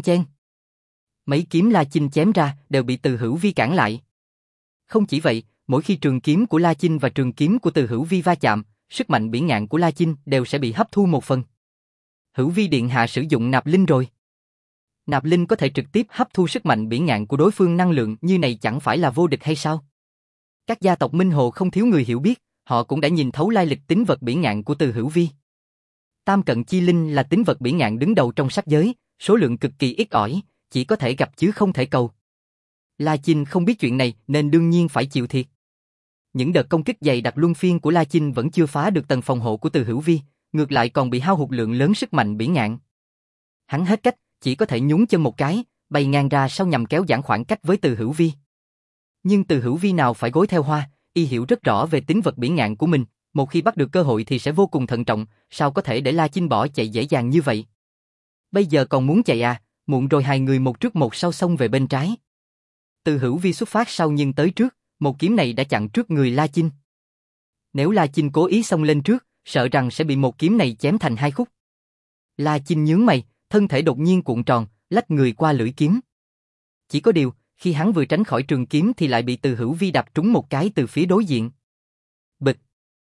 Mấy kiếm La Chinh chém ra đều bị Từ Hữu Vi cản lại. Không chỉ vậy, mỗi khi trường kiếm của La Chinh và trường kiếm của Từ Hữu Vi va chạm, sức mạnh bỉ ngạn của La Chinh đều sẽ bị hấp thu một phần. Hữu Vi điện hạ sử dụng nạp linh rồi. Nạp linh có thể trực tiếp hấp thu sức mạnh bỉ ngạn của đối phương, năng lượng như này chẳng phải là vô địch hay sao? Các gia tộc Minh Hồ không thiếu người hiểu biết, họ cũng đã nhìn thấu lai lịch tính vật bỉ ngạn của Từ Hữu Vi. Tam cận chi linh là tính vật bỉ ngạn đứng đầu trong sắc giới, số lượng cực kỳ ít ỏi, chỉ có thể gặp chứ không thể cầu. La Chinh không biết chuyện này nên đương nhiên phải chịu thiệt. Những đợt công kích dày đặc luân phiên của La Chinh vẫn chưa phá được tầng phòng hộ của Từ Hữu Vi, ngược lại còn bị hao hụt lượng lớn sức mạnh bỉ ngạn. Hắn hết cách, chỉ có thể nhún chân một cái, bay ngang ra sau nhằm kéo giãn khoảng cách với Từ Hữu Vi. Nhưng Từ Hữu Vi nào phải gối theo hoa, y hiểu rất rõ về tính vật bỉ ngạn của mình, một khi bắt được cơ hội thì sẽ vô cùng thận trọng, sao có thể để La Chinh bỏ chạy dễ dàng như vậy. Bây giờ còn muốn chạy à, muộn rồi, hai người một trước một sau xông về bên trái. Từ Hữu Vi xuất phát sau nhưng tới trước, một kiếm này đã chặn trước người La Chinh. Nếu La Chinh cố ý xông lên trước, sợ rằng sẽ bị một kiếm này chém thành hai khúc. La Chinh nhướng mày, thân thể đột nhiên cuộn tròn, lách người qua lưỡi kiếm. Chỉ có điều, khi hắn vừa tránh khỏi trường kiếm thì lại bị Từ Hữu Vi đạp trúng một cái từ phía đối diện. Bịch.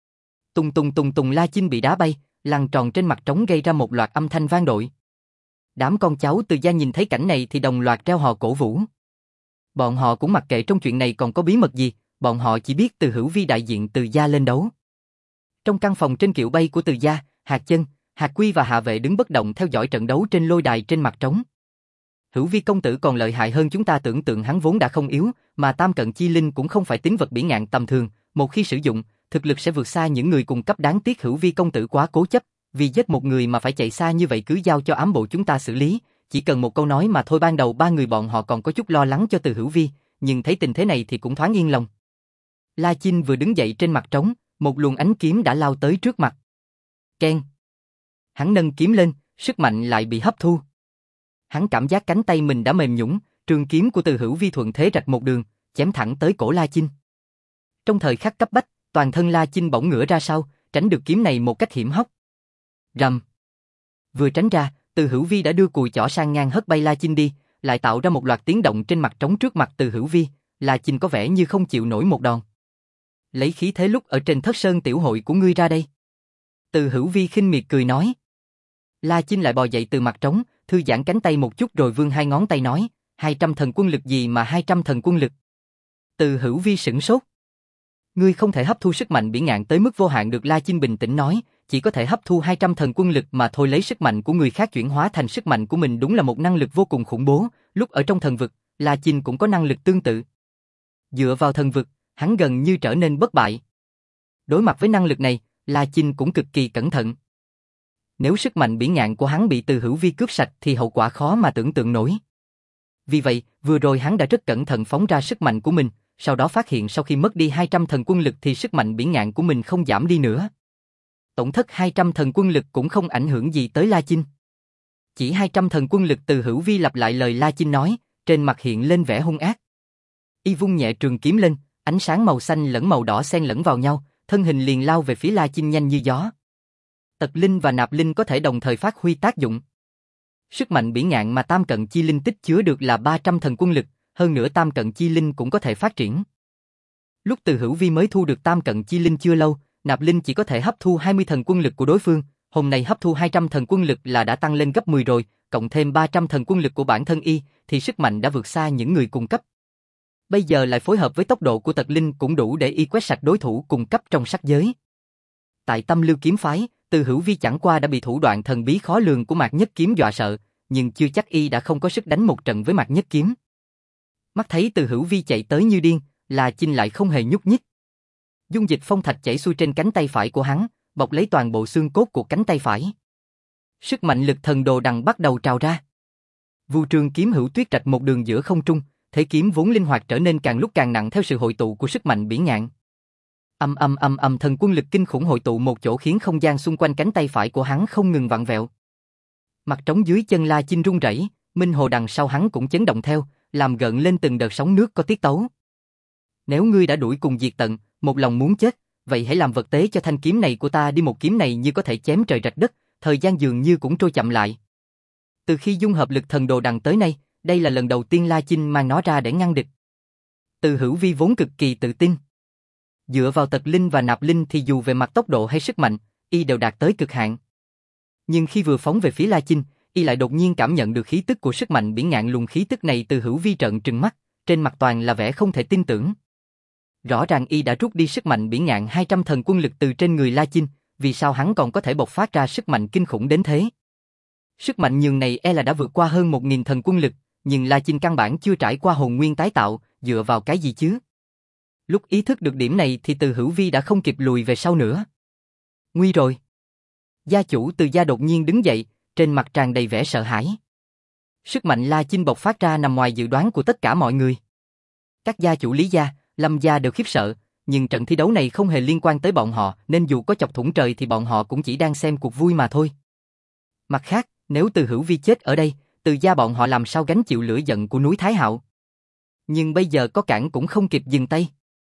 Tùng, La Chinh bị đá bay, lăn tròn trên mặt trống gây ra một loạt âm thanh vang dội. Đám con cháu Từ gia nhìn thấy cảnh này thì đồng loạt reo hò cổ vũ. Bọn họ cũng mặc kệ trong chuyện này còn có bí mật gì, bọn họ chỉ biết Từ Hữu Vi đại diện Từ gia lên đấu. Trong căn phòng trên kiệu bay của Từ gia, Hạc Chân, Hạc Quy và Hạ Vệ đứng bất động theo dõi trận đấu trên lôi đài trên mặt trống. Hữu Vi công tử còn lợi hại hơn chúng ta tưởng tượng, hắn vốn đã không yếu, mà Tam Cận Chi Linh cũng không phải tính vật bỉ ngạn tầm thường, một khi sử dụng, thực lực sẽ vượt xa những người cùng cấp, đáng tiếc Hữu Vi công tử quá cố chấp, vì giết một người mà phải chạy xa như vậy, cứ giao cho ám bộ chúng ta xử lý, chỉ cần một câu nói mà thôi. Ban đầu ba người bọn họ còn có chút lo lắng cho Từ Hữu Vi, nhưng thấy tình thế này thì cũng thoáng yên lòng. La Chinh vừa đứng dậy trên mặt trống, một luồng ánh kiếm đã lao tới trước mặt. Keng. Hắn nâng kiếm lên, sức mạnh lại bị hấp thu. Hắn cảm giác cánh tay mình đã mềm nhũn, trường kiếm của Từ Hữu Vi thuận thế rạch một đường, chém thẳng tới cổ La Chinh. Trong thời khắc cấp bách, toàn thân La Chinh bỗng ngửa ra sau, tránh được kiếm này một cách hiểm hóc. Rầm. Vừa tránh ra, Từ Hữu Vi đã đưa cùi chỏ sang ngang hất bay La Chinh đi, lại tạo ra một loạt tiếng động trên mặt trống trước mặt Từ Hữu Vi. La Chinh có vẻ như không chịu nổi một đòn. Lấy khí thế lúc ở trên Thất Sơn tiểu hội của ngươi ra đây. Từ Hữu Vi khinh miệt cười nói. La Chinh lại bò dậy từ mặt trống, thư giãn cánh tay một chút rồi vươn hai ngón tay nói, 200 thần quân lực gì mà 200 thần quân lực. Từ Hữu Vi sửng sốt. Ngươi không thể hấp thu sức mạnh bỉ ngạn tới mức vô hạn được, La Chinh bình tĩnh nói, chỉ có thể hấp thu 200 thần quân lực mà thôi, lấy sức mạnh của người khác chuyển hóa thành sức mạnh của mình đúng là một năng lực vô cùng khủng bố, lúc ở trong thần vực, La Chinh cũng có năng lực tương tự. Dựa vào thần vực, hắn gần như trở nên bất bại. Đối mặt với năng lực này, La Chinh cũng cực kỳ cẩn thận. Nếu sức mạnh bỉ ngạn của hắn bị Từ Hữu Vi cướp sạch thì hậu quả khó mà tưởng tượng nổi. Vì vậy, vừa rồi hắn đã rất cẩn thận phóng ra sức mạnh của mình, sau đó phát hiện sau khi mất đi 200 thần quân lực thì sức mạnh bỉ ngạn của mình không giảm đi nữa. Tổn thất 200 thần quân lực cũng không ảnh hưởng gì tới La Chinh. Chỉ 200 thần quân lực. Từ Hữu Vi lặp lại lời La Chinh nói, trên mặt hiện lên vẻ hung ác. Y vung nhẹ trường kiếm lên, ánh sáng màu xanh lẫn màu đỏ xen lẫn vào nhau, thân hình liền lao về phía La Chinh nhanh như gió. Tật linh và nạp linh có thể đồng thời phát huy tác dụng. Sức mạnh bỉ ngạn mà tam cận chi linh tích chứa được là 300 thần quân lực, hơn nữa tam cận chi linh cũng có thể phát triển. Lúc Từ Hữu Vi mới thu được tam cận chi linh chưa lâu, nạp linh chỉ có thể hấp thu 20 thần quân lực của đối phương, hôm nay hấp thu 200 thần quân lực là đã tăng lên gấp 10 rồi, cộng thêm 300 thần quân lực của bản thân y, thì sức mạnh đã vượt xa những người cùng cấp. Bây giờ lại phối hợp với tốc độ của tật linh cũng đủ để y quét sạch đối thủ cùng cấp trong sắc giới. Tại Tâm Lưu kiếm phái, Từ Hữu Vi chẳng qua đã bị thủ đoạn thần bí khó lường của Mạc Nhất Kiếm dọa sợ, nhưng chưa chắc y đã không có sức đánh một trận với Mạc Nhất Kiếm. Mắt thấy Từ Hữu Vi chạy tới như điên, La Chinh lại không hề nhúc nhích. Dung dịch phong thạch chảy xuôi trên cánh tay phải của hắn, bọc lấy toàn bộ xương cốt của cánh tay phải. Sức mạnh lực thần đồ đằng bắt đầu trào ra. Vu Trường kiếm hữu tuyết trạch một đường giữa không trung, thế kiếm vốn linh hoạt trở nên càng lúc càng nặng theo sự hội tụ của sức mạnh bỉ ngạn. Thần quân lực kinh khủng hội tụ một chỗ khiến không gian xung quanh cánh tay phải của hắn không ngừng vặn vẹo. Mặt trống dưới chân La Chinh rung rẩy, minh hồ đằng sau hắn cũng chấn động theo, làm gợn lên từng đợt sóng nước có tiết tấu. Nếu ngươi đã đuổi cùng diệt tận, một lòng muốn chết, vậy hãy làm vật tế cho thanh kiếm này của ta đi. Một kiếm này như có thể chém trời rạch đất, thời gian dường như cũng trôi chậm lại. Từ khi dung hợp lực thần đồ đằng tới nay, đây là lần đầu tiên La Chinh mang nó ra để ngăn địch. Từ Hữu Vi vốn cực kỳ tự tin. Dựa vào tật linh và nạp linh thì dù về mặt tốc độ hay sức mạnh, y đều đạt tới cực hạn. Nhưng khi vừa phóng về phía La Chinh, y lại đột nhiên cảm nhận được khí tức của sức mạnh bỉ ngạn. Luồng khí tức này Từ Hữu Vi trợn trừng mắt, trên mặt toàn là vẻ không thể tin tưởng. Rõ ràng y đã rút đi sức mạnh bỉ ngạn 200 thần quân lực từ trên người La Chinh, vì sao hắn còn có thể bộc phát ra sức mạnh kinh khủng đến thế? Sức mạnh nhường này e là đã vượt qua hơn 1000 thần quân lực, nhưng La Chinh căn bản chưa trải qua hồn nguyên tái tạo, dựa vào cái gì chứ? Lúc ý thức được điểm này thì Từ Hữu Vi đã không kịp lùi về sau nữa. Nguy rồi. Gia chủ Từ gia đột nhiên đứng dậy, trên mặt tràn đầy vẻ sợ hãi. Sức mạnh La Chinh bộc phát ra nằm ngoài dự đoán của tất cả mọi người. Các gia chủ Lý gia, Lâm gia đều khiếp sợ, nhưng trận thi đấu này không hề liên quan tới bọn họ, nên dù có chọc thủng trời thì bọn họ cũng chỉ đang xem cuộc vui mà thôi. Mặt khác, nếu Từ Hữu Vi chết ở đây, Từ gia bọn họ làm sao gánh chịu lửa giận của núi Thái Hạo? Nhưng bây giờ có cản cũng không kịp dừng tay.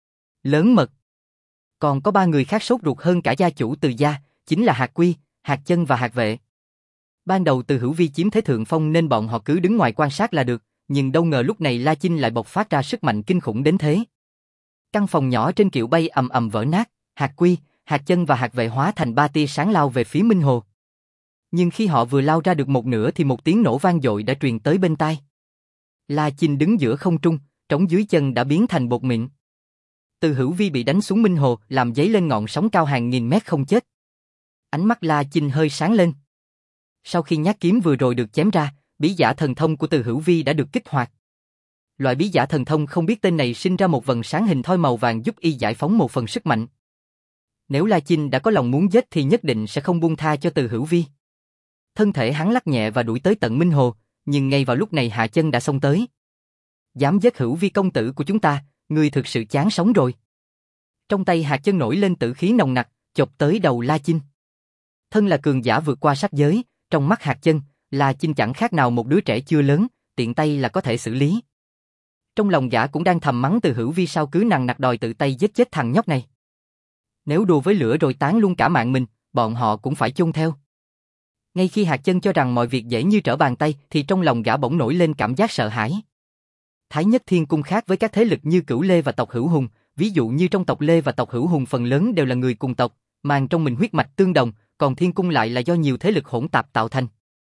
Lớn mật. Còn có 3 người khác sốt ruột hơn cả gia chủ Từ gia, chính là Hạc Quy, Hạc Chân và Hạc Vệ. Ban đầu Từ Hữu Vi chiếm thế thượng phong nên bọn họ cứ đứng ngoài quan sát là được, nhưng đâu ngờ lúc này La Chinh lại bộc phát ra sức mạnh kinh khủng đến thế. Căn phòng nhỏ trên kiệu bay ầm ầm vỡ nát, Hạc Quy, Hạc Chân và Hạc Vệ hóa thành 3 tia sáng lao về phía Minh Hồ. Nhưng khi họ vừa lao ra được một nửa thì một tiếng nổ vang dội đã truyền tới bên tai. La Chinh đứng giữa không trung, trống dưới chân đã biến thành bột mịn. Từ Hữu Vi bị đánh xuống Minh Hồ, làm dấy lên ngọn sóng cao hàng nghìn mét không chết. Ánh mắt La Chinh hơi sáng lên. Sau khi nhát kiếm vừa rồi được chém ra, bí giả thần thông của Từ Hữu Vi đã được kích hoạt. Loại bí giả thần thông không biết tên này sinh ra một vầng sáng hình thoi màu vàng giúp y giải phóng một phần sức mạnh. Nếu La Chinh đã có lòng muốn giết thì nhất định sẽ không buông tha cho Từ Hữu Vi. Thân thể hắn lắc nhẹ và đuổi tới tận Minh Hồ, nhưng ngay vào lúc này Hạ Chân đã xông tới. Dám giết Hữu Vi công tử của chúng ta, ngươi thực sự chán sống rồi. Trong tay Hạ Chân nổi lên tử khí nồng nặc, chộp tới đầu La Chinh. Thân là cường giả vượt qua sắc giới, trong mắt Hạ Chân, La Chinh chẳng khác nào một đứa trẻ chưa lớn, tiện tay là có thể xử lý. Trong lòng gã cũng đang thầm mắng Từ Hữu Vi sao cứ nằng nặc đòi tự tay giết chết thằng nhóc này. Nếu đùa với lửa rồi tán luôn cả mạng mình, bọn họ cũng phải chôn theo. Ngay khi Hạc Chân cho rằng mọi việc dễ như trở bàn tay thì trong lòng gã bỗng nổi lên cảm giác sợ hãi. Thái Nhất Thiên Cung khác với các thế lực như Cửu Lê và tộc Hữu Hùng, ví dụ như trong tộc Lê và tộc Hữu Hùng phần lớn đều là người cùng tộc, mang trong mình huyết mạch tương đồng, còn Thiên Cung lại là do nhiều thế lực hỗn tạp tạo thành.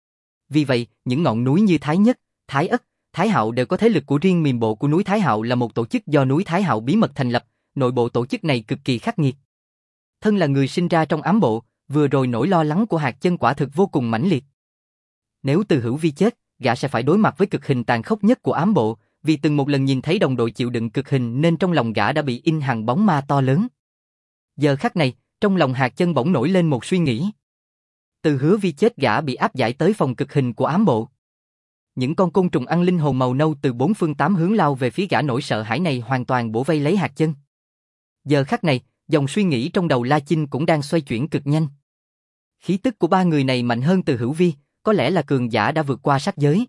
Vì vậy, những ngọn núi như Thái Nhất, Thái Ất, Thái Hạo đều có thế lực của riêng. Miền bộ của núi Thái Hạo là một tổ chức do núi Thái Hạo bí mật thành lập, nội bộ tổ chức này cực kỳ khắc nghiệt. Thân là người sinh ra trong ám bộ, vừa rồi nỗi lo lắng của Hạc Chân quả thực vô cùng mãnh liệt. Nếu Từ Hữu Vi chết, gã sẽ phải đối mặt với cực hình tàn khốc nhất của ám bộ, vì từng một lần nhìn thấy đồng đội chịu đựng cực hình nên trong lòng gã đã bị in hằn bóng ma to lớn. Giờ khắc này, trong lòng Hạc Chân bỗng nổi lên một suy nghĩ. Từ Hứa Vi chết gã bị áp giải tới phòng cực hình của ám bộ. Những con côn trùng ăn linh hồn màu nâu từ bốn phương tám hướng lao về phía gã nỗi sợ hãi này hoàn toàn bổ vây lấy hạt chân. Giờ khắc này, dòng suy nghĩ trong đầu La Chinh cũng đang xoay chuyển cực nhanh. Khí tức của ba người này mạnh hơn Từ Hữu Vi, có lẽ là cường giả đã vượt qua sát giới.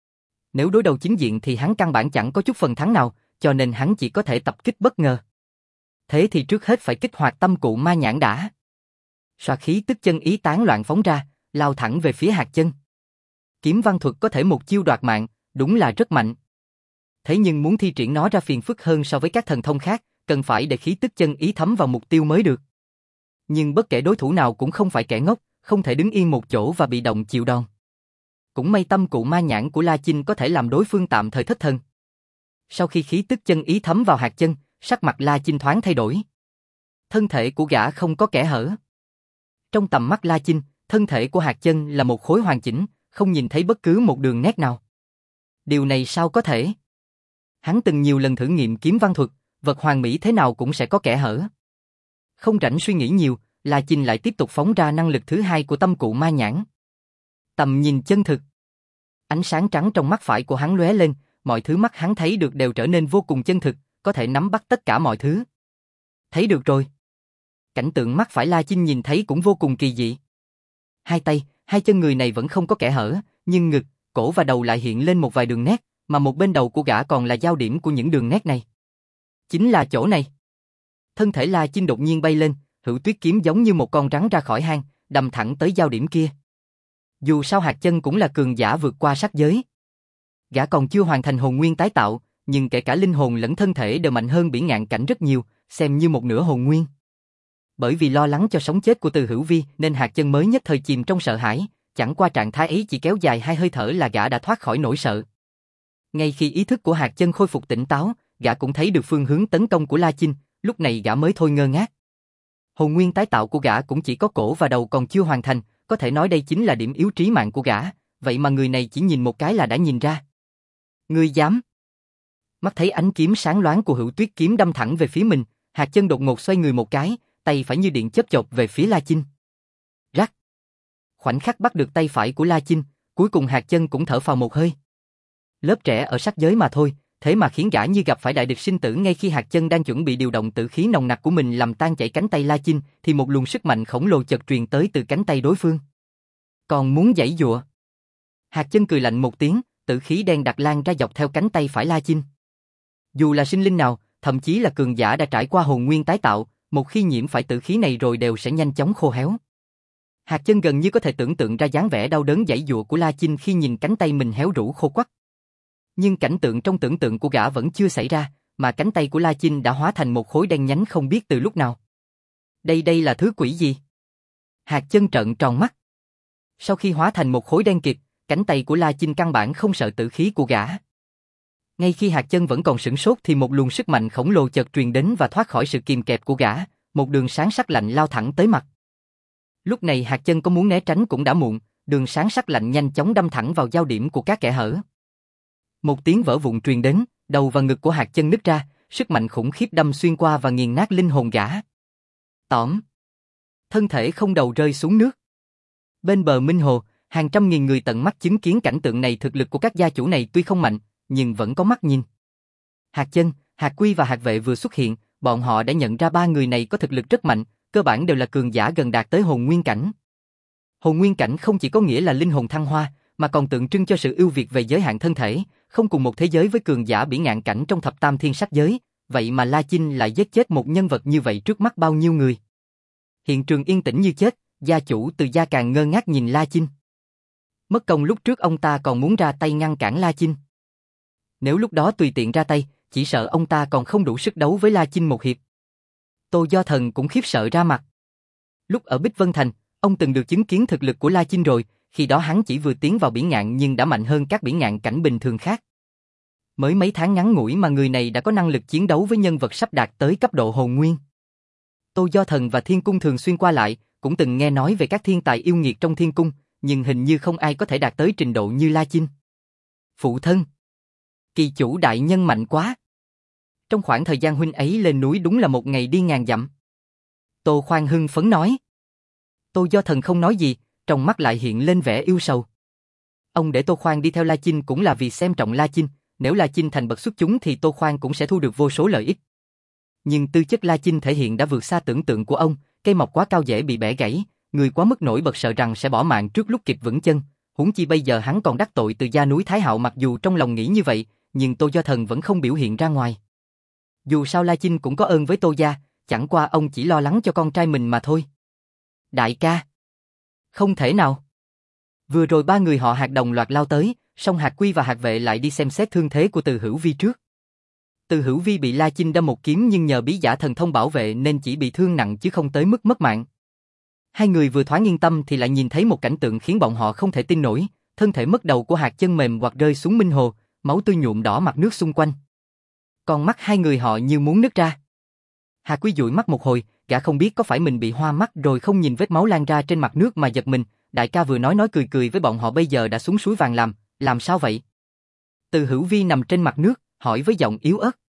Nếu đối đầu chính diện thì hắn căn bản chẳng có chút phần thắng nào, cho nên hắn chỉ có thể tập kích bất ngờ. Thế thì trước hết phải kích hoạt tâm cụ ma nhãn đã. Xoa khí tức chân ý tán loạn phóng ra, lao thẳng về phía hạt chân. Kiếm văn thuật có thể một chiêu đoạt mạng, đúng là rất mạnh. Thế nhưng muốn thi triển nó ra phiền phức hơn so với các thần thông khác, cần phải để khí tức chân ý thấm vào mục tiêu mới được. Nhưng bất kể đối thủ nào cũng không phải kẻ ngốc, không thể đứng yên một chỗ và bị động chịu đòn. Cũng may tâm cụ ma nhãn của La Chinh có thể làm đối phương tạm thời thất thần. Sau khi khí tức chân ý thấm vào hạt chân, sắc mặt La Chinh thoáng thay đổi. Thân thể của gã không có kẽ hở. Trong tầm mắt La Chinh, thân thể của hạt chân là một khối hoàn chỉnh, không nhìn thấy bất cứ một đường nét nào. Điều này sao có thể? Hắn từng nhiều lần thử nghiệm kiếm văn thuật, vật hoàn mỹ thế nào cũng sẽ có kẽ hở. Không rảnh suy nghĩ nhiều, La Chinh lại tiếp tục phóng ra năng lực thứ hai của tâm cụ ma nhãn. Tầm nhìn chân thực. Ánh sáng trắng trong mắt phải của hắn lóe lên, mọi thứ mắt hắn thấy được đều trở nên vô cùng chân thực, có thể nắm bắt tất cả mọi thứ. Thấy được rồi. Cảnh tượng mắt phải La Chinh nhìn thấy cũng vô cùng kỳ dị. Hai tay, hai chân người này vẫn không có kẽ hở, nhưng ngực, cổ và đầu lại hiện lên một vài đường nét, mà một bên đầu của gã còn là giao điểm của những đường nét này. Chính là chỗ này. Thân thể La Chinh đột nhiên bay lên, Hữu Tuyết kiếm giống như một con rắn ra khỏi hang, đâm thẳng tới giao điểm kia. Dù sao hạt chân cũng là cường giả vượt qua sát giới. Gã còn chưa hoàn thành hồn nguyên tái tạo, nhưng kể cả linh hồn lẫn thân thể đều mạnh hơn Bỉ Ngạn Cảnh rất nhiều, xem như một nửa hồn nguyên. Bởi vì lo lắng cho sống chết của Từ Hữu Vi nên hạt chân mới nhất thời chìm trong sợ hãi, chẳng qua trạng thái ấy chỉ kéo dài 2 hơi thở là gã đã thoát khỏi nỗi sợ. Ngay khi ý thức của hạt chân khôi phục tỉnh táo, gã cũng thấy được phương hướng tấn công của La Chinh, lúc này gã mới thôi ngơ ngác. Hồn nguyên tái tạo của gã cũng chỉ có cổ và đầu còn chưa hoàn thành, có thể nói đây chính là điểm yếu trí mạng của gã, vậy mà người này chỉ nhìn một cái là đã nhìn ra. Ngươi dám? Mắt thấy ánh kiếm sáng loáng của Hữu Tuyết kiếm đâm thẳng về phía mình, hạt chân đột ngột xoay người một cái, tay phải như điện chớp chộp về phía La Chinh. Rắc. Khoảnh khắc bắt được tay phải của La Chinh, cuối cùng hạt chân cũng thở phào một hơi. Lớp trẻ ở sát giới mà thôi, thế mà khiến gã như gặp phải đại địch sinh tử. Ngay khi hạt chân đang chuẩn bị điều động tử khí nồng nặc của mình làm tan chảy cánh tay La Chinh, thì một luồng sức mạnh khổng lồ chợt truyền tới từ cánh tay đối phương. Còn muốn giãy giụa? Hạt chân cười lạnh một tiếng, tử khí đen đặc lan ra dọc theo cánh tay phải La Chinh. Dù là sinh linh nào, thậm chí là cường giả đã trải qua hồn nguyên tái tạo, một khi nhiễm phải tử khí này rồi đều sẽ nhanh chóng khô héo. Hạt chân gần như có thể tưởng tượng ra dáng vẻ đau đớn giãy giụa của La Chinh khi nhìn cánh tay mình héo rũ khô quắt. Nhưng cảnh tượng trong tưởng tượng của gã vẫn chưa xảy ra, mà cánh tay của La Chinh đã hóa thành một khối đen nhánh không biết từ lúc nào. Đây là thứ quỷ gì? Hạt chân trợn tròn mắt. Sau khi hóa thành một khối đen kịt, cánh tay của La Chinh căn bản không sợ tử khí của gã. Ngay khi hạt chân vẫn còn sửng sốt thì một luồng sức mạnh khổng lồ chợt truyền đến và thoát khỏi sự kìm kẹp của gã, một đường sáng sắc lạnh lao thẳng tới mặt. Lúc này hạt chân có muốn né tránh cũng đã muộn, đường sáng sắc lạnh nhanh chóng đâm thẳng vào giao điểm của các kẽ hở. Một tiếng vỡ vụn truyền đến, đầu và ngực của hạt chân nứt ra, sức mạnh khủng khiếp đâm xuyên qua và nghiền nát linh hồn gã. Tỏm. Thân thể không đầu rơi xuống nước. Bên bờ Minh Hồ, hàng trăm nghìn người tận mắt chứng kiến cảnh tượng này. Thực lực của các gia chủ này tuy không mạnh, nhưng vẫn có mắt nhìn. Hạt chân, Hạt Quy và Hạt Vệ vừa xuất hiện, bọn họ đã nhận ra ba người này có thực lực rất mạnh, cơ bản đều là cường giả gần đạt tới hồn nguyên cảnh. Hồn nguyên cảnh không chỉ có nghĩa là linh hồn thăng hoa, mà còn tượng trưng cho sự ưu việt về giới hạn thân thể, không cùng một thế giới với cường giả Bỉ Ngạn Cảnh trong thập tam thiên sát giới, vậy mà La Chinh lại giết chết một nhân vật như vậy trước mắt bao nhiêu người. Hiện trường yên tĩnh như chết, gia chủ Từ gia càng ngơ ngác nhìn La Chinh. Mất công lúc trước ông ta còn muốn ra tay ngăn cản La Chinh. Nếu lúc đó tùy tiện ra tay, chỉ sợ ông ta còn không đủ sức đấu với La Chinh một hiệp. Tô Do Thần cũng khiếp sợ ra mặt. Lúc ở Bích Vân Thành, ông từng được chứng kiến thực lực của La Chinh rồi, khi đó hắn chỉ vừa tiến vào Bỉ Ngạn nhưng đã mạnh hơn các Bỉ Ngạn Cảnh bình thường khác. Mới mấy tháng ngắn ngủi mà người này đã có năng lực chiến đấu với nhân vật sắp đạt tới cấp độ hồn nguyên. Tô Do Thần và Thiên Cung thường xuyên qua lại, cũng từng nghe nói về các thiên tài yêu nghiệt trong Thiên Cung, nhưng hình như không ai có thể đạt tới trình độ như La Chinh. Phụ thân, kỳ chủ đại nhân mạnh quá. Trong khoảng thời gian huynh ấy lên núi đúng là một ngày đi ngàn dặm. Tô Khoan hưng phấn nói. Tô Do Thần không nói gì, trong mắt lại hiện lên vẻ yêu sầu. Ông để Tô Khoan đi theo La Chinh cũng là vì xem trọng La Chinh, nếu La Chinh thành bậc xuất chúng thì Tô Khoan cũng sẽ thu được vô số lợi ích. Nhưng tư chất La Chinh thể hiện đã vượt xa tưởng tượng của ông, cây mọc quá cao dễ bị bẻ gãy, người quá mức nổi bật sợ rằng sẽ bỏ mạng trước lúc kịp vững chân, huống chi bây giờ hắn còn đắc tội từ gia núi Thái Hạo. Mặc dù trong lòng nghĩ như vậy, nhưng Tô Do Thần vẫn không biểu hiện ra ngoài. Dù sao La Chinh cũng có ơn với Tô gia, chẳng qua ông chỉ lo lắng cho con trai mình mà thôi. Đại ca. Không thể nào. Vừa rồi ba người họ Hạc đồng loạt lao tới, song Hạc Quy và Hạc Vệ lại đi xem xét thương thế của Từ Hữu Vi trước. Từ Hữu Vi bị La Chinh đâm một kiếm nhưng nhờ bí giả thần thông bảo vệ nên chỉ bị thương nặng chứ không tới mức mất mạng. Hai người vừa thoáng yên tâm thì lại nhìn thấy một cảnh tượng khiến bọn họ không thể tin nổi, thân thể mất đầu của Hạc Chân mềm hoặc rơi xuống minh hồ, máu tươi nhuộm đỏ mặt nước xung quanh. Con mắt hai người họ như muốn nứt ra. Hạc Quy dụi mắt một hồi, gã không biết có phải mình bị hoa mắt rồi không nhìn vết máu lan ra trên mặt nước mà giật mình. Đại ca vừa nói cười cười với bọn họ bây giờ đã xuống suối vàng làm sao vậy? Từ Hữu Vi nằm trên mặt nước, hỏi với giọng yếu ớt.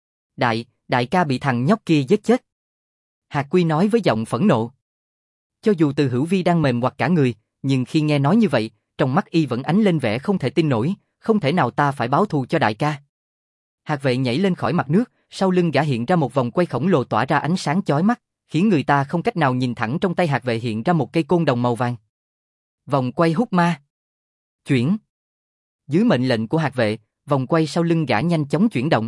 Đại ca bị thằng nhóc kia giết chết. Hạc Quy nói với giọng phẫn nộ. Cho dù Từ Hữu Vi đang mềm hoặc cả người, nhưng khi nghe nói như vậy, trong mắt y vẫn ánh lên vẻ không thể tin nổi, không thể nào ta phải báo thù cho đại ca. Hạc Vệ nhảy lên khỏi mặt nước, sau lưng gã hiện ra một vòng quay khổng lồ tỏa ra ánh sáng chói mắt, khiến người ta không cách nào nhìn thẳng. Trong tay Hạc Vệ hiện ra một cây côn đồng màu vàng. Vòng quay hút ma. Chuyển. Dưới mệnh lệnh của Hạc Vệ, vòng quay sau lưng gã nhanh chóng chuyển động.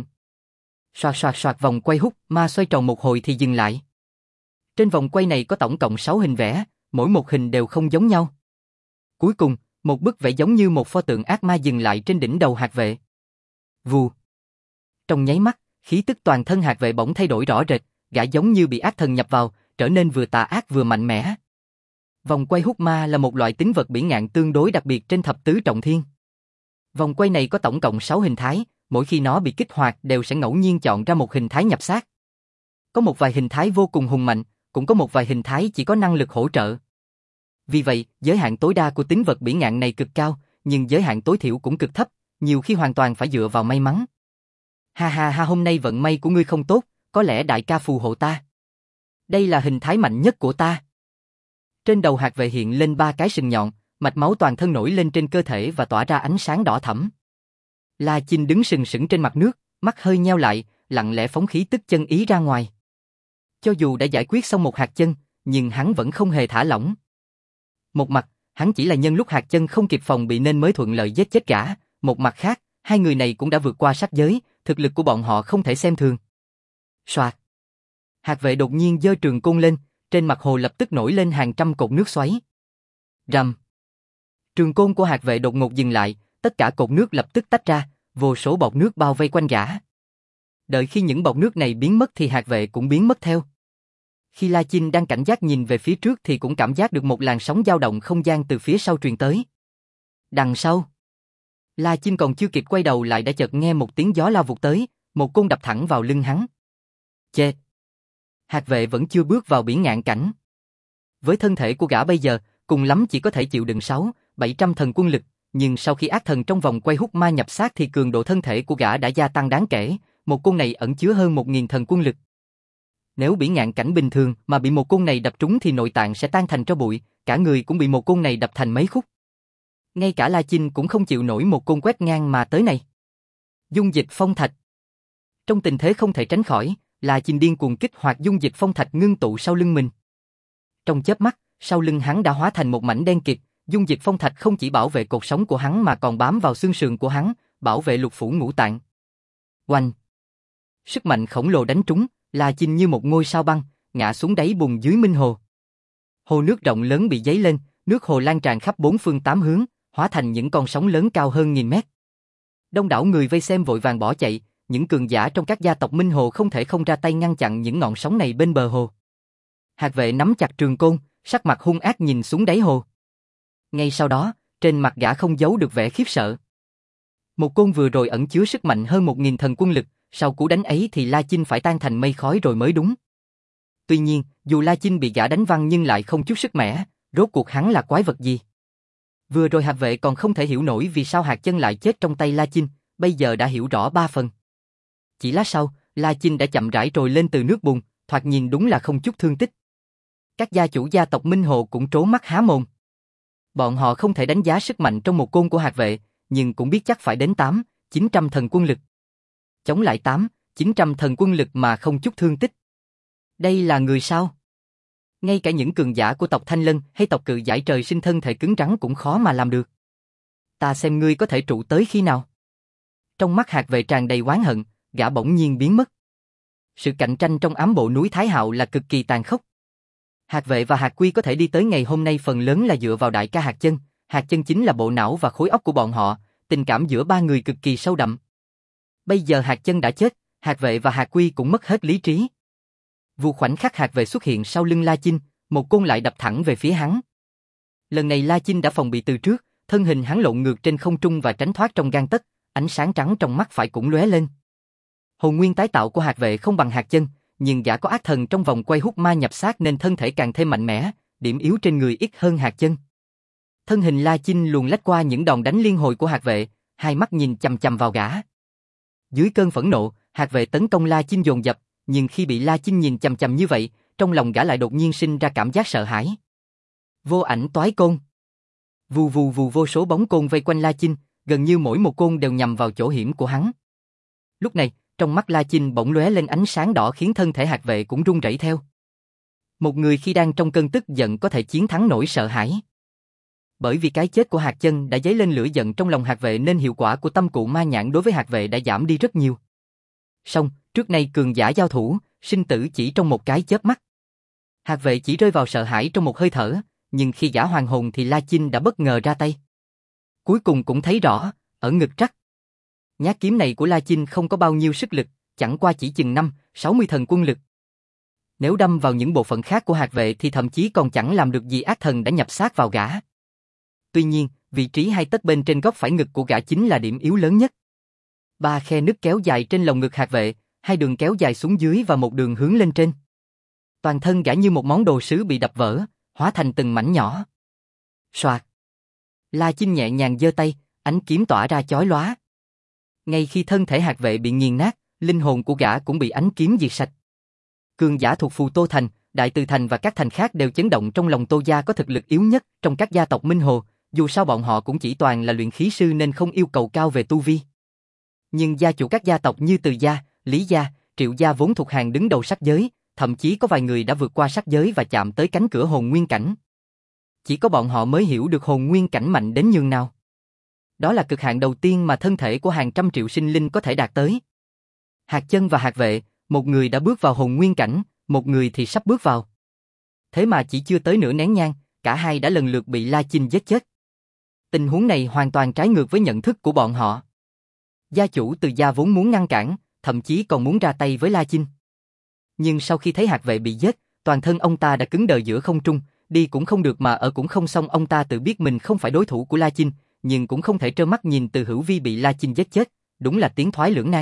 Xoạt vòng quay hút ma xoay tròn một hồi thì dừng lại. Trên vòng quay này có tổng cộng 6 hình vẽ, mỗi một hình đều không giống nhau. Cuối cùng, một bức vẽ giống như một pho tượng ác ma dừng lại trên đỉnh đầu Hạc Vệ. Vù. Trong nháy mắt, khí tức toàn thân Hạc Vệ bỗng thay đổi rõ rệt, gã giống như bị ác thần nhập vào, trở nên vừa tà ác vừa mạnh mẽ. Vòng quay hút ma là một loại tính vật bỉ ngạn tương đối đặc biệt trên thập tứ trọng thiên. Vòng quay này có tổng cộng 6 hình thái, mỗi khi nó bị kích hoạt đều sẽ ngẫu nhiên chọn ra một hình thái nhập xác. Có một vài hình thái vô cùng hùng mạnh, cũng có một vài hình thái chỉ có năng lực hỗ trợ. Vì vậy, giới hạn tối đa của tính vật bỉ ngạn này cực cao, nhưng giới hạn tối thiểu cũng cực thấp, nhiều khi hoàn toàn phải dựa vào may mắn. Ha, hôm nay vận may của ngươi không tốt, có lẽ đại ca phù hộ ta. Đây là hình thái mạnh nhất của ta. Trên đầu Hạc Vệ hiện lên 3 cái sừng nhọn, mạch máu toàn thân nổi lên trên cơ thể và tỏa ra ánh sáng đỏ thẫm. La Chinh đứng sừng sững trên mặt nước, mắt hơi nheo lại, lặng lẽ phóng khí tức chân ý ra ngoài. Cho dù đã giải quyết xong một hạt chân, nhưng hắn vẫn không hề thả lỏng. Một mặt, hắn chỉ là nhân lúc hạt chân không kịp phòng bị nên mới thuận lợi giết chết gã, một mặt khác, hai người này cũng đã vượt qua sát giới, thực lực của bọn họ không thể xem thường. Soạt. Hạc Vệ đột nhiên giơ trường côn lên, trên mặt hồ lập tức nổi lên hàng trăm cột nước xoáy. Rầm. Trường côn của Hạc Vệ đột ngột dừng lại, tất cả cột nước lập tức tách ra, vô số bọt nước bao vây quanh gã. Đợi khi những bọt nước này biến mất thì Hạc Vệ cũng biến mất theo. Khi La Chinh đang cảnh giác nhìn về phía trước thì cũng cảm giác được một làn sóng dao động không gian từ phía sau truyền tới. Đằng sau, La Chinh còn chưa kịp quay đầu lại đã chợt nghe một tiếng gió lao vụt tới, một côn đập thẳng vào lưng hắn. Chê! Hạc Vệ vẫn chưa bước vào biển ngạn cảnh. Với thân thể của gã bây giờ, cùng lắm chỉ có thể chịu đựng 600-700 thần quân lực, nhưng sau khi ác thần trong vòng quay hút ma nhập xác thì cường độ thân thể của gã đã gia tăng đáng kể, một côn này ẩn chứa hơn 1000 thần quân lực. Nếu biển ngạn cảnh bình thường mà bị một côn này đập trúng thì nội tạng sẽ tan thành tro bụi, cả người cũng bị một côn này đập thành mấy khúc. Ngay cả La Chinh cũng không chịu nổi một côn quét ngang mà tới này. Dung dịch phong thạch. Trong tình thế không thể tránh khỏi, La Chinh điên cuồng kích hoạt dung dịch phong thạch ngưng tụ sau lưng mình. Trong chớp mắt, sau lưng hắn đã hóa thành một mảnh đen kịt, dung dịch phong thạch không chỉ bảo vệ cột sống của hắn mà còn bám vào xương sườn của hắn, bảo vệ lục phủ ngũ tạng. Oanh! Sức mạnh khổng lồ đánh trúng, La Chinh như một ngôi sao băng, ngã xuống đáy bùn dưới minh hồ. Hồ nước rộng lớn bị dấy lên, nước hồ lan tràn khắp 4 phương 8 hướng, hóa thành những con sóng lớn cao hơn 1000 mét. Đông đảo người vây xem vội vàng bỏ chạy, những cường giả trong các gia tộc minh hồ không thể không ra tay ngăn chặn những ngọn sóng này bên bờ hồ. Hạc Vệ nắm chặt trường côn, sắc mặt hung ác nhìn xuống đáy hồ. Ngay sau đó, trên mặt gã không giấu được vẻ khiếp sợ. Một côn vừa rồi ẩn chứa sức mạnh hơn 1000 thần quân lực, sau cú đánh ấy thì La Chinh phải tan thành mây khói rồi mới đúng. Tuy nhiên, dù La Chinh bị gã đánh văng nhưng lại không chút sức mẻ, rốt cuộc hắn là quái vật gì? Vừa rồi Hạc Vệ còn không thể hiểu nổi vì sao hạt chân lại chết trong tay La Chinh, bây giờ đã hiểu rõ 3 phần. Chỉ lát sau, La Chinh đã chậm rãi trồi lên từ nước bùn, thoạt nhìn đúng là không chút thương tích. Các gia chủ gia tộc Minh Hồ cũng trố mắt há mồm. Bọn họ không thể đánh giá sức mạnh trong một côn của hạt vệ, nhưng cũng biết chắc phải đến 800-900 thần quân lực. Chống lại 800-900 thần quân lực mà không chút thương tích. Đây là người sao? Ngay cả những cường giả của tộc Thanh Lân hay tộc Cự Giải Trời Sinh thân thể cứng rắn cũng khó mà làm được. Ta xem ngươi có thể trụ tới khi nào. Trong mắt hạt vệ tràn đầy oán hận, gã bỗng nhiên biến mất. Sự cạnh tranh trong ám bộ núi Thái Hạo là cực kỳ tàn khốc. Hạt vệ và hạt quy có thể đi tới ngày hôm nay phần lớn là dựa vào đại ca hạt chân. Hạt chân chính là bộ não và khối óc của bọn họ, tình cảm giữa ba người cực kỳ sâu đậm. Bây giờ hạt chân đã chết, hạt vệ và hạt quy cũng mất hết lý trí. Vụ khoảnh khắc hạt vệ xuất hiện sau lưng La Chinh, một côn lại đập thẳng về phía hắn. Lần này La Chinh đã phòng bị từ trước, thân hình hắn lộn ngược trên không trung và tránh thoát trong gang tấc, ánh sáng trắng trong mắt phải cũng lóe lên. Hồn nguyên tái tạo của hạt vệ không bằng hạt chân, nhưng gã có ác thần trong vòng quay hút ma nhập xác nên thân thể càng thêm mạnh mẽ, điểm yếu trên người ít hơn hạt chân. Thân hình La Chinh luồn lách qua những đòn đánh liên hồi của hạt vệ, hai mắt nhìn chằm chằm vào gã. Dưới cơn phẫn nộ, hạt vệ tấn công La Chinh dồn dập, nhưng khi bị La Chinh nhìn chằm chằm như vậy, trong lòng gã lại đột nhiên sinh ra cảm giác sợ hãi. Vô ảnh toái côn. Vù vù vù, vô số bóng côn vây quanh La Chinh, gần như mỗi một côn đều nhằm vào chỗ hiểm của hắn. Lúc này, trong mắt La Chinh bỗng lóe lên ánh sáng đỏ khiến thân thể hạt vệ cũng run rẩy theo. Một người khi đang trong cơn tức giận có thể chiến thắng nỗi sợ hãi. Bởi vì cái chết của hạt chân đã dấy lên lửa giận trong lòng hạt vệ nên hiệu quả của tâm cụ ma nhãn đối với hạt vệ đã giảm đi rất nhiều. Song, trước nay cường giả giao thủ, sinh tử chỉ trong một cái chớp mắt. Hạt vệ chỉ rơi vào sợ hãi trong một hơi thở, nhưng khi gã hoàn hồn thì La Chinh đã bất ngờ ra tay. Cuối cùng cũng thấy rõ, ở ngực trắc. Nhát kiếm này của La Chinh không có bao nhiêu sức lực, chẳng qua chỉ chừng 5-60 thần quân lực. Nếu đâm vào những bộ phận khác của hạt vệ thì thậm chí còn chẳng làm được gì, ác thần đã nhập xác vào gã. Tuy nhiên, vị trí hai tấc bên trên góc phải ngực của gã chính là điểm yếu lớn nhất. 3 khe nứt kéo dài trên lồng ngực hạt vệ, 2 đường kéo dài xuống dưới và một đường hướng lên trên. Toàn thân gã như một món đồ sứ bị đập vỡ, hóa thành từng mảnh nhỏ. Soạt. La Chinh nhẹ nhàng giơ tay, ánh kiếm tỏa ra chói lóa. Ngay khi thân thể hạt vệ bị nghiền nát, linh hồn của gã cũng bị ánh kiếm diệt sạch. Cường giả thuộc Phù Tô Thành, Đại Từ Thành và các thành khác đều chấn động trong lòng Tô gia có thực lực yếu nhất trong các gia tộc Minh Hồ, dù sao bọn họ cũng chỉ toàn là luyện khí sư nên không yêu cầu cao về tu vi. Nhưng gia chủ các gia tộc như Từ gia, Lý gia, Triệu gia vốn thuộc hàng đứng đầu sắc giới, thậm chí có vài người đã vượt qua sắc giới và chạm tới cánh cửa hồn nguyên cảnh. Chỉ có bọn họ mới hiểu được hồn nguyên cảnh mạnh đến nhường nào. Đó là cực hạn đầu tiên mà thân thể của hàng trăm triệu sinh linh có thể đạt tới. Hạt chân và hạt vệ, một người đã bước vào hồn nguyên cảnh, một người thì sắp bước vào. Thế mà chỉ chưa tới nửa nén nhang, cả hai đã lần lượt bị La Chinh giết chết. Tình huống này hoàn toàn trái ngược với nhận thức của bọn họ. Gia chủ Từ gia vốn muốn ngăn cản, thậm chí còn muốn ra tay với La Chinh. Nhưng sau khi thấy hạt vệ bị giết, toàn thân ông ta đã cứng đờ giữa không trung, đi cũng không được mà ở cũng không xong. Ông ta tự biết mình không phải đối thủ của La Chinh, nhưng cũng không thể trơ mắt nhìn Từ Hữu Vi bị La Chinh giết chết, đúng là tiến thoái lưỡng nan.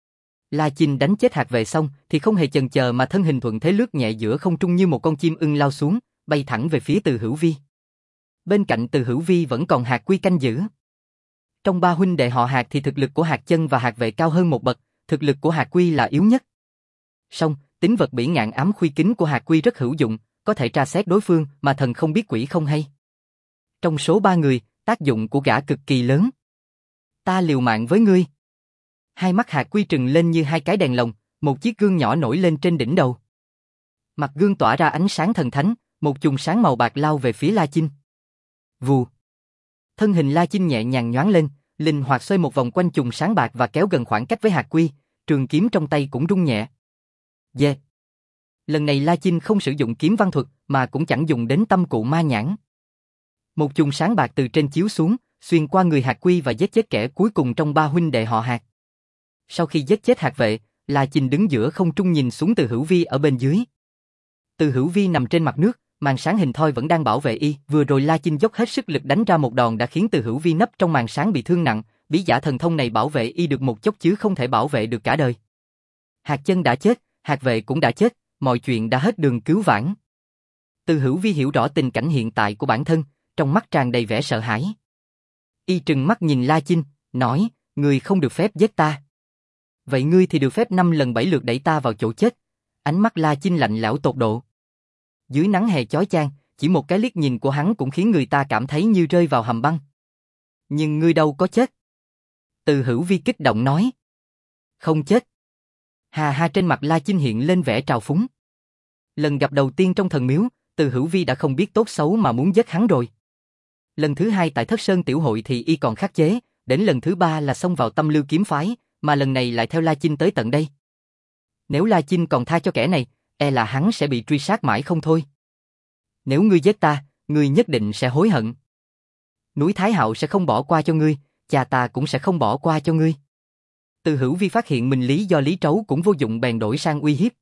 La Chinh đánh chết hạt vệ xong thì không hề chần chờ mà thân hình thuận thế lướt nhẹ giữa không trung như một con chim ưng lao xuống, bay thẳng về phía Từ Hữu Vi. Bên cạnh Từ Hữu Vi vẫn còn Hạt Quy canh giữ. Trong 3 huynh đệ họ Hạt thì thực lực của hạt chân và hạt vệ cao hơn một bậc, thực lực của Hạt Quy là yếu nhất. Song, tính vật bỉ ngạn ám khuy kính của Hạt Quy rất hữu dụng, có thể tra xét đối phương mà thần không biết quỷ không hay. Trong số 3 người, tác dụng của gã cực kỳ lớn. Ta liều mạng với ngươi. Hai mắt Hạt Quy trừng lên như 2 cái đèn lồng, một chiếc gương nhỏ nổi lên trên đỉnh đầu. Mặt gương tỏa ra ánh sáng thần thánh, một chùm sáng màu bạc lao về phía La Chinh. Vù. Thân hình La Chinh nhẹ nhàng nhoáng lên, linh hoạt xoay một vòng quanh chùm sáng bạc và kéo gần khoảng cách với Hạt Quy, trường kiếm trong tay cũng rung nhẹ. Yeah. Lần này La Chinh không sử dụng kiếm văn thuật mà cũng chẳng dùng đến tâm cụ ma nhãn. Một chùm sáng bạc từ trên chiếu xuống, xuyên qua người Hạt Quy và giết chết kẻ cuối cùng trong 3 huynh đệ họ Hạt. Sau khi giết chết hạt vệ, La Chinh đứng giữa không trung nhìn xuống Từ Hữu Vi ở bên dưới. Từ Hữu Vi nằm trên mặt nước, màn sáng hình thoi vẫn đang bảo vệ y. Vừa rồi La Chinh dốc hết sức lực đánh ra một đòn đã khiến Từ Hữu Vi nấp trong màn sáng bị thương nặng. Bí giả thần thông này bảo vệ y được một chốc chứ không thể bảo vệ được cả đời. Hạt chân đã chết, hạt vệ cũng đã chết, mọi chuyện đã hết đường cứu vãn. Từ Hữu Vi hiểu rõ tình cảnh hiện tại của bản thân, trong mắt tràn đầy vẻ sợ hãi. Y trừng mắt nhìn La Chinh, nói, ngươi không được phép giết ta. Vậy ngươi thì được phép 5 lần 7 lượt đẩy ta vào chỗ chết. Ánh mắt La Chinh lạnh lẽo tột độ. Dưới nắng hè chói chang, chỉ một cái liếc nhìn của hắn cũng khiến người ta cảm thấy như rơi vào hầm băng. Nhưng ngươi đâu có chết. Từ Hữu Vi kích động nói. Không chết. Hà ha, trên mặt La Chinh hiện lên vẻ trào phúng. Lần gặp đầu tiên trong thần miếu, Từ Hữu Vi đã không biết tốt xấu mà muốn giết hắn rồi. Lần thứ hai tại Thất Sơn tiểu hội thì y còn khắc chế, đến lần thứ ba là xông vào Tâm Lưu kiếm phái, mà lần này lại theo La Chinh tới tận đây. Nếu La Chinh còn tha cho kẻ này, e là hắn sẽ bị truy sát mãi không thôi. Nếu ngươi giết ta, ngươi nhất định sẽ hối hận. Núi Thái Hạo sẽ không bỏ qua cho ngươi, cha ta cũng sẽ không bỏ qua cho ngươi. Từ Hữu Vi phát hiện mình lý do Lý Trấu cũng vô dụng bèn đổi sang uy hiếp.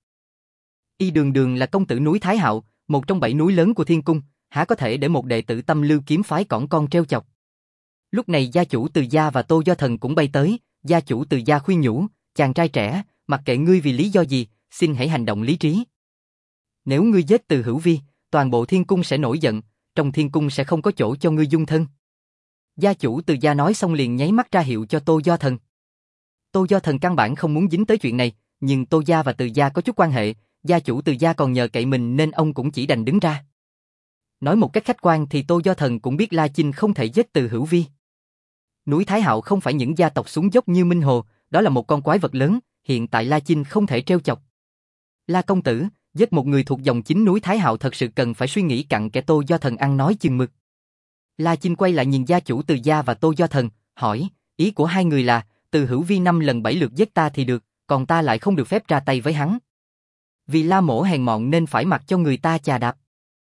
Y đường đường là công tử núi Thái Hạo, một trong 7 núi lớn của Thiên Cung, há có thể để một đệ tử Tâm Lưu kiếm phái cõng con trêu chọc. Lúc này gia chủ Từ gia và Tô Do Thần cũng bay tới, gia chủ Từ gia khuyên nhủ, chàng trai trẻ, mặc kệ ngươi vì lý do gì, xin hãy hành động lý trí. Nếu ngươi giết Từ Hữu Vi, toàn bộ Thiên Cung sẽ nổi giận, trong Thiên Cung sẽ không có chỗ cho ngươi dung thân. Gia chủ Từ gia nói xong liền nháy mắt ra hiệu cho Tô Do Thần. Tô Do Thần căn bản không muốn dính tới chuyện này, nhưng Tô gia và Từ gia có chút quan hệ, gia chủ Từ gia còn nhờ cậy mình nên ông cũng chỉ đành đứng ra. Nói một cách khách quan thì Tô Do Thần cũng biết La Chinh không thể giết Từ Hữu Vi. Núi Thái Hạo không phải những gia tộc xuống dốc như Minh Hồ, đó là một con quái vật lớn, hiện tại La Chinh không thể trêu chọc. La công tử, giết một người thuộc dòng chính núi Thái Hạo thật sự cần phải suy nghĩ cặn kẽ. Tô Do Thần ăn nói chừng mực. La Chinh quay lại nhìn gia chủ Từ gia và Tô Do Thần, hỏi, ý của hai người là, Từ Hữu Vi 5 lần 7 lượt giết ta thì được, còn ta lại không được phép ra tay với hắn. Vì La mỗ hèn mọn nên phải mặc cho người ta chà đạp.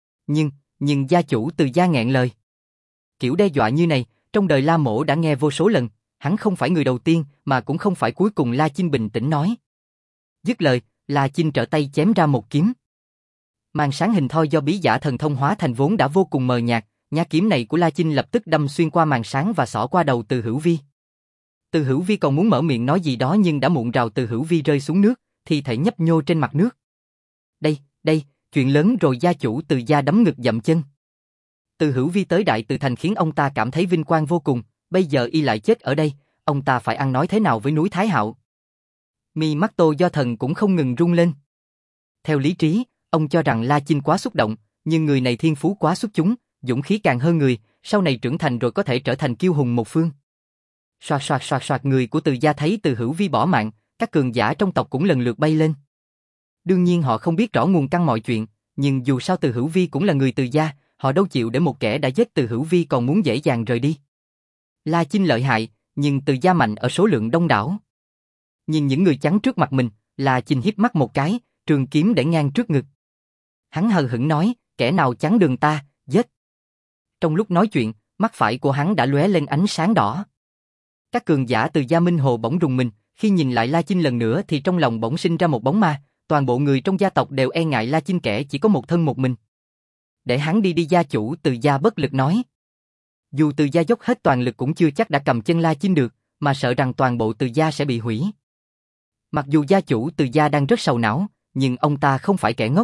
Nhưng gia chủ Từ gia nghẹn lời. Kiểu đe dọa như này, trong đời La mỗ đã nghe vô số lần, hắn không phải người đầu tiên mà cũng không phải cuối cùng. La Chinh bình tĩnh nói. Dứt lời, La Chinh trở tay chém ra một kiếm. Màn sáng hình thoi do bí giả thần thông hóa thành vốn đã vô cùng mờ nhạt, nhát kiếm này của La Chinh lập tức đâm xuyên qua màn sáng và xỏ qua đầu Từ Hữu Vi. Từ Hữu Vi còn muốn mở miệng nói gì đó nhưng đã muộn rào. Từ Hữu Vi rơi xuống nước, thi thể nhấp nhô trên mặt nước. Đây, chuyện lớn rồi. Gia chủ Từ gia đấm ngực dậm chân. Từ Hữu Vi tới Đại Từ Thành khiến ông ta cảm thấy vinh quang vô cùng, bây giờ y lại chết ở đây, ông ta phải ăn nói thế nào với núi Thái Hạo? Mi mắt Tô Do Thần cũng không ngừng rung lên. Theo lý trí, ông cho rằng La Chinh quá xúc động, nhưng người này thiên phú quá xuất chúng, dũng khí càng hơn người, sau này trưởng thành rồi có thể trở thành kiêu hùng một phương. Soạt, người của Từ gia thấy Từ Hữu Vi bỏ mạng, các cường giả trong tộc cũng lần lượt bay lên. Đương nhiên họ không biết rõ nguồn căn mọi chuyện, nhưng dù sao Từ Hữu Vi cũng là người Từ gia, họ đâu chịu để một kẻ đã giết Từ Hữu Vi còn muốn dễ dàng rời đi. La Chinh lợi hại, nhưng Từ gia mạnh ở số lượng đông đảo. Nhìn những người chắn trước mặt mình, La Chinh híp mắt một cái, trường kiếm để ngang trước ngực. Hắn hờ hững nói, kẻ nào chắn đường ta, giết. Trong lúc nói chuyện, mắt phải của hắn đã lóe lên ánh sáng đỏ. Các cường giả Từ gia Minh Hồ bỗng rùng mình, khi nhìn lại La Chinh lần nữa thì trong lòng bỗng sinh ra một bóng ma, toàn bộ người trong gia tộc đều e ngại La Chinh kẻ chỉ có một thân một mình. Để hắn đi gia chủ Từ gia bất lực nói. Dù Từ gia dốc hết toàn lực cũng chưa chắc đã cầm chân La Chinh được, mà sợ rằng toàn bộ Từ gia sẽ bị hủy. Mặc dù gia chủ Từ gia đang rất sầu não, nhưng ông ta không phải kẻ ngốc.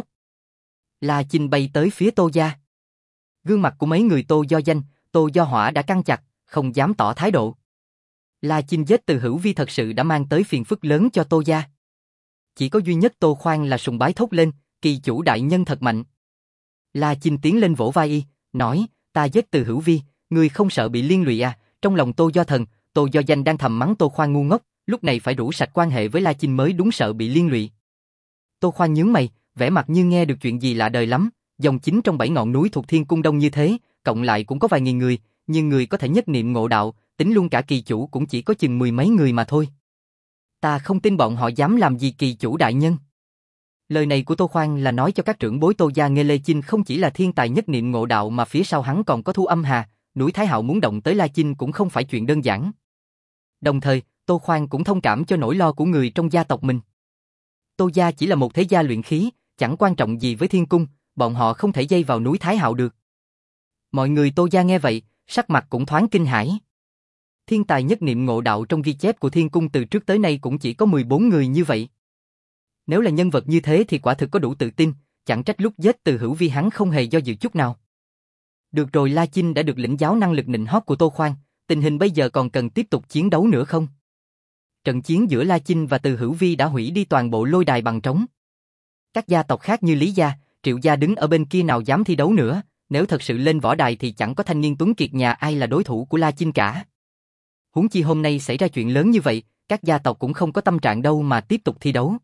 La Chinh bay tới phía Tô gia. Gương mặt của mấy người Tô Do Danh, Tô Do Hỏa đã căng chặt, không dám tỏ thái độ. La Chinh giết Từ Hữu Vi thật sự đã mang tới phiền phức lớn cho Tô gia. Chỉ có duy nhất Tô Khoan là sùng bái thốt lên, kỳ chủ đại nhân thật mạnh. La Chinh tiến lên vỗ vai y, nói, ta giết Từ Hữu Vi, ngươi không sợ bị liên lụy à? Trong lòng Tô Do Thần, Tô Do Danh đang thầm mắng Tô Khoan ngu ngốc, lúc này phải rũ sạch quan hệ với La Chinh mới đúng, sợ bị liên lụy. Tô Khoan nhướng mày, vẻ mặt như nghe được chuyện gì lạ đời lắm, dòng chính trong 7 ngọn núi thuộc Thiên Cung đông như thế, cộng lại cũng có vài nghìn người, nhưng người có thể nhất niệm ngộ đạo, tính luôn cả kỳ chủ cũng chỉ có chừng 10 mấy người mà thôi. Ta không tin bọn họ dám làm gì kỳ chủ đại nhân. Lời này của Tô Khoan là nói cho các trưởng bối Tô gia nghe Lê Chinh không chỉ là thiên tài nhất niệm ngộ đạo mà phía sau hắn còn có Thu Âm Hà, núi Thái Hạo muốn động tới La Chinh cũng không phải chuyện đơn giản. Đồng thời, Tô Khoan cũng thông cảm cho nỗi lo của người trong gia tộc mình. Tô gia chỉ là một thế gia luyện khí, chẳng quan trọng gì với Thiên Cung, bọn họ không thể dây vào núi Thái Hạo được. Mọi người Tô gia nghe vậy, sắc mặt cũng thoáng kinh hãi. Thiên tài nhất niệm ngộ đạo trong ghi chép của Thiên Cung từ trước tới nay cũng chỉ có 14 người như vậy. Nếu là nhân vật như thế thì quả thực có đủ tự tin, chẳng trách lúc giết Từ Hữu Vi hắn không hề do dự chút nào. Được rồi, La Chinh đã được lĩnh giáo năng lực nịnh hót của Tô Khoan, tình hình bây giờ còn cần tiếp tục chiến đấu nữa không? Trận chiến giữa La Chinh và Từ Hữu Vi đã hủy đi toàn bộ lôi đài bằng trống. Các gia tộc khác như Lý gia, Triệu gia đứng ở bên kia nào dám thi đấu nữa, nếu thật sự lên võ đài thì chẳng có thanh niên tuấn kiệt nhà ai là đối thủ của La Chinh cả. Huống chi hôm nay xảy ra chuyện lớn như vậy, các gia tộc cũng không có tâm trạng đâu mà tiếp tục thi đấu.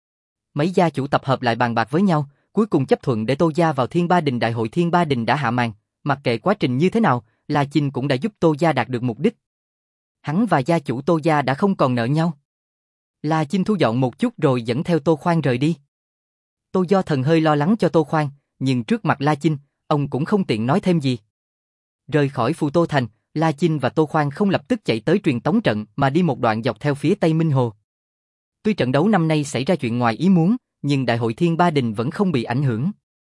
Mấy gia chủ tập hợp lại bàn bạc với nhau, cuối cùng chấp thuận để Tô gia vào Thiên Ba Đình. Đại hội Thiên Ba Đình đã hạ màn, mặc kệ quá trình như thế nào, La Chinh cũng đã giúp Tô gia đạt được mục đích. Hắn và gia chủ Tô gia đã không còn nợ nhau. La Chinh thu dọn một chút rồi dẫn theo Tô Khoan rời đi. Tô Do Thần hơi lo lắng cho Tô Khoan, nhưng trước mặt La Chinh, ông cũng không tiện nói thêm gì. Rời khỏi Phù Tô Thành, La Chinh và Tô Khoan không lập tức chạy tới truyền tống trận mà đi một đoạn dọc theo phía Tây Minh Hồ. Tuy trận đấu năm nay xảy ra chuyện ngoài ý muốn, nhưng Đại hội Thiên Ba Đình vẫn không bị ảnh hưởng.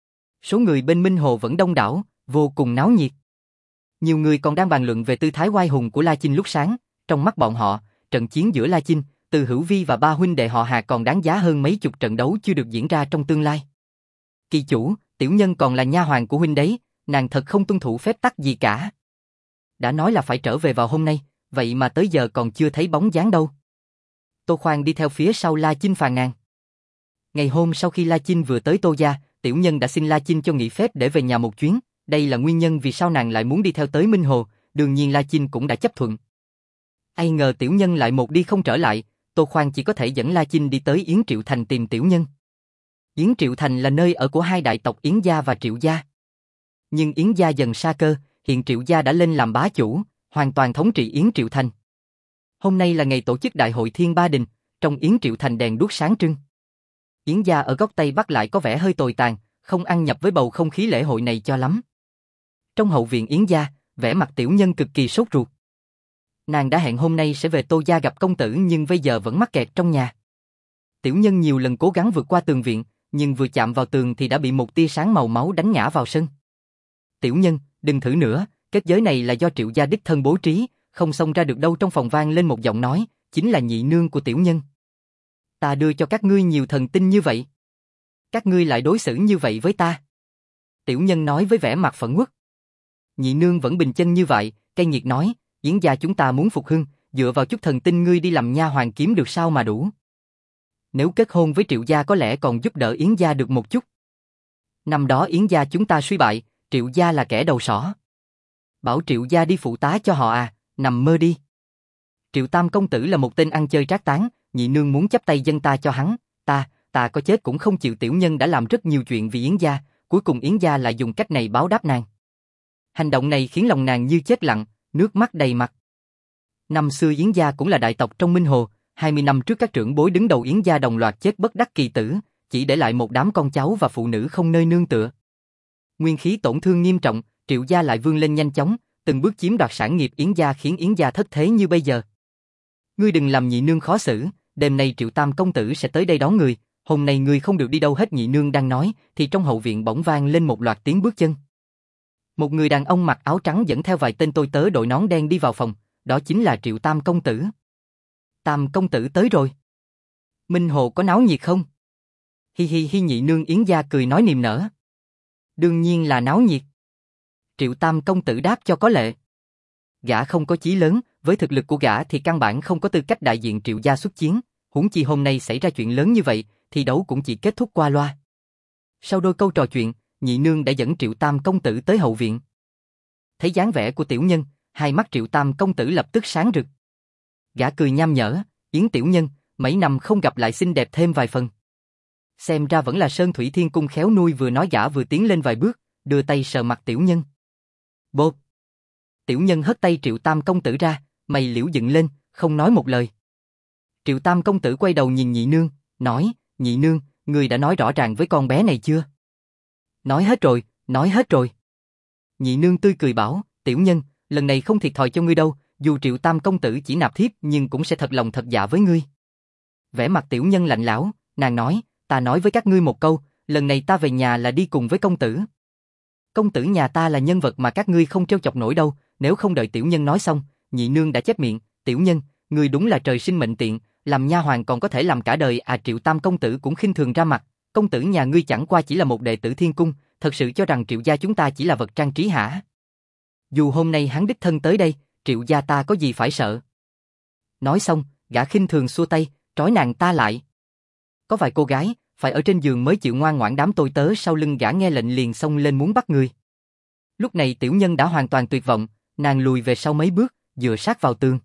Số người bên Minh Hồ vẫn đông đảo, vô cùng náo nhiệt. Nhiều người còn đang bàn luận về tư thái oai hùng của La Chinh lúc sáng, trong mắt bọn họ, trận chiến giữa La Chinh, Từ Hữu Vi và ba huynh đệ họ Hà còn đáng giá hơn mấy chục trận đấu chưa được diễn ra trong tương lai. Kỳ chủ, tiểu nhân còn là nha hoàn của huynh đấy, nàng thật không tuân thủ phép tắc gì cả. Đã nói là phải trở về vào hôm nay, vậy mà tới giờ còn chưa thấy bóng dáng đâu. Tô Khoan đi theo phía sau La Chinh phàn nàn. Ngày hôm sau khi La Chinh vừa tới Tô gia, tiểu nhân đã xin La Chinh cho nghỉ phép để về nhà một chuyến, đây là nguyên nhân vì sao nàng lại muốn đi theo tới Minh Hồ, đương nhiên La Chinh cũng đã chấp thuận. Ai ngờ tiểu nhân lại một đi không trở lại, Tô Khoan chỉ có thể dẫn La Chinh đi tới Yến Triệu Thành tìm tiểu nhân. Yến Triệu Thành là nơi ở của hai đại tộc Yến gia và Triệu gia. Nhưng Yến gia dần sa cơ, hiện Triệu gia đã lên làm bá chủ, hoàn toàn thống trị Yến Triệu Thành. Hôm nay là ngày tổ chức Đại hội Thiên Ba Đình, trong Yến Triệu Thành đèn đuốc sáng trưng. Yến gia ở góc Tây Bắc lại có vẻ hơi tồi tàn, không ăn nhập với bầu không khí lễ hội này cho lắm. Trong hậu viện Yến gia, vẻ mặt tiểu nhân cực kỳ sốt ruột. Nàng đã hẹn hôm nay sẽ về Tô gia gặp công tử nhưng bây giờ vẫn mắc kẹt trong nhà. Tiểu nhân nhiều lần cố gắng vượt qua tường viện, nhưng vừa chạm vào tường thì đã bị một tia sáng màu máu đánh ngã vào sân. Tiểu nhân, đừng thử nữa, kết giới này là do Triệu gia đích thân bố trí, không xông ra được đâu. Trong phòng vang lên một giọng nói, chính là nhị nương của tiểu nhân. Ta đưa cho các ngươi nhiều thần tinh như vậy, các ngươi lại đối xử như vậy với ta. Tiểu nhân nói với vẻ mặt phẫn uất. Nhị nương vẫn bình chân như vậy, cay nghiệt nói, Yến gia chúng ta muốn phục hưng, dựa vào chút thần tinh ngươi đi làm nha hoàn kiếm được sao mà đủ. Nếu kết hôn với Triệu gia có lẽ còn giúp đỡ Yến gia được một chút. Năm đó Yến gia chúng ta suy bại, Triệu gia là kẻ đầu sỏ. Bảo Triệu gia đi phụ tá cho họ à, nằm mơ đi. Triệu Tam công tử là một tên ăn chơi trác tán, nhị nương muốn chấp tay dâng ta cho hắn, ta có chết cũng không chịu. Tiểu nhân đã làm rất nhiều chuyện vì Yến gia, cuối cùng Yến gia lại dùng cách này báo đáp nàng. Hành động này khiến lòng nàng như chết lặng, nước mắt đầy mặt. Năm xưa Yến gia cũng là đại tộc trong Minh Hồ, 20 năm trước các trưởng bối đứng đầu Yến gia đồng loạt chết bất đắc kỳ tử, chỉ để lại một đám con cháu và phụ nữ không nơi nương tựa. Nguyên khí tổn thương nghiêm trọng, Triệu gia lại vươn lên nhanh chóng, từng bước chiếm đoạt sản nghiệp Yến gia khiến Yến gia thất thế như bây giờ. Ngươi đừng làm nhị nương khó xử, đêm nay Triệu Tam công tử sẽ tới đây đón người, hôm nay ngươi không được đi đâu hết. Nhị nương đang nói, thì trong hậu viện bỗng vang lên một loạt tiếng bước chân. Một người đàn ông mặc áo trắng dẫn theo vài tên tôi tớ đội nón đen đi vào phòng, đó chính là Triệu Tam công tử. Tam công tử tới rồi. Minh Hồ có náo nhiệt không? Hi hi hi. Nhị nương Yến gia cười nói niềm nở. Đương nhiên là náo nhiệt. Triệu Tam công tử đáp cho có lệ. Gã không có chí lớn, với thực lực của gã thì căn bản không có tư cách đại diện Triệu gia xuất chiến, huống chi hôm nay xảy ra chuyện lớn như vậy, thi đấu cũng chỉ kết thúc qua loa. Sau đôi câu trò chuyện, nhị nương đã dẫn Triệu Tam công tử tới hậu viện. Thấy dáng vẻ của tiểu nhân, hai mắt Triệu Tam công tử lập tức sáng rực. Gã cười nham nhở, Yến tiểu nhân, mấy năm không gặp lại xinh đẹp thêm vài phần. Xem ra vẫn là Sơn Thủy Thiên Cung khéo nuôi. Vừa nói gã vừa tiến lên vài bước, đưa tay sờ mặt tiểu nhân. Bộp! Tiểu nhân hất tay Triệu Tam công tử ra, mày liễu dựng lên, không nói một lời. Triệu Tam công tử quay đầu nhìn nhị nương, nói, nhị nương, ngươi đã nói rõ ràng với con bé này chưa? Nói hết rồi, nói hết rồi. Nhị nương tươi cười bảo, tiểu nhân, lần này không thiệt thòi cho ngươi đâu, dù Triệu Tam công tử chỉ nạp thiếp nhưng cũng sẽ thật lòng thật dạ với ngươi. Vẻ mặt tiểu nhân lạnh lẽo, nàng nói, ta nói với các ngươi một câu, lần này ta về nhà là đi cùng với công tử. Công tử nhà ta là nhân vật mà các ngươi không trêu chọc nổi đâu. Nếu không đợi tiểu nhân nói xong, nhị nương đã chép miệng, tiểu nhân, ngươi đúng là trời sinh mệnh tiện, làm nha hoàn còn có thể làm cả đời à. Triệu Tam công tử cũng khinh thường ra mặt, công tử nhà ngươi chẳng qua chỉ là một đệ tử Thiên Cung, thật sự cho rằng Triệu gia chúng ta chỉ là vật trang trí hả? Dù hôm nay hắn đích thân tới đây, Triệu gia ta có gì phải sợ? Nói xong, gã khinh thường xua tay, trói nàng ta lại. Có vài cô gái, phải ở trên giường mới chịu ngoan ngoãn. Đám tôi tớ sau lưng gã nghe lệnh liền xông lên muốn bắt người. Lúc này tiểu nhân đã hoàn toàn tuyệt vọng, nàng lùi về sau mấy bước, dựa sát vào tường.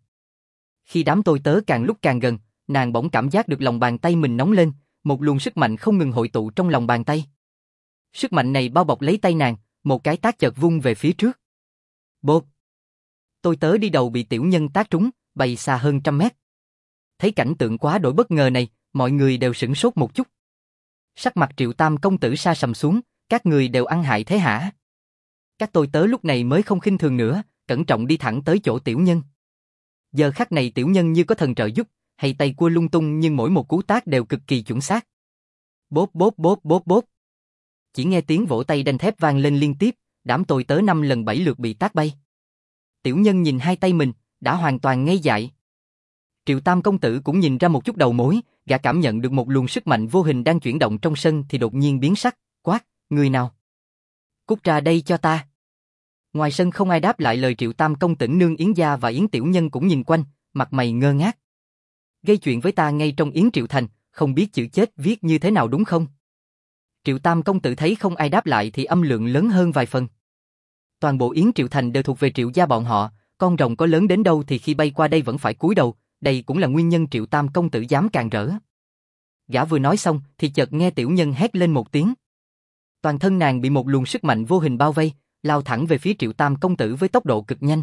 Khi đám tôi tớ càng lúc càng gần, nàng bỗng cảm giác được lòng bàn tay mình nóng lên, một luồng sức mạnh không ngừng hội tụ trong lòng bàn tay. Sức mạnh này bao bọc lấy tay nàng, một cái tát chợt vung về phía trước. Bộp! Tôi tớ đi đầu bị tiểu nhân tát trúng, bay xa hơn 100 mét. Thấy cảnh tượng quá đổi bất ngờ này, mọi người đều sửng sốt một chút. Sắc mặt Triệu Tam công tử sa sầm xuống, các người đều ăn hại thế hả? Các tôi tớ lúc này mới không khinh thường nữa, cẩn trọng đi thẳng tới chỗ tiểu nhân. Giờ khắc này tiểu nhân như có thần trợ giúp, hay tay cua lung tung nhưng mỗi một cú tát đều cực kỳ chuẩn xác. Bốp bốp bốp bốp bốp. Chỉ nghe tiếng vỗ tay đanh thép vang lên liên tiếp, đám tôi tớ 5 lần 7 lượt bị tát bay. Tiểu nhân nhìn hai tay mình, đã hoàn toàn ngây dại. Triệu Tam công tử cũng nhìn ra một chút đầu mối, gã cảm nhận được một luồng sức mạnh vô hình đang chuyển động trong sân thì đột nhiên biến sắc, quát, người nào? Cút ra đây cho ta. Ngoài sân không ai đáp lại lời Triệu Tam công tử. Nương Yến gia và Yến tiểu nhân cũng nhìn quanh, mặt mày ngơ ngác. Gây chuyện với ta ngay trong Yến Triệu Thành, không biết chữ chết viết như thế nào đúng không? Triệu Tam công tử thấy không ai đáp lại thì âm lượng lớn hơn vài phần. Toàn bộ Yến Triệu Thành đều thuộc về Triệu gia bọn họ, con rồng có lớn đến đâu thì khi bay qua đây vẫn phải cúi đầu, đây cũng là nguyên nhân Triệu Tam công tử dám càn rỡ. Gã vừa nói xong thì chợt nghe tiểu nhân hét lên một tiếng. Toàn thân nàng bị một luồng sức mạnh vô hình bao vây, lao thẳng về phía Triệu Tam công tử với tốc độ cực nhanh.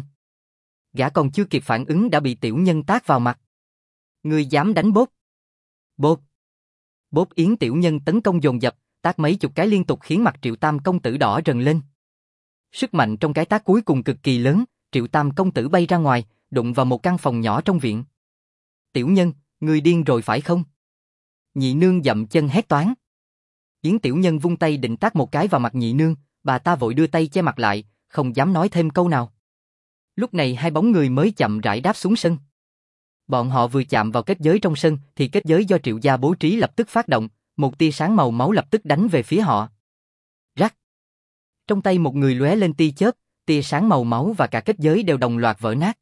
Gã còn chưa kịp phản ứng đã bị tiểu nhân tát vào mặt. Ngươi dám đánh bốp? Bốp! Bốp! Yến tiểu nhân tấn công dồn dập, tát mấy chục cái liên tục khiến mặt Triệu Tam công tử đỏ rần lên. Sức mạnh trong cái tát cuối cùng cực kỳ lớn, Triệu Tam công tử bay ra ngoài, đụng vào một căn phòng nhỏ trong viện. Tiểu nhân, ngươi điên rồi phải không? Nhị nương dậm chân hét toáng. Yến tiểu nhân vung tay định tát một cái vào mặt nhị nương, bà ta vội đưa tay che mặt lại, không dám nói thêm câu nào. Lúc này hai bóng người mới chậm rãi đáp xuống sân. Bọn họ vừa chạm vào kết giới trong sân thì kết giới do Triệu gia bố trí lập tức phát động, một tia sáng màu máu lập tức đánh về phía họ. Rắc! Trong tay một người lóe lên tia chớp, tia sáng màu máu và cả kết giới đều đồng loạt vỡ nát.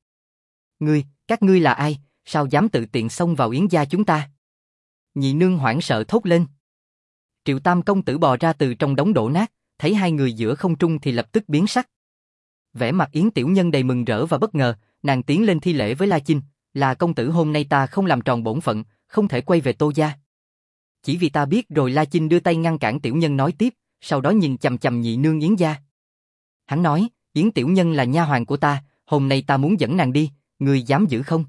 Các ngươi là ai, sao dám tự tiện xông vào Yến gia chúng ta? Nhị nương hoảng sợ thốt lên. Triệu Tam công tử bò ra từ trong đống đổ nát, thấy hai người giữa không trung thì lập tức biến sắc. Vẻ mặt Yến tiểu nhân đầy mừng rỡ và bất ngờ, nàng tiến lên thi lễ với La Chinh, là công tử hôm nay ta không làm tròn bổn phận, không thể quay về Tô gia. Chỉ vì ta biết rồi. La Chinh đưa tay ngăn cản tiểu nhân nói tiếp, sau đó nhìn chằm chằm nhị nương Yến gia. Hắn nói, Yến tiểu nhân là nha hoàn của ta, hôm nay ta muốn dẫn nàng đi, ngươi dám giữ không?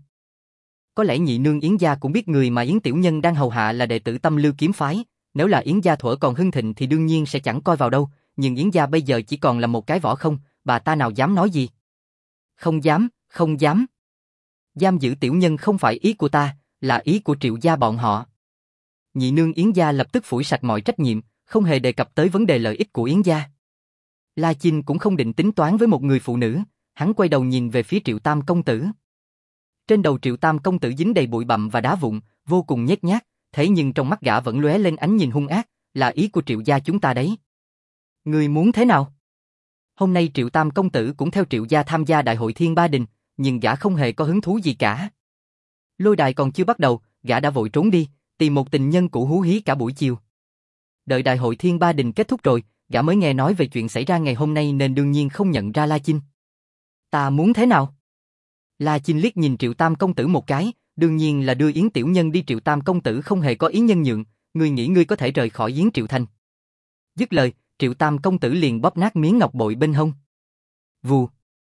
Có lẽ nhị nương Yến gia cũng biết người mà Yến tiểu nhân đang hầu hạ là đệ tử Tâm Lưu kiếm phái, nếu là Yến gia thuở còn hưng thịnh thì đương nhiên sẽ chẳng coi vào đâu, nhưng Yến gia bây giờ chỉ còn là một cái vỏ không, bà ta nào dám nói gì? Không dám, không dám. Giam giữ tiểu nhân không phải ý của ta, là ý của Triệu gia bọn họ. Nhị nương Yến gia lập tức phủi sạch mọi trách nhiệm, không hề đề cập tới vấn đề lợi ích của Yến gia. La Chinh cũng không định tính toán với một người phụ nữ, hắn quay đầu nhìn về phía Triệu Tam công tử. Trên đầu Triệu Tam công tử dính đầy bụi bặm và đá vụn, vô cùng nhếch nhác, thế nhưng trong mắt gã vẫn lóe lên ánh nhìn hung ác, là ý của Triệu gia chúng ta đấy. Ngươi muốn thế nào? Hôm nay Triệu Tam công tử cũng theo Triệu gia tham gia đại hội Thiên Ba Đình, nhưng gã không hề có hứng thú gì cả. Lôi đài còn chưa bắt đầu, gã đã vội trốn đi, tìm một tình nhân cũ hú hí cả buổi chiều. Đợi đại hội Thiên Ba Đình kết thúc rồi, gã mới nghe nói về chuyện xảy ra ngày hôm nay nên đương nhiên không nhận ra La Chinh. Ta muốn thế nào? La Chinh liếc nhìn Triệu Tam công tử một cái, đương nhiên là đưa Yến tiểu nhân đi. Triệu Tam công tử không hề có ý nhân nhượng, ngươi nghĩ ngươi có thể rời khỏi Yến Triệu Thành? Dứt lời, Triệu Tam công tử liền bóp nát miếng ngọc bội bên hông. Vù.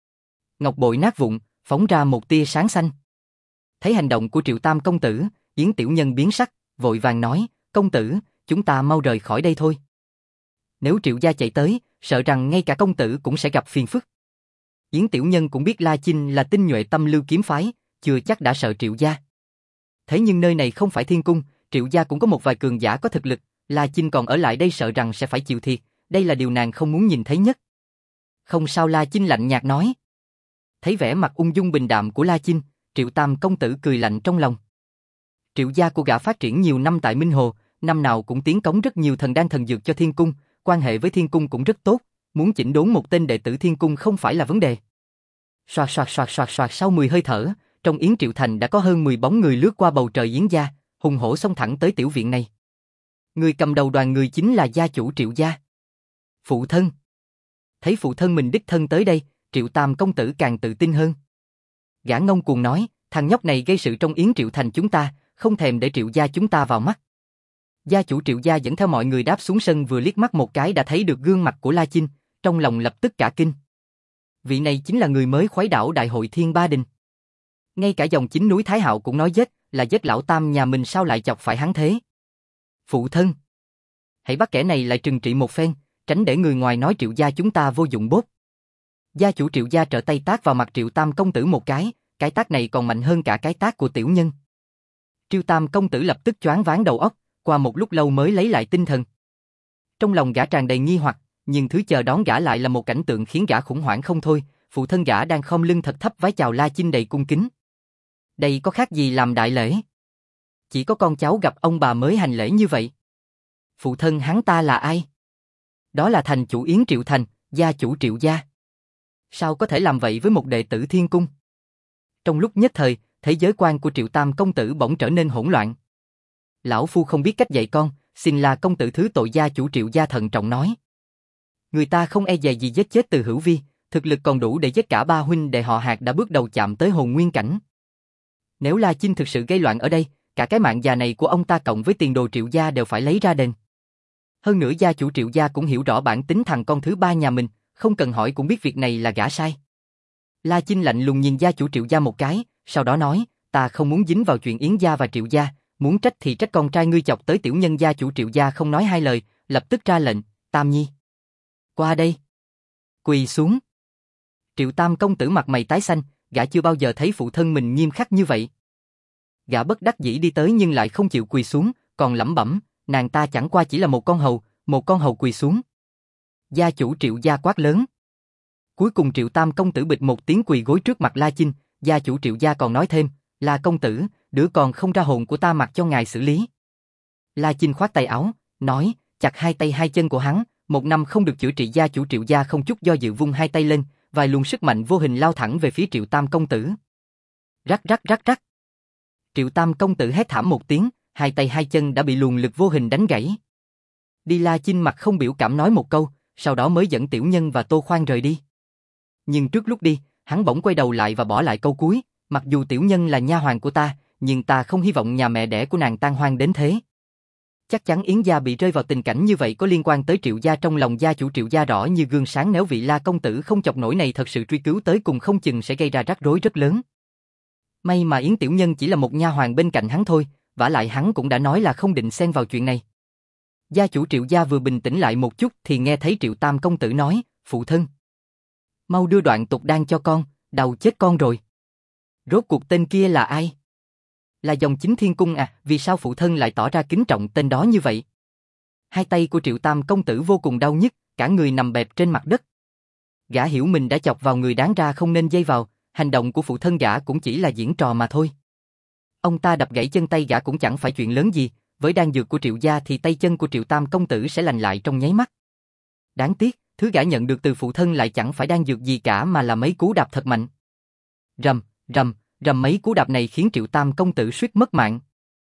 Ngọc bội nát vụn, phóng ra một tia sáng xanh. Thấy hành động của Triệu Tam công tử, Yến tiểu nhân biến sắc, vội vàng nói, công tử, chúng ta mau rời khỏi đây thôi. Nếu Triệu gia chạy tới, sợ rằng ngay cả công tử cũng sẽ gặp phiền phức. Yến tiểu nhân cũng biết La Chinh là tinh nhuệ Tâm Lưu kiếm phái, chưa chắc đã sợ Triệu gia. Thế nhưng nơi này không phải thiên cung, Triệu gia cũng có một vài cường giả có thực lực, La Chinh còn ở lại đây sợ rằng sẽ phải chịu thiệt, đây là điều nàng không muốn nhìn thấy nhất. Không sao. La Chinh lạnh nhạt nói. Thấy vẻ mặt ung dung bình đạm của La Chinh, Triệu Tam công tử cười lạnh trong lòng. Triệu gia của gã phát triển nhiều năm tại Minh Hồ, năm nào cũng tiến cống rất nhiều thần đan thần dược cho thiên cung, quan hệ với thiên cung cũng rất tốt, muốn chỉnh đốn một tên đệ tử thiên cung không phải là vấn đề. Soạt soạt soạt soạt soạt, sau 10 hơi thở, trong Yến Triệu Thành đã có hơn 10 bóng người lướt qua bầu trời Yến gia, hùng hổ xông thẳng tới tiểu viện này. Người cầm đầu đoàn người chính là gia chủ Triệu gia. Phụ thân. Thấy phụ thân mình đích thân tới đây, Triệu Tam công tử càng tự tin hơn. Gã ngông cuồng nói, thằng nhóc này gây sự trong Yến Triệu thành chúng ta, không thèm để Triệu gia chúng ta vào mắt. Gia chủ Triệu gia dẫn theo mọi người đáp xuống sân, vừa liếc mắt một cái đã thấy được gương mặt của La Chinh, trong lòng lập tức cả kinh. Vị này chính là người mới khuấy đảo đại hội Thiên Ba Đình. Ngay cả dòng chính núi Thái Hạo cũng nói giết, là giết lão tam nhà mình, sao lại chọc phải hắn thế? Phụ thân, hãy bắt kẻ này lại trừng trị một phen, tránh để người ngoài nói Triệu gia chúng ta vô dụng bốt. Gia chủ Triệu gia trở tay tát vào mặt Triệu Tam công tử một cái tát này còn mạnh hơn cả cái tát của tiểu nhân. Triệu Tam công tử lập tức choáng váng đầu óc, qua một lúc lâu mới lấy lại tinh thần. Trong lòng gã tràn đầy nghi hoặc, nhưng thứ chờ đón gã lại là một cảnh tượng khiến gã khủng hoảng không thôi. Phụ thân gã đang khom lưng thật thấp vái chào La Chinh đầy cung kính. Đây có khác gì làm đại lễ? Chỉ có con cháu gặp ông bà mới hành lễ như vậy. Phụ thân hắn ta là ai? Đó là thành chủ Yến Triệu thành, gia chủ Triệu gia. Sao có thể làm vậy với một đệ tử Thiên Cung? Trong lúc nhất thời, thế giới quan của Triệu Tam công tử bỗng trở nên hỗn loạn. Lão phu không biết cách dạy con, xin La công tử thứ tội. Gia chủ Triệu gia thận trọng nói. Người ta không e dè gì giết chết Từ Hữu Vi, thực lực còn đủ để giết cả ba huynh đệ họ Hạc đã bước đầu chạm tới hồn nguyên cảnh. Nếu La Chinh thực sự gây loạn ở đây, cả cái mạng già này của ông ta cộng với tiền đồ Triệu gia đều phải lấy ra đền. Hơn nữa gia chủ Triệu gia cũng hiểu rõ bản tính thằng con thứ ba nhà mình, không cần hỏi cũng biết việc này là gã sai. La Chinh lạnh lùng nhìn gia chủ Triệu gia một cái, sau đó nói, ta không muốn dính vào chuyện Yến gia và Triệu gia, muốn trách thì trách con trai ngươi chọc tới tiểu nhân. Gia chủ Triệu gia không nói hai lời, lập tức ra lệnh, Tam Nhi, qua đây. Quỳ xuống. Triệu Tam công tử mặt mày tái xanh, gã chưa bao giờ thấy phụ thân mình nghiêm khắc như vậy. Gã bất đắc dĩ đi tới nhưng lại không chịu quỳ xuống, còn lẩm bẩm, nàng ta chẳng qua chỉ là một con hầu quỳ xuống. Gia chủ Triệu gia quát lớn. Cuối cùng Triệu Tam công tử bịch một tiếng quỳ gối trước mặt La Chinh. Gia chủ Triệu gia còn nói thêm, La công tử, đứa còn không ra hồn của ta mặc cho ngài xử lý. La Chinh khoát tay áo, nói, chặt hai tay hai chân của hắn, 1 năm không được chữa trị. Gia chủ Triệu gia không chút do dự vung hai tay lên, vài luồng sức mạnh vô hình lao thẳng về phía Triệu Tam công tử. Rắc rắc rắc rắc. Triệu Tam công tử hét thảm một tiếng, hai tay hai chân đã bị luồng lực vô hình đánh gãy. Đi. La Chinh mặt không biểu cảm nói một câu, sau đó mới dẫn tiểu nhân và Tô Khoan rời đi. Nhưng trước lúc đi, hắn bỗng quay đầu lại và bỏ lại câu cuối, mặc dù tiểu nhân là nha hoàn của ta, nhưng ta không hy vọng nhà mẹ đẻ của nàng tan hoang đến thế. Chắc chắn Yến gia bị rơi vào tình cảnh như vậy có liên quan tới Triệu gia. Trong lòng gia chủ Triệu gia rõ như gương sáng, nếu vị La công tử không chọc nổi này thật sự truy cứu tới cùng không chừng sẽ gây ra rắc rối rất lớn. May mà Yến tiểu nhân chỉ là một nha hoàn bên cạnh hắn thôi, vả lại hắn cũng đã nói là không định xen vào chuyện này. Gia chủ Triệu gia vừa bình tĩnh lại một chút thì nghe thấy Triệu Tam công tử nói, phụ thân, mau đưa đoạn tục đan cho con, đầu chết con rồi. Rốt cuộc tên kia là ai? Là dòng chính Thiên Cung à? Vì sao phụ thân lại tỏ ra kính trọng tên đó như vậy? Hai tay của Triệu Tam công tử vô cùng đau nhức, cả người nằm bẹp trên mặt đất. Gã hiểu mình đã chọc vào người đáng ra không nên dây vào, hành động của phụ thân gã cũng chỉ là diễn trò mà thôi. Ông ta đập gãy chân tay gã cũng chẳng phải chuyện lớn gì, với đan dược của Triệu gia thì tay chân của Triệu Tam công tử sẽ lành lại trong nháy mắt. Đáng tiếc, thứ gã nhận được từ phụ thân lại chẳng phải đan dược gì cả mà là mấy cú đạp thật mạnh. Rầm, rầm, rầm, mấy cú đạp này khiến Triệu Tam công tử suýt mất mạng.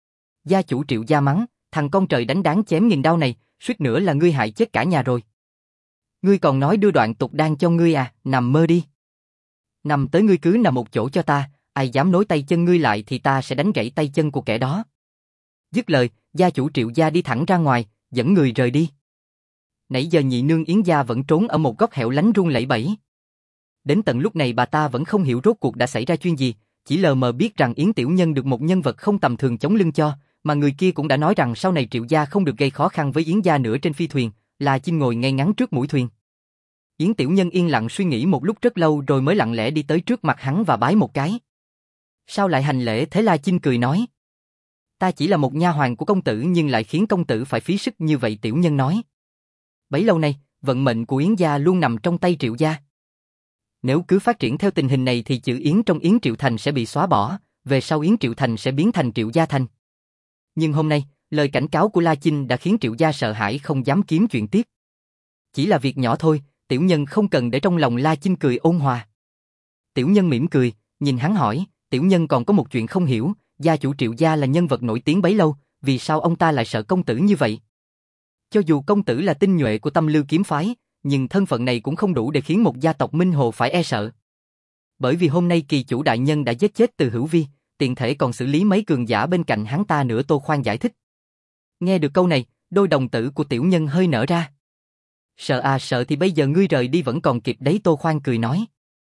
Gia chủ Triệu gia mắng, thằng con trời đánh đáng chém nghìn đao này, suýt nữa là ngươi hại chết cả nhà rồi. Ngươi còn nói đưa đoạn tục đan cho ngươi à? Nằm mơ đi. Nằm tới ngươi cứ nằm một chỗ cho ta, ai dám nối tay chân ngươi lại thì ta sẽ đánh gãy tay chân của kẻ đó. Dứt lời, gia chủ Triệu gia đi thẳng ra ngoài, dẫn người rời đi. Nãy giờ nhị nương Yến gia vẫn trốn ở một góc hẻo lánh run lẩy bẩy. Đến tận lúc này bà ta vẫn không hiểu rốt cuộc đã xảy ra chuyện gì, chỉ lờ mờ biết rằng Yến tiểu nhân được một nhân vật không tầm thường chống lưng cho, mà người kia cũng đã nói rằng sau này Triệu gia không được gây khó khăn với Yến gia nữa. Trên phi thuyền, La Chinh ngồi ngay ngắn trước mũi thuyền. Yến tiểu nhân yên lặng suy nghĩ một lúc rất lâu rồi mới lặng lẽ đi tới trước mặt hắn và bái một cái. Sao lại hành lễ thế? La Chinh cười nói. Ta chỉ là một nha hoàn của công tử nhưng lại khiến công tử phải phí sức như vậy. Tiểu nhân nói. Bấy lâu nay, vận mệnh của Yến gia luôn nằm trong tay Triệu gia. Nếu cứ phát triển theo tình hình này thì chữ Yến trong Yến Triệu Thành sẽ bị xóa bỏ, về sau Yến Triệu Thành sẽ biến thành Triệu Gia Thành. Nhưng hôm nay, lời cảnh cáo của La Chinh đã khiến Triệu gia sợ hãi không dám kiếm chuyện tiếp. Chỉ là việc nhỏ thôi, tiểu nhân không cần để trong lòng. La Chinh cười ôn hòa. Tiểu nhân mỉm cười, nhìn hắn hỏi, tiểu nhân còn có một chuyện không hiểu, gia chủ Triệu gia là nhân vật nổi tiếng bấy lâu, vì sao ông ta lại sợ công tử như vậy? Cho dù công tử là tinh nhuệ của Tâm Lưu kiếm phái, nhưng thân phận này cũng không đủ để khiến một gia tộc Minh Hồ phải e sợ. Bởi vì hôm nay kỳ chủ đại nhân đã giết chết Từ Hữu Vi, tiện thể còn xử lý mấy cường giả bên cạnh hắn ta nữa. Tô Khoan giải thích. Nghe được câu này, đôi đồng tử của tiểu nhân hơi nở ra. Sợ à sợ thì bây giờ ngươi rời đi vẫn còn kịp đấy. Tô Khoan cười nói.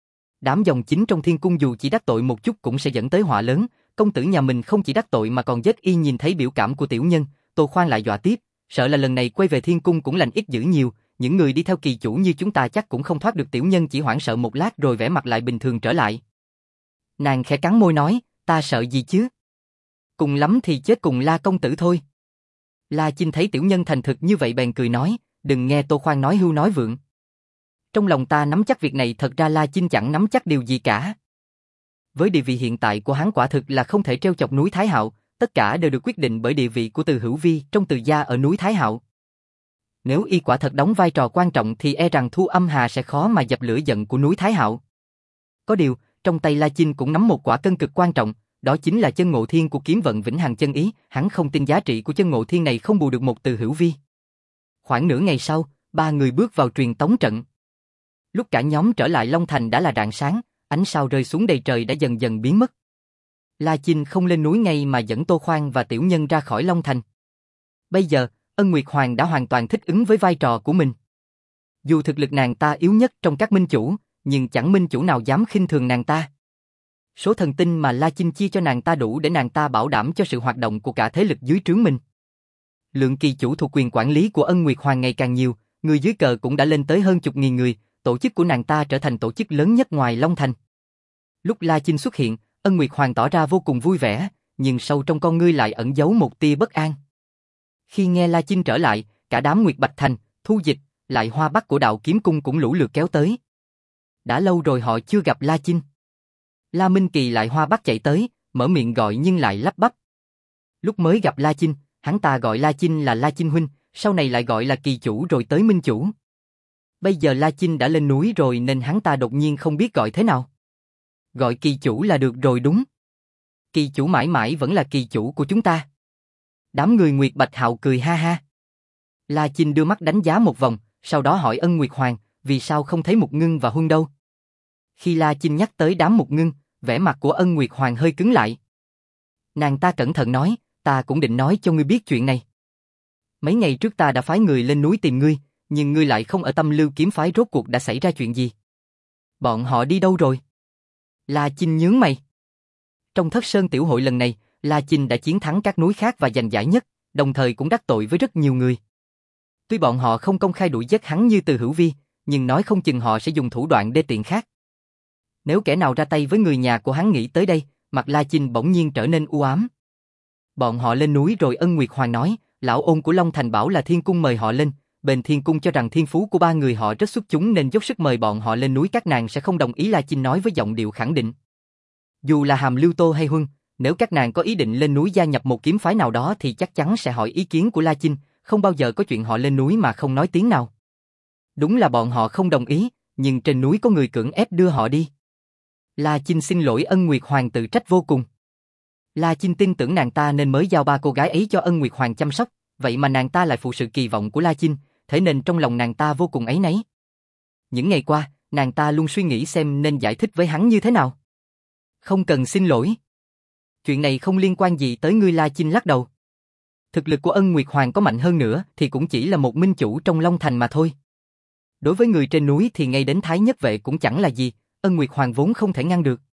Đám dòng chính trong thiên cung dù chỉ đắc tội một chút cũng sẽ dẫn tới họa lớn, công tử nhà mình không chỉ đắc tội mà còn giết y. Nhìn thấy biểu cảm của tiểu nhân, Tô Khoan lại dọa tiếp, sợ là lần này quay về thiên cung cũng lành ít dữ nhiều, những người đi theo kỳ chủ như chúng ta chắc cũng không thoát được. Tiểu nhân chỉ hoảng sợ một lát rồi vẻ mặt lại bình thường trở lại. Nàng khẽ cắn môi nói, ta sợ gì chứ? Cùng lắm thì chết cùng La công tử thôi. La Chinh thấy tiểu nhân thành thực như vậy bèn cười nói, đừng nghe Tô Khoan nói hưu nói vượng. Trong lòng ta nắm chắc việc này, thật ra La Chinh chẳng nắm chắc điều gì cả. Với địa vị hiện tại của hắn quả thực là không thể treo chọc núi Thái Hạo, tất cả đều được quyết định bởi địa vị của Từ Hữu Vi trong Từ gia ở núi Thái Hạo. Nếu y quả thật đóng vai trò quan trọng thì e rằng Thu Âm Hà sẽ khó mà dập lửa giận của núi Thái Hạo. Có điều, trong tay La Chinh cũng nắm một quả cân cực quan trọng, đó chính là chân ngộ thiên của kiếm vận vĩnh hằng chân ý. Hắn không tin giá trị của chân ngộ thiên này không bù được một Từ Hữu Vi. Khoảng nửa ngày sau, ba người bước vào truyền tống trận. Lúc cả nhóm trở lại Long Thành đã là rạng sáng, ánh sao rơi xuống đầy trời đã dần dần biến mất. La Chinh không lên núi ngay mà dẫn Tô Khoan và tiểu nhân ra khỏi Long Thành. Bây giờ, Ân Nguyệt Hoàng đã hoàn toàn thích ứng với vai trò của mình. Dù thực lực nàng ta yếu nhất trong các minh chủ, nhưng chẳng minh chủ nào dám khinh thường nàng ta. Số thần tinh mà La Chinh chia cho nàng ta đủ để nàng ta bảo đảm cho sự hoạt động của cả thế lực dưới trướng mình. Lượng kỳ chủ thuộc quyền quản lý của Ân Nguyệt Hoàng ngày càng nhiều, người dưới cờ cũng đã lên tới hơn chục nghìn người, tổ chức của nàng ta trở thành tổ chức lớn nhất ngoài Long Thành. Lúc La Chinh xuất hiện, Ân Nguyệt Hoàng tỏ ra vô cùng vui vẻ, nhưng sâu trong con ngươi lại ẩn giấu một tia bất an. Khi nghe La Chinh trở lại, cả đám Nguyệt Bạch Thành, Thu Dịch, lại Hoa Bắc của Đạo Kiếm Cung cũng lũ lượt kéo tới. Đã lâu rồi họ chưa gặp La Chinh. La Minh Kỳ lại Hoa Bắc chạy tới, mở miệng gọi nhưng lại lắp bắp. Lúc mới gặp La Chinh, hắn ta gọi La Chinh là La Chinh huynh, sau này lại gọi là kỳ chủ rồi tới minh chủ. Bây giờ La Chinh đã lên núi rồi nên hắn ta đột nhiên không biết gọi thế nào. Gọi kỳ chủ là được rồi đúng. Kỳ chủ mãi mãi vẫn là kỳ chủ của chúng ta. Đám người Nguyệt Bạch Hạo cười ha ha. La Chinh đưa mắt đánh giá một vòng, sau đó hỏi Ân Nguyệt Hoàng, vì sao không thấy Mục Ngưng và Huân đâu? Khi La Chinh nhắc tới đám Mục Ngưng, vẻ mặt của Ân Nguyệt Hoàng hơi cứng lại. Nàng ta cẩn thận nói, ta cũng định nói cho ngươi biết chuyện này. Mấy ngày trước ta đã phái người lên núi tìm ngươi, nhưng ngươi lại không ở Tâm Lưu kiếm phái, rốt cuộc đã xảy ra chuyện gì? Bọn họ đi đâu rồi? La Chinh nhướng mày. Trong Thất Sơn tiểu hội lần này, La Chinh đã chiến thắng các núi khác và giành giải nhất, đồng thời cũng đắc tội với rất nhiều người. Tuy bọn họ không công khai đuổi giết hắn như Từ Hữu Vi, nhưng nói không chừng họ sẽ dùng thủ đoạn đê tiện khác. Nếu kẻ nào ra tay với người nhà của hắn nghĩ tới đây, mặt La Chinh bỗng nhiên trở nên u ám. Bọn họ lên núi rồi. Ân Nguyệt Hoàng nói, lão ôn của Long Thành bảo là thiên cung mời họ lên, bên thiên cung cho rằng thiên phú của ba người họ rất xuất chúng nên dốc sức mời bọn họ lên núi, các nàng sẽ không đồng ý. La Chinh nói với giọng điệu khẳng định. Dù là Hàm Lưu Tô hay Huân, nếu các nàng có ý định lên núi gia nhập một kiếm phái nào đó thì chắc chắn sẽ hỏi ý kiến của La Chinh, không bao giờ có chuyện họ lên núi mà không nói tiếng nào. Đúng là bọn họ không đồng ý, nhưng trên núi có người cưỡng ép đưa họ đi. La Chinh xin lỗi. Ân Nguyệt Hoàng tự trách vô cùng. La Chinh tin tưởng nàng ta nên mới giao ba cô gái ấy cho Ân Nguyệt Hoàng chăm sóc, vậy mà nàng ta lại phụ sự kỳ vọng của La Chinh, thế nên trong lòng nàng ta vô cùng áy náy. Những ngày qua, nàng ta luôn suy nghĩ xem nên giải thích với hắn như thế nào. Không cần xin lỗi. Chuyện này không liên quan gì tới ngươi. La Chinh lắc đầu. Thực lực của Ân Nguyệt Hoàng có mạnh hơn nữa thì cũng chỉ là một minh chủ trong Long Thành mà thôi. Đối với người trên núi thì ngay đến Thái Nhất Vệ cũng chẳng là gì, Ân Nguyệt Hoàng vốn không thể ngăn được.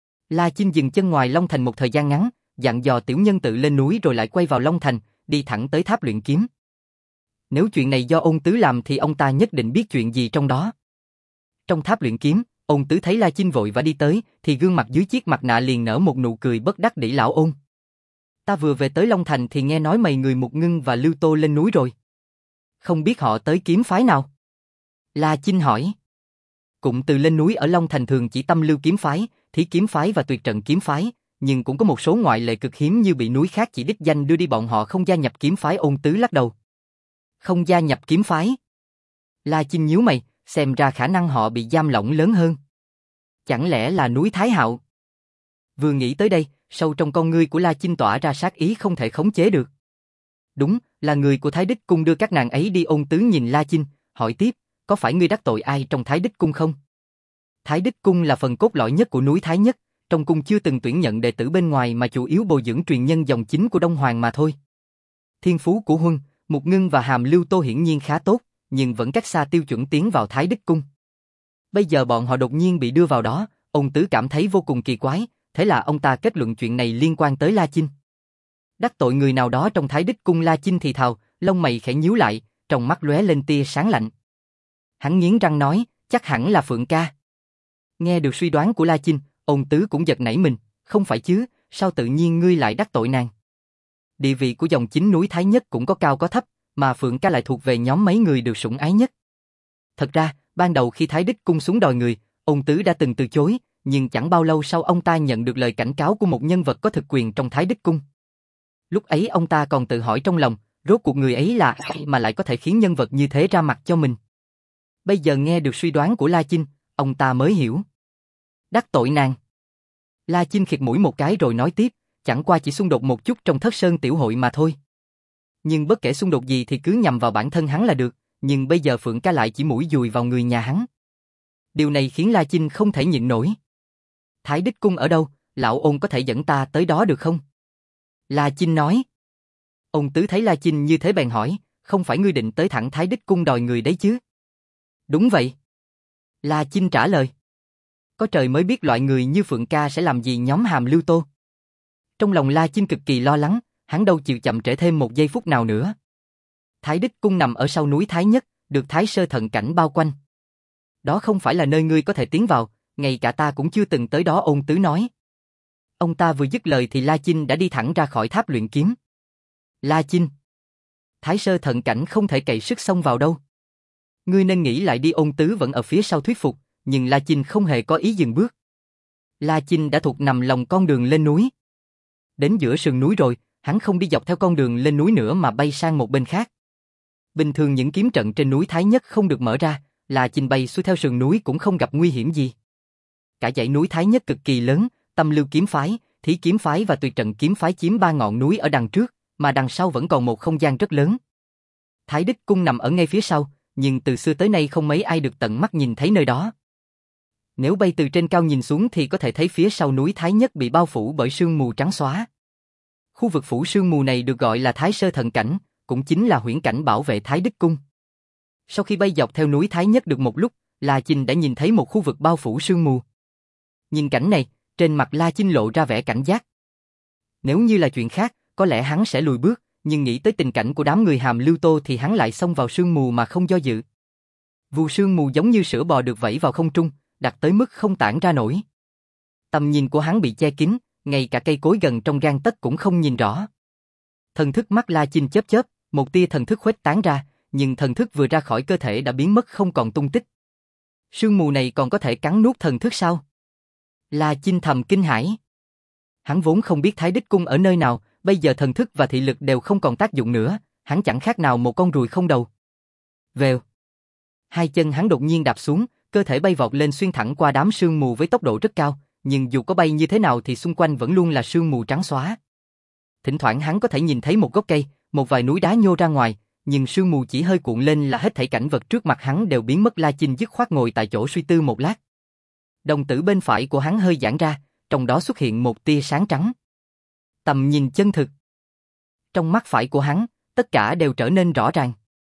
La Chinh dừng chân ngoài Long Thành một thời gian ngắn, dặn dò tiểu nhân tự lên núi rồi lại quay vào Long Thành, đi thẳng tới tháp luyện kiếm. Nếu chuyện này do Ôn Tứ làm thì ông ta nhất định biết chuyện gì trong đó. Trong tháp luyện kiếm, Ôn Tứ thấy La Chinh vội vã đi tới, thì gương mặt dưới chiếc mặt nạ liền nở một nụ cười bất đắc dĩ. Lão Ôn, ta vừa về tới Long Thành thì nghe nói mày người Mục Ngưng và Lưu Tô lên núi rồi. Không biết họ tới kiếm phái nào? La Chinh hỏi. Cụm từ lên núi ở Long Thành thường chỉ Tâm Lưu kiếm phái, Thí kiếm phái và Tuyệt Trận kiếm phái, nhưng cũng có một số ngoại lệ cực hiếm như bị núi khác chỉ đích danh đưa đi. Bọn họ không gia nhập kiếm phái. Ôn Tứ lắc đầu. Không gia nhập kiếm phái? La Chinh nhíu mày, xem ra khả năng họ bị giam lỏng lớn hơn. Chẳng lẽ là núi Thái Hạo? Vừa nghĩ tới đây, sâu trong con ngươi của La Chinh tỏa ra sát ý không thể khống chế được. Đúng, là người của Thái Đích Cung đưa các nàng ấy đi. Ôn Tứ nhìn La Chinh, hỏi tiếp, có phải ngươi đắc tội ai trong Thái Đích Cung không? Thái Đích Cung là phần cốt lõi nhất của núi Thái Nhất, trong cung chưa từng tuyển nhận đệ tử bên ngoài mà chủ yếu bồi dưỡng truyền nhân dòng chính của Đông Hoàng mà thôi. Thiên phú của Huân, Mục Ngưng và Hàm Lưu Tô hiển nhiên khá tốt, nhưng vẫn cách xa tiêu chuẩn tiến vào Thái Đích Cung. Bây giờ bọn họ đột nhiên bị đưa vào đó, Ôn Tứ cảm thấy vô cùng kỳ quái, thế là ông ta kết luận chuyện này liên quan tới La Chinh. Đắc tội người nào đó trong Thái Đích Cung. La Chinh thì thào, lông mày khẽ nhíu lại, trong mắt lóe lên tia sáng lạnh. Hắn nghiến răng nói, chắc hẳn là Phượng ca. Nghe được suy đoán của La Chinh, Ôn Tứ cũng giật nảy mình, không phải chứ, sao tự nhiên ngươi lại đắc tội nàng? Địa vị của dòng chính núi Thái Nhất cũng có cao có thấp, mà Phượng ca lại thuộc về nhóm mấy người được sủng ái nhất. Thật ra, ban đầu khi Thái Đích Cung xuống đòi người, Ôn Tứ đã từng từ chối, nhưng chẳng bao lâu sau ông ta nhận được lời cảnh cáo của một nhân vật có thực quyền trong Thái Đích Cung. Lúc ấy ông ta còn tự hỏi trong lòng, rốt cuộc người ấy là ai mà lại có thể khiến nhân vật như thế ra mặt cho mình. Bây giờ nghe được suy đoán của La Chinh, ông ta mới hiểu. Đắc tội nàng. La Chinh khịt mũi một cái rồi nói tiếp, chẳng qua chỉ xung đột một chút trong Thất Sơn tiểu hội mà thôi. Nhưng bất kể xung đột gì thì cứ nhằm vào bản thân hắn là được, nhưng bây giờ Phượng ca lại chỉ mũi dùi vào người nhà hắn. Điều này khiến La Chinh không thể nhịn nổi. Thái Đích Cung ở đâu, lão Ôn có thể dẫn ta tới đó được không? La Chinh nói. Ôn Tứ thấy La Chinh như thế bèn hỏi, không phải ngươi định tới thẳng Thái Đích Cung đòi người đấy chứ? Đúng vậy. La Chinh trả lời. Có trời mới biết loại người như Phượng ca sẽ làm gì nhóm Hàm Lưu Tô. Trong lòng La Chinh cực kỳ lo lắng, hắn đâu chịu chậm trễ thêm một giây phút nào nữa. Thái Đích Cung nằm ở sau núi Thái Nhất, được Thái Sơ Thần Cảnh bao quanh. Đó không phải là nơi ngươi có thể tiến vào, ngay cả ta cũng chưa từng tới đó. Ôn Tứ nói. Ông ta vừa dứt lời thì La Chinh đã đi thẳng ra khỏi tháp luyện kiếm. La Chinh, Thái Sơ Thần Cảnh không thể cậy sức xông vào đâu. Ngươi nên nghĩ lại đi. Ôn Tứ vẫn ở phía sau thuyết phục, nhưng La Chinh không hề có ý dừng bước. La Chinh đã thuộc nằm lòng con đường lên núi. Đến giữa sườn núi rồi, hắn không đi dọc theo con đường lên núi nữa mà bay sang một bên khác. Bình thường những kiếm trận trên núi Thái Nhất không được mở ra, La Chinh bay xuôi theo sườn núi cũng không gặp nguy hiểm gì. Cả dãy núi Thái Nhất cực kỳ lớn, Tâm Lưu kiếm phái, Thí kiếm phái và Tuyệt Trận kiếm phái chiếm 3 ngọn núi ở đằng trước, mà đằng sau vẫn còn một không gian rất lớn. Thái Đích Cung nằm ở ngay phía sau, nhưng từ xưa tới nay không mấy ai được tận mắt nhìn thấy nơi đó. Nếu bay từ trên cao nhìn xuống thì có thể thấy phía sau núi Thái Nhất bị bao phủ bởi sương mù trắng xóa. Khu vực phủ sương mù này được gọi là Thái Sơ Thần Cảnh, cũng chính là huyễn cảnh bảo vệ Thái Đích Cung. Sau khi bay dọc theo núi Thái Nhất được một lúc, La Chinh đã nhìn thấy một khu vực bao phủ sương mù. Nhìn cảnh này, trên mặt La Chinh lộ ra vẻ cảnh giác. Nếu như là chuyện khác, có lẽ hắn sẽ lùi bước, nhưng nghĩ tới tình cảnh của đám người Hàm Lưu Tô thì hắn lại xông vào sương mù mà không do dự. Vụ sương mù giống như sữa bò được vẩy vào không trung, đặt tới mức không tản ra nổi. Tầm nhìn của hắn bị che kín, ngay cả cây cối gần trong gang tấc cũng không nhìn rõ. Thần thức mắt La Chinh chớp chớp, một tia thần thức khuếch tán ra, nhưng thần thức vừa ra khỏi cơ thể đã biến mất không còn tung tích. Sương mù này còn có thể cắn nuốt thần thức sao? La Chinh thầm kinh hãi. Hắn vốn không biết Thái Đích Cung ở nơi nào, bây giờ thần thức và thị lực đều không còn tác dụng nữa, hắn chẳng khác nào một con ruồi không đầu. Vèo. Hai chân hắn đột nhiên đạp xuống, cơ thể bay vọt lên xuyên thẳng qua đám sương mù với tốc độ rất cao, nhưng dù có bay như thế nào thì xung quanh vẫn luôn là sương mù trắng xóa. Thỉnh thoảng hắn có thể nhìn thấy một gốc cây, một vài núi đá nhô ra ngoài, nhưng sương mù chỉ hơi cuộn lên là hết thảy cảnh vật trước mặt hắn đều biến mất. La Chinh dứt khoát ngồi tại chỗ suy tư một lát. Đồng tử bên phải của hắn hơi giãn ra, trong đó xuất hiện một tia sáng trắng. Tầm nhìn chân thực. Trong mắt phải của hắn, tất cả đều trở nên rõ ràng.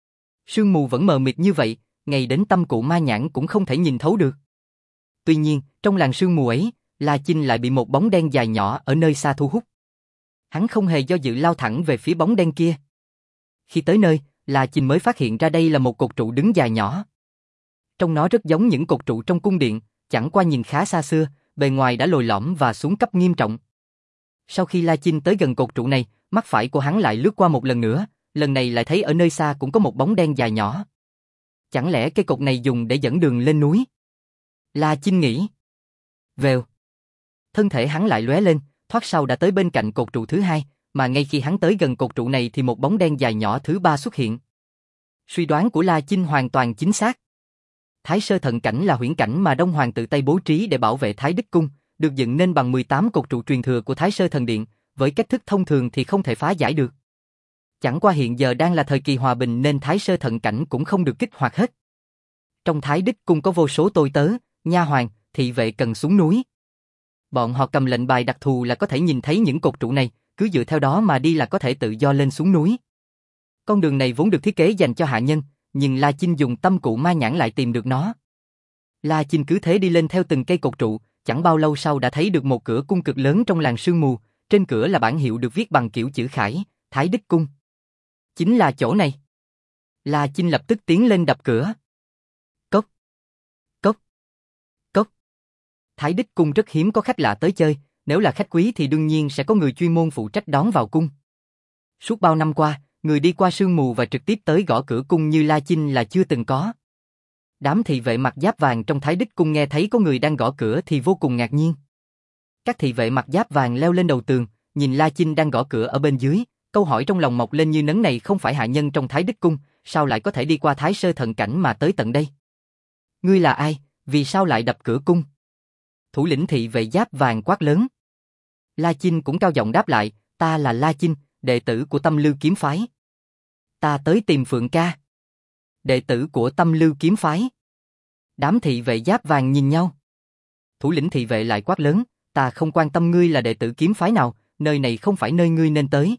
Sương mù vẫn mờ mịt như vậy, ngay đến tâm cụ ma nhãn cũng không thể nhìn thấu được. Tuy nhiên, trong làn sương mù ấy, La Chinh lại bị một bóng đen dài nhỏ ở nơi xa thu hút. Hắn không hề do dự lao thẳng về phía bóng đen kia. Khi tới nơi, La Chinh mới phát hiện ra đây là một cột trụ đứng dài nhỏ. Trông nó rất giống những cột trụ trong cung điện, chẳng qua nhìn khá xa xưa, bề ngoài đã lồi lõm và xuống cấp nghiêm trọng. Sau khi La Chinh tới gần cột trụ này, mắt phải của hắn lại lướt qua một lần nữa, lần này lại thấy ở nơi xa cũng có một bóng đen dài nhỏ. Chẳng lẽ cây cột này dùng để dẫn đường lên núi? La Chinh nghĩ. Vèo. Thân thể hắn lại lóe lên, thoát sau đã tới bên cạnh cột trụ thứ hai, mà ngay khi hắn tới gần cột trụ này thì một bóng đen dài nhỏ thứ ba xuất hiện. Suy đoán của La Chinh hoàn toàn chính xác. Thái Sơ Thần Cảnh là huyễn cảnh mà Đông Hoàng tự tay bố trí để bảo vệ Thái Đích Cung, được dựng nên bằng 18 cột trụ truyền thừa của Thái Sơ Thần Điện, với cách thức thông thường thì không thể phá giải được. Chẳng qua hiện giờ đang là thời kỳ hòa bình nên Thái Sơ Thận Cảnh cũng không được kích hoạt hết. Trong Thái Đích Cung có vô số tôi tớ, nha hoàn, thị vệ cần xuống núi. Bọn họ cầm lệnh bài đặc thù là có thể nhìn thấy những cột trụ này, cứ dựa theo đó mà đi là có thể tự do lên xuống núi. Con đường này vốn được thiết kế dành cho hạ nhân, nhưng La Chinh dùng tâm cụ ma nhãn lại tìm được nó. La Chinh cứ thế đi lên theo từng cây cột trụ, chẳng bao lâu sau đã thấy được một cửa cung cực lớn trong làng sương mù, trên cửa là bảng hiệu được viết bằng kiểu chữ khải, Thái Đích Cung. Chính là chỗ này. La Chinh lập tức tiến lên đập cửa. Cốc, cốc, cốc. Thái Đích Cung rất hiếm có khách lạ tới chơi, nếu là khách quý thì đương nhiên sẽ có người chuyên môn phụ trách đón vào cung. Suốt bao năm qua, người đi qua sương mù và trực tiếp tới gõ cửa cung như La Chinh là chưa từng có. Đám thị vệ mặc giáp vàng trong Thái Đích Cung nghe thấy có người đang gõ cửa thì vô cùng ngạc nhiên. Các thị vệ mặc giáp vàng leo lên đầu tường, nhìn La Chinh đang gõ cửa ở bên dưới, câu hỏi trong lòng mọc lên như nấm này không phải hạ nhân trong Thái Đích Cung, sao lại có thể đi qua Thái Sơ Thận Cảnh mà tới tận đây? Ngươi là ai, vì sao lại đập cửa cung? Thủ lĩnh thị vệ giáp vàng quát lớn. La Chinh cũng cao giọng đáp lại, ta là La Chinh, đệ tử của Tâm Lư Kiếm Phái. Ta tới tìm Phượng ca. Đệ tử của Tâm Lư Kiếm Phái. Đám thị vệ giáp vàng nhìn nhau. Thủ lĩnh thị vệ lại quát lớn, ta không quan tâm ngươi là đệ tử kiếm phái nào, nơi này không phải nơi ngươi nên tới.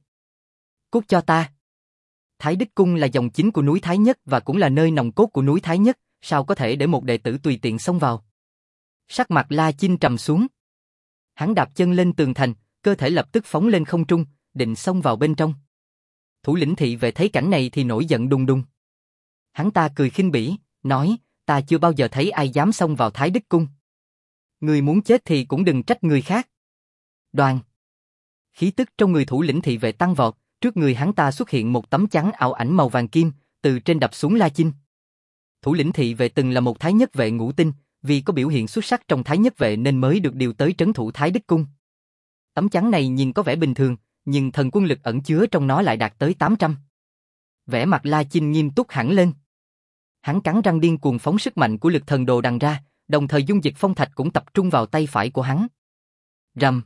Cút cho ta. Thái Đích Cung là dòng chính của núi Thái Nhất và cũng là nơi nòng cốt của núi Thái Nhất, sao có thể để một đệ tử tùy tiện xông vào? Sắc mặt La Chinh trầm xuống. Hắn đạp chân lên tường thành, cơ thể lập tức phóng lên không trung, định xông vào bên trong. Thủ lĩnh thị vệ thấy cảnh này thì nổi giận đùng đùng. Hắn ta cười khinh bỉ, nói, ta chưa bao giờ thấy ai dám xông vào Thái Đích Cung. Người muốn chết thì cũng đừng trách người khác. Đoàn. Khí tức trong người thủ lĩnh thị vệ tăng vọt, trước người hắn ta xuất hiện một tấm chắn ảo ảnh màu vàng kim, từ trên đập xuống La Chinh. Thủ lĩnh thị vệ từng là một Thái Nhất vệ ngũ tinh, vì có biểu hiện xuất sắc trong Thái Nhất vệ nên mới được điều tới trấn thủ Thái Đích Cung. Tấm chắn này nhìn có vẻ bình thường, nhưng thần quân lực ẩn chứa trong nó lại đạt tới 800. Vẻ mặt La Chinh nghiêm túc hẳn lên. Hắn cắn răng điên cuồng phóng sức mạnh của lực thần đồ đằng ra, đồng thời dung dịch phong thạch cũng tập trung vào tay phải của hắn. Rầm.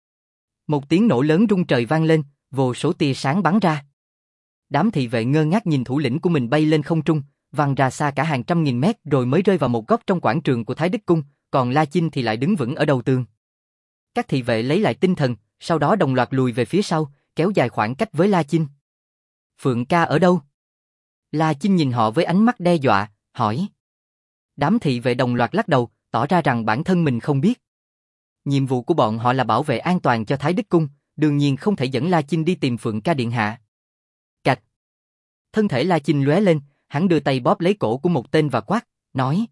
Một tiếng nổ lớn rung trời vang lên, vô số tia sáng bắn ra. Đám thị vệ ngơ ngác nhìn thủ lĩnh của mình bay lên không trung, văng ra xa cả hàng trăm nghìn mét rồi mới rơi vào một góc trong quảng trường của Thái Đích Cung, còn La Chinh thì lại đứng vững ở đầu tường. Các thị vệ lấy lại tinh thần, sau đó đồng loạt lùi về phía sau, kéo dài khoảng cách với La Chinh. Phượng ca ở đâu? La Chinh nhìn họ với ánh mắt đe dọa, hỏi. Đám thị vệ đồng loạt lắc đầu, tỏ ra rằng bản thân mình không biết. Nhiệm vụ của bọn họ là bảo vệ an toàn cho Thái Đích Cung, đương nhiên không thể dẫn La Chinh đi tìm Phượng ca điện hạ. Cạch. Thân thể La Chinh lóe lên, hắn đưa tay bóp lấy cổ của một tên và quát, nói.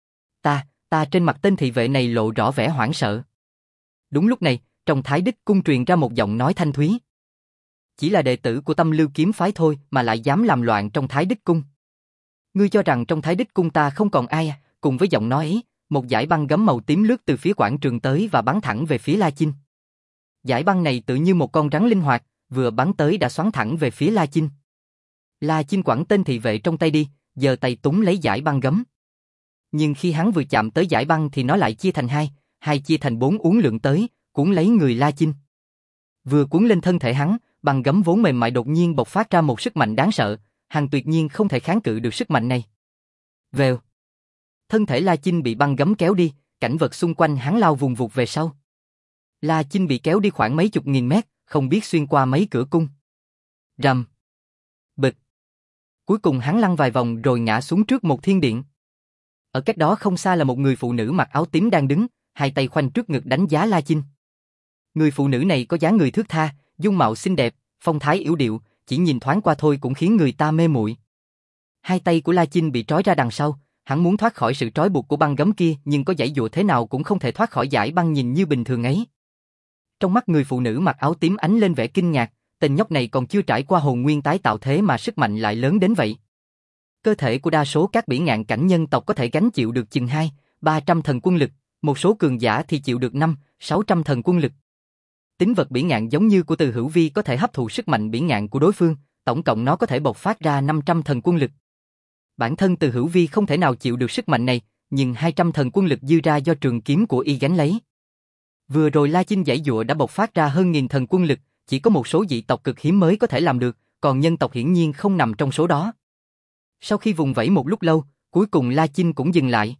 Ta trên mặt tên thị vệ này lộ rõ vẻ hoảng sợ. Đúng lúc này, trong Thái Đích Cung truyền ra một giọng nói thanh thúy. Chỉ là đệ tử của Tâm Lư Kiếm Phái thôi mà lại dám làm loạn trong Thái Đích Cung. Ngươi cho rằng trong Thái Đích Cung ta không còn ai à? Cùng với giọng nói ấy, một dải băng gấm màu tím lướt từ phía quảng trường tới và bắn thẳng về phía La Chinh. Dải băng này tự như một con rắn linh hoạt, vừa bắn tới đã xoắn thẳng về phía La Chinh. La Chinh quẳng tên thị vệ trong tay đi, giơ tay túm lấy dải băng gấm. Nhưng khi hắn vừa chạm tới dải băng thì nó lại chia thành hai chia thành 4 uốn lượn tới, cuốn lấy người La Chinh. Vừa cuốn lên thân thể hắn, băng gấm vốn mềm mại đột nhiên bộc phát ra một sức mạnh đáng sợ, hắn tuyệt nhiên không thể kháng cự được sức mạnh này. Vèo. Thân thể La Chinh bị băng gấm kéo đi, cảnh vật xung quanh hắn lao vùng vụt về sau. La Chinh bị kéo đi khoảng mấy chục nghìn mét, không biết xuyên qua mấy cửa cung. Rầm. Bịch. Cuối cùng hắn lăn vài vòng rồi ngã xuống trước một thiên điện. Ở cách đó không xa là một người phụ nữ mặc áo tím đang đứng, hai tay khoanh trước ngực đánh giá La Chinh. Người phụ nữ này có dáng người thướt tha, dung mạo xinh đẹp, phong thái yểu điệu, chỉ nhìn thoáng qua thôi cũng khiến người ta mê muội. Hai tay của La Chinh bị trói ra đằng sau, hắn muốn thoát khỏi sự trói buộc của băng gấm kia nhưng có giãy giụa thế nào cũng không thể thoát khỏi dải băng nhìn như bình thường ấy. Trong mắt người phụ nữ mặc áo tím ánh lên vẻ kinh ngạc, tên nhóc này còn chưa trải qua hồn nguyên tái tạo thế mà sức mạnh lại lớn đến vậy. Cơ thể của đa số các bỉ ngạn cảnh nhân tộc có thể gánh chịu được chừng 200-300 thần quân lực, một số cường giả thì chịu được 500-600 thần quân lực. Tính vật bỉ ngạn giống như của Từ Hữu Vi có thể hấp thụ sức mạnh bỉ ngạn của đối phương, tổng cộng nó có thể bộc phát ra 500 thần quân lực. Bản thân Từ Hữu Vi không thể nào chịu được sức mạnh này, nhưng 200 thần quân lực dư ra do trường kiếm của y gánh lấy. Vừa rồi La Chinh giãy giụa đã bộc phát ra hơn 1000 thần quân lực, chỉ có một số dị tộc cực hiếm mới có thể làm được, còn nhân tộc hiển nhiên không nằm trong số đó. Sau khi vùng vẫy một lúc lâu, cuối cùng La Chinh cũng dừng lại.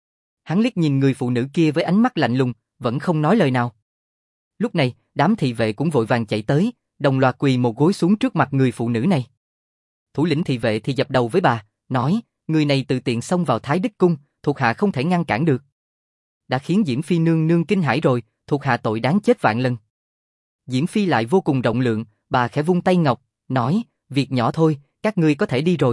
Hắn liếc nhìn người phụ nữ kia với ánh mắt lạnh lùng, vẫn không nói lời nào. Lúc này, đám thị vệ cũng vội vàng chạy tới, đồng loạt quỳ một gối xuống trước mặt người phụ nữ này. Thủ lĩnh thị vệ thì dập đầu với bà, nói, người này tự tiện xông vào Thái Đức Cung, thuộc hạ không thể ngăn cản được. Đã khiến Diễm Phi nương nương kinh hãi rồi, thuộc hạ tội đáng chết vạn lần. Diễm Phi lại vô cùng rộng lượng, bà khẽ vung tay ngọc, nói, việc nhỏ thôi, các ngươi có thể đi rồi.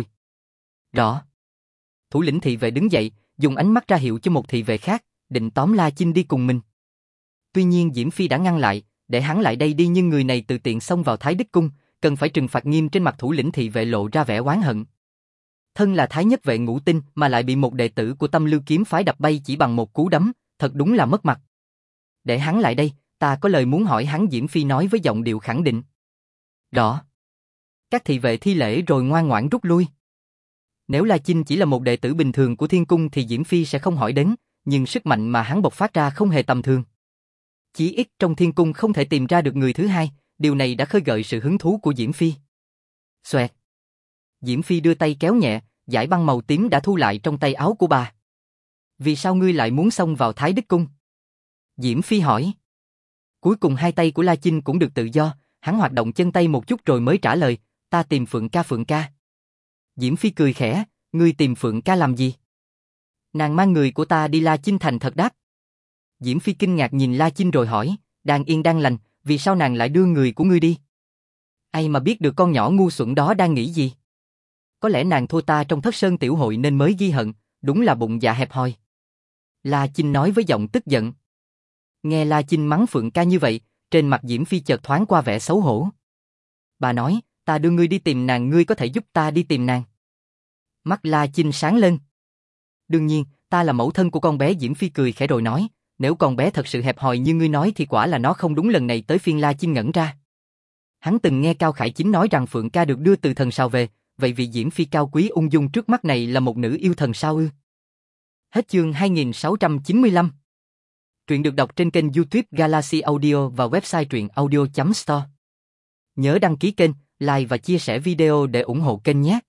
Rõ. Thủ lĩnh thị vệ đứng dậy, dùng ánh mắt ra hiệu cho một thị vệ khác, định tóm La Chinh đi cùng mình. Tuy nhiên Diễm Phi đã ngăn lại, để hắn lại đây đi, nhưng người này tự tiện xông vào Thái Đức Cung, cần phải trừng phạt nghiêm. Trên mặt thủ lĩnh thị vệ lộ ra vẻ oán hận. Thân là Thái Nhất vệ ngũ tinh mà lại bị một đệ tử của Tâm Lưu kiếm phái đập bay chỉ bằng một cú đấm, thật đúng là mất mặt. Để hắn lại đây, ta có lời muốn hỏi hắn. Diễm Phi nói với giọng điệu khẳng định. Rõ. Các thị vệ thi lễ rồi ngoan ngoãn rút lui. Nếu La Chinh chỉ là một đệ tử bình thường của Thiên Cung thì Diễm Phi sẽ không hỏi đến, nhưng sức mạnh mà hắn bộc phát ra không hề tầm thường. Chỉ ít trong Thiên Cung không thể tìm ra được người thứ hai, điều này đã khơi gợi sự hứng thú của Diễm Phi. Xoẹt. Diễm Phi đưa tay kéo nhẹ, dải băng màu tím đã thu lại trong tay áo của bà. Vì sao ngươi lại muốn xông vào Thái Đức Cung? Diễm Phi hỏi. Cuối cùng hai tay của La Chinh cũng được tự do, hắn hoạt động chân tay một chút rồi mới trả lời, ta tìm Phượng ca. Phượng ca. Diễm Phi cười khẽ, ngươi tìm Phượng ca làm gì? Nàng mang người của ta đi. La Chinh thành thật đáp. Diễm Phi kinh ngạc nhìn La Chinh rồi hỏi, đang yên đang lành, vì sao nàng lại đưa người của ngươi đi? Ai mà biết được con nhỏ ngu xuẩn đó đang nghĩ gì? Có lẽ nàng thua ta trong Thất Sơn tiểu hội nên mới ghi hận, đúng là bụng dạ hẹp hòi. La Chinh nói với giọng tức giận. Nghe La Chinh mắng Phượng ca như vậy, trên mặt Diễm Phi chợt thoáng qua vẻ xấu hổ. Bà nói, ta đưa ngươi đi tìm nàng, ngươi có thể giúp ta đi tìm nàng. Mắt La Chinh sáng lên. Đương nhiên, ta là mẫu thân của con bé. Diễm Phi cười khẽ rồi nói, nếu con bé thật sự hẹp hòi như ngươi nói thì quả là nó không đúng. Lần này tới phiên La Chinh ngẩn ra. Hắn từng nghe Cao Khải Chính nói rằng Phượng ca được đưa từ thần sao về, vậy vị Diễm Phi cao quý ung dung trước mắt này là một nữ yêu thần sao ư? Hết chương 2695. Truyện được đọc trên kênh YouTube Galaxy Audio và website truyện audio.store. Nhớ đăng ký kênh, like và chia sẻ video để ủng hộ kênh nhé.